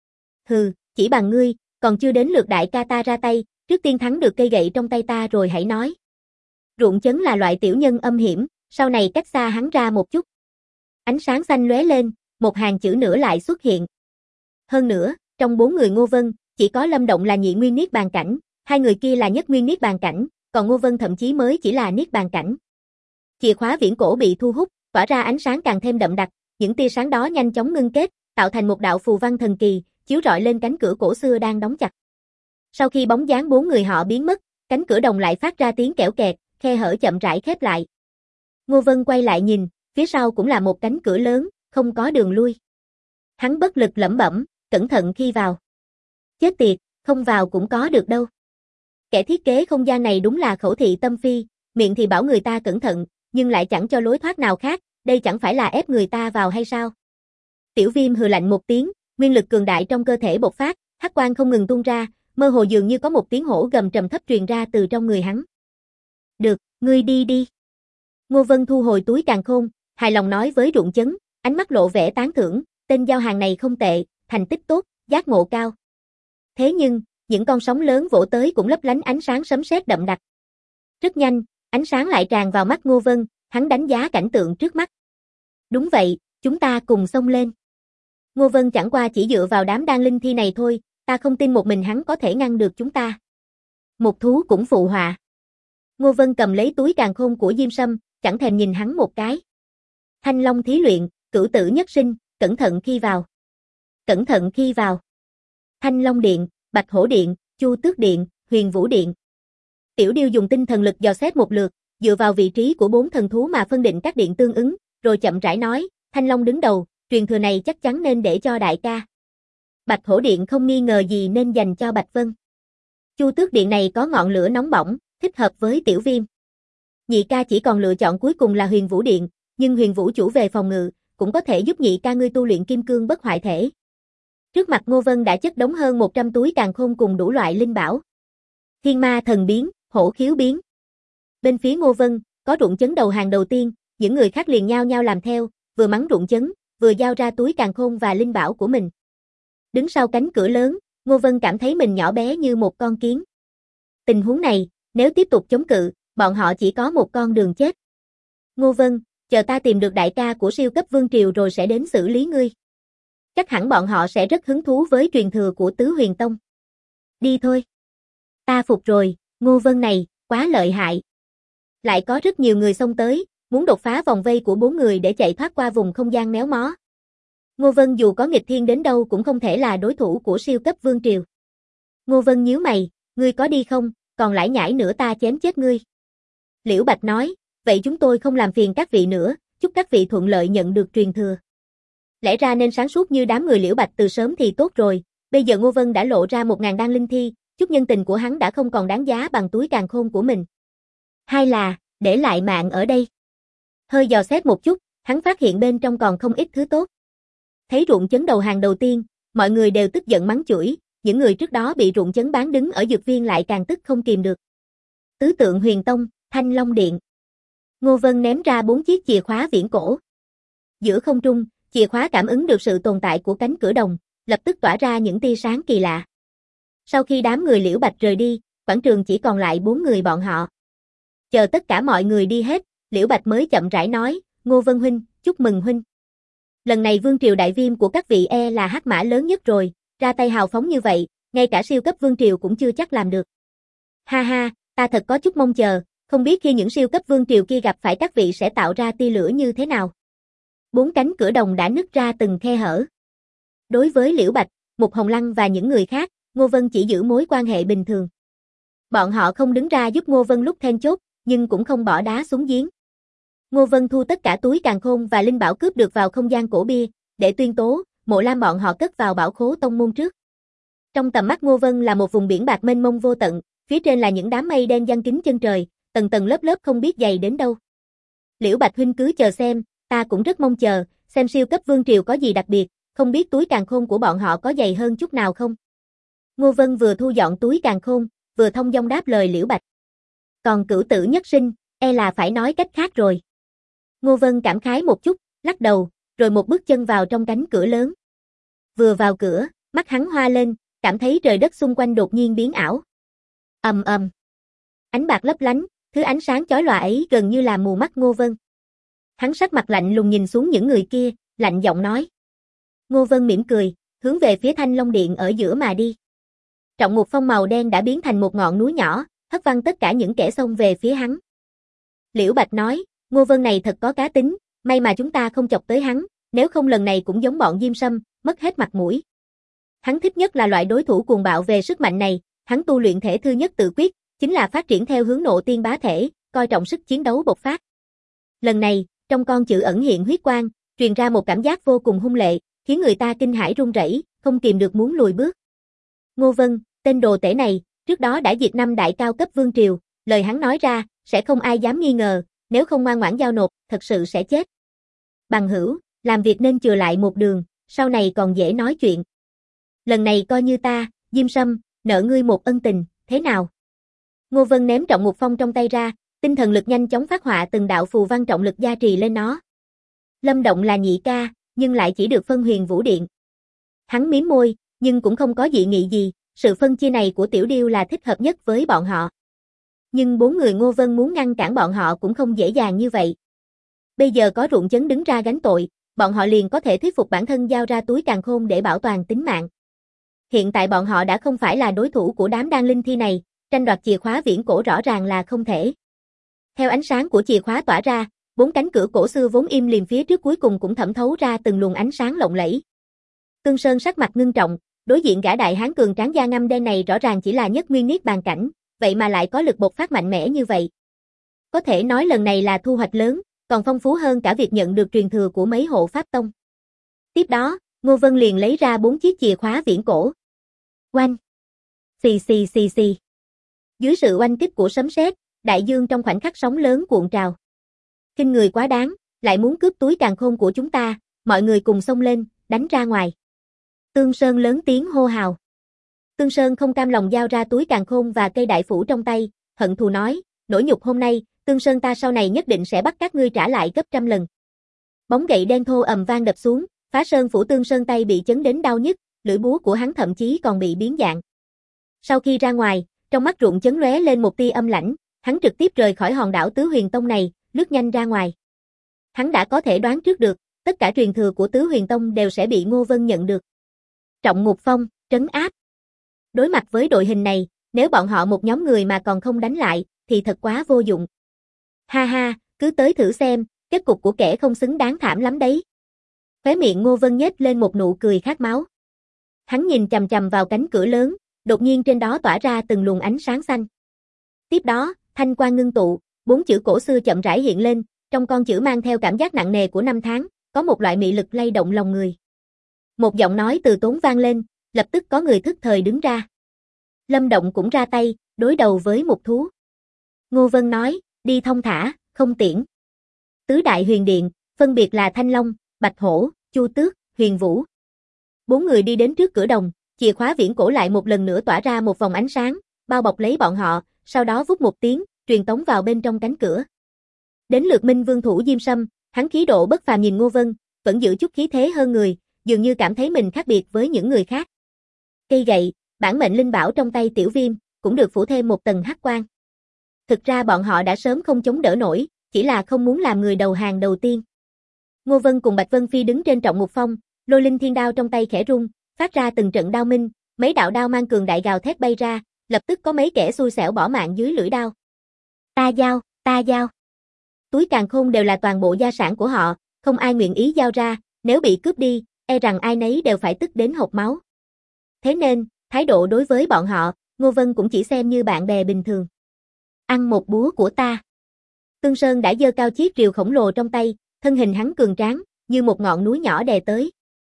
Hừ, chỉ bằng ngươi, còn chưa đến lượt đại ca ta ra tay, trước tiên thắng được cây gậy trong tay ta rồi hãy nói. Rụng Chấn là loại tiểu nhân âm hiểm, sau này cách xa hắn ra một chút. Ánh sáng xanh lóe lên, một hàng chữ nữa lại xuất hiện. Hơn nữa, trong 4 người Ngô Vân, chỉ có Lâm Động là nhị nguyên niết bàn cảnh, 2 người kia là nhất nguyên niết bàn cảnh, còn Ngô Vân thậm chí mới chỉ là niết bàn cảnh. Chìa khóa viễn cổ bị thu hút, tỏa ra ánh sáng càng thêm đậm đặc, những tia sáng đó nhanh chóng ngưng kết, tạo thành một đạo phù văn thần kỳ, chiếu rọi lên cánh cửa cổ xưa đang đóng chặt. Sau khi bóng dáng 4 người họ biến mất, cánh cửa đồng lại phát ra tiếng kẽo kẹt, khe hở chậm rãi khép lại. Ngô Vân quay lại nhìn, phía sau cũng là một cánh cửa lớn, không có đường lui. Hắn bất lực lẩm bẩm, cẩn thận khi vào. Chết tiệt, không vào cũng có được đâu. Kẻ thiết kế không gian này đúng là khẩu thị tâm phi, miệng thì bảo người ta cẩn thận, nhưng lại chẳng cho lối thoát nào khác, đây chẳng phải là ép người ta vào hay sao? Tiểu Viêm hừ lạnh một tiếng, nguyên lực cường đại trong cơ thể bộc phát, hắc quang không ngừng tung ra, mơ hồ dường như có một tiếng hổ gầm trầm thấp truyền ra từ trong người hắn. Được, ngươi đi đi. Ngô Vân thu hồi túi càn khôn, hài lòng nói với Ruộng Chấn, ánh mắt lộ vẻ tán thưởng, tên giao hàng này không tệ, thành tích tốt, giác ngộ cao. Thế nhưng, những con sóng lớn vỗ tới cũng lấp lánh ánh sáng sấm sét đậm đặc. Rất nhanh, ánh sáng lại tràn vào mắt Ngô Vân, hắn đánh giá cảnh tượng trước mắt. Đúng vậy, chúng ta cùng xông lên. Ngô Vân chẳng qua chỉ dựa vào đám đan linh thi này thôi, ta không tin một mình hắn có thể ngăn được chúng ta. Một thú cũng phụ họa. Ngô Vân cầm lấy túi càn khôn của Diêm Sâm, chẳng thèm nhìn hắn một cái. Thanh Long thí luyện, cửu tử nhất sinh, cẩn thận khi vào. Cẩn thận khi vào. Thanh Long Điện, Bạch Hổ Điện, Chu Tước Điện, Huyền Vũ Điện. Tiểu Điêu dùng tinh thần lực dò xét một lượt, dựa vào vị trí của 4 thần thú mà phân định các điện tương ứng, rồi chậm rãi nói, Thanh Long đứng đầu, truyền thừa này chắc chắn nên để cho đại ca. Bạch Hổ Điện không nghi ngờ gì nên dành cho Bạch Vân. Chu Tước Điện này có ngọn lửa nóng bỏng, thích hợp với Tiểu Viêm. Nhị ca chỉ còn lựa chọn cuối cùng là Huyền Vũ Điện, nhưng Huyền Vũ chủ về phòng ngự, cũng có thể giúp nhị ca ngươi tu luyện kim cương bất hoại thể. Trước mặt Ngô Vân đã chất đống hơn 100 túi càn khôn cùng đủ loại linh bảo. Thiên ma thần biến, hổ khiếu biến. Bên phía Ngô Vân, có Ruộng Chấn đầu hàng đầu tiên, những người khác liền nhao nhao làm theo, vừa mắng Ruộng Chấn, vừa giao ra túi càn khôn và linh bảo của mình. Đứng sau cánh cửa lớn, Ngô Vân cảm thấy mình nhỏ bé như một con kiến. Tình huống này, nếu tiếp tục chống cự, bọn họ chỉ có một con đường chết. Ngô Vân, chờ ta tìm được đại ca của siêu cấp vương triều rồi sẽ đến xử lý ngươi. Chắc hẳn bọn họ sẽ rất hứng thú với truyền thừa của Tứ Huyền Tông. Đi thôi. Ta phục rồi, Ngô Vân này, quá lợi hại. Lại có rất nhiều người xông tới, muốn đột phá vòng vây của 4 người để chạy thoát qua vùng không gian méo mó. Ngô Vân dù có nghịch thiên đến đâu cũng không thể là đối thủ của siêu cấp vương triều. Ngô Vân nhíu mày, ngươi có đi không, còn lải nhải nữa ta chém chết ngươi. Liễu Bạch nói, vậy chúng tôi không làm phiền các vị nữa, chúc các vị thuận lợi nhận được truyền thừa. Lẽ ra nên sáng suốt như đám người Liễu Bạch từ sớm thì tốt rồi, bây giờ Ngô Vân đã lộ ra 1000 đan linh thi, chút nhân tình của hắn đã không còn đáng giá bằng túi càn khôn của mình. Hay là, để lại mạng ở đây. Hơi dò xét một chút, hắn phát hiện bên trong còn không ít thứ tốt. Thấy Ruộng Chấn đầu hàng đầu tiên, mọi người đều tức giận mắng chửi, những người trước đó bị Ruộng Chấn bán đứng ở dược viên lại càng tức không kìm được. Tứ tượng Huyền Tông, Thanh Long Điện. Ngô Vân ném ra 4 chiếc chìa khóa viễn cổ. Giữa không trung, chìa khóa cảm ứng được sự tồn tại của cánh cửa đồng, lập tức tỏa ra những tia sáng kỳ lạ. Sau khi đám người Liễu Bạch rời đi, quảng trường chỉ còn lại 4 người bọn họ. Chờ tất cả mọi người đi hết, Liễu Bạch mới chậm rãi nói, Ngô Vân huynh, chúc mừng huynh. Lần này vương triều đại viêm của các vị là hắc mã lớn nhất rồi, ra tay hào phóng như vậy, ngay cả siêu cấp vương triều cũng chưa chắc làm được. Ha ha, ta thật có chút mong chờ, không biết khi những siêu cấp vương triều kia gặp phải các vị sẽ tạo ra tia lửa như thế nào. 4 cánh cửa đồng đã nứt ra từng khe hở. Đối với Liễu Bạch, Mục Hồng Lăng và những người khác, Ngô Vân chỉ giữ mối quan hệ bình thường. Bọn họ không đứng ra giúp Ngô Vân lúc then chốt, nhưng cũng không bỏ đá xuống giếng. Ngô Vân thu tất cả túi càn khôn và linh bảo cướp được vào không gian cổ bia, để tuyên tố, Mộ Lam bọn họ cất vào bảo khố tông môn trước. Trong tầm mắt Ngô Vân là một vùng biển bạc mênh mông vô tận, phía trên là những đám mây đen giăng kín chân trời, tầng tầng lớp lớp không biết dày đến đâu. Liễu Bạch huynh cứ chờ xem, ta cũng rất mong chờ, xem siêu cấp vương triều có gì đặc biệt, không biết túi càn khôn của bọn họ có dày hơn chút nào không. Ngô Vân vừa thu dọn túi càn khôn, vừa thông dong đáp lời Liễu Bạch. Còn cửu tử nhất sinh, là phải nói cách khác rồi. Ngô Vân cảm khái một chút, lắc đầu, rồi một bước chân vào trong cánh cửa lớn. Vừa vào cửa, mắt hắn hoa lên, cảm thấy trời đất xung quanh đột nhiên biến ảo. Ầm ầm. Ánh bạc lấp lánh, thứ ánh sáng chói lòa ấy gần như làm mù mắt Ngô Vân. Hắn sắc mặt lạnh lùng nhìn xuống những người kia, lạnh giọng nói. Ngô Vân mỉm cười, hướng về phía Thanh Long Điện ở giữa mà đi. Trọng Ngục Phong màu đen đã biến thành một ngọn núi nhỏ, hất văng tất cả những kẻ xông về phía hắn. Liễu Bạch nói, Ngô Vân này thật có cá tính, may mà chúng ta không chọc tới hắn, nếu không lần này cũng giống bọn Diêm Sâm, mất hết mặt mũi. Hắn thích nhất là loại đối thủ cuồng bạo về sức mạnh này, hắn tu luyện thể thư nhất tự quyết, chính là phát triển theo hướng nộ tiên bá thể, coi trọng sức chiến đấu bộc phát. Lần này, trong con chữ ẩn hiện huyết quang, truyền ra một cảm giác vô cùng hung lệ, khiến người ta kinh hãi run rẩy, không kìm được muốn lùi bước. Ngô Vân, tên đồ tể này, trước đó đã diệt 5 đại cao cấp vương triều, lời hắn nói ra, sẽ không ai dám nghi ngờ, nếu không ngoan ngoãn giao nộp, thật sự sẽ chết. Bằng hữu, làm việc nên chừa lại một đường, sau này còn dễ nói chuyện. Lần này coi như ta, Diêm Sâm, nợ ngươi một ân tình, thế nào? Ngô Vân ném Trọng Ngục Phong trong tay ra, tinh thần lực nhanh chóng phát họa từng đạo phù văn trọng lực gia trì lên nó. Lâm Động là nhị ca, nhưng lại chỉ được phân Huyền Vũ Điện. Hắn mím môi, nhưng cũng không có dị nghị gì, sự phân chia này của Tiểu Điêu là thích hợp nhất với bọn họ. Nhưng 4 người Ngô Vân muốn ngăn cản bọn họ cũng không dễ dàng như vậy. Bây giờ có Ruộng Chấn đứng ra gánh tội, bọn họ liền có thể thuyết phục bản thân giao ra túi càn khôn để bảo toàn tính mạng. Hiện tại bọn họ đã không phải là đối thủ của đám đan linh thi này, tranh đoạt chìa khóa viễn cổ rõ ràng là không thể. Theo ánh sáng của chìa khóa tỏa ra, 4 cánh cửa cổ xưa vốn im lìm phía trước cuối cùng cũng thẩm thấu ra từng luồng ánh sáng lộng lẫy. Tương Sơn sắc mặt ngưng trọng, đối diện gã đại hán cường tráng da ngăm đen này rõ ràng chỉ là nhất nguyên niết bàn cảnh, vậy mà lại có lực bộc phát mạnh mẽ như vậy. Có thể nói lần này là thu hoạch lớn, còn phong phú hơn cả việc nhận được truyền thừa của mấy hộ pháp tông. Tiếp đó, Ngô Vân liền lấy ra 4 chiếc chìa khóa viễn cổ. Oanh! Xì xì xì xì. Dưới sự oanh kích của sấm sét, đại dương trong khoảnh khắc sóng lớn cuộn trào. Kinh người quá đáng, lại muốn cướp túi càn khôn của chúng ta, mọi người cùng xông lên, đánh ra ngoài. Tương Sơn lớn tiếng hô hào. Tương Sơn không cam lòng giao ra túi càn khôn và cây đại phủ trong tay, hận thù nói, nỗi nhục hôm nay, Tương Sơn ta sau này nhất định sẽ bắt các ngươi trả lại gấp trăm lần. Bóng gậy đen thô ầm vang đập xuống, Phá Sơn phủ Tương Sơn tay bị chấn đến đau nhức, lưỡi búa của hắn thậm chí còn bị biến dạng. Sau khi ra ngoài, trong mắt Ruộng Chấn lóe lên một tia âm lãnh, hắn trực tiếp rời khỏi hòn đảo Tứ Huyền Tông này, lướt nhanh ra ngoài. Hắn đã có thể đoán trước được, tất cả truyền thừa của Tứ Huyền Tông đều sẽ bị Ngô Vân nhận được. Trọng Ngục Phong, trấn áp. Đối mặt với đội hình này, nếu bọn họ một nhóm người mà còn không đánh lại, thì thật quá vô dụng. Ha ha, cứ tới thử xem, kết cục của kẻ không xứng đáng thảm lắm đấy. Khóe miệng Ngô Vân nhếch lên một nụ cười khát máu. Hắn nhìn chằm chằm vào cánh cửa lớn, đột nhiên trên đó tỏa ra từng luồng ánh sáng xanh. Tiếp đó, thanh quang ngưng tụ, 4 chữ cổ xưa chậm rãi hiện lên, trong con chữ mang theo cảm giác nặng nề của năm tháng, có một loại mị lực lay động lòng người. Một giọng nói từ tốn vang lên, lập tức có người thức thời đứng ra. Lâm Động cũng ra tay, đối đầu với một thú. Ngô Vân nói, đi thông thả, không tiễn. Tứ đại huyền điện, phân biệt là Thanh Long, Bạch Hổ, Chu Tước, Huyền Vũ. 4 người đi đến trước cửa đồng, chìa khóa viễn cổ lại một lần nữa tỏa ra một vòng ánh sáng, bao bọc lấy bọn họ, sau đó vút một tiếng, truyền tống vào bên trong cánh cửa. Đến lượt Minh Vương thủ Diêm Sâm, hắn khí độ bất phàm nhìn Ngô Vân, vẫn giữ chút khí thế hơn người, dường như cảm thấy mình khác biệt với những người khác. Cây gậy, bản mệnh linh bảo trong tay Tiểu Viêm, cũng được phủ thêm một tầng hắc quang. Thực ra bọn họ đã sớm không chống đỡ nổi, chỉ là không muốn làm người đầu hàng đầu tiên. Ngô Vân cùng Bạch Vân Phi đứng trên Trọng Ngục Phong, Lôi Linh Thiên Đao trong tay khẽ rung, phát ra từng trận đao minh, mấy đạo đao mang cường đại gào thét bay ra, lập tức có mấy kẻ xui xẻo bỏ mạng dưới lưỡi đao. Ta giao, ta giao. Túi càn khôn đều là toàn bộ gia sản của họ, không ai nguyện ý giao ra, nếu bị cướp đi, e rằng ai nấy đều phải tức đến hộc máu. Thế nên, thái độ đối với bọn họ, Ngô Vân cũng chỉ xem như bạn bè bình thường. Ăn một búa của ta. Tương Sơn đã giơ cao chiếc rìu khổng lồ trong tay, thân hình hắn cường tráng, như một ngọn núi nhỏ đè tới.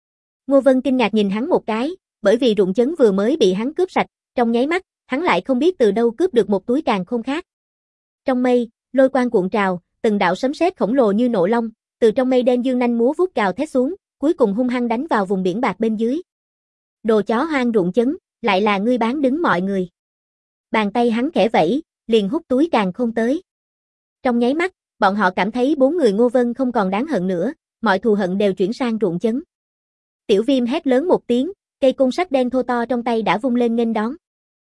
Ngô Vân kinh ngạc nhìn hắn một cái, bởi vì Ruộng Chấn vừa mới bị hắn cướp sạch, trong nháy mắt, hắn lại không biết từ đâu cướp được một túi càn khôn khác. Trong mây, lôi quang cuộn trào, từng đạo sấm sét khổng lồ như nộ long, từ trong mây đen dương nanh múa vuốt gào thét xuống, cuối cùng hung hăng đánh vào vùng biển bạc bên dưới. Đồ chó hoang Ruộng Chấn, lại là ngươi bán đứng mọi người. Bàn tay hắn khẽ vẫy, liền hút túi càn khôn tới. Trong nháy mắt, bọn họ cảm thấy 4 người Ngô Vân không còn đáng hận nữa, mọi thù hận đều chuyển sang Ruộng Chấn. Tiểu Viêm hét lớn một tiếng, cây côn sắt đen thô to trong tay đã vung lên nghênh đón.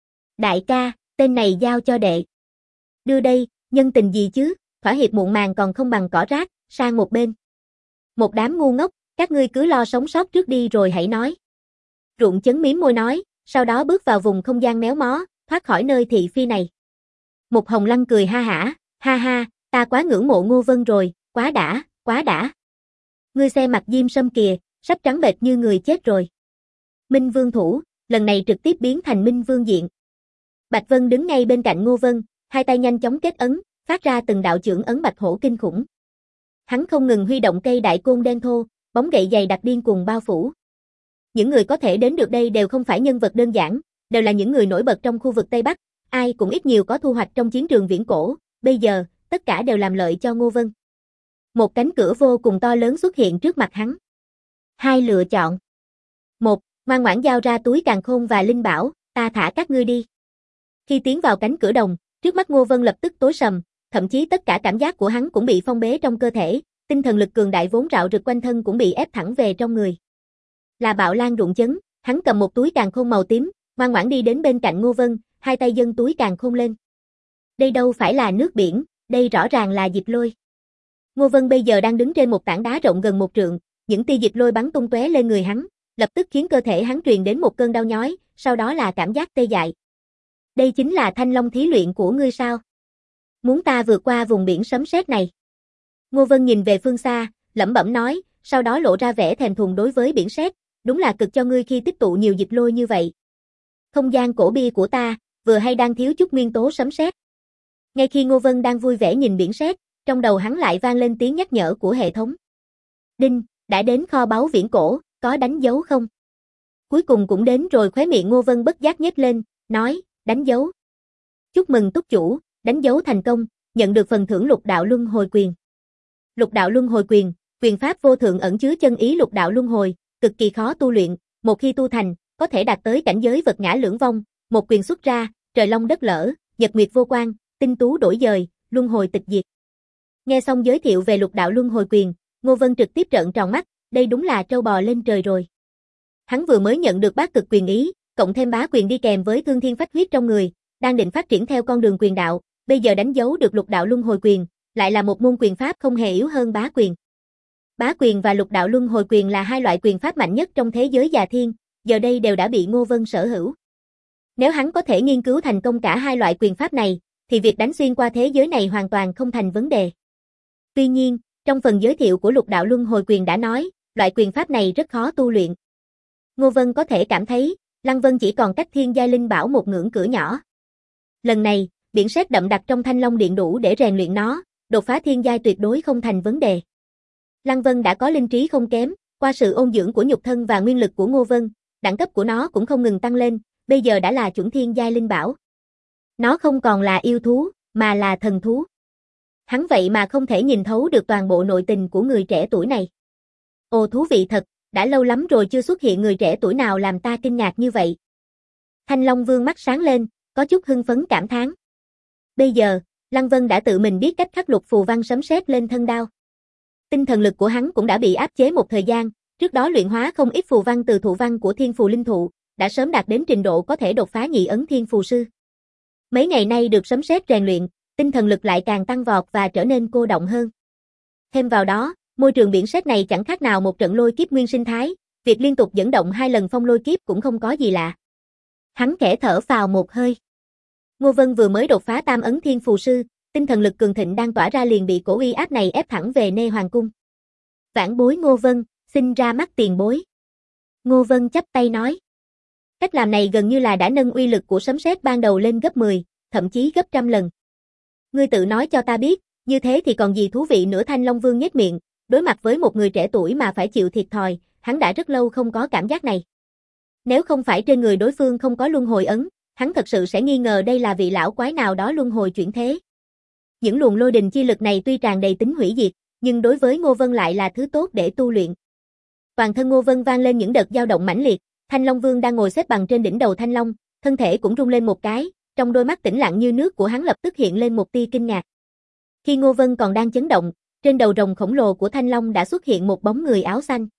Đại ca, tên này giao cho đệ. Đưa đây, nhân tình gì chứ, thỏa hiệp muộn màng còn không bằng cỏ rác, sang một bên. Một đám ngu ngốc, các ngươi cứ lo sống sót trước đi rồi hãy nói. Ruộng Chấn mím môi nói, sau đó bước vào vùng không gian méo mó, thoát khỏi nơi thị phi này. Một Hồng Lăng cười ha hả, ha ha, ta quá ngưỡng mộ Ngô Vân rồi, quá đã, quá đã. Ngươi xem mặt Diêm Sâm kìa, sắp trắng bệch như người chết rồi. Minh Vương thủ, lần này trực tiếp biến thành Minh Vương diện. Bạch Vân đứng ngay bên cạnh Ngô Vân, hai tay nhanh chóng kết ấn, phát ra từng đạo chưởng ấn Bạch Hổ kinh khủng. Hắn không ngừng huy động cây đại côn đen thô, bóng gậy dày đặc điên cuồng bao phủ. Những người có thể đến được đây đều không phải nhân vật đơn giản, đều là những người nổi bật trong khu vực Tây Bắc, ai cũng ít nhiều có thu hoạch trong chiến trường viễn cổ, bây giờ, tất cả đều làm lợi cho Ngô Vân. Một cánh cửa vô cùng to lớn xuất hiện trước mặt hắn. Hai lựa chọn. Một, ngoan ngoãn giao ra túi càn khôn và linh bảo, ta thả các ngươi đi. Khi tiến vào cánh cửa đồng, trước mắt Ngô Vân lập tức tối sầm, thậm chí tất cả cảm giác của hắn cũng bị phong bế trong cơ thể, tinh thần lực cường đại vốn rạo rực quanh thân cũng bị ép thẳng về trong người. Là bạo lan rụng chấn, hắn cầm một túi càn khôn màu tím, ngoan ngoãn đi đến bên cạnh Ngô Vân, hai tay dâng túi càn khôn lên. Đây đâu phải là nước biển, đây rõ ràng là dịch lôi. Ngô Vân bây giờ đang đứng trên một tảng đá rộng gần 1 trượng, những tia dịch lôi bắn tung tóe lên người hắn, lập tức khiến cơ thể hắn truyền đến một cơn đau nhói, sau đó là cảm giác tê dại. Đây chính là Thanh Long thí luyện của ngươi sao? Muốn ta vượt qua vùng biển sấm sét này? Ngô Vân nhìn về phương xa, lẩm bẩm nói, sau đó lộ ra vẻ thèm thuồng đối với biển sét, đúng là cực cho ngươi khi tích tụ nhiều dịch lôi như vậy. Không gian cổ bia của ta, vừa hay đang thiếu chút nguyên tố sấm sét. Ngay khi Ngô Vân đang vui vẻ nhìn biển sét, trong đầu hắn lại vang lên tiếng nhắc nhở của hệ thống. Đinh, đã đến kho báu viễn cổ, có đánh dấu không? Cuối cùng cũng đến rồi, khóe miệng Ngô Vân bất giác nhếch lên, nói, đánh dấu. Chúc mừng túc chủ, đánh dấu thành công, nhận được phần thưởng lục đạo luân hồi quyền. Lục đạo luân hồi quyền, quyền pháp vô thượng ẩn chứa chân ý lục đạo luân hồi, cực kỳ khó tu luyện, một khi tu thành, có thể đạt tới cảnh giới vật ngã lưỡng vong, một quyền xuất ra, trời long đất lở, nhật nguyệt vô quang, tinh tú đổi dời, luân hồi tịch diệt. Nghe xong giới thiệu về lục đạo luân hồi quyền, Ngô Vân trực tiếp trợn tròn mắt, đây đúng là trâu bò lên trời rồi. Hắn vừa mới nhận được bát cực quyền ý, cộng thêm bá quyền đi kèm với thương thiên phách huyết trong người, đang định phát triển theo con đường quyền đạo, bây giờ đánh dấu được lục đạo luân hồi quyền, lại là một môn quyền pháp không hề yếu hơn bá quyền. Bá quyền và lục đạo luân hồi quyền là hai loại quyền pháp mạnh nhất trong thế giới già thiên, giờ đây đều đã bị Ngô Vân sở hữu. Nếu hắn có thể nghiên cứu thành công cả hai loại quyền pháp này, thì việc đánh xuyên qua thế giới này hoàn toàn không thành vấn đề. Tuy nhiên, trong phần giới thiệu của lục đạo luân hồi quyền đã nói, loại quyền pháp này rất khó tu luyện. Ngô Vân có thể cảm thấy, Lăng Vân chỉ còn cách thiên giai linh bảo một ngưỡng cửa nhỏ. Lần này, biển sét đậm đặc trong Thanh Long Điện đủ để rèn luyện nó, đột phá thiên giai tuyệt đối không thành vấn đề. Lăng Vân đã có linh trí không kém, qua sự ôn dưỡng của nhục thân và nguyên lực của Ngô Vân, đẳng cấp của nó cũng không ngừng tăng lên, bây giờ đã là chuẩn thiên giai linh bảo. Nó không còn là yêu thú, mà là thần thú. Hắn vậy mà không thể nhìn thấu được toàn bộ nội tình của người trẻ tuổi này. Ồ, thú vị thật, đã lâu lắm rồi chưa xuất hiện người trẻ tuổi nào làm ta kinh ngạc như vậy. Thanh Long Vương mắt sáng lên, có chút hưng phấn cảm thán. Bây giờ, Lăng Vân đã tự mình biết cách khắc lục phù văn sấm sét lên thân đao. Tinh thần lực của hắn cũng đã bị áp chế một thời gian, trước đó luyện hóa không ít phù văn từ thụ văn của Thiên Phù Linh Thụ, đã sớm đạt đến trình độ có thể đột phá nhị ấn Thiên Phù Sư. Mấy ngày nay được sấm sét rèn luyện, tinh thần lực lại càng tăng vọt và trở nên cô đọng hơn. Thêm vào đó, môi trường biển sét này chẳng khác nào một trận lôi kiếp nguyên sinh thái, việc liên tục dẫn động 2 lần phong lôi kiếp cũng không có gì lạ. Hắn khẽ thở phào một hơi. Ngô Vân vừa mới đột phá tam ấn Thiên Phù Sư, tinh thần lực cường thịnh đang tỏa ra liền bị cổ uy áp này ép thẳng về Nê Hoàng Cung. Vãn bối Ngô Vân, xin ra mắt tiền bối. Ngô Vân chắp tay nói. Cách làm này gần như là đã nâng uy lực của sấm sét ban đầu lên gấp 10, thậm chí gấp trăm lần. Ngươi tự nói cho ta biết, như thế thì còn gì thú vị nữa. Thanh Long Vương nhếch miệng, đối mặt với một người trẻ tuổi mà phải chịu thiệt thòi, hắn đã rất lâu không có cảm giác này. Nếu không phải trên người đối phương không có luân hồi ấn, hắn thật sự sẽ nghi ngờ đây là vị lão quái nào đó luân hồi chuyển thế. Những luồng lôi đình chi lực này tuy tràn đầy tính hủy diệt, nhưng đối với Ngô Vân lại là thứ tốt để tu luyện. Toàn thân Ngô Vân vang lên những đợt dao động mãnh liệt, Thanh Long Vương đang ngồi xếp bằng trên đỉnh đầu Thanh Long, thân thể cũng rung lên một cái, trong đôi mắt tĩnh lặng như nước của hắn lập tức hiện lên một tia kinh ngạc. Khi Ngô Vân còn đang chấn động, trên đầu rồng khổng lồ của Thanh Long đã xuất hiện một bóng người áo xanh.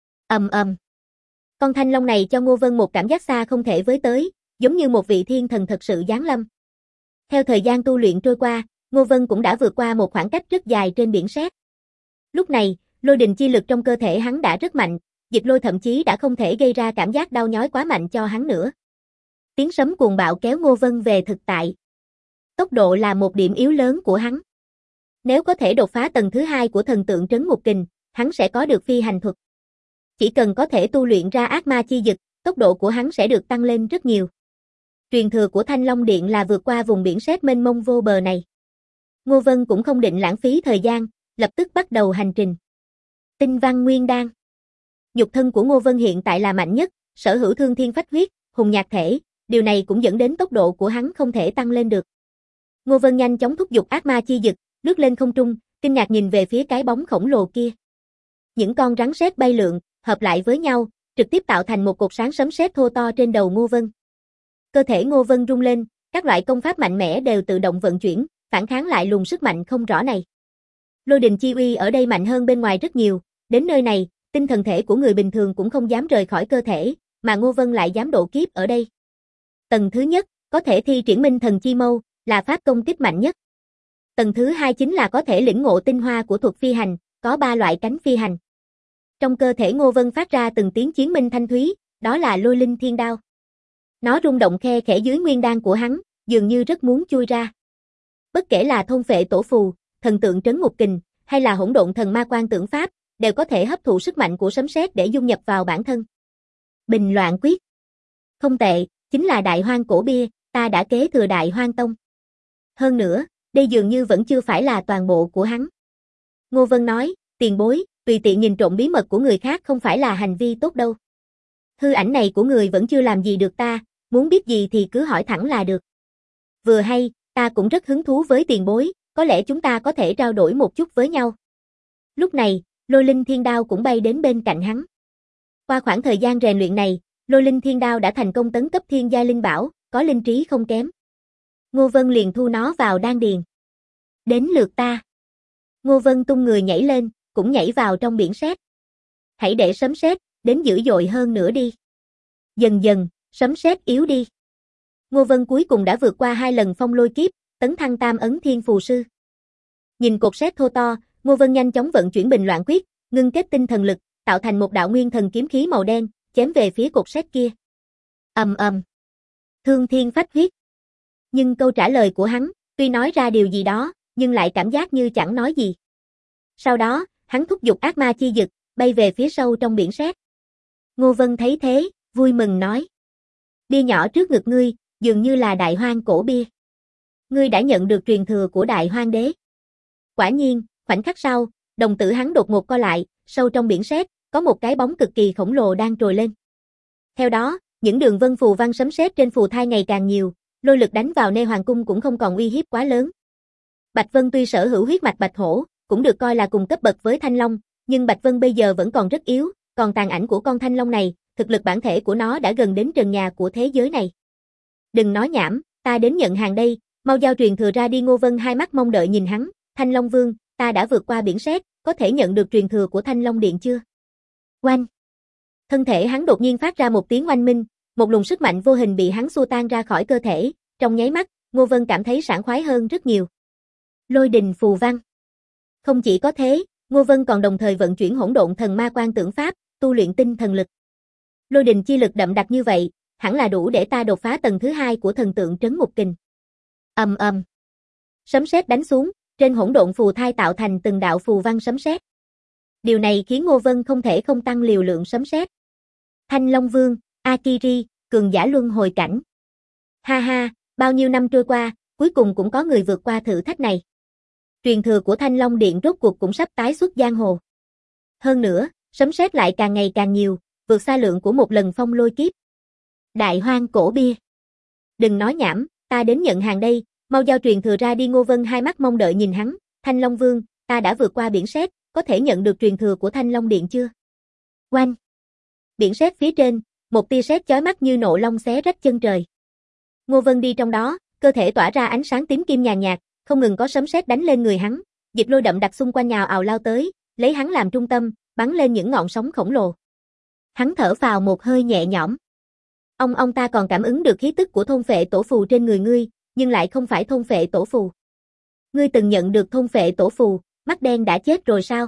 Ầm ầm. Con Thanh Long này cho Ngô Vân một cảm giác xa không thể với tới, giống như một vị thiên thần thật sự giáng lâm. Theo thời gian tu luyện trôi qua, Ngô Vân cũng đã vượt qua một khoảng cách rất dài trên biển sét. Lúc này, lôi đình chi lực trong cơ thể hắn đã rất mạnh, dịch lôi thậm chí đã không thể gây ra cảm giác đau nhói quá mạnh cho hắn nữa. Tiếng sấm cuồng bạo kéo Ngô Vân về thực tại. Tốc độ là một điểm yếu lớn của hắn. Nếu có thể đột phá tầng thứ 2 của thần tượng trấn ngục kình, hắn sẽ có được phi hành thuật. Chỉ cần có thể tu luyện ra ác ma chi dực, tốc độ của hắn sẽ được tăng lên rất nhiều. Truyền thừa của Thanh Long Điện là vượt qua vùng biển sét mênh mông vô bờ này. Ngô Vân cũng không định lãng phí thời gian, lập tức bắt đầu hành trình. Tinh văn nguyên đan. Nhục thân của Ngô Vân hiện tại là mạnh nhất, sở hữu thương thiên phách huyết, hùng nhạc thể, điều này cũng dẫn đến tốc độ của hắn không thể tăng lên được. Ngô Vân nhanh chóng thúc giục ác ma chi dực, lướt lên không trung, kinh ngạc nhìn về phía cái bóng khổng lồ kia. Những con rắn sét bay lượn, hợp lại với nhau, trực tiếp tạo thành một cột sáng sấm sét thô to trên đầu Ngô Vân. Cơ thể Ngô Vân rung lên, các loại công pháp mạnh mẽ đều tự động vận chuyển, phản kháng lại luồng sức mạnh không rõ này. Lôi đình chi uy ở đây mạnh hơn bên ngoài rất nhiều, đến nơi này, tinh thần thể của người bình thường cũng không dám rời khỏi cơ thể, mà Ngô Vân lại dám độ kiếp ở đây. Tầng thứ nhất, có thể thi triển Minh Thần Chi Mâu, là pháp công kích mạnh nhất. Tầng thứ hai chính là có thể lĩnh ngộ tinh hoa của thuật phi hành, có 3 loại cánh phi hành. Trong cơ thể Ngô Vân phát ra từng tiếng chiến minh thanh thúy, đó là Lôi Linh Thiên Đao. Nó rung động khe khẽ dưới nguyên đan của hắn, dường như rất muốn chui ra. Bất kể là thôn phệ tổ phù, thần tượng trấn ngục kình, hay là hỗn độn thần ma quan tưởng pháp, đều có thể hấp thụ sức mạnh của sấm sét để dung nhập vào bản thân. Bình loạn quyết. Không tệ, chính là Đại Hoang cổ bia, ta đã kế thừa Đại Hoang tông. Hơn nữa, đây dường như vẫn chưa phải là toàn bộ của hắn. Ngô Vân nói, tiền bối, tùy tiện nhìn trộm bí mật của người khác không phải là hành vi tốt đâu. Hư ảnh này của người vẫn chưa làm gì được ta, muốn biết gì thì cứ hỏi thẳng là được. Vừa hay, ta cũng rất hứng thú với tiền bối, có lẽ chúng ta có thể trao đổi một chút với nhau. Lúc này, Lôi Linh Thiên Đao cũng bay đến bên cạnh hắn. Qua khoảng thời gian rèn luyện này, Lôi Linh Thiên Đao đã thành công tấn cấp thiên giai linh bảo, có linh trí không kém. Ngô Vân liền thu nó vào đan điền. Đến lượt ta. Ngô Vân tung người nhảy lên, cũng nhảy vào trong biển sét. Hãy để sấm sét đến dữ dội hơn nữa đi. Dần dần, sấm sét yếu đi. Ngô Vân cuối cùng đã vượt qua 2 lần phong lôi kiếp, tấn thăng tam ấn thiên phù sư. Nhìn cột sét thô to, Ngô Vân nhanh chóng vận chuyển bình loạn quyết, ngưng kết tinh thần lực, tạo thành một đạo nguyên thần kiếm khí màu đen, chém về phía cột sét kia. Ầm ầm. Thương thiên phách huyết. Nhưng câu trả lời của hắn, tuy nói ra điều gì đó, nhưng lại cảm giác như chẳng nói gì. Sau đó, hắn thúc giục ác ma chi dực, bay về phía sâu trong biển sét. Ngô Vân thấy thế, vui mừng nói. Bia nhỏ trước ngực ngươi, dường như là Đại Hoang cổ bia. Ngươi đã nhận được truyền thừa của Đại Hoang đế. Quả nhiên, khoảnh khắc sau, đồng tử hắn đột ngột co lại, sâu trong biển sét, có một cái bóng cực kỳ khổng lồ đang trồi lên. Theo đó, những đường vân phù văn sấm sét trên phù thai ngày càng nhiều, lôi lực đánh vào Nê Hoàng cung cũng không còn uy hiếp quá lớn. Bạch Vân tuy sở hữu huyết mạch bạch hổ, cũng được coi là cùng cấp bậc với Thanh Long, nhưng Bạch Vân bây giờ vẫn còn rất yếu, còn tàn ảnh của con Thanh Long này, thực lực bản thể của nó đã gần đến trần nhà của thế giới này. Đừng nói nhảm, ta đến nhận hàng đây, mau giao truyền thừa ra đi. Ngô Vân hai mắt mong đợi nhìn hắn. Thanh Long Vương, ta đã vượt qua biển sét, có thể nhận được truyền thừa của Thanh Long Điện chưa? Oanh! Thân thể hắn đột nhiên phát ra một tiếng oanh minh, một luồng sức mạnh vô hình bị hắn xua tan ra khỏi cơ thể, trong nháy mắt, Ngô Vân cảm thấy sảng khoái hơn rất nhiều. Lôi đình phù văn. Không chỉ có thế, Ngô Vân còn đồng thời vận chuyển hỗn độn thần ma quan tưởng pháp, tu luyện tinh thần lực. Lôi đình chi lực đậm đặc như vậy, hẳn là đủ để ta đột phá tầng thứ 2 của thần tượng trấn ngục kình. Ầm ầm. Sấm sét đánh xuống, trên hỗn độn phù thai tạo thành từng đạo phù văn sấm sét. Điều này khiến Ngô Vân không thể không tăng liều lượng sấm sét. Thanh Long Vương, Akiri, cường giả luân hồi cảnh. Ha ha, bao nhiêu năm trôi qua, cuối cùng cũng có người vượt qua thử thách này. Truyền thừa của Thanh Long Điện rốt cuộc cũng sắp tái xuất giang hồ. Hơn nữa, sấm sét lại càng ngày càng nhiều, vượt xa lượng của một lần phong lôi kiếp. Đại Hoang cổ bia. Đừng nói nhảm, ta đến nhận hàng đây, mau giao truyền thừa ra đi. Ngô Vân hai mắt mong đợi nhìn hắn. Thanh Long Vương, ta đã vượt qua biển sét, có thể nhận được truyền thừa của Thanh Long Điện chưa? Oanh! Biển sét phía trên, một tia sét chói mắt như nộ long xé rách chân trời. Ngô Vân đi trong đó, cơ thể tỏa ra ánh sáng tím kim nhàn nhạt, không ngừng có sấm sét đánh lên người hắn, dịch lôi đậm đặc xung quanh nhào ào lao tới, lấy hắn làm trung tâm, bắn lên những ngọn sóng khổng lồ. Hắn thở phào một hơi nhẹ nhõm. Ông ta còn cảm ứng được khí tức của thôn phệ tổ phù trên người ngươi, nhưng lại không phải thôn phệ tổ phù. Ngươi từng nhận được thôn phệ tổ phù, mắt đen đã chết rồi sao?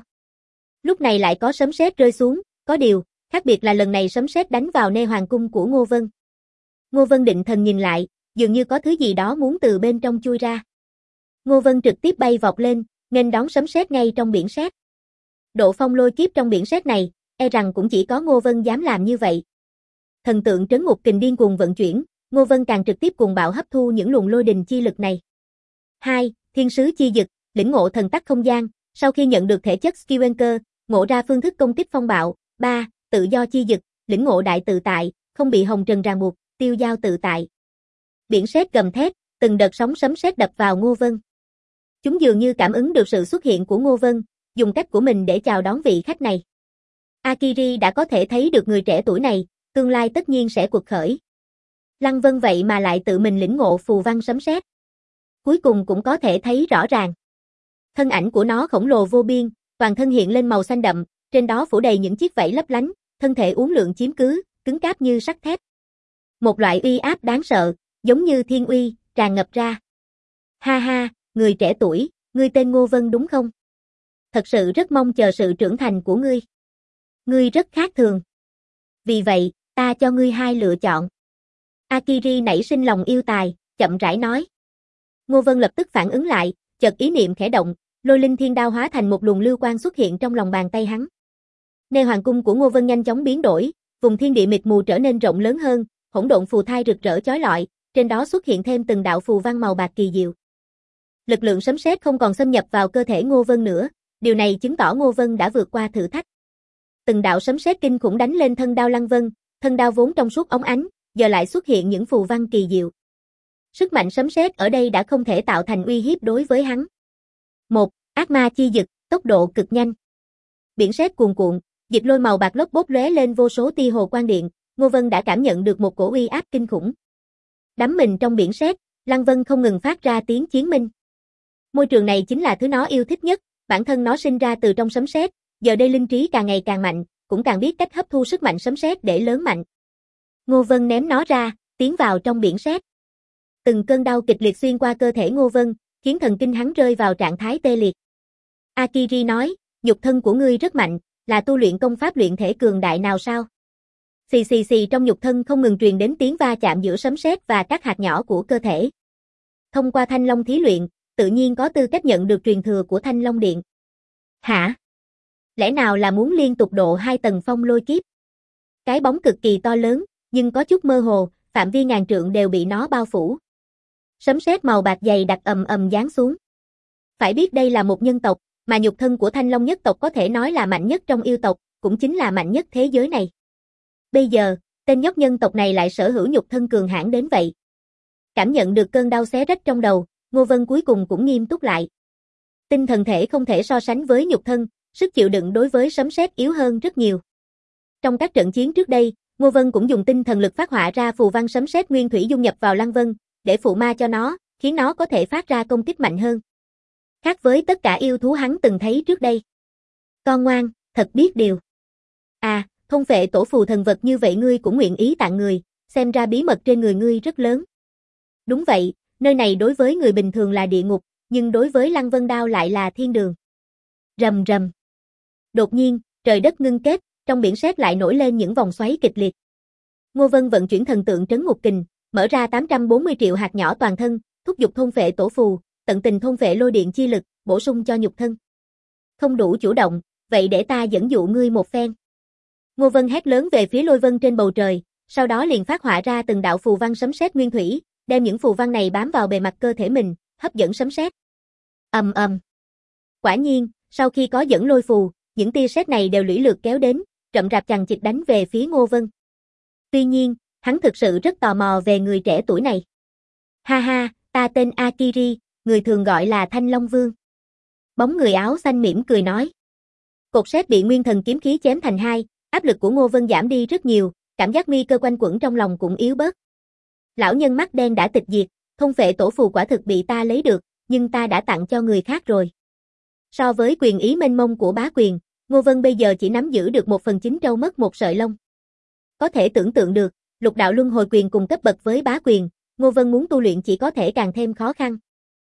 Lúc này lại có sấm sét rơi xuống, có điều, khác biệt là lần này sấm sét đánh vào Nê Hoàng cung của Ngô Vân. Ngô Vân định thần nhìn lại, dường như có thứ gì đó muốn từ bên trong chui ra. Ngô Vân trực tiếp bay vọt lên, nghênh đón sấm sét ngay trong biển sét. Độ phong lôi kiếp trong biển sét này, e rằng cũng chỉ có Ngô Vân dám làm như vậy. Thần tượng trấn ngục kình điên cuồng vận chuyển, Ngô Vân càng trực tiếp cuồng bạo hấp thu những luồng lôi đình chi lực này. 2. Thiên sứ chi dực, lĩnh ngộ thần tắc không gian, sau khi nhận được thể chất Skywalker, ngộ ra phương thức công kích phong bạo. 3. Tự do chi dực, lĩnh ngộ đại tự tại, không bị hồng trần ràng buộc, tiêu dao tự tại. Biển sét gầm thét, từng đợt sóng sấm sét đập vào Ngô Vân. Chúng dường như cảm ứng được sự xuất hiện của Ngô Vân, dùng cách của mình để chào đón vị khách này. Akiri đã có thể thấy được người trẻ tuổi này, tương lai tất nhiên sẽ quật khởi. Lăng Vân vậy mà lại tự mình lĩnh ngộ phù văn sấm sét. Cuối cùng cũng có thể thấy rõ ràng. Thân ảnh của nó khổng lồ vô biên, toàn thân hiện lên màu xanh đậm, trên đó phủ đầy những chiếc vảy lấp lánh, thân thể uốn lượn chiếm cứ, cứng cáp như sắt thép. Một loại uy áp đáng sợ, giống như thiên uy, tràn ngập ra. Ha ha, người trẻ tuổi, ngươi tên Ngô Vân đúng không? Thật sự rất mong chờ sự trưởng thành của ngươi. Ngươi rất khác thường. Vì vậy, ta cho ngươi hai lựa chọn. Akiri nảy sinh lòng yêu tài, chậm rãi nói. Ngô Vân lập tức phản ứng lại, chợt ý niệm khẽ động, lôi linh thiên đao hóa thành một luồng lưu quang xuất hiện trong lòng bàn tay hắn. Nơi hoàng cung của Ngô Vân nhanh chóng biến đổi, vùng thiên địa mịt mù trở nên rộng lớn hơn, hỗn độn phù thai rực rỡ chói lọi, trên đó xuất hiện thêm từng đạo phù văn màu bạc kỳ diệu. Lực lượng sấm sét không còn xâm nhập vào cơ thể Ngô Vân nữa, điều này chứng tỏ Ngô Vân đã vượt qua thử thách. Từng đạo sấm sét kinh khủng đánh lên thân đao Lăng Vân, thân đao vốn trong suốt óng ánh, giờ lại xuất hiện những phù văn kỳ diệu. Sức mạnh sấm sét ở đây đã không thể tạo thành uy hiếp đối với hắn. 1. Ác ma chi dực, tốc độ cực nhanh. Biển sét cuồn cuộn, dịch lôi màu bạc lốc bốc lóe lên vô số tia hồ quang điện, Ngô Vân đã cảm nhận được một cổ uy áp kinh khủng. Đắm mình trong biển sét, Lăng Vân không ngừng phát ra tiếng chiến minh. Môi trường này chính là thứ nó yêu thích nhất, bản thân nó sinh ra từ trong sấm sét, giờ đây linh trí càng ngày càng mạnh, cũng càng biết cách hấp thu sức mạnh sấm sét để lớn mạnh. Ngô Vân ném nó ra, tiến vào trong biển sét. Từng cơn đau kịch liệt xuyên qua cơ thể Ngô Vân, khiến thần kinh hắn rơi vào trạng thái tê liệt. Akiri nói, nhục thân của ngươi rất mạnh, là tu luyện công pháp luyện thể cường đại nào sao? Xì xì xì, trong nhục thân không ngừng truyền đến tiếng va chạm giữa sấm sét và các hạt nhỏ của cơ thể. Thông qua Thanh Long thí luyện, tự nhiên có tư cách nhận được truyền thừa của Thanh Long Điện. Hả? Lẽ nào là muốn liên tục độ 2 tầng phong lôi kiếp? Cái bóng cực kỳ to lớn, nhưng có chút mơ hồ, phạm vi ngàn trượng đều bị nó bao phủ. Sấm sét màu bạc dày đặc ầm ầm giáng xuống. Phải biết đây là một nhân tộc, mà nhục thân của Thanh Long nhất tộc có thể nói là mạnh nhất trong yêu tộc, cũng chính là mạnh nhất thế giới này. Bây giờ, tên nhóc nhân tộc này lại sở hữu nhục thân cường hãn đến vậy. Cảm nhận được cơn đau xé rách trong đầu, Ngô Vân cuối cùng cũng nghiêm túc lại. Tinh thần thể không thể so sánh với nhục thân, sức chịu đựng đối với sấm sét yếu hơn rất nhiều. Trong các trận chiến trước đây, Ngô Vân cũng dùng tinh thần lực phát họa ra phù văn sấm sét nguyên thủy dung nhập vào Lăng Vân, để phụ ma cho nó, khiến nó có thể phát ra công kích mạnh hơn. Khác với tất cả yêu thú hắn từng thấy trước đây. Con ngoan, thật biết điều. À, thôn phệ tổ phù thần vật như vậy ngươi cũng nguyện ý tặng người, xem ra bí mật trên người ngươi rất lớn. Đúng vậy, nơi này đối với người bình thường là địa ngục, nhưng đối với Lăng Vân Đao lại là thiên đường. Rầm rầm. Đột nhiên, trời đất ngưng kết, trong biển sét lại nổi lên những vòng xoáy kịch liệt. Ngô Vân vận chuyển thần tượng trấn ngục kình, mở ra 840 triệu hạt nhỏ toàn thân, thúc giục thôn phệ tổ phù, tận tình thôn phệ lôi điện chi lực, bổ sung cho nhục thân. Không đủ chủ động, vậy để ta dẫn dụ ngươi một phen. Ngô Vân hét lớn về phía lôi vân trên bầu trời, sau đó liền phát họa ra từng đạo phù văn sấm sét nguyên thủy, đem những phù văn này bám vào bề mặt cơ thể mình, hấp dẫn sấm sét. Ầm ầm. Quả nhiên, sau khi có dẫn lôi phù, những tia sét này đều lũ lượt kéo đến, rậm rạp chằng chịt đánh về phía Ngô Vân. Tuy nhiên, hắn thực sự rất tò mò về người trẻ tuổi này. Ha ha, ta tên Akiri, người thường gọi là Thanh Long Vương. Bóng người áo xanh mỉm cười nói. Cột sét bị nguyên thần kiếm khí chém thành hai, áp lực của Ngô Vân giảm đi rất nhiều, cảm giác nguy cơ quanh quẩn trong lòng cũng yếu bớt. Lão nhân mắt đen đã tịch diệt, thôn phệ tổ phù quả thực bị ta lấy được, nhưng ta đã tặng cho người khác rồi. So với quyền ý mênh mông của bá quyền, Ngô Vân bây giờ chỉ nắm giữ được 1/9 trâu mất một sợi lông. Có thể tưởng tượng được, lục đạo luân hồi quyền cùng cấp bậc với bá quyền, Ngô Vân muốn tu luyện chỉ có thể càng thêm khó khăn.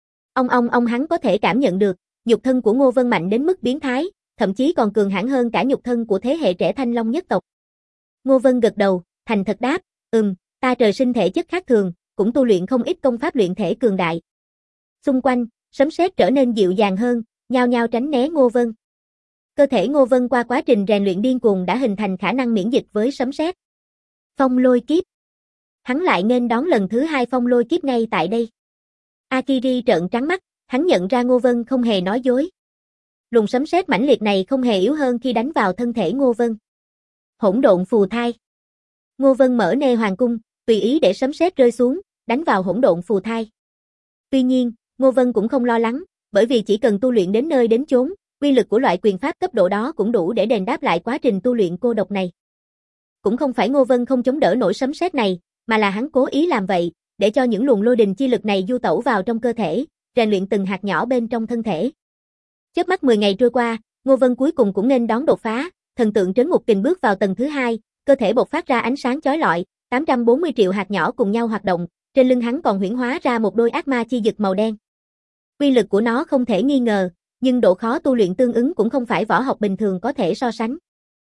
Ông hắn có thể cảm nhận được, nhục thân của Ngô Vân mạnh đến mức biến thái, thậm chí còn cường hãn hơn cả nhục thân của thế hệ trẻ Thanh Long nhất tộc. Ngô Vân gật đầu, thành thật đáp, ta trời sinh thể chất khác thường, cũng tu luyện không ít công pháp luyện thể cường đại. Xung quanh, sấm sét trở nên dịu dàng hơn, nhao nhao tránh né Ngô Vân. Cơ thể Ngô Vân qua quá trình rèn luyện điên cuồng đã hình thành khả năng miễn dịch với sấm sét. Phong lôi kiếp. Hắn lại nghênh đón lần thứ 2 phong lôi kiếp ngay tại đây. Akiri trợn trắng mắt, hắn nhận ra Ngô Vân không hề nói dối. Luồng sấm sét mãnh liệt này không hề yếu hơn khi đánh vào thân thể Ngô Vân. Hỗn độn phù thai. Ngô Vân mở nê hoàng cung, tùy ý để sấm sét rơi xuống, đánh vào hỗn độn phù thai. Tuy nhiên, Ngô Vân cũng không lo lắng, bởi vì chỉ cần tu luyện đến nơi đến chốn, uy lực của loại quyền pháp cấp độ đó cũng đủ để đền đáp lại quá trình tu luyện cô độc này. Cũng không phải Ngô Vân không chống đỡ nổi sấm sét này, mà là hắn cố ý làm vậy, để cho những luồng lôi đình chi lực này du tẩu vào trong cơ thể, rèn luyện từng hạt nhỏ bên trong thân thể. Chớp mắt 10 ngày trôi qua, Ngô Vân cuối cùng cũng nên đón đột phá, thần tượng trấn ngục kình bước vào tầng thứ 2, cơ thể bộc phát ra ánh sáng chói lọi, 840 triệu hạt nhỏ cùng nhau hoạt động, trên lưng hắn còn huyễn hóa ra một đôi ác ma chi dực màu đen. Uy lực của nó không thể nghi ngờ, nhưng độ khó tu luyện tương ứng cũng không phải võ học bình thường có thể so sánh.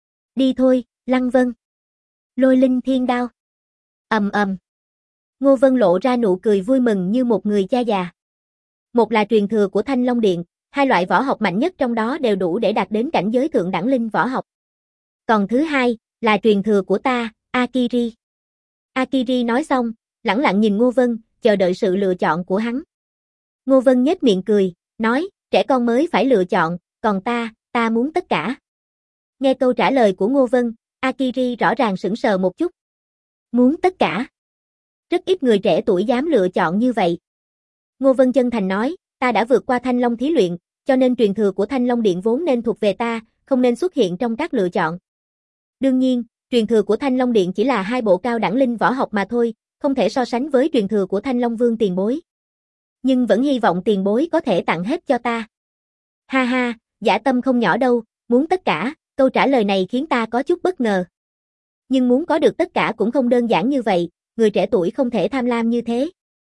Đi thôi, Lăng Vân. Lôi linh thiên đao. Ầm ầm. Ngô Vân lộ ra nụ cười vui mừng như một người cha già. Một là truyền thừa của Thanh Long Điện, hai loại võ học mạnh nhất trong đó đều đủ để đạt đến cảnh giới thượng đẳng linh võ học. Còn thứ hai, là truyền thừa của ta, Akiri. Akiri nói xong, lẳng lặng nhìn Ngô Vân, chờ đợi sự lựa chọn của hắn. Ngô Vân nhếch miệng cười, nói, trẻ con mới phải lựa chọn, còn ta muốn tất cả. Nghe câu trả lời của Ngô Vân, Akiri rõ ràng sững sờ một chút. Muốn tất cả. Rất ít người trẻ tuổi dám lựa chọn như vậy. Ngô Vân chân thành nói, ta đã vượt qua Thanh Long thí luyện, cho nên truyền thừa của Thanh Long Điện vốn nên thuộc về ta, không nên xuất hiện trong các lựa chọn. Đương nhiên, truyền thừa của Thanh Long Điện chỉ là hai bộ cao đẳng linh võ học mà thôi, không thể so sánh với truyền thừa của Thanh Long Vương tiền bối. Nhưng vẫn hy vọng tiền bối có thể tặng hết cho ta. Ha ha, dã tâm không nhỏ đâu, muốn tất cả, câu trả lời này khiến ta có chút bất ngờ. Nhưng muốn có được tất cả cũng không đơn giản như vậy, người trẻ tuổi không thể tham lam như thế.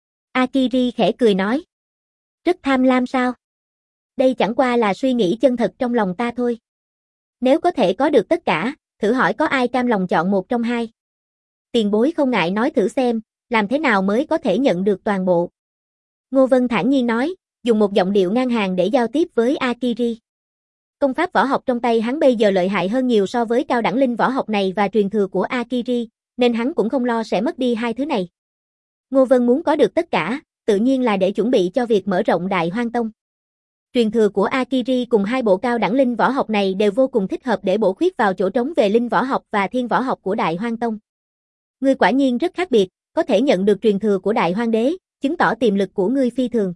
Akiri khẽ cười nói. Rất tham lam sao? Đây chẳng qua là suy nghĩ chân thật trong lòng ta thôi. Nếu có thể có được tất cả, thử hỏi có ai cam lòng chọn một trong hai. Tiền bối không ngại nói thử xem, làm thế nào mới có thể nhận được toàn bộ. Ngô Vân thản nhiên nói, dùng một giọng điệu ngang hàng để giao tiếp với Akiri. Công pháp võ học trong tay hắn bây giờ lợi hại hơn nhiều so với cao đẳng linh võ học này và truyền thừa của Akiri, nên hắn cũng không lo sẽ mất đi hai thứ này. Ngô Vân muốn có được tất cả, tự nhiên là để chuẩn bị cho việc mở rộng Đại Hoang Tông. Truyền thừa của Akiri cùng hai bộ cao đẳng linh võ học này đều vô cùng thích hợp để bổ khuyết vào chỗ trống về linh võ học và thiên võ học của Đại Hoang Tông. Ngươi quả nhiên rất khác biệt, có thể nhận được truyền thừa của Đại Hoang Đế, chứng tỏ tiềm lực của ngươi phi thường.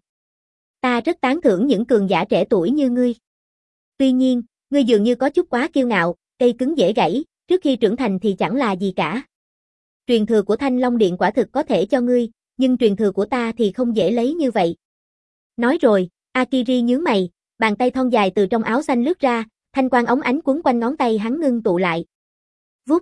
Ta rất tán thưởng những cường giả trẻ tuổi như ngươi. Tuy nhiên, ngươi dường như có chút quá kiêu ngạo, cây cứng dễ gãy, trước khi trưởng thành thì chẳng là gì cả. Truyền thừa của Thanh Long Điện quả thực có thể cho ngươi, nhưng truyền thừa của ta thì không dễ lấy như vậy. Nói rồi, Akiri nhướng mày, bàn tay thon dài từ trong áo xanh lướt ra, thanh quang óng ánh quấn quanh ngón tay hắn ngưng tụ lại. Vút.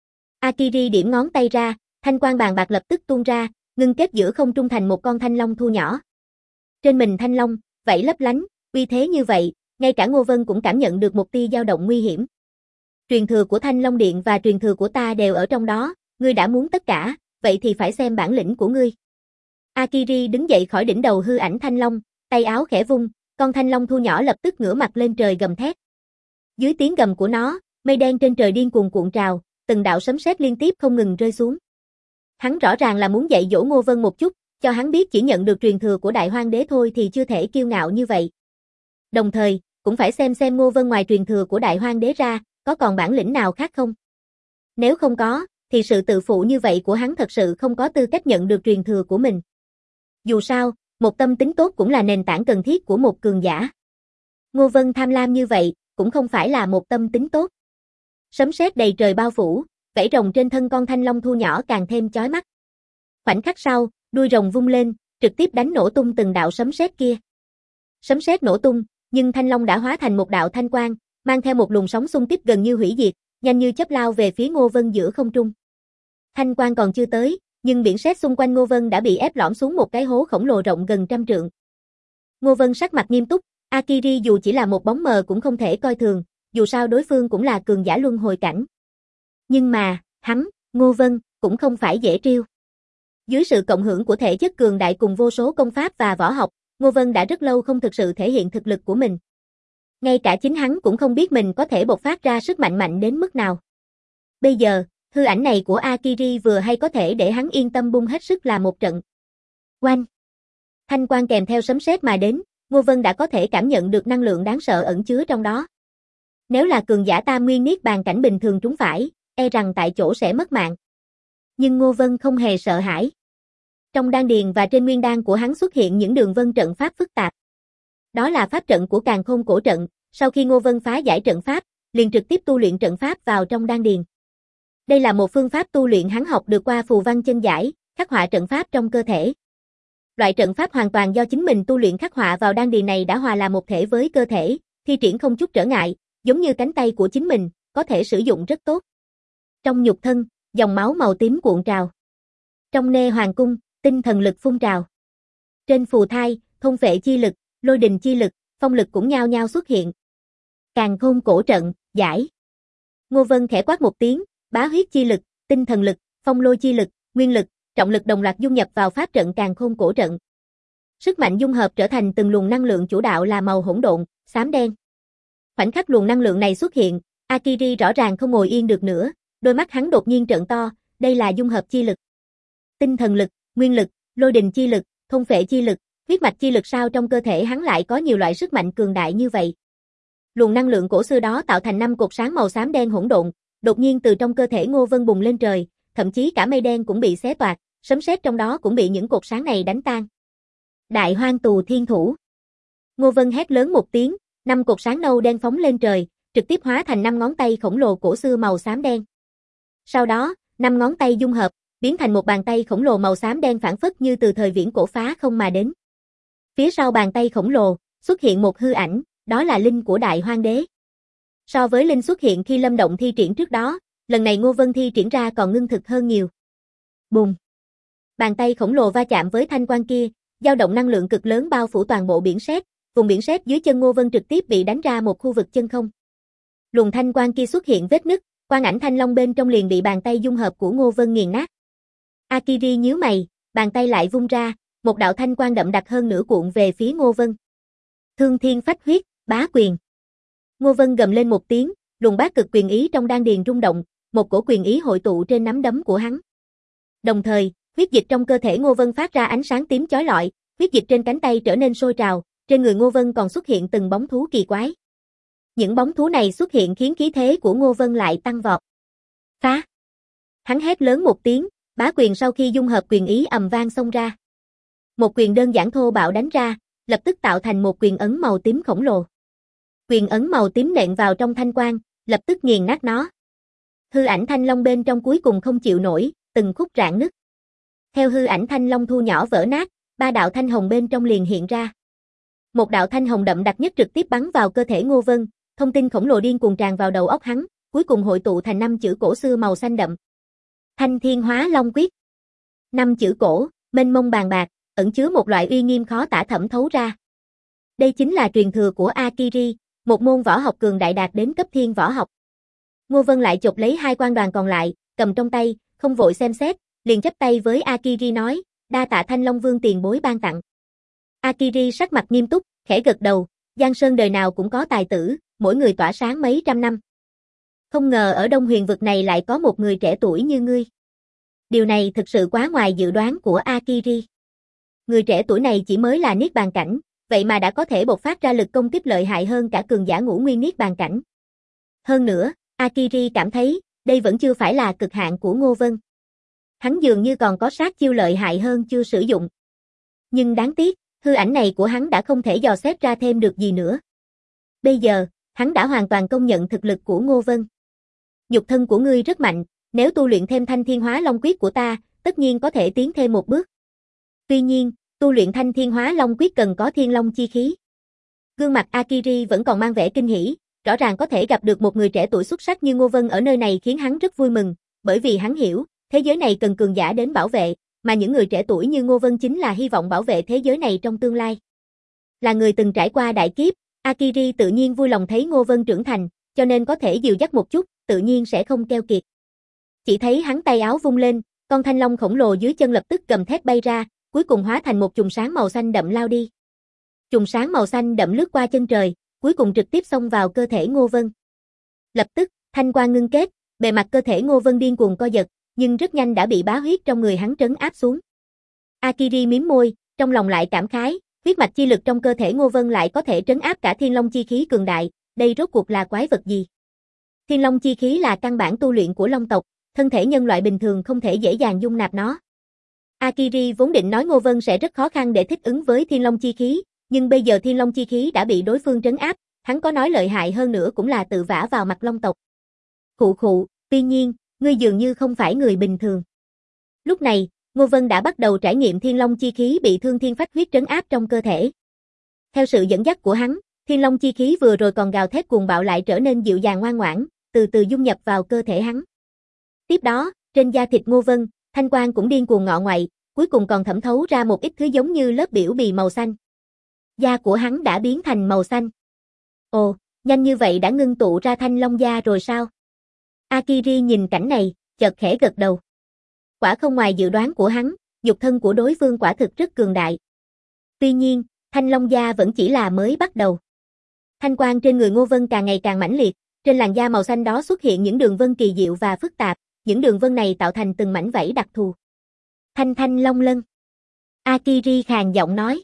Akiri điểm ngón tay ra, thanh quang bàn bạc lập tức tuôn ra, ngưng kết giữa không trung thành một con thanh long thu nhỏ. Trên mình thanh long, vảy lấp lánh, uy thế như vậy, ngay cả Ngô Vân cũng cảm nhận được một tia dao động nguy hiểm. Truyền thừa của Thanh Long Điện và truyền thừa của ta đều ở trong đó, ngươi đã muốn tất cả, vậy thì phải xem bản lĩnh của ngươi. Akiri đứng dậy khỏi đỉnh đầu hư ảnh thanh long, tay áo khẽ vung, con thanh long thu nhỏ lập tức ngửa mặt lên trời gầm thét. Dưới tiếng gầm của nó, mây đen trên trời điên cuồng cuộn trào, từng đạo sấm sét liên tiếp không ngừng rơi xuống. Hắn rõ ràng là muốn dạy dỗ Ngô Vân một chút, cho hắn biết chỉ nhận được truyền thừa của Đại Hoang Đế thôi thì chưa thể kiêu ngạo như vậy. Đồng thời, cũng phải xem Ngô Vân ngoài truyền thừa của Đại Hoang Đế ra, có còn bản lĩnh nào khác không? Nếu không có, thì sự tự phụ như vậy của hắn thật sự không có tư cách nhận được truyền thừa của mình. Dù sao, một tâm tính tốt cũng là nền tảng cần thiết của một cường giả. Ngô Vân tham lam như vậy, cũng không phải là một tâm tính tốt. Sấm sét đầy trời bao phủ, vảy rồng trên thân con thanh long thu nhỏ càng thêm chói mắt. Khoảnh khắc sau, đuôi rồng vung lên, trực tiếp đánh nổ tung từng đạo sấm sét kia. Sấm sét nổ tung, nhưng thanh long đã hóa thành một đạo thanh quang, mang theo một luồng sóng xung kích gần như hủy diệt, nhanh như chớp lao về phía Ngô Vân giữa không trung. Thanh quang còn chưa tới, nhưng biển sét xung quanh Ngô Vân đã bị ép lõm xuống một cái hố khổng lồ rộng gần 100 trượng. Ngô Vân sắc mặt nghiêm túc, Akiri dù chỉ là một bóng mờ cũng không thể coi thường, dù sao đối phương cũng là cường giả luân hồi cảnh. Nhưng mà, hắn, Ngô Vân, cũng không phải dễ trêu. Dưới sự cộng hưởng của thể chất cường đại cùng vô số công pháp và võ học, Ngô Vân đã rất lâu không thực sự thể hiện thực lực của mình. Ngay cả chính hắn cũng không biết mình có thể bộc phát ra sức mạnh đến mức nào. Bây giờ, hư ảnh này của Akiri vừa hay có thể để hắn yên tâm bung hết sức làm một trận. Oanh! Thanh quang kèm theo sấm sét mà đến, Ngô Vân đã có thể cảm nhận được năng lượng đáng sợ ẩn chứa trong đó. Nếu là cường giả tam nguyên niết bàn cảnh bình thường trúng phải, e rằng tại chỗ sẽ mất mạng. Nhưng Ngô Vân không hề sợ hãi. Trong đan điền và trên nguyên đan của hắn xuất hiện những đường vân trận pháp phức tạp. Đó là pháp trận của Càn Khôn Cổ trận, sau khi Ngô Vân phá giải trận pháp, liền trực tiếp tu luyện trận pháp vào trong đan điền. Đây là một phương pháp tu luyện hắn học được qua phù văn chân giải, khắc họa trận pháp trong cơ thể. Loại trận pháp hoàn toàn do chính mình tu luyện khắc họa vào đan điền này đã hòa là một thể với cơ thể, thi triển không chút trở ngại, giống như cánh tay của chính mình, có thể sử dụng rất tốt. Trong nhục thân, dòng máu màu tím cuộn trào. Trong nê hoàng cung, tinh thần lực phun trào. Trên phù thai, thôn phệ chi lực, lôi đình chi lực, phong lực cũng nhao nhao xuất hiện. Càn Khôn Cổ trận, giải. Ngô Vân khẽ quát một tiếng, bá huyết chi lực, tinh thần lực, phong lôi chi lực, nguyên lực, trọng lực đồng loạt dung nhập vào pháp trận Càn Khôn Cổ trận. Sức mạnh dung hợp trở thành từng luồng năng lượng chủ đạo là màu hỗn độn, xám đen. Khoảnh khắc luồng năng lượng này xuất hiện, Akiri rõ ràng không ngồi yên được nữa, đôi mắt hắn đột nhiên trợn to, đây là dung hợp chi lực. Tinh thần lực, nguyên lực, lôi đình chi lực, thôn phệ chi lực, huyết mạch chi lực sao trong cơ thể hắn lại có nhiều loại sức mạnh cường đại như vậy. Luồng năng lượng cổ xưa đó tạo thành 5 cột sáng màu xám đen hỗn độn, đột nhiên từ trong cơ thể Ngô Vân bùng lên trời, thậm chí cả mây đen cũng bị xé toạc, sấm sét trong đó cũng bị những cột sáng này đánh tan. Đại Hoang Tù Thiên Thủ. Ngô Vân hét lớn một tiếng, 5 cột sáng nâu đen phóng lên trời, trực tiếp hóa thành 5 ngón tay khổng lồ cổ xưa màu xám đen. Sau đó, 5 ngón tay dung hợp, biến thành một bàn tay khổng lồ màu xám đen phảng phất như từ thời viễn cổ phá không mà đến. Phía sau bàn tay khổng lồ, xuất hiện một hư ảnh, đó là linh của Đại Hoang Đế. So với linh xuất hiện khi Lâm Động thi triển trước đó, lần này Ngô Vân thi triển ra còn ngưng thực hơn nhiều. Bùng! Bàn tay khổng lồ va chạm với thanh quang kia, dao động năng lượng cực lớn bao phủ toàn bộ biển sét, vùng biển sét dưới chân Ngô Vân trực tiếp bị đánh ra một khu vực chân không. Luồng thanh quang kia xuất hiện vết nứt, quang ảnh thanh long bên trong liền bị bàn tay dung hợp của Ngô Vân nghiền nát. Akiri nhíu mày, bàn tay lại vung ra, một đạo thanh quang đậm đặc hơn nữa cuộn về phía Ngô Vân. Thương Thiên Phách Huyết, bá quyền. Ngô Vân gầm lên một tiếng, luồng bát cực quyền ý trong đan điền rung động, một cổ quyền ý hội tụ trên nắm đấm của hắn. Đồng thời, huyết dịch trong cơ thể Ngô Vân phát ra ánh sáng tím chói lọi, huyết dịch trên cánh tay trở nên sôi trào, trên người Ngô Vân còn xuất hiện từng bóng thú kỳ quái. Những bóng thú này xuất hiện khiến khí thế của Ngô Vân lại tăng vọt. Phá! Hắn hét lớn một tiếng, bá quyền sau khi dung hợp quyền ý ầm vang xông ra. Một quyền đơn giản thô bạo đánh ra, lập tức tạo thành một quyền ấn màu tím khổng lồ. Quyền ấn màu tím nện vào trong thanh quang, lập tức nghiền nát nó. Hư ảnh thanh long bên trong cuối cùng không chịu nổi, từng khúc rạn nứt. Theo hư ảnh thanh long thu nhỏ vỡ nát, 3 đạo thanh hồng bên trong liền hiện ra. Một đạo thanh hồng đậm đặc nhất trực tiếp bắn vào cơ thể Ngô Vân, thông tin khổng lồ điên cuồng tràn vào đầu óc hắn, cuối cùng hội tụ thành 5 chữ cổ xưa màu xanh đậm. Thanh Thiên Hóa Long Quyết. 5 chữ cổ, mênh mông bàn bạc, ẩn chứa một loại uy nghiêm khó tả thẩm thấu ra. Đây chính là truyền thừa của Akiri, một môn võ học cường đại đạt đến cấp thiên võ học. Ngô Vân lại chộp lấy 2 quan đoàn còn lại, cầm trong tay, không vội xem xét, liền chắp tay với Akiri nói, đa tạ Thanh Long Vương tiền bối ban tặng. Akiri sắc mặt nghiêm túc, khẽ gật đầu, Giang Sơn đời nào cũng có tài tử, mỗi người tỏa sáng mấy trăm năm. Không ngờ ở Đông Huyền vực này lại có một người trẻ tuổi như ngươi. Điều này thực sự quá ngoài dự đoán của Akiri. Người trẻ tuổi này chỉ mới là Niết Bàn cảnh, vậy mà đã có thể bộc phát ra lực công kích lợi hại hơn cả cường giả ngũ nguyên Niết Bàn cảnh. Hơn nữa, Akiri cảm thấy, đây vẫn chưa phải là cực hạn của Ngô Vân. Hắn dường như còn có sát chiêu lợi hại hơn chưa sử dụng. Nhưng đáng tiếc, hư ảnh này của hắn đã không thể dò xét ra thêm được gì nữa. Bây giờ, hắn đã hoàn toàn công nhận thực lực của Ngô Vân. Nhục thân của ngươi rất mạnh, nếu tu luyện thêm Thanh Thiên Hóa Long Quyết của ta, tất nhiên có thể tiến thêm một bước. Tuy nhiên, tu luyện Thanh Thiên Hóa Long Quyết cần có thiên long chi khí. Gương mặt Akiri vẫn còn mang vẻ kinh hỉ, rõ ràng có thể gặp được một người trẻ tuổi xuất sắc như Ngô Vân ở nơi này khiến hắn rất vui mừng, bởi vì hắn hiểu, thế giới này cần cường giả đến bảo vệ, mà những người trẻ tuổi như Ngô Vân chính là hy vọng bảo vệ thế giới này trong tương lai. Là người từng trải qua đại kiếp, Akiri tự nhiên vui lòng thấy Ngô Vân trưởng thành, cho nên có thể dìu dắt một chút, tự nhiên sẽ không keo kiệt. Chỉ thấy hắn tay áo vung lên, con thanh long khổng lồ dưới chân lập tức gầm thét bay ra, cuối cùng hóa thành một chùm sáng màu xanh đậm lao đi. Chùm sáng màu xanh đậm lướt qua chân trời, cuối cùng trực tiếp xông vào cơ thể Ngô Vân. Lập tức, thanh quang ngưng kết, bề mặt cơ thể Ngô Vân điên cuồng co giật, nhưng rất nhanh đã bị bá huyết trong người hắn trấn áp xuống. Akiri mím môi, trong lòng lại cảm khái, huyết mạch chi lực trong cơ thể Ngô Vân lại có thể trấn áp cả thiên long chi khí cường đại, đây rốt cuộc là quái vật gì? Thiên long chi khí là căn bản tu luyện của long tộc, thân thể nhân loại bình thường không thể dễ dàng dung nạp nó. Akiri vốn định nói Ngô Vân sẽ rất khó khăn để thích ứng với Thiên Long chi khí, nhưng bây giờ Thiên Long chi khí đã bị đối phương trấn áp, hắn có nói lợi hại hơn nữa cũng là tự vả vào mặt Long tộc. Khụ khụ, tuy nhiên, ngươi dường như không phải người bình thường. Lúc này, Ngô Vân đã bắt đầu trải nghiệm Thiên Long chi khí bị Thương Thiên Phách huyết trấn áp trong cơ thể. Theo sự dẫn dắt của hắn, Thiên Long chi khí vừa rồi còn gào thét cuồng bạo lại trở nên dịu dàng ngoan ngoãn, từ từ dung nhập vào cơ thể hắn. Tiếp đó, trên da thịt Ngô Vân, thanh quang cũng điên cuồng ngọ ngoại, cuối cùng còn thẩm thấu ra một ít thứ giống như lớp biểu bì màu xanh. Da của hắn đã biến thành màu xanh. Ồ, nhanh như vậy đã ngưng tụ ra thanh long da rồi sao? Akiri nhìn cảnh này, chợt khẽ gật đầu. Quả không ngoài dự đoán của hắn, nhục thân của đối phương quả thực rất cường đại. Tuy nhiên, thanh long da vẫn chỉ là mới bắt đầu. Thanh quang trên người Ngô Vân càng ngày càng mãnh liệt, trên làn da màu xanh đó xuất hiện những đường vân kỳ diệu và phức tạp, những đường vân này tạo thành từng mảnh vảy đặc thù. Thanh long lân. Akiri khàn giọng nói.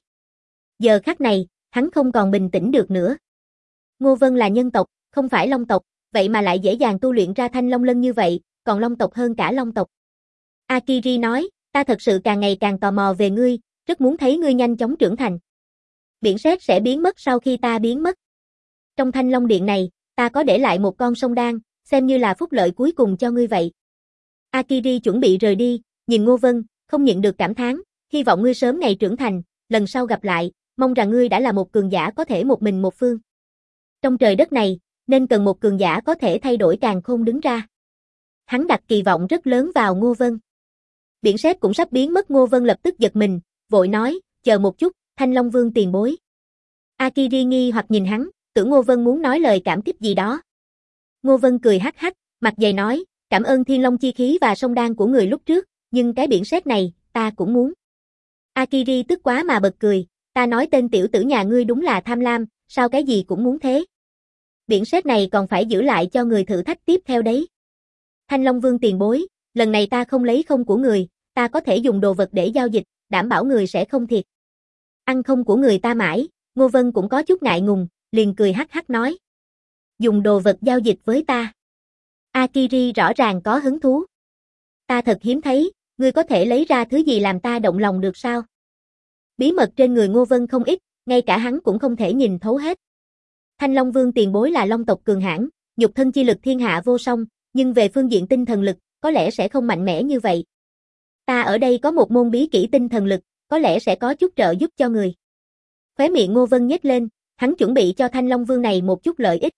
Giờ khắc này, hắn không còn bình tĩnh được nữa. Ngô Vân là nhân tộc, không phải long tộc, vậy mà lại dễ dàng tu luyện ra thanh long lân như vậy, còn long tộc hơn cả long tộc. Akiri nói, ta thật sự càng ngày càng tò mò về ngươi, rất muốn thấy ngươi nhanh chóng trưởng thành. Biển sét sẽ biến mất sau khi ta biến mất. Trong thanh long điện này, ta có để lại một con sông đan, xem như là phúc lợi cuối cùng cho ngươi vậy. Akiri chuẩn bị rời đi, nhìn Ngô Vân, không nhịn được cảm thán, hy vọng ngươi sớm ngày trưởng thành, lần sau gặp lại, mong rằng ngươi đã là một cường giả có thể một mình một phương. Trong trời đất này, nên cần một cường giả có thể thay đổi càn khôn đứng ra. Hắn đặt kỳ vọng rất lớn vào Ngô Vân. Biển sét cũng sắp biến mất. Ngô Vân lập tức giật mình, vội nói, chờ một chút, Thanh Long Vương tiền bối. Akiri nghi hoặc nhìn hắn, tưởng Ngô Vân muốn nói lời cảm kích gì đó. Ngô Vân cười hắc hắc, mặt dày nói, cảm ơn Thiên Long chi khí và sông đan của người lúc trước, nhưng cái biển sét này, ta cũng muốn. Akiri tức quá mà bật cười, ta nói tên tiểu tử nhà ngươi đúng là tham lam, sao cái gì cũng muốn thế. Biển sét này còn phải giữ lại cho người thử thách tiếp theo đấy. Thanh Long Vương tiền bối, lần này ta không lấy không của người, ta có thể dùng đồ vật để giao dịch, đảm bảo người sẽ không thiệt. Ăn không của người ta mãi, Ngô Vân cũng có chút ngại ngùng, liền cười hắc hắc nói. Dùng đồ vật giao dịch với ta. Akiri rõ ràng có hứng thú. Ta thật hiếm thấy, ngươi có thể lấy ra thứ gì làm ta động lòng được sao? Bí mật trên người Ngô Vân không ít, ngay cả hắn cũng không thể nhìn thấu hết. Thanh Long Vương tiền bối là long tộc cường hãn, nhục thân chi lực thiên hạ vô song, nhưng về phương diện tinh thần lực, có lẽ sẽ không mạnh mẽ như vậy. Ta ở đây có một môn bí kỹ tinh thần lực, có lẽ sẽ có chút trợ giúp cho người. Khóe miệng Ngô Vân nhếch lên, hắn chuẩn bị cho Thanh Long Vương này một chút lợi ích.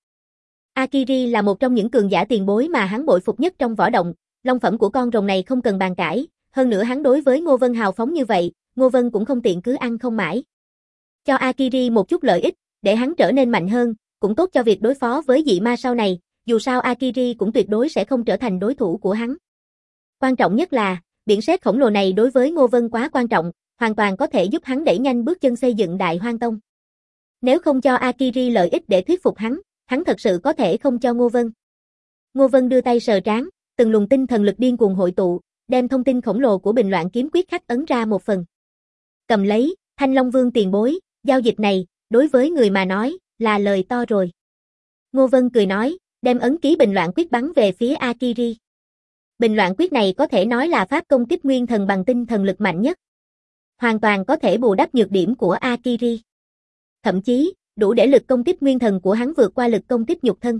Akiri là một trong những cường giả tiền bối mà hắn bội phục nhất trong võ động, long phẩm của con rồng này không cần bàn cãi, hơn nữa hắn đối với Ngô Vân hào phóng như vậy, Ngô Vân cũng không tiện cứ ăn không mãi. Cho Akiri một chút lợi ích, để hắn trở nên mạnh hơn, cũng tốt cho việc đối phó với dị ma sau này, dù sao Akiri cũng tuyệt đối sẽ không trở thành đối thủ của hắn. Quan trọng nhất là, biển sét khổng lồ này đối với Ngô Vân quá quan trọng, hoàn toàn có thể giúp hắn đẩy nhanh bước chân xây dựng Đại Hoang Tông. Nếu không cho Akiri lợi ích để thuyết phục hắn thật sự có thể không cho Ngô Vân. Ngô Vân đưa tay sờ trán, từng luồng tinh thần lực điên cuồng hội tụ, đem thông tin khổng lồ của Bình Loạn kiếm quyết khắc ấn ra một phần. Cầm lấy, Thanh Long Vương tiền bối, giao dịch này, đối với người mà nói, là lời to rồi. Ngô Vân cười nói, đem ấn ký Bình Loạn quyết bắn về phía Akiri. Bình Loạn quyết này có thể nói là pháp công kích nguyên thần bằng tinh thần lực mạnh nhất. Hoàn toàn có thể bù đắp nhược điểm của Akiri. Thậm chí, đủ để lực công kích nguyên thần của hắn vượt qua lực công kích nhục thân.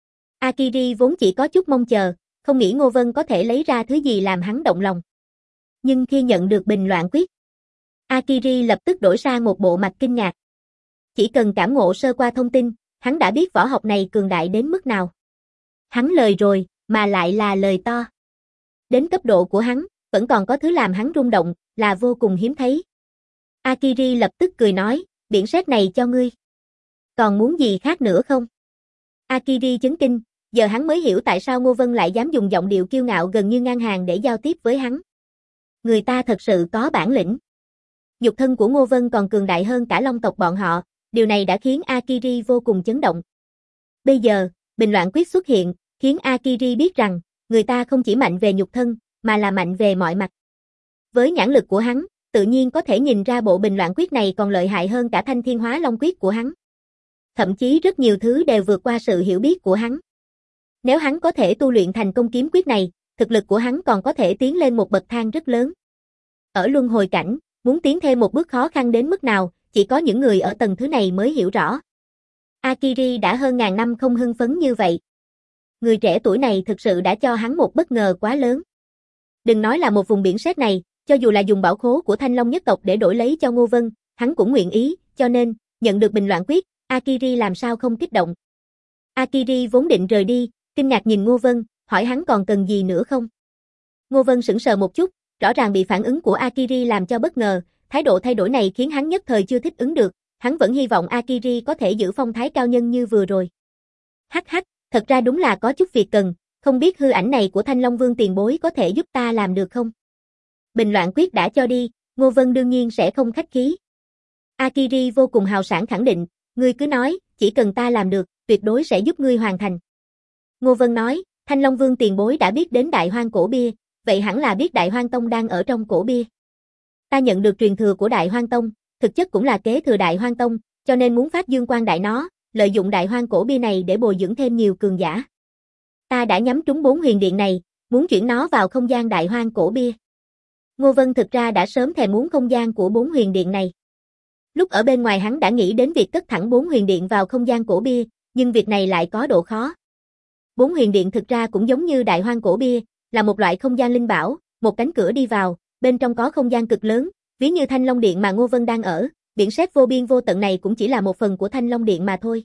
Akiri vốn chỉ có chút mong chờ, không nghĩ Ngô Vân có thể lấy ra thứ gì làm hắn động lòng. Nhưng khi nhận được Bình Loạn quyết, Akiri lập tức đổi sang một bộ mặt kinh ngạc. Chỉ cần cảm ngộ sơ qua thông tin, hắn đã biết võ học này cường đại đến mức nào. Hắn lời rồi, mà lại là lời to. Đến cấp độ của hắn, vẫn còn có thứ làm hắn rung động, là vô cùng hiếm thấy. Akiri lập tức cười nói, biển sét này cho ngươi. Còn muốn gì khác nữa không? Akiri chấn kinh, giờ hắn mới hiểu tại sao Ngô Vân lại dám dùng giọng điệu kiêu ngạo gần như ngang hàng để giao tiếp với hắn. Người ta thật sự có bản lĩnh. Nhục thân của Ngô Vân còn cường đại hơn cả long tộc bọn họ, điều này đã khiến Akiri vô cùng chấn động. Bây giờ, Bình Loạn quyết xuất hiện, khiến Akiri biết rằng, người ta không chỉ mạnh về nhục thân, mà là mạnh về mọi mặt. Với nhãn lực của hắn, tự nhiên có thể nhìn ra bộ Bình Loạn quyết này còn lợi hại hơn cả Thanh Thiên Hóa Long quyết của hắn. Thậm chí rất nhiều thứ đều vượt qua sự hiểu biết của hắn. Nếu hắn có thể tu luyện thành công kiếm quyết này, thực lực của hắn còn có thể tiến lên một bậc thang rất lớn. Ở luân hồi cảnh, muốn tiến thêm một bước khó khăn đến mức nào, chỉ có những người ở tầng thứ này mới hiểu rõ. Akiri đã hơn ngàn năm không hưng phấn như vậy. Người trẻ tuổi này thực sự đã cho hắn một bất ngờ quá lớn. Đừng nói là một vùng biển sét này, cho dù là dùng bảo khố của Thanh Long nhất tộc để đổi lấy cho Ngô Vân, hắn cũng nguyện ý, cho nên, nhận được bình loạn quyết, Akiri làm sao không kích động. Akiri vốn định rời đi, kinh ngạc nhìn Ngô Vân, hỏi hắn còn cần gì nữa không. Ngô Vân sững sờ một chút, rõ ràng bị phản ứng của Akiri làm cho bất ngờ, thái độ thay đổi này khiến hắn nhất thời chưa thích ứng được, hắn vẫn hy vọng Akiri có thể giữ phong thái cao nhân như vừa rồi. Hắc hắc, thật ra đúng là có chút việc cần, không biết hư ảnh này của Thanh Long Vương tiền bối có thể giúp ta làm được không? Bình loạn quyết đã cho đi, Ngô Vân đương nhiên sẽ không khách khí. Akiri vô cùng hào sảng khẳng định, ngươi cứ nói, chỉ cần ta làm được, tuyệt đối sẽ giúp ngươi hoàn thành. Ngô Vân nói, Thanh Long Vương tiền bối đã biết đến Đại Hoang cổ bia, vậy hẳn là biết Đại Hoang Tông đang ở trong cổ bia. Ta nhận được truyền thừa của Đại Hoang Tông, thực chất cũng là kế thừa Đại Hoang Tông, cho nên muốn phát dương quang đại nó, lợi dụng Đại Hoang cổ bia này để bồi dưỡng thêm nhiều cường giả. Ta đã nhắm trúng 4 huyền điện này, muốn chuyển nó vào không gian Đại Hoang cổ bia. Ngô Vân thực ra đã sớm thèm muốn không gian của 4 huyền điện này. Lúc ở bên ngoài hắn đã nghĩ đến việc cất thẳng 4 huyền điện vào không gian cổ bia, nhưng việc này lại có độ khó. 4 huyền điện thực ra cũng giống như Đại Hoang cổ bia, là một loại không gian linh bảo, một cánh cửa đi vào, bên trong có không gian cực lớn, ví như Thanh Long Điện mà Ngô Vân đang ở, biển sét vô biên vô tận này cũng chỉ là một phần của Thanh Long Điện mà thôi.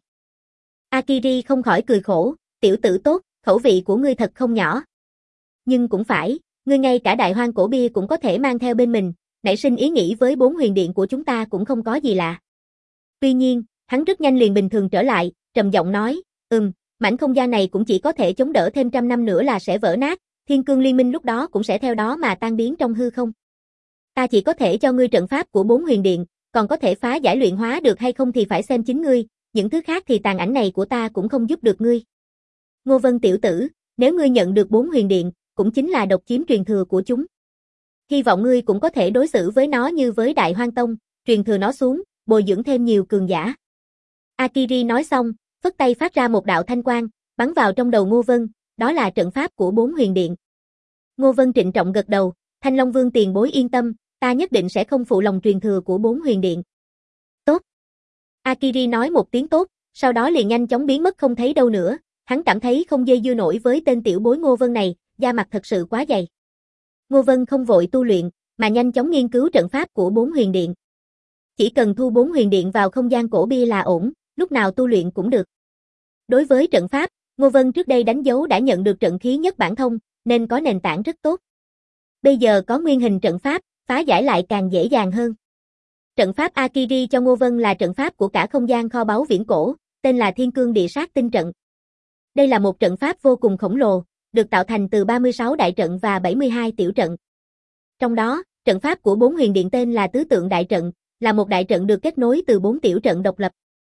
Akiri không khỏi cười khổ, tiểu tử tốt, khẩu vị của ngươi thật không nhỏ. Nhưng cũng phải, ngươi ngay cả Đại Hoang cổ bia cũng có thể mang theo bên mình, nảy sinh ý nghĩ với 4 huyền điện của chúng ta cũng không có gì lạ. Tuy nhiên, hắn rất nhanh liền bình thường trở lại, trầm giọng nói, mảnh không gian này cũng chỉ có thể chống đỡ thêm 100 năm nữa là sẽ vỡ nát, Thiên Cương Liên Minh lúc đó cũng sẽ theo đó mà tan biến trong hư không. Ta chỉ có thể cho ngươi trận pháp của 4 huyền điện, còn có thể phá giải luyện hóa được hay không thì phải xem chính ngươi, những thứ khác thì tàn ảnh này của ta cũng không giúp được ngươi. Ngô Vân tiểu tử, nếu ngươi nhận được 4 huyền điện, cũng chính là độc chiếm truyền thừa của chúng. Hy vọng ngươi cũng có thể đối xử với nó như với Đại Hoang Tông, truyền thừa nó xuống, bồi dưỡng thêm nhiều cường giả. Akiri nói xong, phất tay phát ra một đạo thanh quang, bắn vào trong đầu Ngô Vân, đó là trận pháp của 4 huyền điện. Ngô Vân trịnh trọng gật đầu, Thanh Long Vương tiền bối yên tâm, ta nhất định sẽ không phụ lòng truyền thừa của 4 huyền điện. Tốt. Akiri nói một tiếng tốt, sau đó liền nhanh chóng biến mất không thấy đâu nữa, hắn cảm thấy không dây dưa nổi với tên tiểu bối Ngô Vân này, da mặt thật sự quá dày. Ngô Vân không vội tu luyện, mà nhanh chóng nghiên cứu trận pháp của 4 huyền điện. Chỉ cần thu 4 huyền điện vào không gian cổ bia là ổn, lúc nào tu luyện cũng được. Đối với trận pháp, Ngô Vân trước đây đánh dấu đã nhận được trận khí nhất bản thông, nên có nền tảng rất tốt. Bây giờ có nguyên hình trận pháp, phá giải lại càng dễ dàng hơn. Trận pháp Akiri cho Ngô Vân là trận pháp của cả không gian kho báu viễn cổ, tên là Thiên Cương Địa Sát Tinh Trận. Đây là một trận pháp vô cùng khổng lồ, được tạo thành từ 36 đại trận và 72 tiểu trận. Trong đó, trận pháp của 4 huyền điện tên là Tứ Tượng Đại Trận, là một đại trận được kết nối từ 4 tiểu trận độc lập.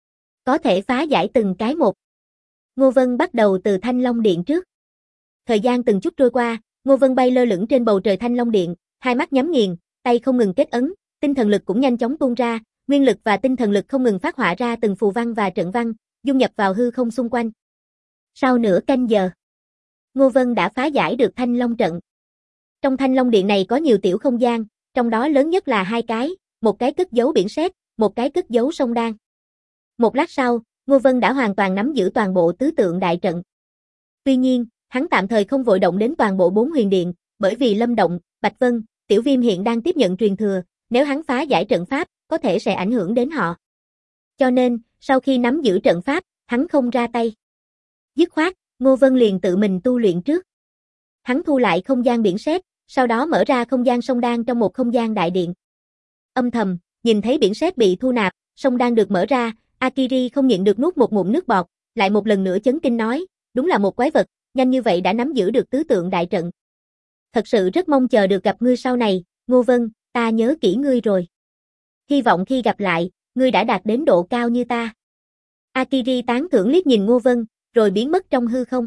Có thể phá giải từng cái một. Ngô Vân bắt đầu từ Thanh Long Điện trước. Thời gian từng chút trôi qua, Ngô Vân bay lơ lửng trên bầu trời Thanh Long Điện, hai mắt nhắm nghiền, tay không ngừng kết ấn, tinh thần lực cũng nhanh chóng tuôn ra, nguyên lực và tinh thần lực không ngừng phát họa ra từng phù văn và trận văn, dung nhập vào hư không xung quanh. Sau nửa canh giờ, Ngô Vân đã phá giải được Thanh Long trận. Trong Thanh Long Điện này có nhiều tiểu không gian, trong đó lớn nhất là 2 cái, một cái cất giấu biển sét, một cái cất giấu sông đan. Một lát sau, Ngô Vân đã hoàn toàn nắm giữ toàn bộ tứ tượng đại trận. Tuy nhiên, hắn tạm thời không vội động đến toàn bộ 4 huyền điện, bởi vì Lâm Động, Bạch Vân, Tiểu Viêm hiện đang tiếp nhận truyền thừa, nếu hắn phá giải trận pháp, có thể sẽ ảnh hưởng đến họ. Cho nên, sau khi nắm giữ trận pháp, hắn không ra tay. Dứt khoát, Ngô Vân liền tự mình tu luyện trước. Hắn thu lại không gian biển sét, sau đó mở ra không gian sông đan trong một không gian đại điện. Âm thầm, nhìn thấy biển sét bị thu nạp, sông đan được mở ra, Akiri không nhịn được nuốt một ngụm nước bọt, lại một lần nữa chấn kinh nói, đúng là một quái vật, nhanh như vậy đã nắm giữ được tứ tượng đại trận. Thật sự rất mong chờ được gặp ngươi sau này, Ngô Vân, ta nhớ kỹ ngươi rồi. Hy vọng khi gặp lại, ngươi đã đạt đến độ cao như ta. Akiri tán thưởng liếc nhìn Ngô Vân, rồi biến mất trong hư không.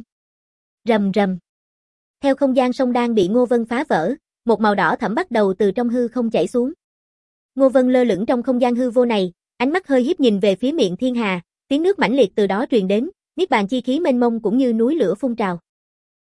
Rầm rầm. Theo không gian sông đan bị Ngô Vân phá vỡ, một màu đỏ thẫm bắt đầu từ trong hư không chảy xuống. Ngô Vân lơ lửng trong không gian hư vô này, ánh mắt hơi híp nhìn về phía miệng thiên hà, tiếng nước mãnh liệt từ đó truyền đến, niết bàn chi khí mênh mông cũng như núi lửa phun trào.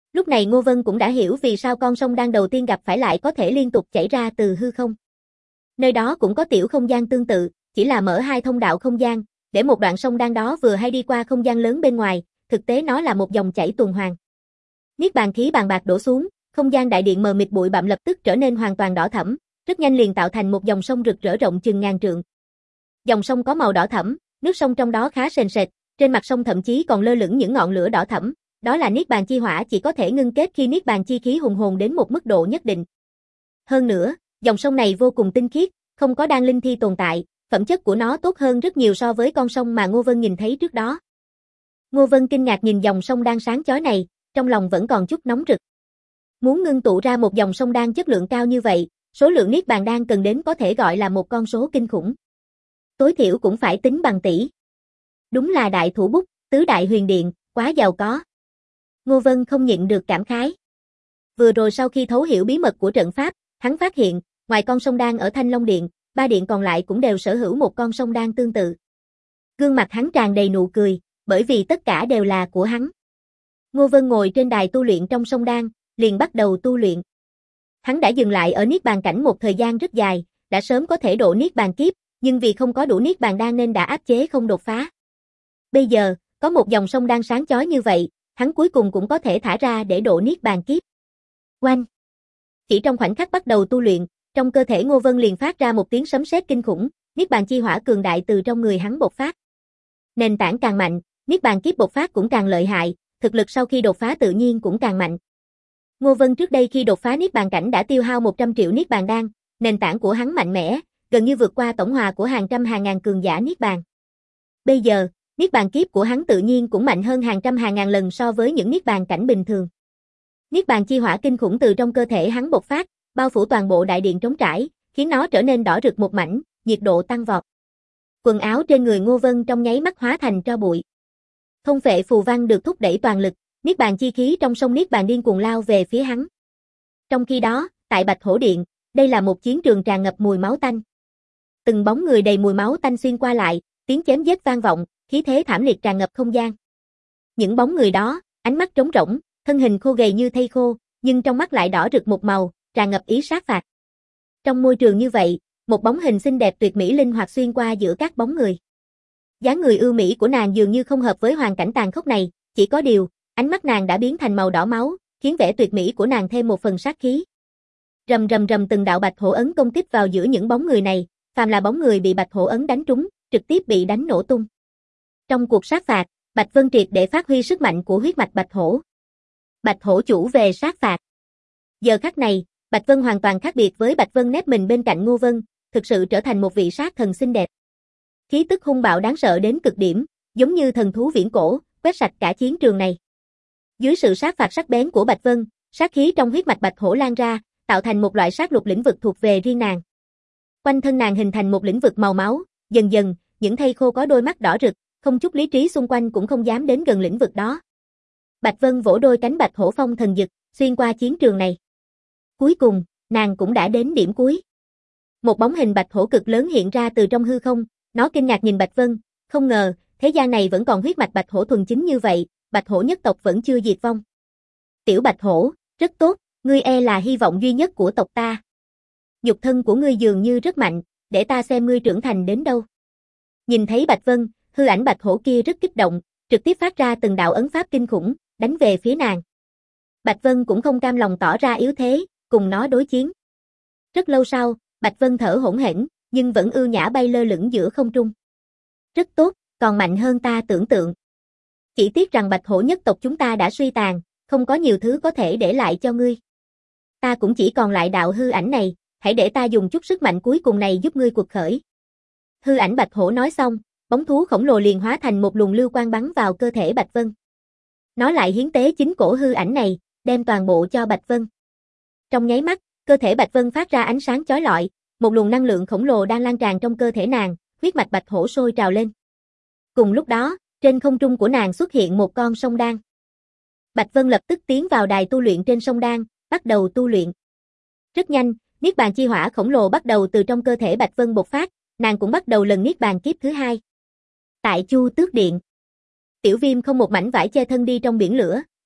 Lúc này Ngô Vân cũng đã hiểu vì sao con sông đan đầu tiên gặp phải lại có thể liên tục chảy ra từ hư không. Nơi đó cũng có tiểu không gian tương tự, chỉ là mở hai thông đạo không gian, để một đoạn sông đan đó vừa hay đi qua không gian lớn bên ngoài, thực tế nó là một dòng chảy tuần hoàn. Niết bàn khí bàn bạc đổ xuống, không gian đại điện mờ mịt bụi bặm lập tức trở nên hoàn toàn đỏ thẫm, rất nhanh liền tạo thành một dòng sông rực rỡ rộng chừng ngàn trượng. Dòng sông có màu đỏ thẫm, nước sông trong đó khá sền sệt, trên mặt sông thậm chí còn lơ lửng những ngọn lửa đỏ thẫm, đó là niết bàn chi hỏa chỉ có thể ngưng kết khi niết bàn chi khí hùng hồn đến một mức độ nhất định. Hơn nữa, dòng sông này vô cùng tinh khiết, không có đan linh thi tồn tại, phẩm chất của nó tốt hơn rất nhiều so với con sông mà Ngô Vân nhìn thấy trước đó. Ngô Vân kinh ngạc nhìn dòng sông đan sáng chói này, trong lòng vẫn còn chút nóng rực. Muốn ngưng tụ ra một dòng sông đan chất lượng cao như vậy, số lượng niết bàn đan cần đến có thể gọi là một con số kinh khủng. Tối thiểu cũng phải tính bằng tỷ. Đúng là đại thủ bút, tứ đại huyền điện, quá giàu có. Ngô Vân không nhịn được cảm khái. Vừa rồi sau khi thấu hiểu bí mật của trận pháp, hắn phát hiện, ngoài con sông đan ở Thanh Long Điện, ba điện còn lại cũng đều sở hữu một con sông đan tương tự. Gương mặt hắn tràn đầy nụ cười, bởi vì tất cả đều là của hắn. Ngô Vân ngồi trên đài tu luyện trong sông đan, liền bắt đầu tu luyện. Hắn đã dừng lại ở niết bàn cảnh một thời gian rất dài, đã sớm có thể độ niết bàn kiếp, nhưng vì không có đủ niết bàn đan nên đã áp chế không đột phá. Bây giờ, có một dòng sông đan sáng chói như vậy, hắn cuối cùng cũng có thể thả ra để độ niết bàn kiếp. Oanh! Chỉ trong khoảnh khắc bắt đầu tu luyện, trong cơ thể Ngô Vân liền phát ra một tiếng sấm sét kinh khủng, niết bàn chi hỏa cường đại từ trong người hắn bộc phát. Nền tảng càng mạnh, niết bàn kiếp bộc phát cũng càng lợi hại, thực lực sau khi đột phá tự nhiên cũng càng mạnh. Ngô Vân trước đây khi đột phá niết bàn cảnh đã tiêu hao 100 triệu niết bàn đan, nền tảng của hắn mạnh mẽ, gần như vượt qua tổng hòa của hàng trăm hàng ngàn cường giả niết bàn. Bây giờ, niết bàn kiếp của hắn tự nhiên cũng mạnh hơn hàng trăm hàng ngàn lần so với những niết bàn cảnh bình thường. Niết bàn chi hỏa kinh khủng từ trong cơ thể hắn bộc phát, bao phủ toàn bộ đại điện trống trải, khiến nó trở nên đỏ rực một mảnh, nhiệt độ tăng vọt. Quần áo trên người Ngô Vân trong nháy mắt hóa thành tro bụi. Thông phệ phù văn được thúc đẩy toàn lực, niết bàn chi khí trong sông niết bàn điên cuồng lao về phía hắn. Trong khi đó, tại Bạch Hổ Điện, đây là một chiến trường tràn ngập mùi máu tanh. Từng bóng người đầy mùi máu tanh xuyên qua lại, tiếng chém giết vang vọng, khí thế thảm liệt tràn ngập không gian. Những bóng người đó, ánh mắt trống rỗng, thân hình khô gầy như thây khô, nhưng trong mắt lại đỏ rực một màu, tràn ngập ý sát phạt. Trong môi trường như vậy, một bóng hình xinh đẹp tuyệt mỹ linh hoạt xuyên qua giữa các bóng người. Dáng người ưu mỹ của nàng dường như không hợp với hoàn cảnh tàn khốc này, chỉ có điều, ánh mắt nàng đã biến thành màu đỏ máu, khiến vẻ tuyệt mỹ của nàng thêm một phần sát khí. Rầm rầm rầm từng đạo bạch hổ ấn công kích vào giữa những bóng người này, phàm là bóng người bị bạch hổ ấn đánh trúng, trực tiếp bị đánh nổ tung. Trong cuộc sát phạt, Bạch Vân triệt để phát huy sức mạnh của huyết mạch bạch hổ. Bạch hổ chủ về sát phạt. Giờ khắc này, Bạch Vân hoàn toàn khác biệt với Bạch Vân nép mình bên cạnh Ngô Vân, thực sự trở thành một vị sát thần xinh đẹp. Khí tức hung bạo đáng sợ đến cực điểm, giống như thần thú viễn cổ, quét sạch cả chiến trường này. Dưới sự sát phạt sắc bén của Bạch Vân, sát khí trong huyết mạch bạch hổ lan ra, tạo thành một loại sát lục lĩnh vực thuộc về riêng nàng. Quanh thân nàng hình thành một lĩnh vực màu máu, dần dần, những thây khô có đôi mắt đỏ rực, không chút lý trí xung quanh cũng không dám đến gần lĩnh vực đó. Bạch Vân vỗ đôi cánh bạch hổ phong thần dực, xuyên qua chiến trường này. Cuối cùng, nàng cũng đã đến điểm cuối. Một bóng hình bạch hổ cực lớn hiện ra từ trong hư không, nó kinh ngạc nhìn Bạch Vân, không ngờ, thế gian này vẫn còn huyết mạch bạch hổ thuần chính như vậy, bạch hổ nhất tộc vẫn chưa diệt vong. Tiểu bạch hổ, rất tốt, ngươi là hy vọng duy nhất của tộc ta. Nhục thân của ngươi dường như rất mạnh, để ta xem ngươi trưởng thành đến đâu. Nhìn thấy Bạch Vân, hư ảnh bạch hổ kia rất kích động, trực tiếp phát ra từng đạo ấn pháp kinh khủng, đánh về phía nàng. Bạch Vân cũng không cam lòng tỏ ra yếu thế, cùng nó đối chiến. Rất lâu sau, Bạch Vân thở hổn hển, nhưng vẫn ưu nhã bay lơ lửng giữa không trung. Rất tốt, còn mạnh hơn ta tưởng tượng. Chỉ tiếc rằng bạch hổ nhất tộc chúng ta đã suy tàn, không có nhiều thứ có thể để lại cho ngươi. Ta cũng chỉ còn lại đạo hư ảnh này, hãy để ta dùng chút sức mạnh cuối cùng này giúp ngươi cuộc khởi. Hư ảnh bạch hổ nói xong, bóng thú khổng lồ liền hóa thành một luồng lưu quang bắn vào cơ thể Bạch Vân. Nó lại hiến tế chính cổ hư ảnh này, đem toàn bộ cho Bạch Vân. Trong nháy mắt, cơ thể Bạch Vân phát ra ánh sáng chói lọi, một luồng năng lượng khổng lồ đang lan tràn trong cơ thể nàng, huyết mạch bạch hổ sôi trào lên. Cùng lúc đó, trên không trung của nàng xuất hiện một con sông đan. Bạch Vân lập tức tiến vào đài tu luyện trên sông đan, bắt đầu tu luyện. Rất nhanh, niết bàn chi hỏa khổng lồ bắt đầu từ trong cơ thể Bạch Vân bộc phát, nàng cũng bắt đầu lần niết bàn kiếp thứ hai. Tại Chu Tước Điện, Tiểu Viêm không một mảnh vải che thân đi trong biển lửa,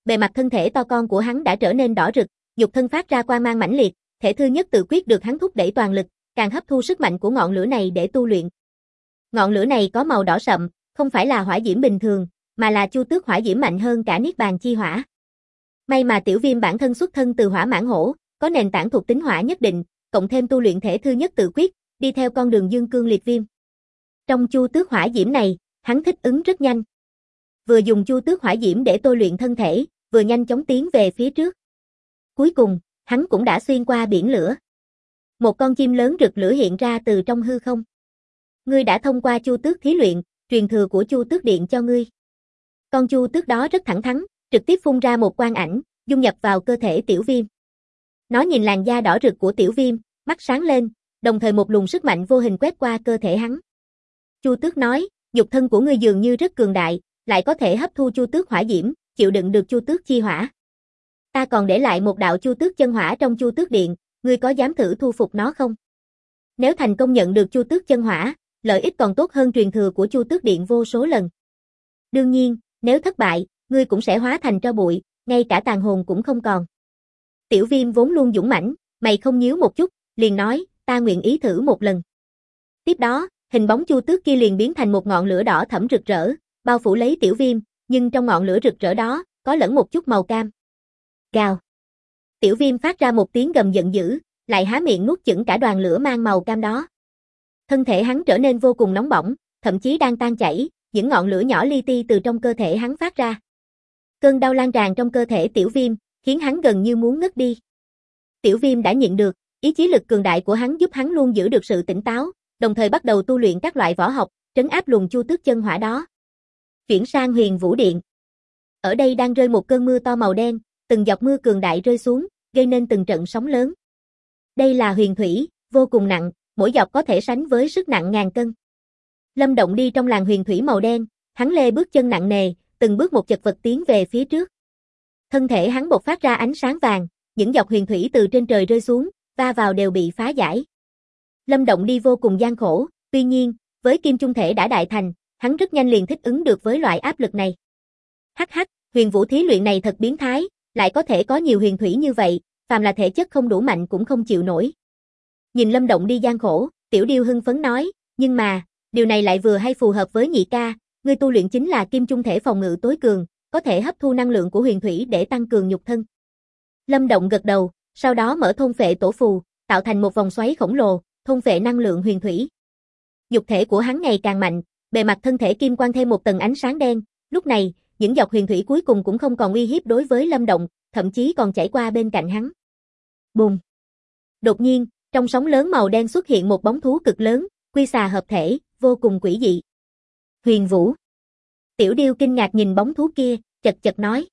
bề mặt thân thể to con của hắn đã trở nên đỏ rực, nhục thân phát ra quang mang mãnh liệt, thể thư nhất tự quyết được hắn thúc đẩy toàn lực, càng hấp thu sức mạnh của ngọn lửa này để tu luyện. Ngọn lửa này có màu đỏ sậm, không phải là hỏa diễm bình thường, mà là chu tước hỏa diễm mạnh hơn cả niết bàn chi hỏa. May mà Tiểu Viêm bản thân xuất thân từ hỏa mãng hổ, có nền tảng thuộc tính hỏa nhất định, cộng thêm tu luyện thể thư nhất tự quyết, đi theo con đường dương cương liệt viêm. Trong chu tước hỏa diễm này, hắn thích ứng rất nhanh. Vừa dùng chu tước hỏa diễm để tôi luyện thân thể, vừa nhanh chóng tiến về phía trước. Cuối cùng, hắn cũng đã xuyên qua biển lửa. Một con chim lớn rực lửa hiện ra từ trong hư không. Ngươi đã thông qua chu tước thí luyện, truyền thừa của chu tước điện cho ngươi. Con chu tước đó rất thẳng thắn, trực tiếp phun ra một quang ảnh, dung nhập vào cơ thể Tiểu Viêm. Nó nhìn làn da đỏ rực của Tiểu Viêm, mắt sáng lên, đồng thời một luồng sức mạnh vô hình quét qua cơ thể hắn. Chu tước nói, nhục thân của ngươi dường như rất cường đại, lại có thể hấp thu chu tước hỏa diễm, chịu đựng được chu tước chi hỏa. Ta còn để lại một đạo chu tước chân hỏa trong chu tước điện, ngươi có dám thử thu phục nó không? Nếu thành công nhận được chu tước chân hỏa, lợi ích còn tốt hơn truyền thừa của chu tước điện vô số lần. Đương nhiên, nếu thất bại, ngươi cũng sẽ hóa thành tro bụi, ngay cả tàn hồn cũng không còn. Tiểu Viêm vốn luôn dũng mãnh, mày không nhíu một chút, liền nói, ta nguyện ý thử một lần. Tiếp đó, hình bóng chu tước kia liền biến thành một ngọn lửa đỏ thẫm rực rỡ, bao phủ lấy Tiểu Viêm, nhưng trong ngọn lửa rực rỡ đó, có lẫn một chút màu cam. Gào. Tiểu Viêm phát ra một tiếng gầm giận dữ, lại há miệng nuốt chửng cả đoàn lửa mang màu cam đó. Thân thể hắn trở nên vô cùng nóng bỏng, thậm chí đang tan chảy, những ngọn lửa nhỏ li ti từ trong cơ thể hắn phát ra. Cơn đau lan tràn trong cơ thể Tiểu Viêm, khiến hắn gần như muốn ngất đi. Tiểu Viêm đã nhịn được, ý chí lực cường đại của hắn giúp hắn luôn giữ được sự tỉnh táo, đồng thời bắt đầu tu luyện các loại võ học, trấn áp luồng chu tước chân hỏa đó. Chuyển sang Huyền Vũ Điện. Ở đây đang rơi một cơn mưa to màu đen, từng giọt mưa cường đại rơi xuống, gây nên từng trận sóng lớn. Đây là huyền thủy, vô cùng nặng, mỗi giọt có thể sánh với sức nặng ngàn cân. Lâm Động đi trong làn huyền thủy màu đen, hắn lê bước chân nặng nề, từng bước một chật vật tiến về phía trước. Thân thể hắn bộc phát ra ánh sáng vàng, những giọt huyền thủy từ trên trời rơi xuống, va vào đều bị phá giải. Lâm Động đi vô cùng gian khổ, tuy nhiên, với kim trung thể đã đại thành, hắn rất nhanh liền thích ứng được với loại áp lực này. Hắc hắc, huyền vũ thí luyện này thật biến thái, lại có thể có nhiều huyền thủy như vậy, phàm là thể chất không đủ mạnh cũng không chịu nổi. Nhìn Lâm Động đi gian khổ, Tiểu Điêu hưng phấn nói, nhưng mà, điều này lại vừa hay phù hợp với nhị ca, ngươi tu luyện chính là kim trung thể phòng ngự tối cường, có thể hấp thu năng lượng của huyền thủy để tăng cường nhục thân. Lâm Động gật đầu, sau đó mở thôn phệ tổ phù, tạo thành một vòng xoáy khổng lồ, thôn phệ năng lượng huyền thủy. Nhục thể của hắn ngày càng mạnh, bề mặt thân thể kim quang thêm một tầng ánh sáng đen, lúc này, những giọt huyền thủy cuối cùng cũng không còn uy hiếp đối với Lâm Động, thậm chí còn chảy qua bên cạnh hắn. Bùng! Đột nhiên, trong sóng lớn màu đen xuất hiện một bóng thú cực lớn, quy xà hợp thể, vô cùng quỷ dị. Huyền Vũ! Tiểu Điêu kinh ngạc nhìn bóng thú kia, chật chật nói.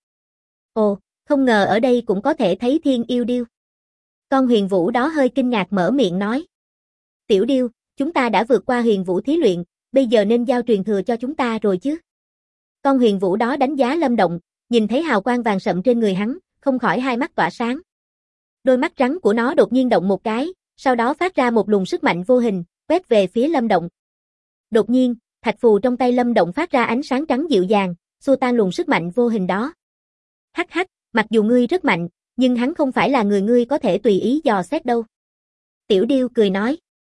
Ồ, không ngờ ở đây cũng có thể thấy Thiên Yêu Điêu. Con Huyền Vũ đó hơi kinh ngạc mở miệng nói. Tiểu Điêu, chúng ta đã vượt qua Huyền Vũ thí luyện, bây giờ nên giao truyền thừa cho chúng ta rồi chứ. Con Huyền Vũ đó đánh giá Lâm Động, nhìn thấy hào quang vàng sậm trên người hắn, không khỏi hai mắt tỏa sáng. Đôi mắt trắng của nó đột nhiên động một cái, sau đó phát ra một luồng sức mạnh vô hình, quét về phía Lâm Động. Đột nhiên, thạch phù trong tay Lâm Động phát ra ánh sáng trắng dịu dàng, xua tan luồng sức mạnh vô hình đó. Hắc hắc, mặc dù ngươi rất mạnh, nhưng hắn không phải là người ngươi có thể tùy ý dò xét đâu. Tiểu Điêu cười nói.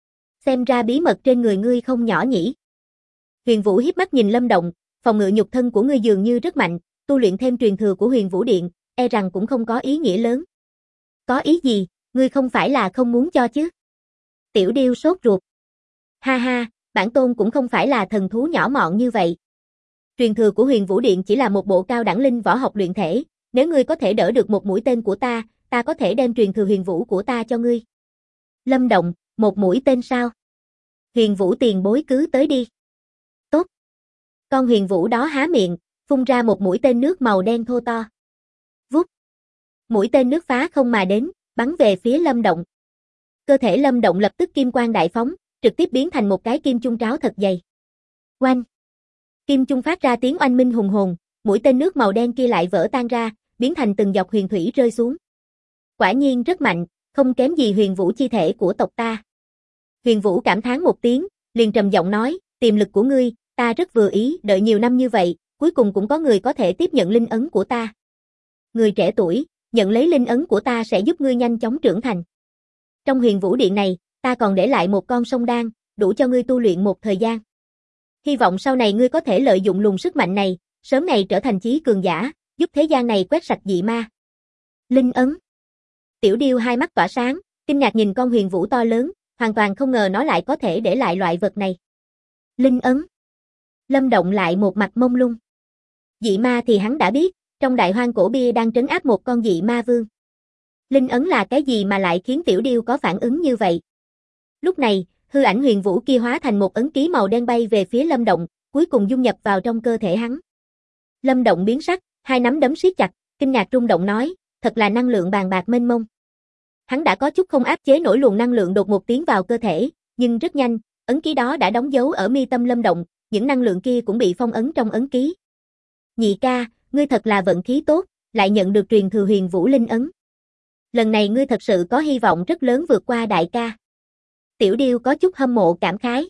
Xem ra bí mật trên người ngươi không nhỏ nhỉ. Huyền Vũ hiếp mắt nhìn Lâm Động, phòng ngự nhục thân của ngươi dường như rất mạnh, tu luyện thêm truyền thừa của Huyền Vũ Điện, e rằng cũng không có ý nghĩa lớn. Có ý gì, ngươi không phải là không muốn cho chứ? Tiểu Điêu sốt ruột. Ha ha, bản tôn cũng không phải là thần thú nhỏ mọn như vậy. Truyền thừa của Huyền Vũ Điện chỉ là một bộ cao đẳng linh võ học luyện thể, nếu ngươi có thể đỡ được một mũi tên của ta, ta có thể đem truyền thừa Huyền Vũ của ta cho ngươi. Lâm Động, một mũi tên sao? Huyền Vũ tiền bối cứ tới đi. Tốt. Con Huyền Vũ đó há miệng, phun ra một mũi tên nước màu đen thô to. Vút. Mũi tên nước phá không mà đến, bắn về phía Lâm Động. Cơ thể Lâm Động lập tức kim quang đại phóng, trực tiếp biến thành một cái kim chung tráo thật dày. Oanh! Kim chung phát ra tiếng oanh minh hùng hồn, mũi tên nước màu đen kia lại vỡ tan ra, biến thành từng giọt huyền thủy rơi xuống. Quả nhiên rất mạnh, không kém gì Huyền Vũ chi thể của tộc ta. Huyền Vũ cảm thán một tiếng, liền trầm giọng nói, tiềm lực của ngươi, ta rất vừa ý, đợi nhiều năm như vậy, cuối cùng cũng có người có thể tiếp nhận linh ấn của ta. Người trẻ tuổi, nhận lấy linh ấn của ta sẽ giúp ngươi nhanh chóng trưởng thành. Trong Huyền Vũ Điện này, ta còn để lại một con sông đan, đủ cho ngươi tu luyện một thời gian. Hy vọng sau này ngươi có thể lợi dụng luồng sức mạnh này, sớm ngày trở thành chí cường giả, giúp thế gian này quét sạch dị ma. Linh ấn. Tiểu Điêu hai mắt tỏa sáng, kinh ngạc nhìn con huyền vũ to lớn, hoàn toàn không ngờ nó lại có thể để lại loại vật này. Linh ấn. Lâm Động lại một mặt mông lung. Dị ma thì hắn đã biết, trong Đại Hoang Cổ Bia đang trấn áp một con dị ma vương. Linh ấn là cái gì mà lại khiến Tiểu Điêu có phản ứng như vậy? Lúc này, hư ảnh huyền vũ kia hóa thành một ấn ký màu đen bay về phía Lâm Động, cuối cùng dung nhập vào trong cơ thể hắn. Lâm Động biến sắc, hai nắm đấm siết chặt, kinh ngạc rung động nói, thật là năng lượng bàn bạc mênh mông. Hắn đã có chút không áp chế nổi luồng năng lượng đột ngột tiến vào cơ thể, nhưng rất nhanh, ấn ký đó đã đóng dấu ở mi tâm Lâm Động, những năng lượng kia cũng bị phong ấn trong ấn ký. Nhị ca, ngươi thật là vận khí tốt, lại nhận được truyền thừa huyền vũ linh ấn. Lần này ngươi thật sự có hy vọng rất lớn vượt qua đại ca. Tiểu Điêu có chút hâm mộ cảm khái.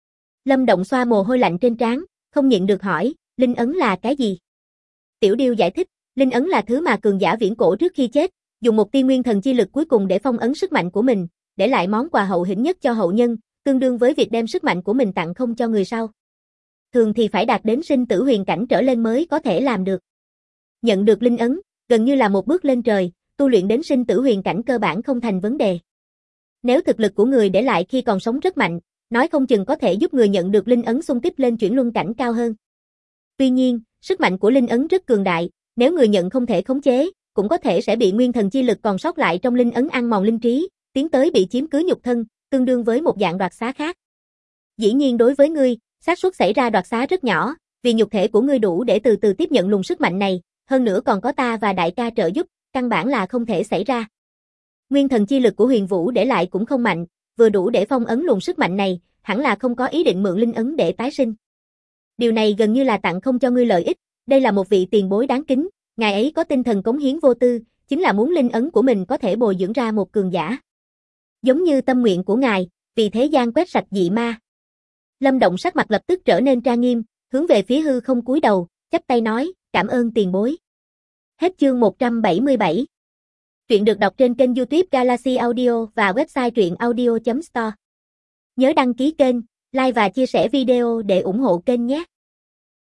Lâm Động xoa mồ hôi lạnh trên trán, không nhịn được hỏi, linh ấn là cái gì? Tiểu Điêu giải thích, linh ấn là thứ mà cường giả viễn cổ trước khi chết, dùng một tia nguyên thần chi lực cuối cùng để phong ấn sức mạnh của mình, để lại món quà hậu hĩnh nhất cho hậu nhân, tương đương với việc đem sức mạnh của mình tặng không cho người sau. Thường thì phải đạt đến sinh tử huyền cảnh trở lên mới có thể làm được. Nhận được linh ấn, gần như là một bước lên trời, tu luyện đến sinh tử huyền cảnh cơ bản không thành vấn đề. Nếu thực lực của người để lại khi còn sống rất mạnh, nói không chừng có thể giúp người nhận được linh ấn xung kích lên chuyển luân cảnh cao hơn. Tuy nhiên, sức mạnh của linh ấn rất cường đại, nếu người nhận không thể khống chế, cũng có thể sẽ bị nguyên thần chi lực còn sót lại trong linh ấn ăn mòn linh trí, tiến tới bị chiếm cứ nhục thân, tương đương với một dạng đoạt xá khác. Dĩ nhiên đối với ngươi, xác suất xảy ra đoạt xá rất nhỏ, vì nhục thể của ngươi đủ để từ từ tiếp nhận luồng sức mạnh này, hơn nữa còn có ta và đại ca trợ giúp, căn bản là không thể xảy ra. Nguyên thần chi lực của huyền vũ để lại cũng không mạnh, vừa đủ để phong ấn luồng sức mạnh này, hẳn là không có ý định mượn linh ấn để tái sinh. Điều này gần như là tặng không cho ngươi lợi ích, đây là một vị tiền bối đáng kính, ngài ấy có tinh thần cống hiến vô tư, chính là muốn linh ấn của mình có thể bồi dưỡng ra một cường giả. Giống như tâm nguyện của ngài, vì thế gian quét sạch dị ma. Lâm Động sắc mặt lập tức trở nên trang nghiêm, hướng về phía hư không cúi đầu, chắp tay nói, cảm ơn tiền bối. Hết chương 177. Truyện được đọc trên kênh YouTube Galaxy Audio và website truyệnaudio.store. Nhớ đăng ký kênh, like và chia sẻ video để ủng hộ kênh nhé.